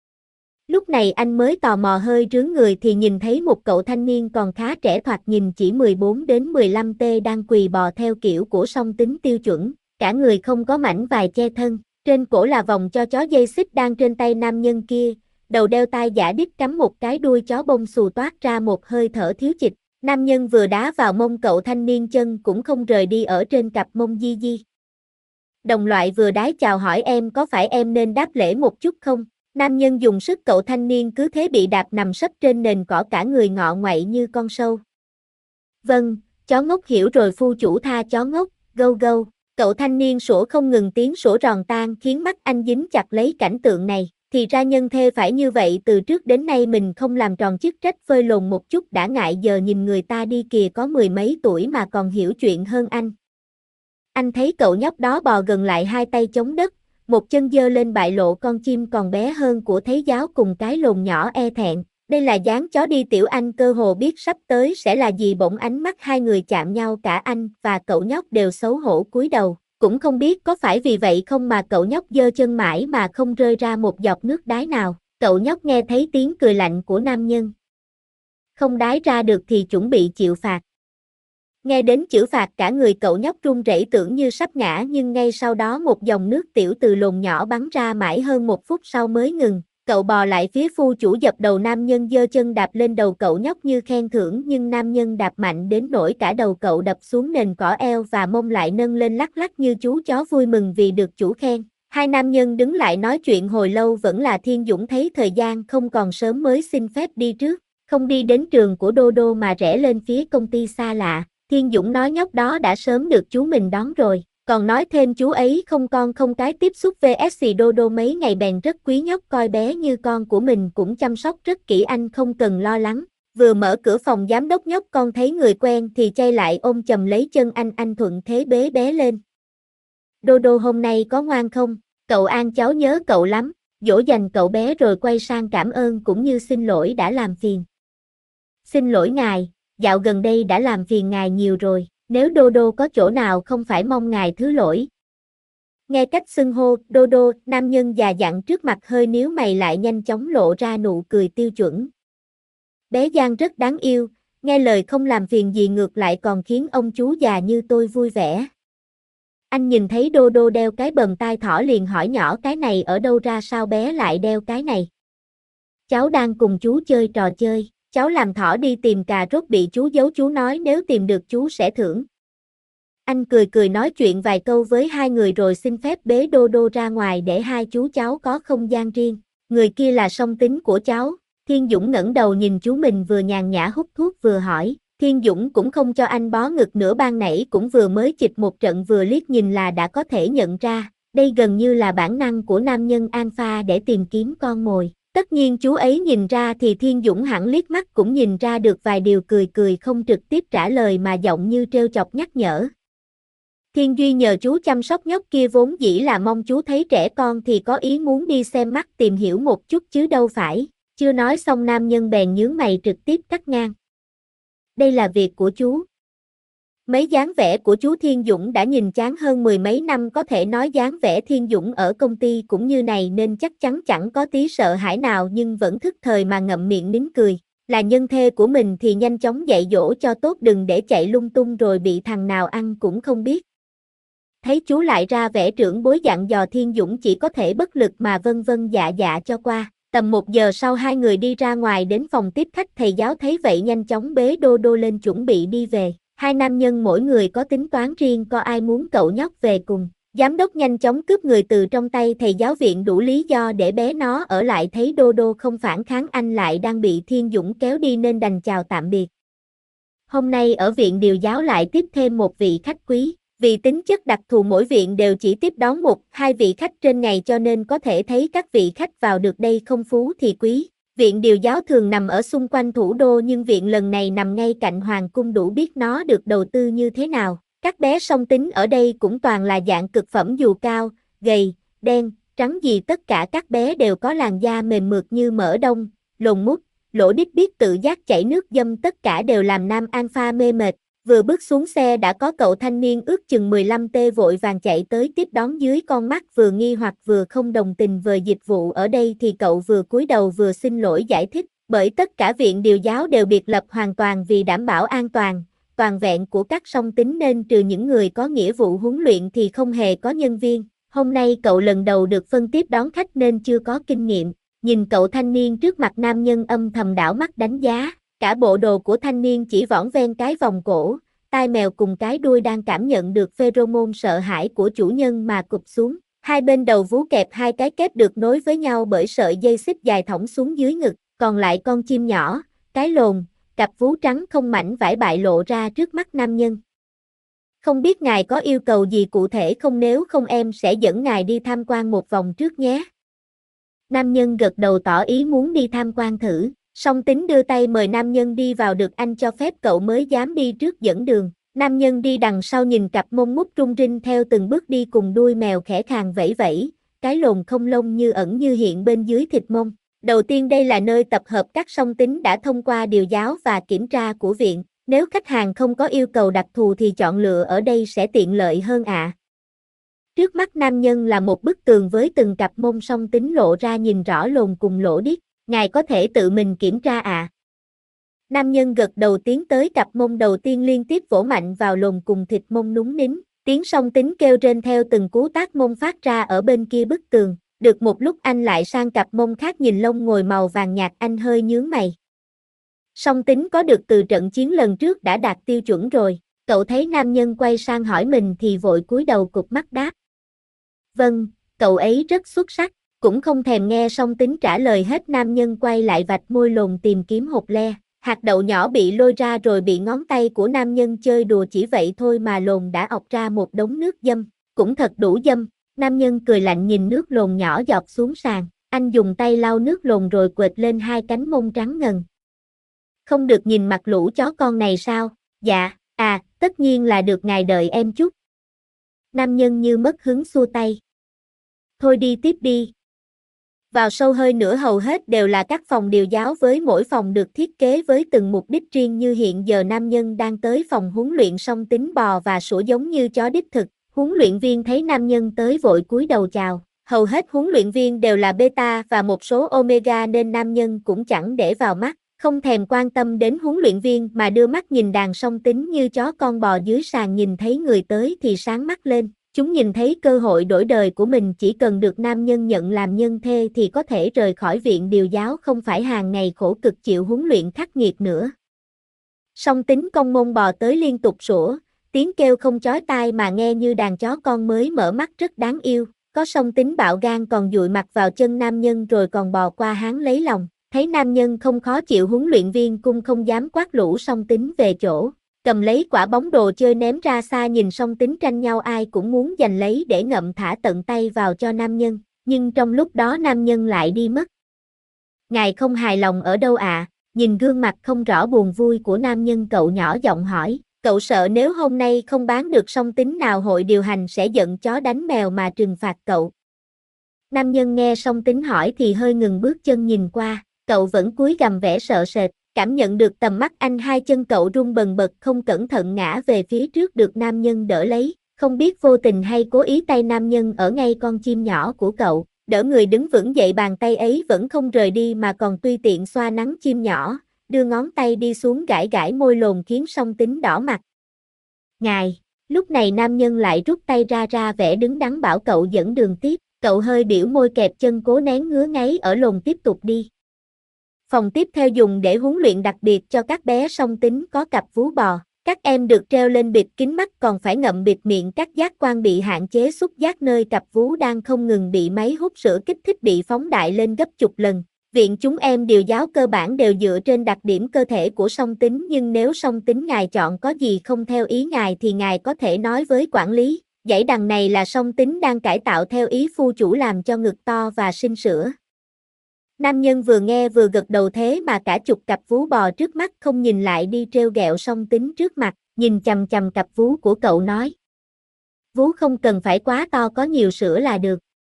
Lúc này anh mới tò mò hơi rướn người thì nhìn thấy một cậu thanh niên còn khá trẻ, thoạt nhìn chỉ mười bốn đến mười lăm tuổi, đang quỳ bò theo kiểu của song tính tiêu chuẩn, cả người không có mảnh vải che thân, trên cổ là vòng cho chó dây xích đang trên tay nam nhân kia, đầu đeo tai giả đít cắm một cái đuôi chó bông xù toát ra một hơi thở thiếu chịch. Nam nhân vừa đá vào mông cậu thanh niên, chân cũng không rời đi ở trên cặp mông di di. Đồng loại vừa đái chào hỏi em, có phải em nên đáp lễ một chút không? Nam nhân dùng sức, cậu thanh niên cứ thế bị đạp nằm sấp trên nền cỏ, cả người ngọ ngoậy như con sâu. Vâng, chó ngốc hiểu rồi phu chủ, tha chó ngốc, gâu gâu. Cậu thanh niên sủa không ngừng, tiếng sủa giòn tan khiến mắt anh dính chặt lấy cảnh tượng này. Thì ra nhân thê phải như vậy, từ trước đến nay mình không làm tròn chức trách phơi lồn một chút đã ngại, giờ nhìn người ta đi kìa, có mười mấy tuổi mà còn hiểu chuyện hơn anh. Anh thấy cậu nhóc đó bò gần lại, hai tay chống đất, một chân giơ lên bại lộ con chim còn bé hơn của thầy giáo cùng cái lồn nhỏ, e thẹn. Đây là dáng chó đi tiểu, anh cơ hồ biết sắp tới sẽ là gì, bỗng ánh mắt hai người chạm nhau, cả anh và cậu nhóc đều xấu hổ cúi đầu. Cũng không biết có phải vì vậy không mà cậu nhóc giơ chân mãi mà không rơi ra một giọt nước đái nào. Cậu nhóc nghe thấy tiếng cười lạnh của nam nhân. Không đái ra được thì chuẩn bị chịu phạt. Nghe đến chữ phạt cả người cậu nhóc run rẩy tưởng như sắp ngã, nhưng ngay sau đó một dòng nước tiểu từ lồn nhỏ bắn ra, mãi hơn một phút sau mới ngừng. Cậu bò lại phía phu chủ, dập đầu nam nhân, giơ chân đạp lên đầu cậu nhóc như khen thưởng, nhưng nam nhân đạp mạnh đến nỗi cả đầu cậu đập xuống nền cỏ, eo và mông lại nâng lên lắc lắc như chú chó vui mừng vì được chủ khen. Hai nam nhân đứng lại nói chuyện hồi lâu, vẫn là Thiên Dũng thấy thời gian không còn sớm mới xin phép đi trước, không đi đến trường của Đô Đô mà rẽ lên phía công ty xa lạ. Thiên Dũng nói nhóc đó đã sớm được chú mình đón rồi, còn nói thêm chú ấy không con không cái, tiếp xúc vs Đô Đô mấy ngày bèn rất quý nhóc, coi bé như con của mình, cũng chăm sóc rất kỹ, anh không cần lo lắng. Vừa mở cửa phòng giám đốc, nhóc con thấy người quen thì chay lại ôm chầm lấy chân anh, anh thuận thế bế bé lên. Đô Đô hôm nay có ngoan không? Cậu An cháu nhớ cậu lắm, dỗ dành cậu bé rồi quay sang cảm ơn cũng như xin lỗi đã làm phiền. Xin lỗi ngài, dạo gần đây đã làm phiền ngài nhiều rồi, nếu Đô Đô có chỗ nào không phải mong ngài thứ lỗi. Nghe cách xưng hô Đô Đô, nam nhân già dặn trước mặt hơi níu mày lại, nhanh chóng lộ ra nụ cười tiêu chuẩn. Bé Giang rất đáng yêu, nghe lời không làm phiền gì, ngược lại còn khiến ông chú già như tôi vui vẻ. Anh nhìn thấy Đô Đô đeo cái bờm tai thỏ liền hỏi nhỏ cái này ở đâu ra sao bé lại đeo cái này. Cháu đang cùng chú chơi trò chơi, cháu làm thỏ đi tìm cà rốt bị chú giấu chú nói nếu tìm được chú sẽ thưởng. Anh cười cười nói chuyện vài câu với hai người rồi xin phép bế Đô Đô ra ngoài để hai chú cháu có không gian riêng. Người kia là song tính của cháu. Thiên Dũng ngẩng đầu nhìn chú mình vừa nhàn nhã hút thuốc vừa hỏi. Thiên Dũng cũng không cho anh bó ngực nữa, ban nãy cũng vừa mới chịch một trận vừa liếc nhìn là đã có thể nhận ra. Đây gần như là bản năng của nam nhân alpha để tìm kiếm con mồi. Tất nhiên chú ấy nhìn ra thì Thiên Dũng hẳn liếc mắt cũng nhìn ra được vài điều, cười cười không trực tiếp trả lời mà giọng như trêu chọc nhắc nhở. Thiên Duy nhờ chú chăm sóc nhóc kia vốn dĩ là mong chú thấy trẻ con thì có ý muốn đi xem mắt tìm hiểu một chút chứ đâu phải. Chưa nói xong nam nhân bèn nhướng mày trực tiếp cắt ngang. Đây là việc của chú. Mấy dáng vẻ của chú Thiên Dũng đã nhìn chán hơn mười mấy năm, có thể nói dáng vẻ Thiên Dũng ở công ty cũng như này nên chắc chắn chẳng có tí sợ hãi nào, nhưng vẫn thức thời mà ngậm miệng nín cười. Là nhân thê của mình thì nhanh chóng dạy dỗ cho tốt, đừng để chạy lung tung rồi bị thằng nào ăn cũng không biết. Thấy chú lại ra vẻ trưởng bối dặn dò, Thiên Dũng chỉ có thể bất lực mà vân vân dạ dạ cho qua. Tầm một giờ sau hai người đi ra ngoài đến phòng tiếp khách, thầy giáo thấy vậy nhanh chóng bế Đô Đô lên chuẩn bị đi về. Hai nam nhân mỗi người có tính toán riêng, có ai muốn cậu nhóc về cùng. Giám đốc nhanh chóng cướp người từ trong tay thầy giáo, viện đủ lý do để bé nó ở lại, thấy Đô Đô không phản kháng anh lại đang bị Thiên Dũng kéo đi nên đành chào tạm biệt. Hôm nay ở viện điều giáo lại tiếp thêm một vị khách quý. Vì tính chất đặc thù mỗi viện đều chỉ tiếp đón một, hai vị khách trên ngày cho nên có thể thấy các vị khách vào được đây không phú thì quý. Viện điều giáo thường nằm ở xung quanh thủ đô nhưng viện lần này nằm ngay cạnh Hoàng cung, đủ biết nó được đầu tư như thế nào. Các bé song tính ở đây cũng toàn là dạng cực phẩm, dù cao, gầy, đen, trắng gì tất cả các bé đều có làn da mềm mượt như mỡ đông, lồn mút, lỗ đít biết tự giác chảy nước dâm, tất cả đều làm nam alpha mê mệt. Vừa bước xuống xe đã có cậu thanh niên ước chừng mười lăm tê vội vàng chạy tới tiếp đón, dưới con mắt vừa nghi hoặc vừa không đồng tình với dịch vụ ở đây thì cậu vừa cúi đầu vừa xin lỗi giải thích, bởi tất cả viện điều giáo đều biệt lập hoàn toàn vì đảm bảo an toàn, toàn vẹn của các song tính nên trừ những người có nghĩa vụ huấn luyện thì không hề có nhân viên. Hôm nay cậu lần đầu được phân tiếp đón khách nên chưa có kinh nghiệm, nhìn cậu thanh niên trước mặt nam nhân âm thầm đảo mắt đánh giá. Cả bộ đồ của thanh niên chỉ vỏn ven cái vòng cổ, tai mèo cùng cái đuôi đang cảm nhận được pheromone sợ hãi của chủ nhân mà cụp xuống. Hai bên đầu vú kẹp hai cái kép được nối với nhau bởi sợi dây xích dài thõng xuống dưới ngực, còn lại con chim nhỏ, cái lồn, cặp vú trắng không mảnh vải bại lộ ra trước mắt nam nhân. Không biết ngài có yêu cầu gì cụ thể không, nếu không em sẽ dẫn ngài đi tham quan một vòng trước nhé. Nam nhân gật đầu tỏ ý muốn đi tham quan thử. Song tính đưa tay mời nam nhân đi vào, được anh cho phép cậu mới dám đi trước dẫn đường. Nam nhân đi đằng sau nhìn cặp mông mút rung rinh theo từng bước đi, cùng đuôi mèo khẽ khàng vẫy vẫy, cái lồn không lông như ẩn như hiện bên dưới thịt mông. Đầu tiên đây là nơi tập hợp các song tính đã thông qua điều giáo và kiểm tra của viện. Nếu khách hàng không có yêu cầu đặc thù thì chọn lựa ở đây sẽ tiện lợi hơn ạ. À. Trước mắt nam nhân là một bức tường với từng cặp mông song tính lộ ra nhìn rõ lồn cùng lỗ đít. Ngài có thể tự mình kiểm tra ạ. À. Nam nhân gật đầu tiến tới cặp mông đầu tiên, liên tiếp vỗ mạnh vào lồn cùng thịt mông núng nín. Tiếng song tính kêu rên theo từng cú tác mông phát ra ở bên kia bức tường. Được một lúc anh lại sang cặp mông khác, nhìn lông ngồi màu vàng nhạt, anh hơi nhướng mày. Song tính có được từ trận chiến lần trước đã đạt tiêu chuẩn rồi. Cậu thấy nam nhân quay sang hỏi mình thì vội cúi đầu cụp mắt đáp. Vâng, cậu ấy rất xuất sắc. Cũng không thèm nghe song tính trả lời hết, nam nhân quay lại vạch môi lồn tìm kiếm hột le. Hạt đậu nhỏ bị lôi ra rồi bị ngón tay của nam nhân chơi đùa, chỉ vậy thôi mà lồn đã ọc ra một đống nước dâm. Cũng thật đủ dâm. Nam nhân cười lạnh nhìn nước lồn nhỏ giọt xuống sàn. Anh dùng tay lau nước lồn rồi quệt lên hai cánh mông trắng ngần. Không được nhìn mặt lũ chó con này sao? Dạ, à, tất nhiên là được, ngài đợi em chút. Nam nhân như mất hứng xua tay. Thôi đi tiếp đi. Vào sâu hơi nữa hầu hết đều là các phòng điều giáo với mỗi phòng được thiết kế với từng mục đích riêng, như hiện giờ nam nhân đang tới phòng huấn luyện song tính bò và sủa giống như chó đích thực. Huấn luyện viên thấy nam nhân tới vội cúi đầu chào. Hầu hết huấn luyện viên đều là beta và một số omega nên nam nhân cũng chẳng để vào mắt, không thèm quan tâm đến huấn luyện viên mà đưa mắt nhìn đàn song tính như chó con bò dưới sàn, nhìn thấy người tới thì sáng mắt lên. Chúng nhìn thấy cơ hội đổi đời của mình, chỉ cần được nam nhân nhận làm nhân thê thì có thể rời khỏi viện điều giáo, không phải hàng ngày khổ cực chịu huấn luyện khắc nghiệt nữa. Song tính công môn bò tới liên tục sủa, tiếng kêu không chói tai mà nghe như đàn chó con mới mở mắt, rất đáng yêu. Có song tính bạo gan còn dụi mặt vào chân nam nhân rồi còn bò qua háng lấy lòng. Thấy nam nhân không khó chịu, huấn luyện viên cung không dám quát lũ song tính về chỗ, cầm lấy quả bóng đồ chơi ném ra xa, nhìn song tính tranh nhau ai cũng muốn giành lấy để ngậm thả tận tay vào cho nam nhân, nhưng trong lúc đó nam nhân lại đi mất. Ngài không hài lòng ở đâu ạ? À? Nhìn gương mặt không rõ buồn vui của nam nhân, cậu nhỏ giọng hỏi. Cậu sợ nếu hôm nay không bán được song tính nào hội điều hành sẽ giận chó đánh mèo mà trừng phạt cậu. Nam nhân nghe song tính hỏi thì hơi ngừng bước chân nhìn qua, cậu vẫn cúi gằm vẻ sợ sệt, cảm nhận được tầm mắt anh, hai chân cậu run bần bật, không cẩn thận ngã về phía trước, được nam nhân đỡ lấy, không biết vô tình hay cố ý tay nam nhân ở ngay con chim nhỏ của cậu, đỡ người đứng vững dậy, bàn tay ấy vẫn không rời đi mà còn tùy tiện xoa nắn chim nhỏ, đưa ngón tay đi xuống gãi gãi môi lồn khiến song tính đỏ mặt. Ngài, lúc này nam nhân lại rút tay ra ra vẻ đứng đắn bảo cậu dẫn đường tiếp, cậu hơi biểu môi kẹp chân cố nén ngứa ngáy ở lồn tiếp tục đi. Phòng tiếp theo dùng để huấn luyện đặc biệt cho các bé song tính có cặp vú bò, các em được treo lên bịt kín mắt, còn phải ngậm bịt miệng, các giác quan bị hạn chế xúc giác nơi cặp vú đang không ngừng bị máy hút sữa kích thích bị phóng đại lên gấp chục lần. Viện chúng em điều giáo cơ bản đều dựa trên đặc điểm cơ thể của song tính, nhưng nếu song tính ngài chọn có gì không theo ý ngài thì ngài có thể nói với quản lý. Dãy đằng này là song tính đang cải tạo theo ý phu chủ, làm cho ngực to và sinh sữa. Nam nhân vừa nghe vừa gật đầu, thế mà cả chục cặp vú bò trước mắt không nhìn lại đi trêu ghẹo song tính trước mặt, nhìn chằm chằm cặp vú của cậu nói. Vú không cần phải quá to, có nhiều sữa là được.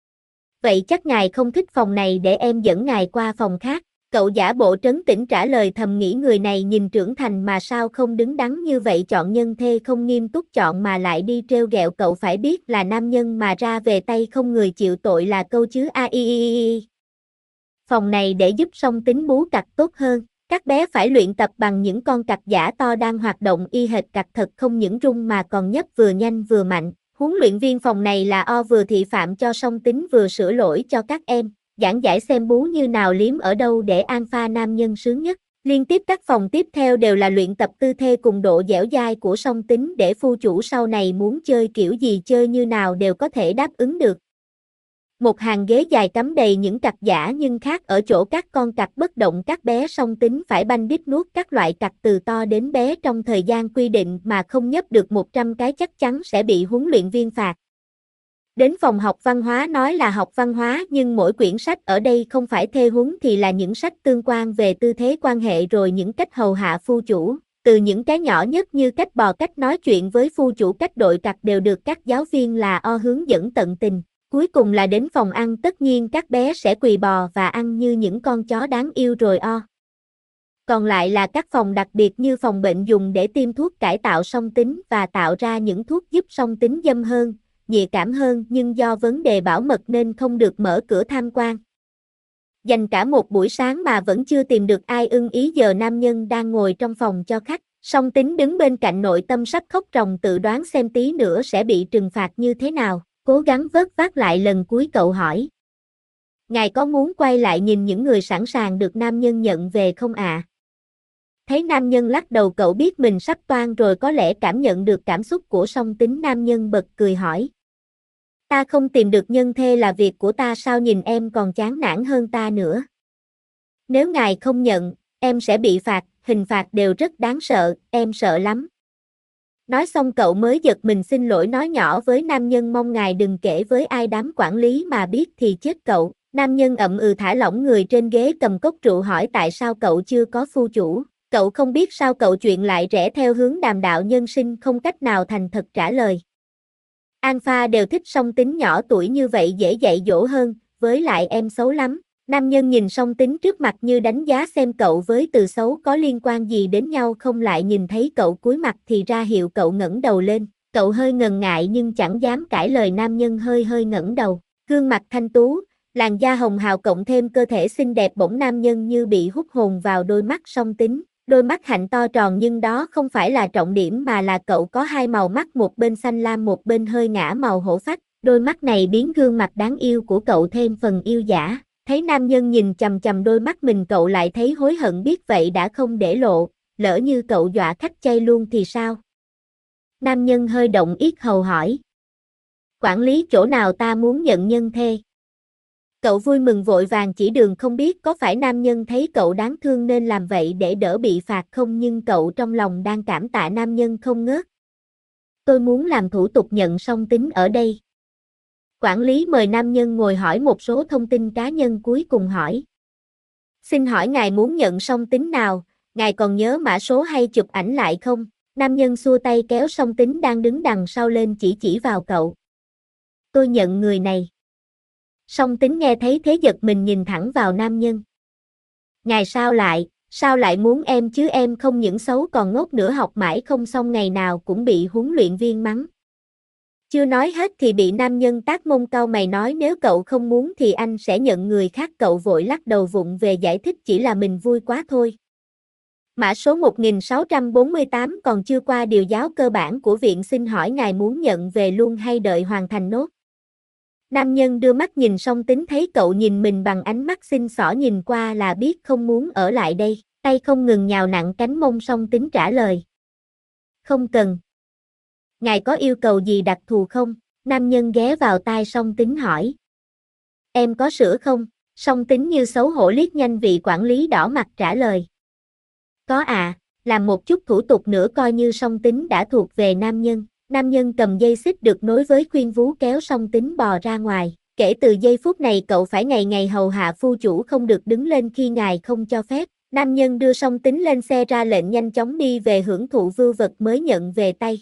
Vậy chắc ngài không thích phòng này, để em dẫn ngài qua phòng khác. Cậu giả bộ trấn tĩnh trả lời, thầm nghĩ người này nhìn trưởng thành mà sao không đứng đắn như vậy, chọn nhân thê không nghiêm túc chọn mà lại đi trêu ghẹo cậu, phải biết là nam nhân mà ra về tay không người chịu tội là câu chứ a i i. Phòng này để giúp song tính bú cặc tốt hơn. Các bé phải luyện tập bằng những con cặc giả to đang hoạt động y hệt cặc thật, không những rung mà còn nhấp vừa nhanh vừa mạnh. Huấn luyện viên phòng này là O vừa thị phạm cho song tính vừa sửa lỗi cho các em, giảng giải xem bú như nào, liếm ở đâu để alpha nam nhân sướng nhất. Liên tiếp các phòng tiếp theo đều là luyện tập tư thế cùng độ dẻo dai của song tính để phu chủ sau này muốn chơi kiểu gì, chơi như nào đều có thể đáp ứng được. Một hàng ghế dài cắm đầy những cặc giả, nhưng khác ở chỗ các con cặc bất động, các bé song tính phải banh đít nuốt các loại cặc từ to đến bé trong thời gian quy định, mà không nhấp được một trăm cái chắc chắn sẽ bị huấn luyện viên phạt. Đến phòng học văn hóa, nói là học văn hóa nhưng mỗi quyển sách ở đây không phải thê huấn thì là những sách tương quan về tư thế quan hệ, rồi những cách hầu hạ phu chủ, từ những cái nhỏ nhất như cách bò, cách nói chuyện với phu chủ, cách đội cặc đều được các giáo viên là O hướng dẫn tận tình. Cuối cùng là đến phòng ăn, tất nhiên các bé sẽ quỳ bò và ăn như những con chó đáng yêu rồi O. Còn lại là các phòng đặc biệt như phòng bệnh dùng để tiêm thuốc cải tạo song tính và tạo ra những thuốc giúp song tính dâm hơn, nhạy cảm hơn, nhưng do vấn đề bảo mật nên không được mở cửa tham quan. Dành cả một buổi sáng mà vẫn chưa tìm được ai ưng ý, giờ nam nhân đang ngồi trong phòng cho khách, song tính đứng bên cạnh nội tâm sắp khóc ròng, tự đoán xem tí nữa sẽ bị trừng phạt như thế nào. Cố gắng vớt vát lại lần cuối, cậu hỏi. Ngài có muốn quay lại nhìn những người sẵn sàng được nam nhân nhận về không ạ? À? Thấy nam nhân lắc đầu, cậu biết mình sắp toang rồi, có lẽ cảm nhận được cảm xúc của song tính, nam nhân bật cười hỏi. Ta không tìm được nhân thê là việc của ta sao, nhìn em còn chán nản hơn ta nữa. Nếu ngài không nhận, em sẽ bị phạt, hình phạt đều rất đáng sợ, em sợ lắm. Nói xong cậu mới giật mình xin lỗi, nói nhỏ với nam nhân mong ngài đừng kể với ai, đám quản lý mà biết thì chết cậu. Nam nhân ậm ừ thả lỏng người trên ghế, cầm cốc rượu hỏi tại sao cậu chưa có phu chủ. Cậu không biết sao cậu chuyện lại rẽ theo hướng đàm đạo nhân sinh, không cách nào thành thật trả lời. Alpha đều thích song tính nhỏ tuổi như vậy, dễ dạy dỗ hơn, với lại em xấu lắm. Nam nhân nhìn song tính trước mặt như đánh giá xem cậu với từ xấu có liên quan gì đến nhau không, lại nhìn thấy cậu cúi mặt thì ra hiệu cậu ngẩng đầu lên. Cậu hơi ngần ngại nhưng chẳng dám cãi lời, nam nhân hơi hơi ngẩng đầu. Gương mặt thanh tú, làn da hồng hào cộng thêm cơ thể xinh đẹp bỗng, nam nhân như bị hút hồn vào đôi mắt song tính. Đôi mắt hạnh to tròn nhưng đó không phải là trọng điểm mà là cậu có hai màu mắt, một bên xanh lam một bên hơi ngã màu hổ phách. Đôi mắt này biến gương mặt đáng yêu của cậu thêm phần yêu dã. Thấy nam nhân nhìn chằm chằm đôi mắt mình cậu lại thấy hối hận, biết vậy đã không để lộ, lỡ như cậu dọa khách chay luôn thì sao? Nam nhân hơi động yết hầu hỏi. Quản lý chỗ nào ta muốn nhận nhân thê. Cậu vui mừng vội vàng chỉ đường, không biết có phải nam nhân thấy cậu đáng thương nên làm vậy để đỡ bị phạt không, nhưng cậu trong lòng đang cảm tạ nam nhân không ngớt. Tôi muốn làm thủ tục nhận song tính ở đây. Quản lý mời nam nhân ngồi hỏi một số thông tin cá nhân, cuối cùng hỏi. Xin hỏi ngài muốn nhận song tính nào, ngài còn nhớ mã số hay chụp ảnh lại không? Nam nhân xua tay kéo song tính đang đứng đằng sau lên, chỉ chỉ vào cậu. Tôi nhận người này. Song tính nghe thấy thế giật mình nhìn thẳng vào nam nhân. Ngài sao lại, sao lại muốn em chứ, em không những xấu còn ngốc nữa, học mãi không xong, ngày nào cũng bị huấn luyện viên mắng. Chưa nói hết thì bị nam nhân tát mông, cau mày nói nếu cậu không muốn thì anh sẽ nhận người khác. Cậu vội lắc đầu vụng về giải thích chỉ là mình vui quá thôi. Mã số một nghìn sáu trăm bốn mươi tám còn chưa qua điều giáo cơ bản của viện, xin hỏi ngài muốn nhận về luôn hay đợi hoàn thành nốt? Nam nhân đưa mắt nhìn song tính, thấy cậu nhìn mình bằng ánh mắt xinh xỏ, nhìn qua là biết không muốn ở lại đây, tay không ngừng nhào nặng cánh mông. Song tính trả lời. Không cần. Ngài có yêu cầu gì đặc thù không? Nam nhân ghé vào tai song tính hỏi. Em có sữa không? Song tính như xấu hổ liếc nhanh vị quản lý, đỏ mặt trả lời. Có à, làm một chút thủ tục nữa coi như song tính đã thuộc về nam nhân. Nam nhân cầm dây xích được nối với khuyên vú kéo song tính bò ra ngoài. Kể từ giây phút này cậu phải ngày ngày hầu hạ phu chủ, không được đứng lên khi ngài không cho phép. Nam nhân đưa song tính lên xe ra lệnh nhanh chóng đi về hưởng thụ vưu vật mới nhận về tay.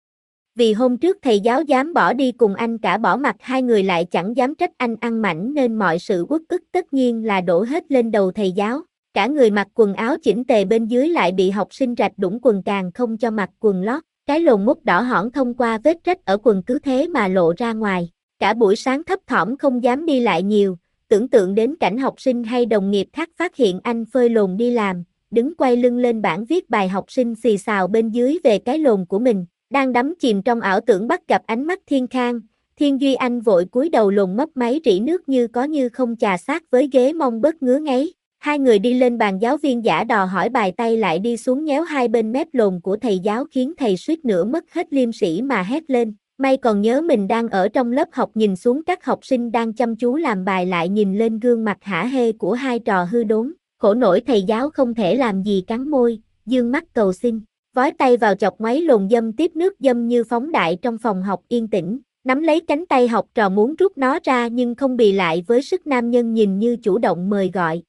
Vì hôm trước thầy giáo dám bỏ đi cùng anh cả, bỏ mặc hai người lại chẳng dám trách anh ăn mảnh nên mọi sự uất ức tất nhiên là đổ hết lên đầu thầy giáo. Cả người mặc quần áo chỉnh tề, bên dưới lại bị học sinh rạch đũng quần, càng không cho mặc quần lót. Cái lồn mút đỏ hỏn thông qua vết rách ở quần cứ thế mà lộ ra ngoài. Cả buổi sáng thấp thỏm không dám đi lại nhiều, tưởng tượng đến cảnh học sinh hay đồng nghiệp khác phát hiện anh phơi lồn đi làm, đứng quay lưng lên bảng viết bài học sinh xì xào bên dưới về cái lồn của mình. Đang đắm chìm trong ảo tưởng bắt gặp ánh mắt Thiên Khang, Thiên Duy, anh vội cúi đầu lồn mấp máy rỉ nước như có như không chà sát với ghế mong bớt ngứa ngáy. Hai người đi lên bàn, giáo viên giả đò hỏi bài, tay lại đi xuống nhéo hai bên mép lồn của thầy giáo khiến thầy suýt nữa mất hết liêm sỉ mà hét lên. May còn nhớ mình đang ở trong lớp học, nhìn xuống các học sinh đang chăm chú làm bài lại nhìn lên gương mặt hả hê của hai trò hư đốn. Khổ nổi thầy giáo không thể làm gì, cắn môi, dương mắt cầu xin. Vói tay vào chọc ngoáy lồn dâm, tiếp nước dâm như phóng đại trong phòng học yên tĩnh, nắm lấy cánh tay học trò muốn rút nó ra nhưng không bì lại với sức nam nhân nhìn như chủ động mời gọi.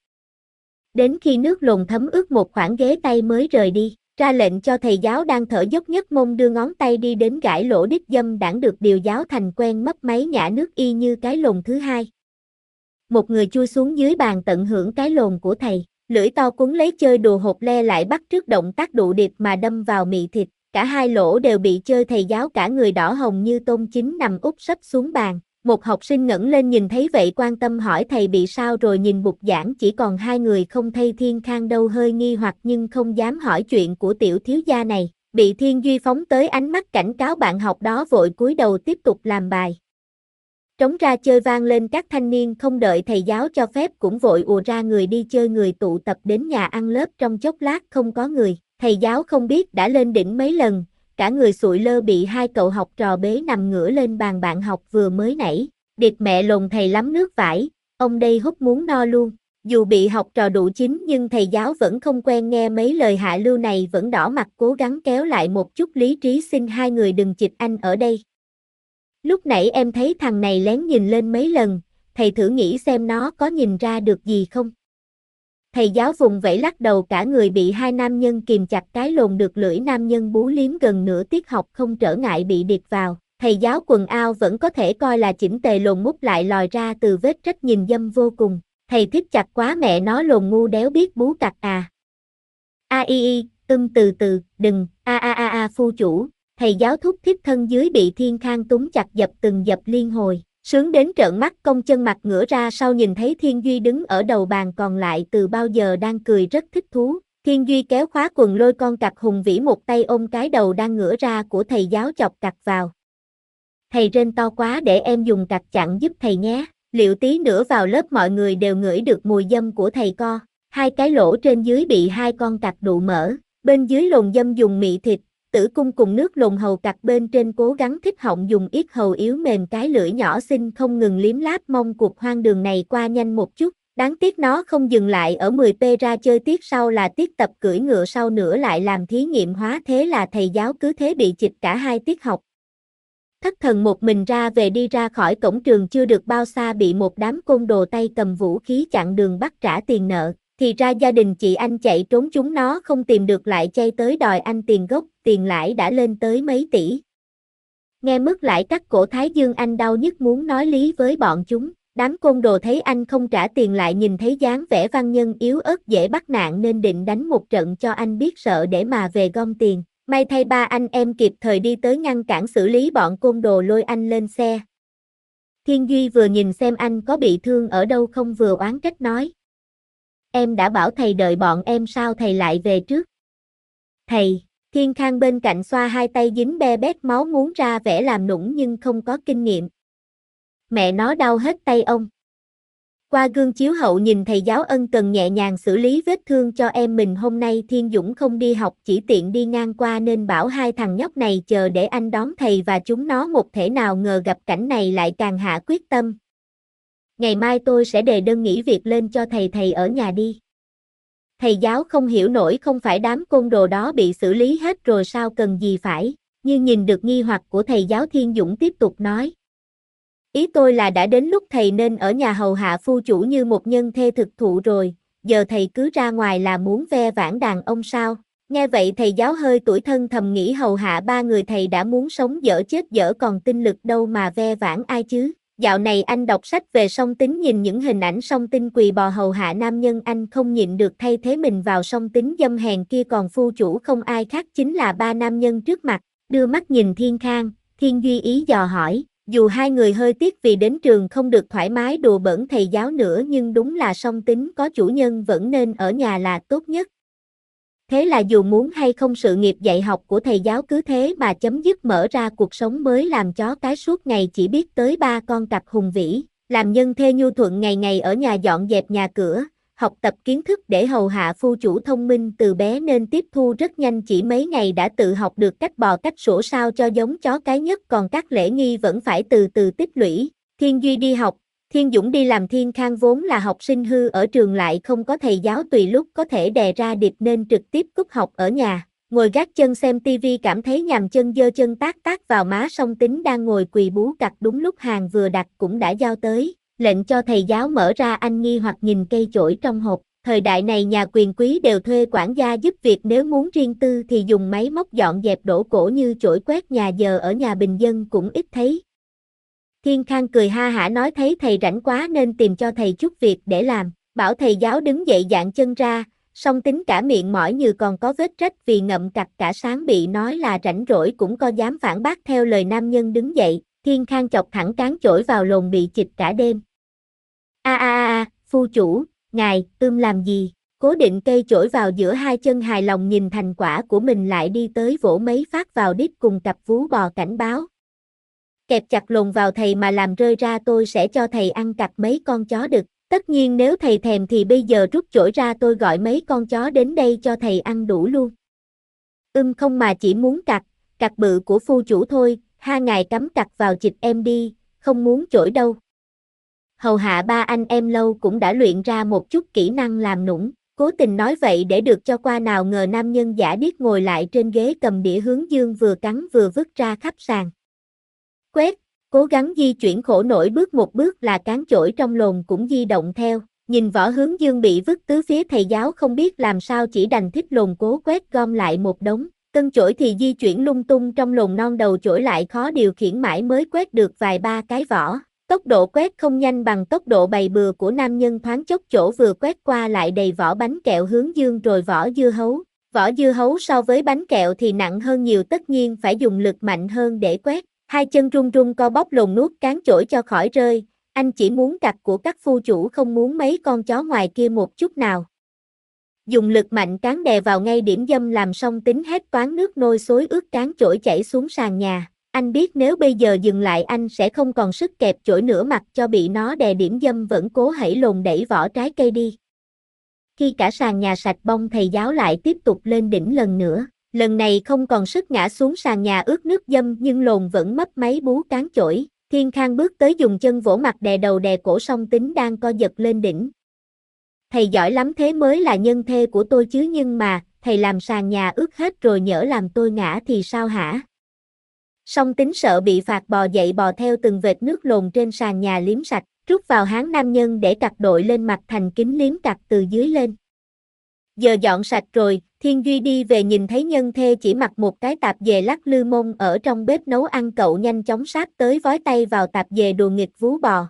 Đến khi nước lồn thấm ướt một khoảng ghế tay mới rời đi, ra lệnh cho thầy giáo đang thở dốc nhất mông đưa ngón tay đi đến gãi lỗ đít dâm đãng được điều giáo thành quen mấp máy nhả nước y như cái lồn thứ hai. Một người chui xuống dưới bàn tận hưởng cái lồn của thầy. Lưỡi to cuốn lấy chơi đùa hộp le lại bắt trước động tác đụ điệp mà đâm vào mị thịt, cả hai lỗ đều bị chơi. Thầy giáo cả người đỏ hồng như tôm chín nằm úp sấp xuống bàn. Một học sinh ngẩng lên nhìn thấy vậy quan tâm hỏi thầy bị sao rồi, nhìn bục giảng chỉ còn hai người không thấy Thiên Khang đâu, hơi nghi hoặc nhưng không dám hỏi chuyện của tiểu thiếu gia này. Bị Thiên Duy phóng tới ánh mắt cảnh cáo, bạn học đó vội cúi đầu tiếp tục làm bài. Trống ra chơi vang lên, các thanh niên không đợi thầy giáo cho phép cũng vội ùa ra người đi chơi, người tụ tập đến nhà ăn lớp trong chốc lát không có người. Thầy giáo không biết đã lên đỉnh mấy lần, cả người sụi lơ bị hai cậu học trò bế nằm ngửa lên bàn bạn học vừa mới nãy. Địt mẹ lồn thầy lắm nước vải, ông đây hút muốn no luôn. Dù bị học trò đụ chính nhưng thầy giáo vẫn không quen nghe mấy lời hạ lưu này, vẫn đỏ mặt cố gắng kéo lại một chút lý trí, xin hai người đừng chịch anh ở đây. Lúc nãy em thấy thằng này lén nhìn lên mấy lần, thầy thử nghĩ xem nó có nhìn ra được gì không? Thầy giáo vùng vẫy lắc đầu, cả người bị hai nam nhân kìm chặt cái lồn được lưỡi nam nhân bú liếm gần nửa tiết học không trở ngại bị điệt vào. Thầy giáo quần áo vẫn có thể coi là chỉnh tề, lồn mút lại lòi ra từ vết rách nhìn dâm vô cùng. Thầy thích chặt quá mẹ nó, lồn ngu đéo biết bú cặt à. A y y, um từ từ, đừng, a a a a phu chủ. Thầy giáo thúc thiết thân dưới bị Thiên Khang túm chặt dập từng dập liên hồi, sướng đến trợn mắt cong chân, mặt ngửa ra sau nhìn thấy Thiên Duy đứng ở đầu bàn, còn lại từ bao giờ đang cười rất thích thú. Thiên Duy kéo khóa quần lôi con cặc hùng vĩ một tay ôm cái đầu đang ngửa ra của thầy giáo chọc cặc vào. Thầy rên to quá để em dùng cặc chặn giúp thầy nhé, liệu tí nữa vào lớp mọi người đều ngửi được mùi dâm của thầy co. Hai cái lỗ trên dưới bị hai con cặc đụ mở, bên dưới lồn dâm dùng mị thịt, tử cung cùng nước lồn hầu cặc bên trên cố gắng thích họng dùng yết hầu yếu mềm cái lưỡi nhỏ xinh không ngừng liếm láp mong cuộc hoang đường này qua nhanh một chút. Đáng tiếc nó không dừng lại ở mười pê ra chơi tiết sau là tiết tập cưỡi ngựa sau nữa lại làm thí nghiệm hóa thế là thầy giáo cứ thế bị chịch cả hai tiết học. Thất thần một mình ra về đi ra khỏi cổng trường chưa được bao xa bị một đám côn đồ tay cầm vũ khí chặn đường bắt trả tiền nợ, thì ra gia đình chị anh chạy trốn chúng nó không tìm được lại chay tới đòi anh tiền gốc, tiền lãi đã lên tới mấy tỷ. Nghe mức lãi cắt cổ Thái Dương anh đau nhức muốn nói lý với bọn chúng. Đám côn đồ thấy anh không trả tiền lại nhìn thấy dáng vẻ văn nhân yếu ớt dễ bắt nạn nên định đánh một trận cho anh biết sợ để mà về gom tiền. May thay ba anh em kịp thời đi tới ngăn cản xử lý bọn côn đồ lôi anh lên xe. Thiên Duy vừa nhìn xem anh có bị thương ở đâu không vừa oán trách nói. Em đã bảo thầy đợi bọn em sao thầy lại về trước? Thầy, Thiên Khang bên cạnh xoa hai tay dính be bét máu muốn ra vẻ làm nũng nhưng không có kinh nghiệm. Mẹ nó đau hết tay ông. Qua gương chiếu hậu nhìn thầy giáo ân cần nhẹ nhàng xử lý vết thương cho em mình hôm nay Thiên Dũng không đi học chỉ tiện đi ngang qua nên bảo hai thằng nhóc này chờ để anh đón thầy và chúng nó một thể nào ngờ gặp cảnh này lại càng hạ quyết tâm. Ngày mai tôi sẽ đề đơn nghỉ việc lên cho thầy thầy ở nhà đi. Thầy giáo không hiểu nổi không phải đám côn đồ đó bị xử lý hết rồi sao cần gì phải, nhưng nhìn được nghi hoặc của thầy giáo Thiên Dũng tiếp tục nói. Ý tôi là đã đến lúc thầy nên ở nhà hầu hạ phu chủ như một nhân thê thực thụ rồi, giờ thầy cứ ra ngoài là muốn ve vãn đàn ông sao? Nghe vậy thầy giáo hơi tủi thân thầm nghĩ hầu hạ ba người thầy đã muốn sống dở chết dở còn tinh lực đâu mà ve vãn ai chứ? Dạo này anh đọc sách về song tính nhìn những hình ảnh song tinh quỳ bò hầu hạ nam nhân anh không nhịn được thay thế mình vào song tính dâm hèn kia còn phu chủ không ai khác chính là ba nam nhân trước mặt, đưa mắt nhìn Thiên Khang, Thiên Duy ý dò hỏi. Dù hai người hơi tiếc vì đến trường không được thoải mái đùa bỡn thầy giáo nữa nhưng đúng là song tính có chủ nhân vẫn nên ở nhà là tốt nhất. Thế là dù muốn hay không sự nghiệp dạy học của thầy giáo cứ thế mà chấm dứt mở ra cuộc sống mới làm chó cái suốt ngày chỉ biết tới ba con cặc hùng vĩ, làm nhân thê nhu thuận ngày ngày ở nhà dọn dẹp nhà cửa, học tập kiến thức để hầu hạ phu chủ thông minh từ bé nên tiếp thu rất nhanh chỉ mấy ngày đã tự học được cách bò cách sủa sao cho giống chó cái nhất còn các lễ nghi vẫn phải từ từ tích lũy. Thiên Duy đi học, Thiên Dũng đi làm Thiên Khang vốn là học sinh hư ở trường lại không có thầy giáo tùy lúc có thể đè ra điệp nên trực tiếp cúp học ở nhà, ngồi gác chân xem tivi cảm thấy nhàm chân giơ chân tác tác vào má song tính đang ngồi quỳ bú cặc đúng lúc hàng vừa đặt cũng đã giao tới. Lệnh cho thầy giáo mở ra anh nghi hoặc nhìn cây chổi trong hộp, thời đại này nhà quyền quý đều thuê quản gia giúp việc nếu muốn riêng tư thì dùng máy móc dọn dẹp đổ cổ như chổi quét nhà giờ ở nhà bình dân cũng ít thấy. Thiên Khang cười ha hả nói thấy thầy rảnh quá nên tìm cho thầy chút việc để làm, bảo thầy giáo đứng dậy dạn chân ra, song tính cả miệng mỏi như còn có vết rách vì ngậm cặc cả sáng bị nói là rảnh rỗi cũng có dám phản bác theo lời nam nhân đứng dậy, Thiên Khang chọc thẳng cán chổi vào lồn bị chịch cả đêm. A a a, phu chủ, ngài, ưm làm gì? Cố định cây chổi vào giữa hai chân hài lòng nhìn thành quả của mình lại đi tới vỗ mấy phát vào đít cùng cặp vú bò cảnh báo. Kẹp chặt lồn vào thầy mà làm rơi ra tôi sẽ cho thầy ăn cặp mấy con chó đực. Tất nhiên nếu thầy thèm thì bây giờ rút chổi ra tôi gọi mấy con chó đến đây cho thầy ăn đủ luôn. Ưm không mà chỉ muốn cặc, cặc bự của phu chủ thôi, ha ngài cắm cặc vào chịch em đi, không muốn chổi đâu. Hầu hạ ba anh em lâu cũng đã luyện ra một chút kỹ năng làm nũng, cố tình nói vậy để được cho qua nào ngờ nam nhân giả điếc ngồi lại trên ghế cầm đĩa hướng dương vừa cắn vừa vứt ra khắp sàn. Quét, cố gắng di chuyển khổ nổi bước một bước là cán chổi trong lồn cũng di động theo, nhìn võ hướng dương bị vứt tứ phía thầy giáo không biết làm sao chỉ đành thích lồn cố quét gom lại một đống, cân chổi thì di chuyển lung tung trong lồn non đầu chổi lại khó điều khiển mãi mới quét được vài ba cái vỏ. Tốc độ quét không nhanh bằng tốc độ bày bừa của nam nhân thoáng chốc chỗ vừa quét qua lại đầy vỏ bánh kẹo hướng dương rồi vỏ dưa hấu. Vỏ dưa hấu so với bánh kẹo thì nặng hơn nhiều tất nhiên phải dùng lực mạnh hơn để quét. Hai chân run run co bóp lồn nuốt cán chổi cho khỏi rơi. Anh chỉ muốn cặc của các phu chủ không muốn mấy con chó ngoài kia một chút nào. Dùng lực mạnh cán đè vào ngay điểm dâm làm Song Tính hét toáng, nước nôi xối ướt cán chổi chảy xuống sàn nhà. Anh biết nếu bây giờ dừng lại anh sẽ không còn sức kẹp chổi nữa, mặc cho bị nó đè điểm dâm vẫn cố hãy lồn đẩy vỏ trái cây đi. Khi cả sàn nhà sạch bong, thầy giáo lại tiếp tục lên đỉnh lần nữa. Lần này không còn sức ngã xuống sàn nhà ướt nước dâm, nhưng lồn vẫn mấp máy bú cán chổi. Thiên Khang bước tới dùng chân vỗ mặt đè đầu đè cổ Song Tính đang co giật lên đỉnh. Thầy giỏi lắm, thế mới là nhân thê của tôi chứ, nhưng mà, thầy làm sàn nhà ướt hết rồi nhỡ làm tôi ngã thì sao hả? Song Tính sợ bị phạt bò dậy bò theo từng vệt nước lồn trên sàn nhà liếm sạch, rút vào háng nam nhân để cặc đội lên mặt thành kính liếm cặc từ dưới lên. Giờ dọn sạch rồi, Thiên Duy đi về nhìn thấy nhân thê chỉ mặc một cái tạp dề lắc lư mông ở trong bếp nấu ăn, cậu nhanh chóng sát tới vói tay vào tạp dề đùa nghịch vú bò.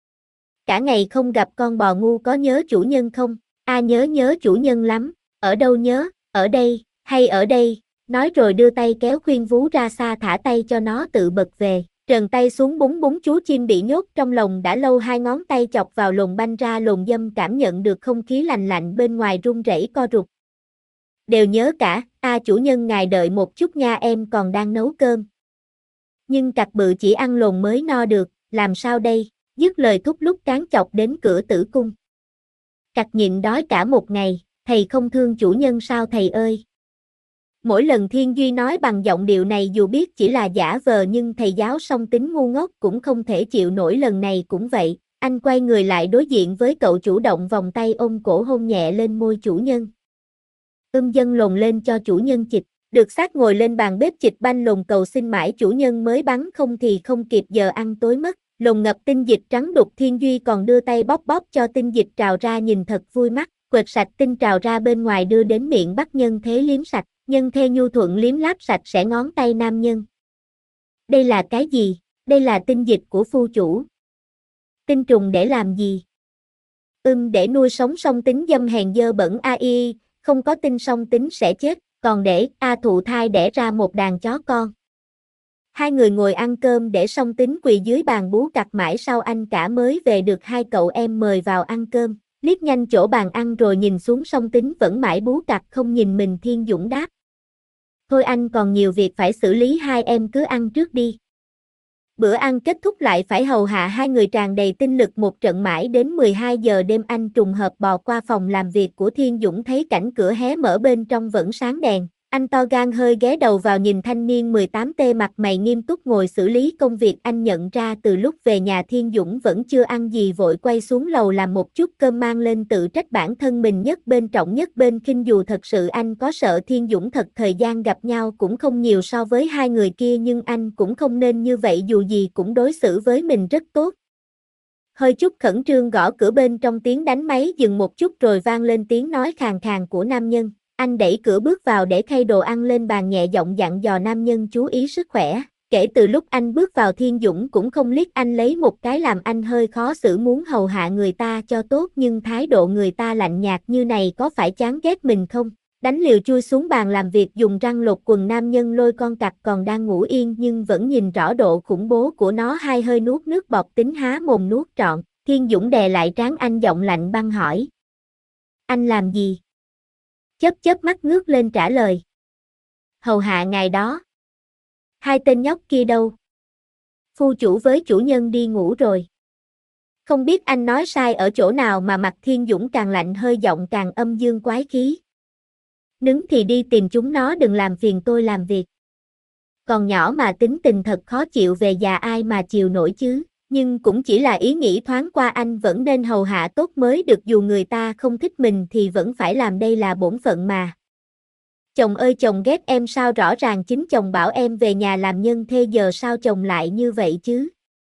Cả ngày không gặp con bò ngu, có nhớ chủ nhân không? A à, nhớ nhớ chủ nhân lắm. Ở đâu nhớ? Ở đây, hay ở đây? Nói rồi đưa tay kéo khuyên vú ra xa, thả tay cho nó tự bật về. Trần tay xuống búng búng chú chim bị nhốt trong lồng đã lâu, hai ngón tay chọc vào lồng banh ra lồng dâm, cảm nhận được không khí lành lạnh bên ngoài, run rẩy co rụt. Đều nhớ cả. A à, chủ nhân ngài đợi một chút nha, em còn đang nấu cơm. Nhưng cặc bự chỉ ăn lồn mới no được, làm sao đây? Dứt lời thúc lúc cán chọc đến cửa tử cung. Cặc nhịn đói cả một ngày, thầy không thương chủ nhân sao thầy ơi? Mỗi lần Thiên Duy nói bằng giọng điệu này, dù biết chỉ là giả vờ, nhưng thầy giáo Song Tính ngu ngốc cũng không thể chịu nổi. Lần này cũng vậy, anh quay người lại đối diện với cậu, chủ động vòng tay ôm cổ hôn nhẹ lên môi chủ nhân. Ưm dâng lồn lên cho chủ nhân chịch. Được xác ngồi lên bàn bếp chịch banh lồn, cầu xin mãi chủ nhân mới bắn, không thì không kịp giờ ăn tối mất. Lồn ngập tinh dịch trắng đục, Thiên Duy còn đưa tay bóp bóp cho tinh dịch trào ra, nhìn thật vui mắt. Quệt sạch tinh trào ra bên ngoài đưa đến miệng bắt nhân thế liếm sạch. Nhân thê nhu thuận liếm láp sạch sẽ ngón tay nam nhân. Đây là cái gì? Đây là tinh dịch của phu chủ. Tinh trùng để làm gì? Ưm để nuôi sống Song Tính dâm hèn dơ bẩn a i, không có tinh Song Tính sẽ chết, còn để a thụ thai đẻ ra một đàn chó con. Hai người ngồi ăn cơm để Song Tính quỳ dưới bàn bú cặc mãi sau anh cả mới về được hai cậu em mời vào ăn cơm. Liếc nhanh chỗ bàn ăn rồi nhìn xuống Song Tính vẫn mãi bú cặc không nhìn mình, Thiên Dũng đáp. Thôi anh còn nhiều việc phải xử lý, hai em cứ ăn trước đi. Bữa ăn kết thúc lại phải hầu hạ hai người tràn đầy tinh lực một trận mãi đến mười hai giờ đêm, anh trùng hợp bò qua phòng làm việc của Thiên Dũng, thấy cảnh cửa hé mở bên trong vẫn sáng đèn. Anh to gan hơi ghé đầu vào nhìn thanh niên mười tám tuổi mặt mày nghiêm túc ngồi xử lý công việc. Anh nhận ra từ lúc về nhà Thiên Dũng vẫn chưa ăn gì, vội quay xuống lầu làm một chút cơm mang lên, tự trách bản thân mình nhất bên trọng nhất bên khinh. Dù thật sự anh có sợ Thiên Dũng thật, thời gian gặp nhau cũng không nhiều so với hai người kia, nhưng anh cũng không nên như vậy, dù gì cũng đối xử với mình rất tốt. Hơi chút khẩn trương gõ cửa, bên trong tiếng đánh máy dừng một chút rồi vang lên tiếng nói khàn khàn của nam nhân. Anh đẩy cửa bước vào để khay đồ ăn lên bàn, nhẹ giọng dặn dò nam nhân chú ý sức khỏe. Kể từ lúc anh bước vào, Thiên Dũng cũng không liếc anh lấy một cái, làm anh hơi khó xử, muốn hầu hạ người ta cho tốt, nhưng thái độ người ta lạnh nhạt như này có phải chán ghét mình không? Đánh liều chui xuống bàn làm việc, dùng răng lột quần nam nhân, lôi con cặc còn đang ngủ yên nhưng vẫn nhìn rõ độ khủng bố của nó, hai hơi nuốt nước bọt, Tính há mồm nuốt trọn. Thiên Dũng đè lại trán anh, giọng lạnh băng hỏi. Anh làm gì? Chớp chớp mắt ngước lên trả lời. Hầu hạ ngài đó. Hai tên nhóc kia đâu? Phu chủ với chủ nhân đi ngủ rồi. Không biết anh nói sai ở chỗ nào mà mặt Thiên Dũng càng lạnh, hơi giọng càng âm dương quái khí. Nứng thì đi tìm chúng nó, đừng làm phiền tôi làm việc. Còn nhỏ mà tính tình thật khó chịu, về già ai mà chịu nổi chứ. Nhưng cũng chỉ là ý nghĩ thoáng qua, anh vẫn nên hầu hạ tốt mới được, dù người ta không thích mình thì vẫn phải làm, đây là bổn phận mà. Chồng ơi chồng ghét em sao? Rõ ràng chính chồng bảo em về nhà làm nhân thê, giờ sao chồng lại như vậy chứ?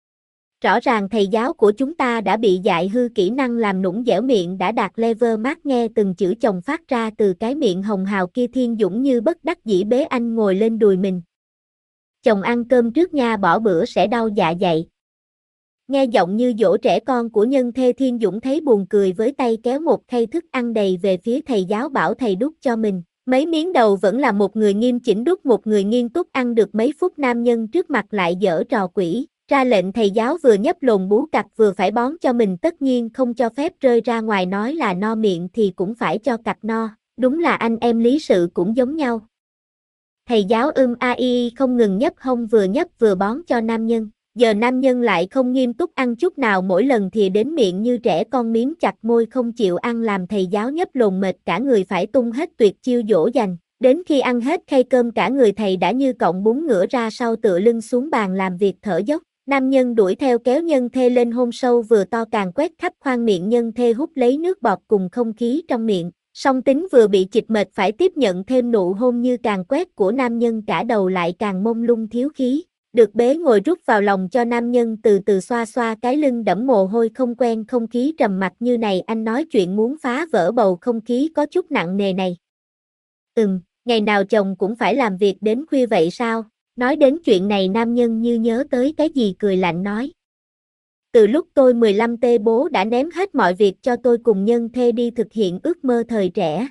Rõ ràng thầy giáo của chúng ta đã bị dạy hư kỹ năng làm nũng dẻo miệng đã đạt level max. Nghe từng chữ chồng phát ra từ cái miệng hồng hào kia, Thiên Dũng như bất đắc dĩ bế anh ngồi lên đùi mình. Chồng ăn cơm trước nha, bỏ bữa sẽ đau dạ dày. Nghe giọng như dỗ trẻ con của nhân thê, Thiên Dũng thấy buồn cười, với tay kéo một khay thức ăn đầy về phía thầy giáo, bảo thầy đút cho mình. Mấy miếng đầu vẫn là một người nghiêm chỉnh đút, một người nghiêm túc. Ăn được mấy phút, nam nhân trước mặt lại giở trò quỷ, ra lệnh thầy giáo vừa nhấp lồn bú cặc vừa phải bón cho mình, tất nhiên không cho phép rơi ra ngoài, nói là no miệng thì cũng phải cho cặc no. Đúng là anh em lý sự cũng giống nhau. Thầy giáo ưm a i không ngừng nhấp hông vừa nhấp vừa bón cho nam nhân. Giờ nam nhân lại không nghiêm túc ăn chút nào, mỗi lần thìa đến miệng như trẻ con miếm chặt môi không chịu ăn, làm thầy giáo nhấp lồn mệt cả người, phải tung hết tuyệt chiêu dỗ dành. Đến khi ăn hết khay cơm cả người thầy đã như cọng bún, ngửa ra sau tựa lưng xuống bàn làm việc thở dốc. Nam nhân đuổi theo kéo nhân thê lên hôn sâu vừa to càng quét khắp khoang miệng nhân thê, hút lấy nước bọt cùng không khí trong miệng. Song Tính vừa bị chịch mệt phải tiếp nhận thêm nụ hôn như càng quét của nam nhân, cả đầu lại càng mông lung thiếu khí. Được bế ngồi rút vào lòng cho nam nhân từ từ xoa xoa cái lưng đẫm mồ hôi, không quen không khí trầm mặc như này, anh nói chuyện muốn phá vỡ bầu không khí có chút nặng nề này. Ừm, ngày nào chồng cũng phải làm việc đến khuya vậy sao? Nói đến chuyện này nam nhân như nhớ tới cái gì cười lạnh nói. Từ lúc tôi mười lăm tê bố đã ném hết mọi việc cho tôi cùng nhân thê đi thực hiện ước mơ thời trẻ.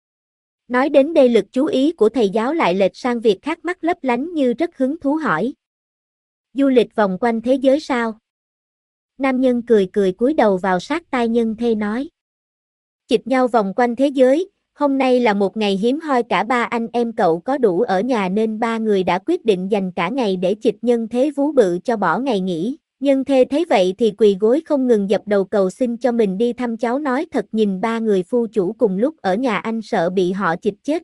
Nói đến đây lực chú ý của thầy giáo lại lệch sang việc khác, mắt lấp lánh như rất hứng thú hỏi. Du lịch vòng quanh thế giới sao? Nam nhân cười cười cúi đầu vào sát tai nhân thê nói. Chịch nhau vòng quanh thế giới, hôm nay là một ngày hiếm hoi, cả ba anh em cậu có đủ ở nhà nên ba người đã quyết định dành cả ngày để chịch nhân thế vú bự cho bỏ ngày nghỉ. Nhân thê thấy vậy thì quỳ gối không ngừng dập đầu cầu xin cho mình đi thăm cháu, nói thật nhìn ba người phu chủ cùng lúc ở nhà anh sợ bị họ chịch chết.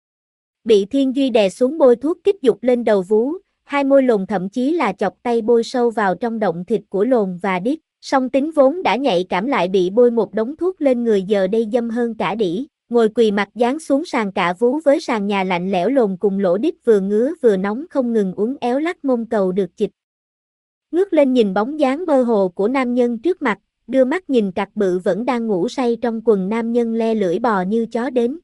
Bị Thiên Duy đè xuống bôi thuốc kích dục lên đầu vú, hai môi lồn thậm chí là chọc tay bôi sâu vào trong động thịt của lồn và đít. Song Tính vốn đã nhạy cảm lại bị bôi một đống thuốc lên người, giờ đây dâm hơn cả đĩ. Ngồi quỳ mặt dán xuống sàn cạ vú với sàn nhà lạnh lẽo, lồn cùng lỗ đít vừa ngứa vừa nóng không ngừng uốn éo lắc mông cầu được chịch. Ngước lên nhìn bóng dáng mơ hồ của nam nhân trước mặt, đưa mắt nhìn cặc bự vẫn đang ngủ say trong quần, nam nhân le lưỡi bò như chó đến.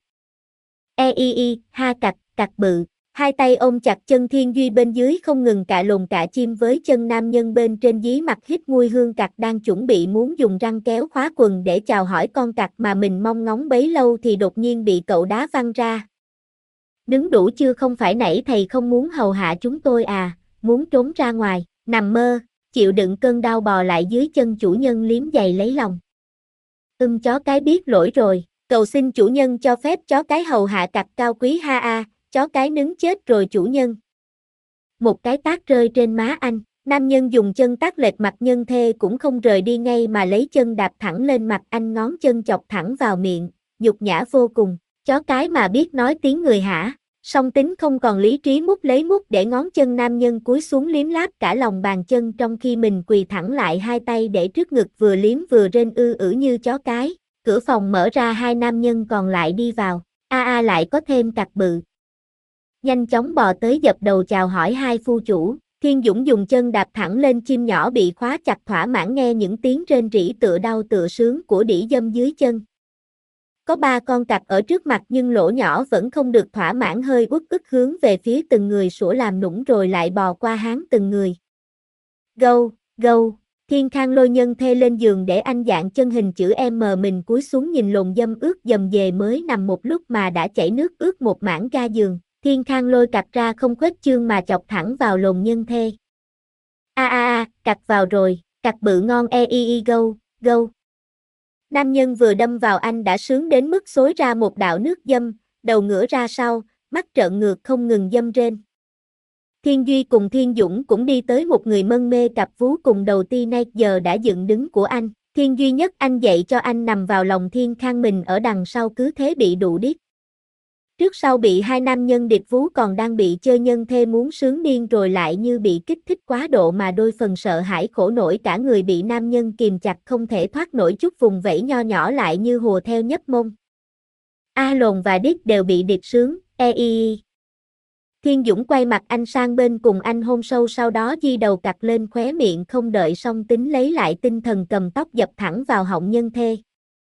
E i i, ha cặc, cặc bự. Hai tay ôm chặt chân Thiên Duy bên dưới không ngừng cạ lồn cạ chim với chân nam nhân bên trên, dí mặt hít mùi hương cặc, đang chuẩn bị muốn dùng răng kéo khóa quần để chào hỏi con cặc mà mình mong ngóng bấy lâu thì đột nhiên bị cậu đá văng ra. Đứng đủ chưa, không phải nãy thầy không muốn hầu hạ chúng tôi à, muốn trốn ra ngoài, nằm mơ, chịu đựng cơn đau bò lại dưới chân chủ nhân liếm giày lấy lòng. Ưm chó cái biết lỗi rồi, cầu xin chủ nhân cho phép chó cái hầu hạ cặc cao quý ha a. Chó cái nứng chết rồi chủ nhân. Một cái tát rơi trên má anh, nam nhân dùng chân tát lệch mặt nhân thê cũng không rời đi ngay mà lấy chân đạp thẳng lên mặt anh, ngón chân chọc thẳng vào miệng, nhục nhã vô cùng. Chó cái mà biết nói tiếng người hả? Song Tính không còn lý trí, mút lấy mút để ngón chân nam nhân cúi xuống liếm láp cả lòng bàn chân, trong khi mình quỳ thẳng lại hai tay để trước ngực vừa liếm vừa rên ư ử như chó cái. Cửa phòng mở ra, hai nam nhân còn lại đi vào. A a lại có thêm cặc bự. Nhanh chóng bò tới dập đầu chào hỏi hai phu chủ. Thiên Dũng dùng chân đạp thẳng lên chim nhỏ bị khóa chặt, thỏa mãn nghe những tiếng rên rỉ tựa đau tựa sướng của đĩ dâm dưới chân. Có ba con cặc ở trước mặt nhưng lỗ nhỏ vẫn không được thỏa mãn, hơi uất ức hướng về phía từng người sủa làm nũng rồi lại bò qua háng từng người. Gâu, gâu, Thiên Khang lôi nhân thê lên giường để anh dạng chân hình chữ M, mình cúi xuống nhìn lồn dâm ướt dầm dề mới nằm một lúc mà đã chảy nước ướt một mảng ga giường. Thiên Khang lôi cặc ra không khuếch chương mà chọc thẳng vào lồn nhân thê. A a a, cặc vào rồi, cặc bự ngon e i i gâu, gâu. Nam nhân vừa đâm vào anh đã sướng đến mức xối ra một đạo nước dâm, đầu ngửa ra sau, mắt trợn ngược không ngừng dâm rên. Thiên Duy cùng Thiên Dũng cũng đi tới, một người mân mê cặp vú cùng đầu ti nay giờ đã dựng đứng của anh. Thiên Duy nhấc anh dậy cho anh nằm vào lòng Thiên Khang, mình ở đằng sau cứ thế bị đụ điếc. Trước sau bị hai nam nhân điệp vú, còn đang bị chơi nhân thê muốn sướng điên rồi lại như bị kích thích quá độ mà đôi phần sợ hãi khổ nổi, cả người bị nam nhân kìm chặt không thể thoát nổi, chút vùng vẫy nho nhỏ lại như hùa theo nhấp mông. A lồn và đít đều bị điệp sướng, e i i. Thiên Dũng quay mặt anh sang bên cùng anh hôn sâu, sau đó di đầu cặc lên khóe miệng, không đợi Song Tính lấy lại tinh thần cầm tóc dập thẳng vào họng nhân thê.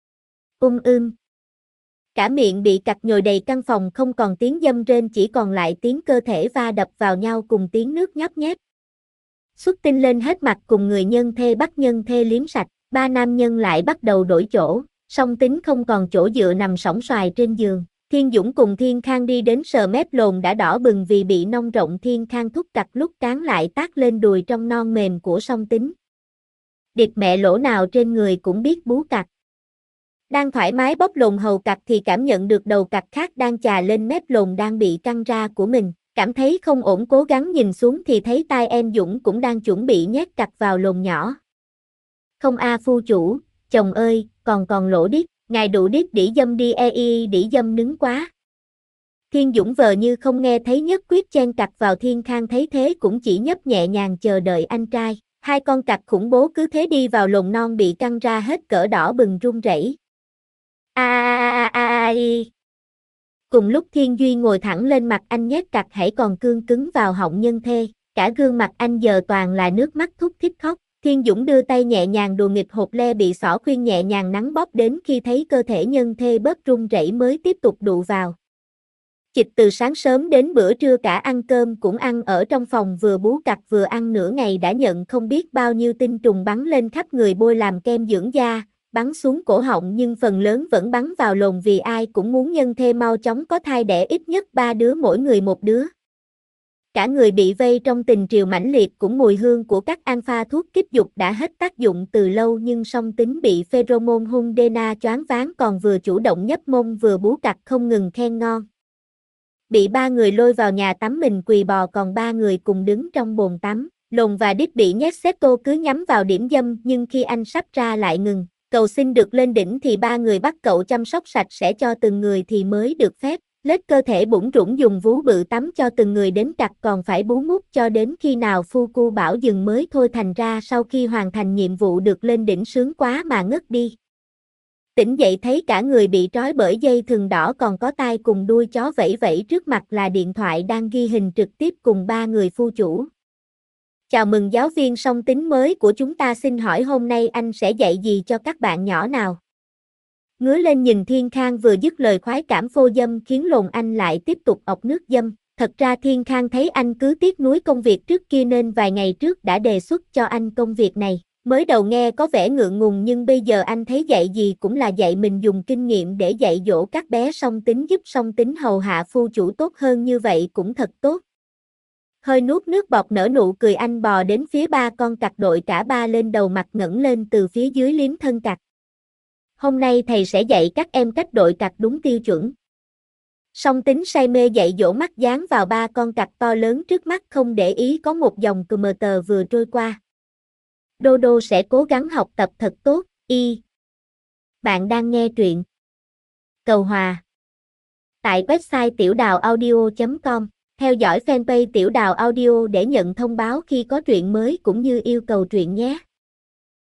Um ưm. Cả miệng bị cặc nhồi đầy căn phòng, không còn tiếng dâm rên, chỉ còn lại tiếng cơ thể va đập vào nhau cùng tiếng nước nhóp nhép. Xuất tinh lên hết mặt cùng người nhân thê bắt nhân thê liếm sạch, ba nam nhân lại bắt đầu đổi chỗ, Song Tính không còn chỗ dựa nằm sõng xoài trên giường. Thiên Dũng cùng Thiên Khang đi đến sờ mép lồn đã đỏ bừng vì bị nong rộng, Thiên Khang thúc cặc lúc cán lại tát lên đùi trong non mềm của Song Tính. Điệp mẹ lỗ nào trên người cũng biết bú cặc. Đang thoải mái bóp lồn hầu cặc thì cảm nhận được đầu cặc khác đang chà lên mép lồn đang bị căng ra của mình. Cảm thấy không ổn cố gắng nhìn xuống thì thấy tai em Dũng cũng đang chuẩn bị nhét cặc vào lồn nhỏ. Không a phu chủ, chồng ơi, còn còn lỗ điếc, ngài đủ điếc đĩ dâm đi e y đĩ dâm nứng quá. Thiên Dũng vờ như không nghe thấy nhất quyết chen cặc vào Thiên Khang thấy thế cũng chỉ nhấp nhẹ nhàng chờ đợi anh trai. Hai con cặc khủng bố cứ thế đi vào lồn non bị căng ra hết cỡ đỏ bừng run rẩy. A a a a a. Cùng lúc Thiên Duy ngồi thẳng lên mặt anh nhét cặc hãy còn cương cứng vào họng nhân thê, cả gương mặt anh giờ toàn là nước mắt thút thít khóc. Thiên Dũng đưa tay nhẹ nhàng đùa nghịch hột le bị xỏ khuyên nhẹ nhàng nắn bóp đến khi thấy cơ thể nhân thê bớt run rẩy mới tiếp tục đụ vào. Chịch từ sáng sớm đến bữa trưa cả ăn cơm cũng ăn ở trong phòng vừa bú cặc vừa ăn nửa ngày đã nhận không biết bao nhiêu tinh trùng bắn lên khắp người bôi làm kem dưỡng da, bắn xuống cổ họng nhưng phần lớn vẫn bắn vào lồn vì ai cũng muốn nhân thê mau chóng có thai đẻ ít nhất ba đứa mỗi người một đứa. Cả người bị vây trong tình triều mãnh liệt cũng mùi hương của các alpha thuốc kích dục đã hết tác dụng từ lâu nhưng song tính bị pheromone hung Dena choáng váng còn vừa chủ động nhấp mông vừa bú cặc không ngừng khen ngon. Bị ba người lôi vào nhà tắm mình quỳ bò còn ba người cùng đứng trong bồn tắm, lồn và đít bị nhét xếp tô cứ nhắm vào điểm dâm nhưng khi anh sắp ra lại ngừng, cầu xin được lên đỉnh thì ba người bắt cậu chăm sóc sạch sẽ cho từng người thì mới được phép, lết cơ thể bủn rủn dùng vú bự tắm cho từng người đến cặc còn phải bú mút cho đến khi nào phu cu bảo dừng mới thôi thành ra sau khi hoàn thành nhiệm vụ được lên đỉnh sướng quá mà ngất đi. Tỉnh dậy thấy cả người bị trói bởi dây thừng đỏ còn có tai cùng đuôi chó vẫy vẫy trước mặt là điện thoại đang ghi hình trực tiếp cùng ba người phu chủ. Chào mừng giáo viên song tính mới của chúng ta xin hỏi hôm nay anh sẽ dạy gì cho các bạn nhỏ nào? Ngứa lên nhìn Thiên Khang vừa dứt lời khoái cảm phô dâm khiến lồn anh lại tiếp tục ọc nước dâm. Thật ra Thiên Khang thấy anh cứ tiếc nuối công việc trước kia nên vài ngày trước đã đề xuất cho anh công việc này. Mới đầu nghe có vẻ ngượng ngùng nhưng bây giờ anh thấy dạy gì cũng là dạy mình dùng kinh nghiệm để dạy dỗ các bé song tính giúp song tính hầu hạ phu chủ tốt hơn như vậy cũng thật tốt. Hơi nuốt nước bọt nở nụ cười anh bò đến phía ba con cặc đội cả ba lên đầu mặt ngẩng lên từ phía dưới liếm thân cặc. Hôm nay thầy sẽ dạy các em cách đội cặc đúng tiêu chuẩn. Song tính say mê dạy dỗ mắt dán vào ba con cặc to lớn trước mắt không để ý có một dòng cờ mờ tờ vừa trôi qua. Đô Đô sẽ cố gắng học tập thật tốt, y. Bạn đang nghe truyện Cầu Hòa tại website tiểu đào audio chấm com. Theo dõi fanpage Tiểu Đào Audio để nhận thông báo khi có truyện mới cũng như yêu cầu truyện nhé.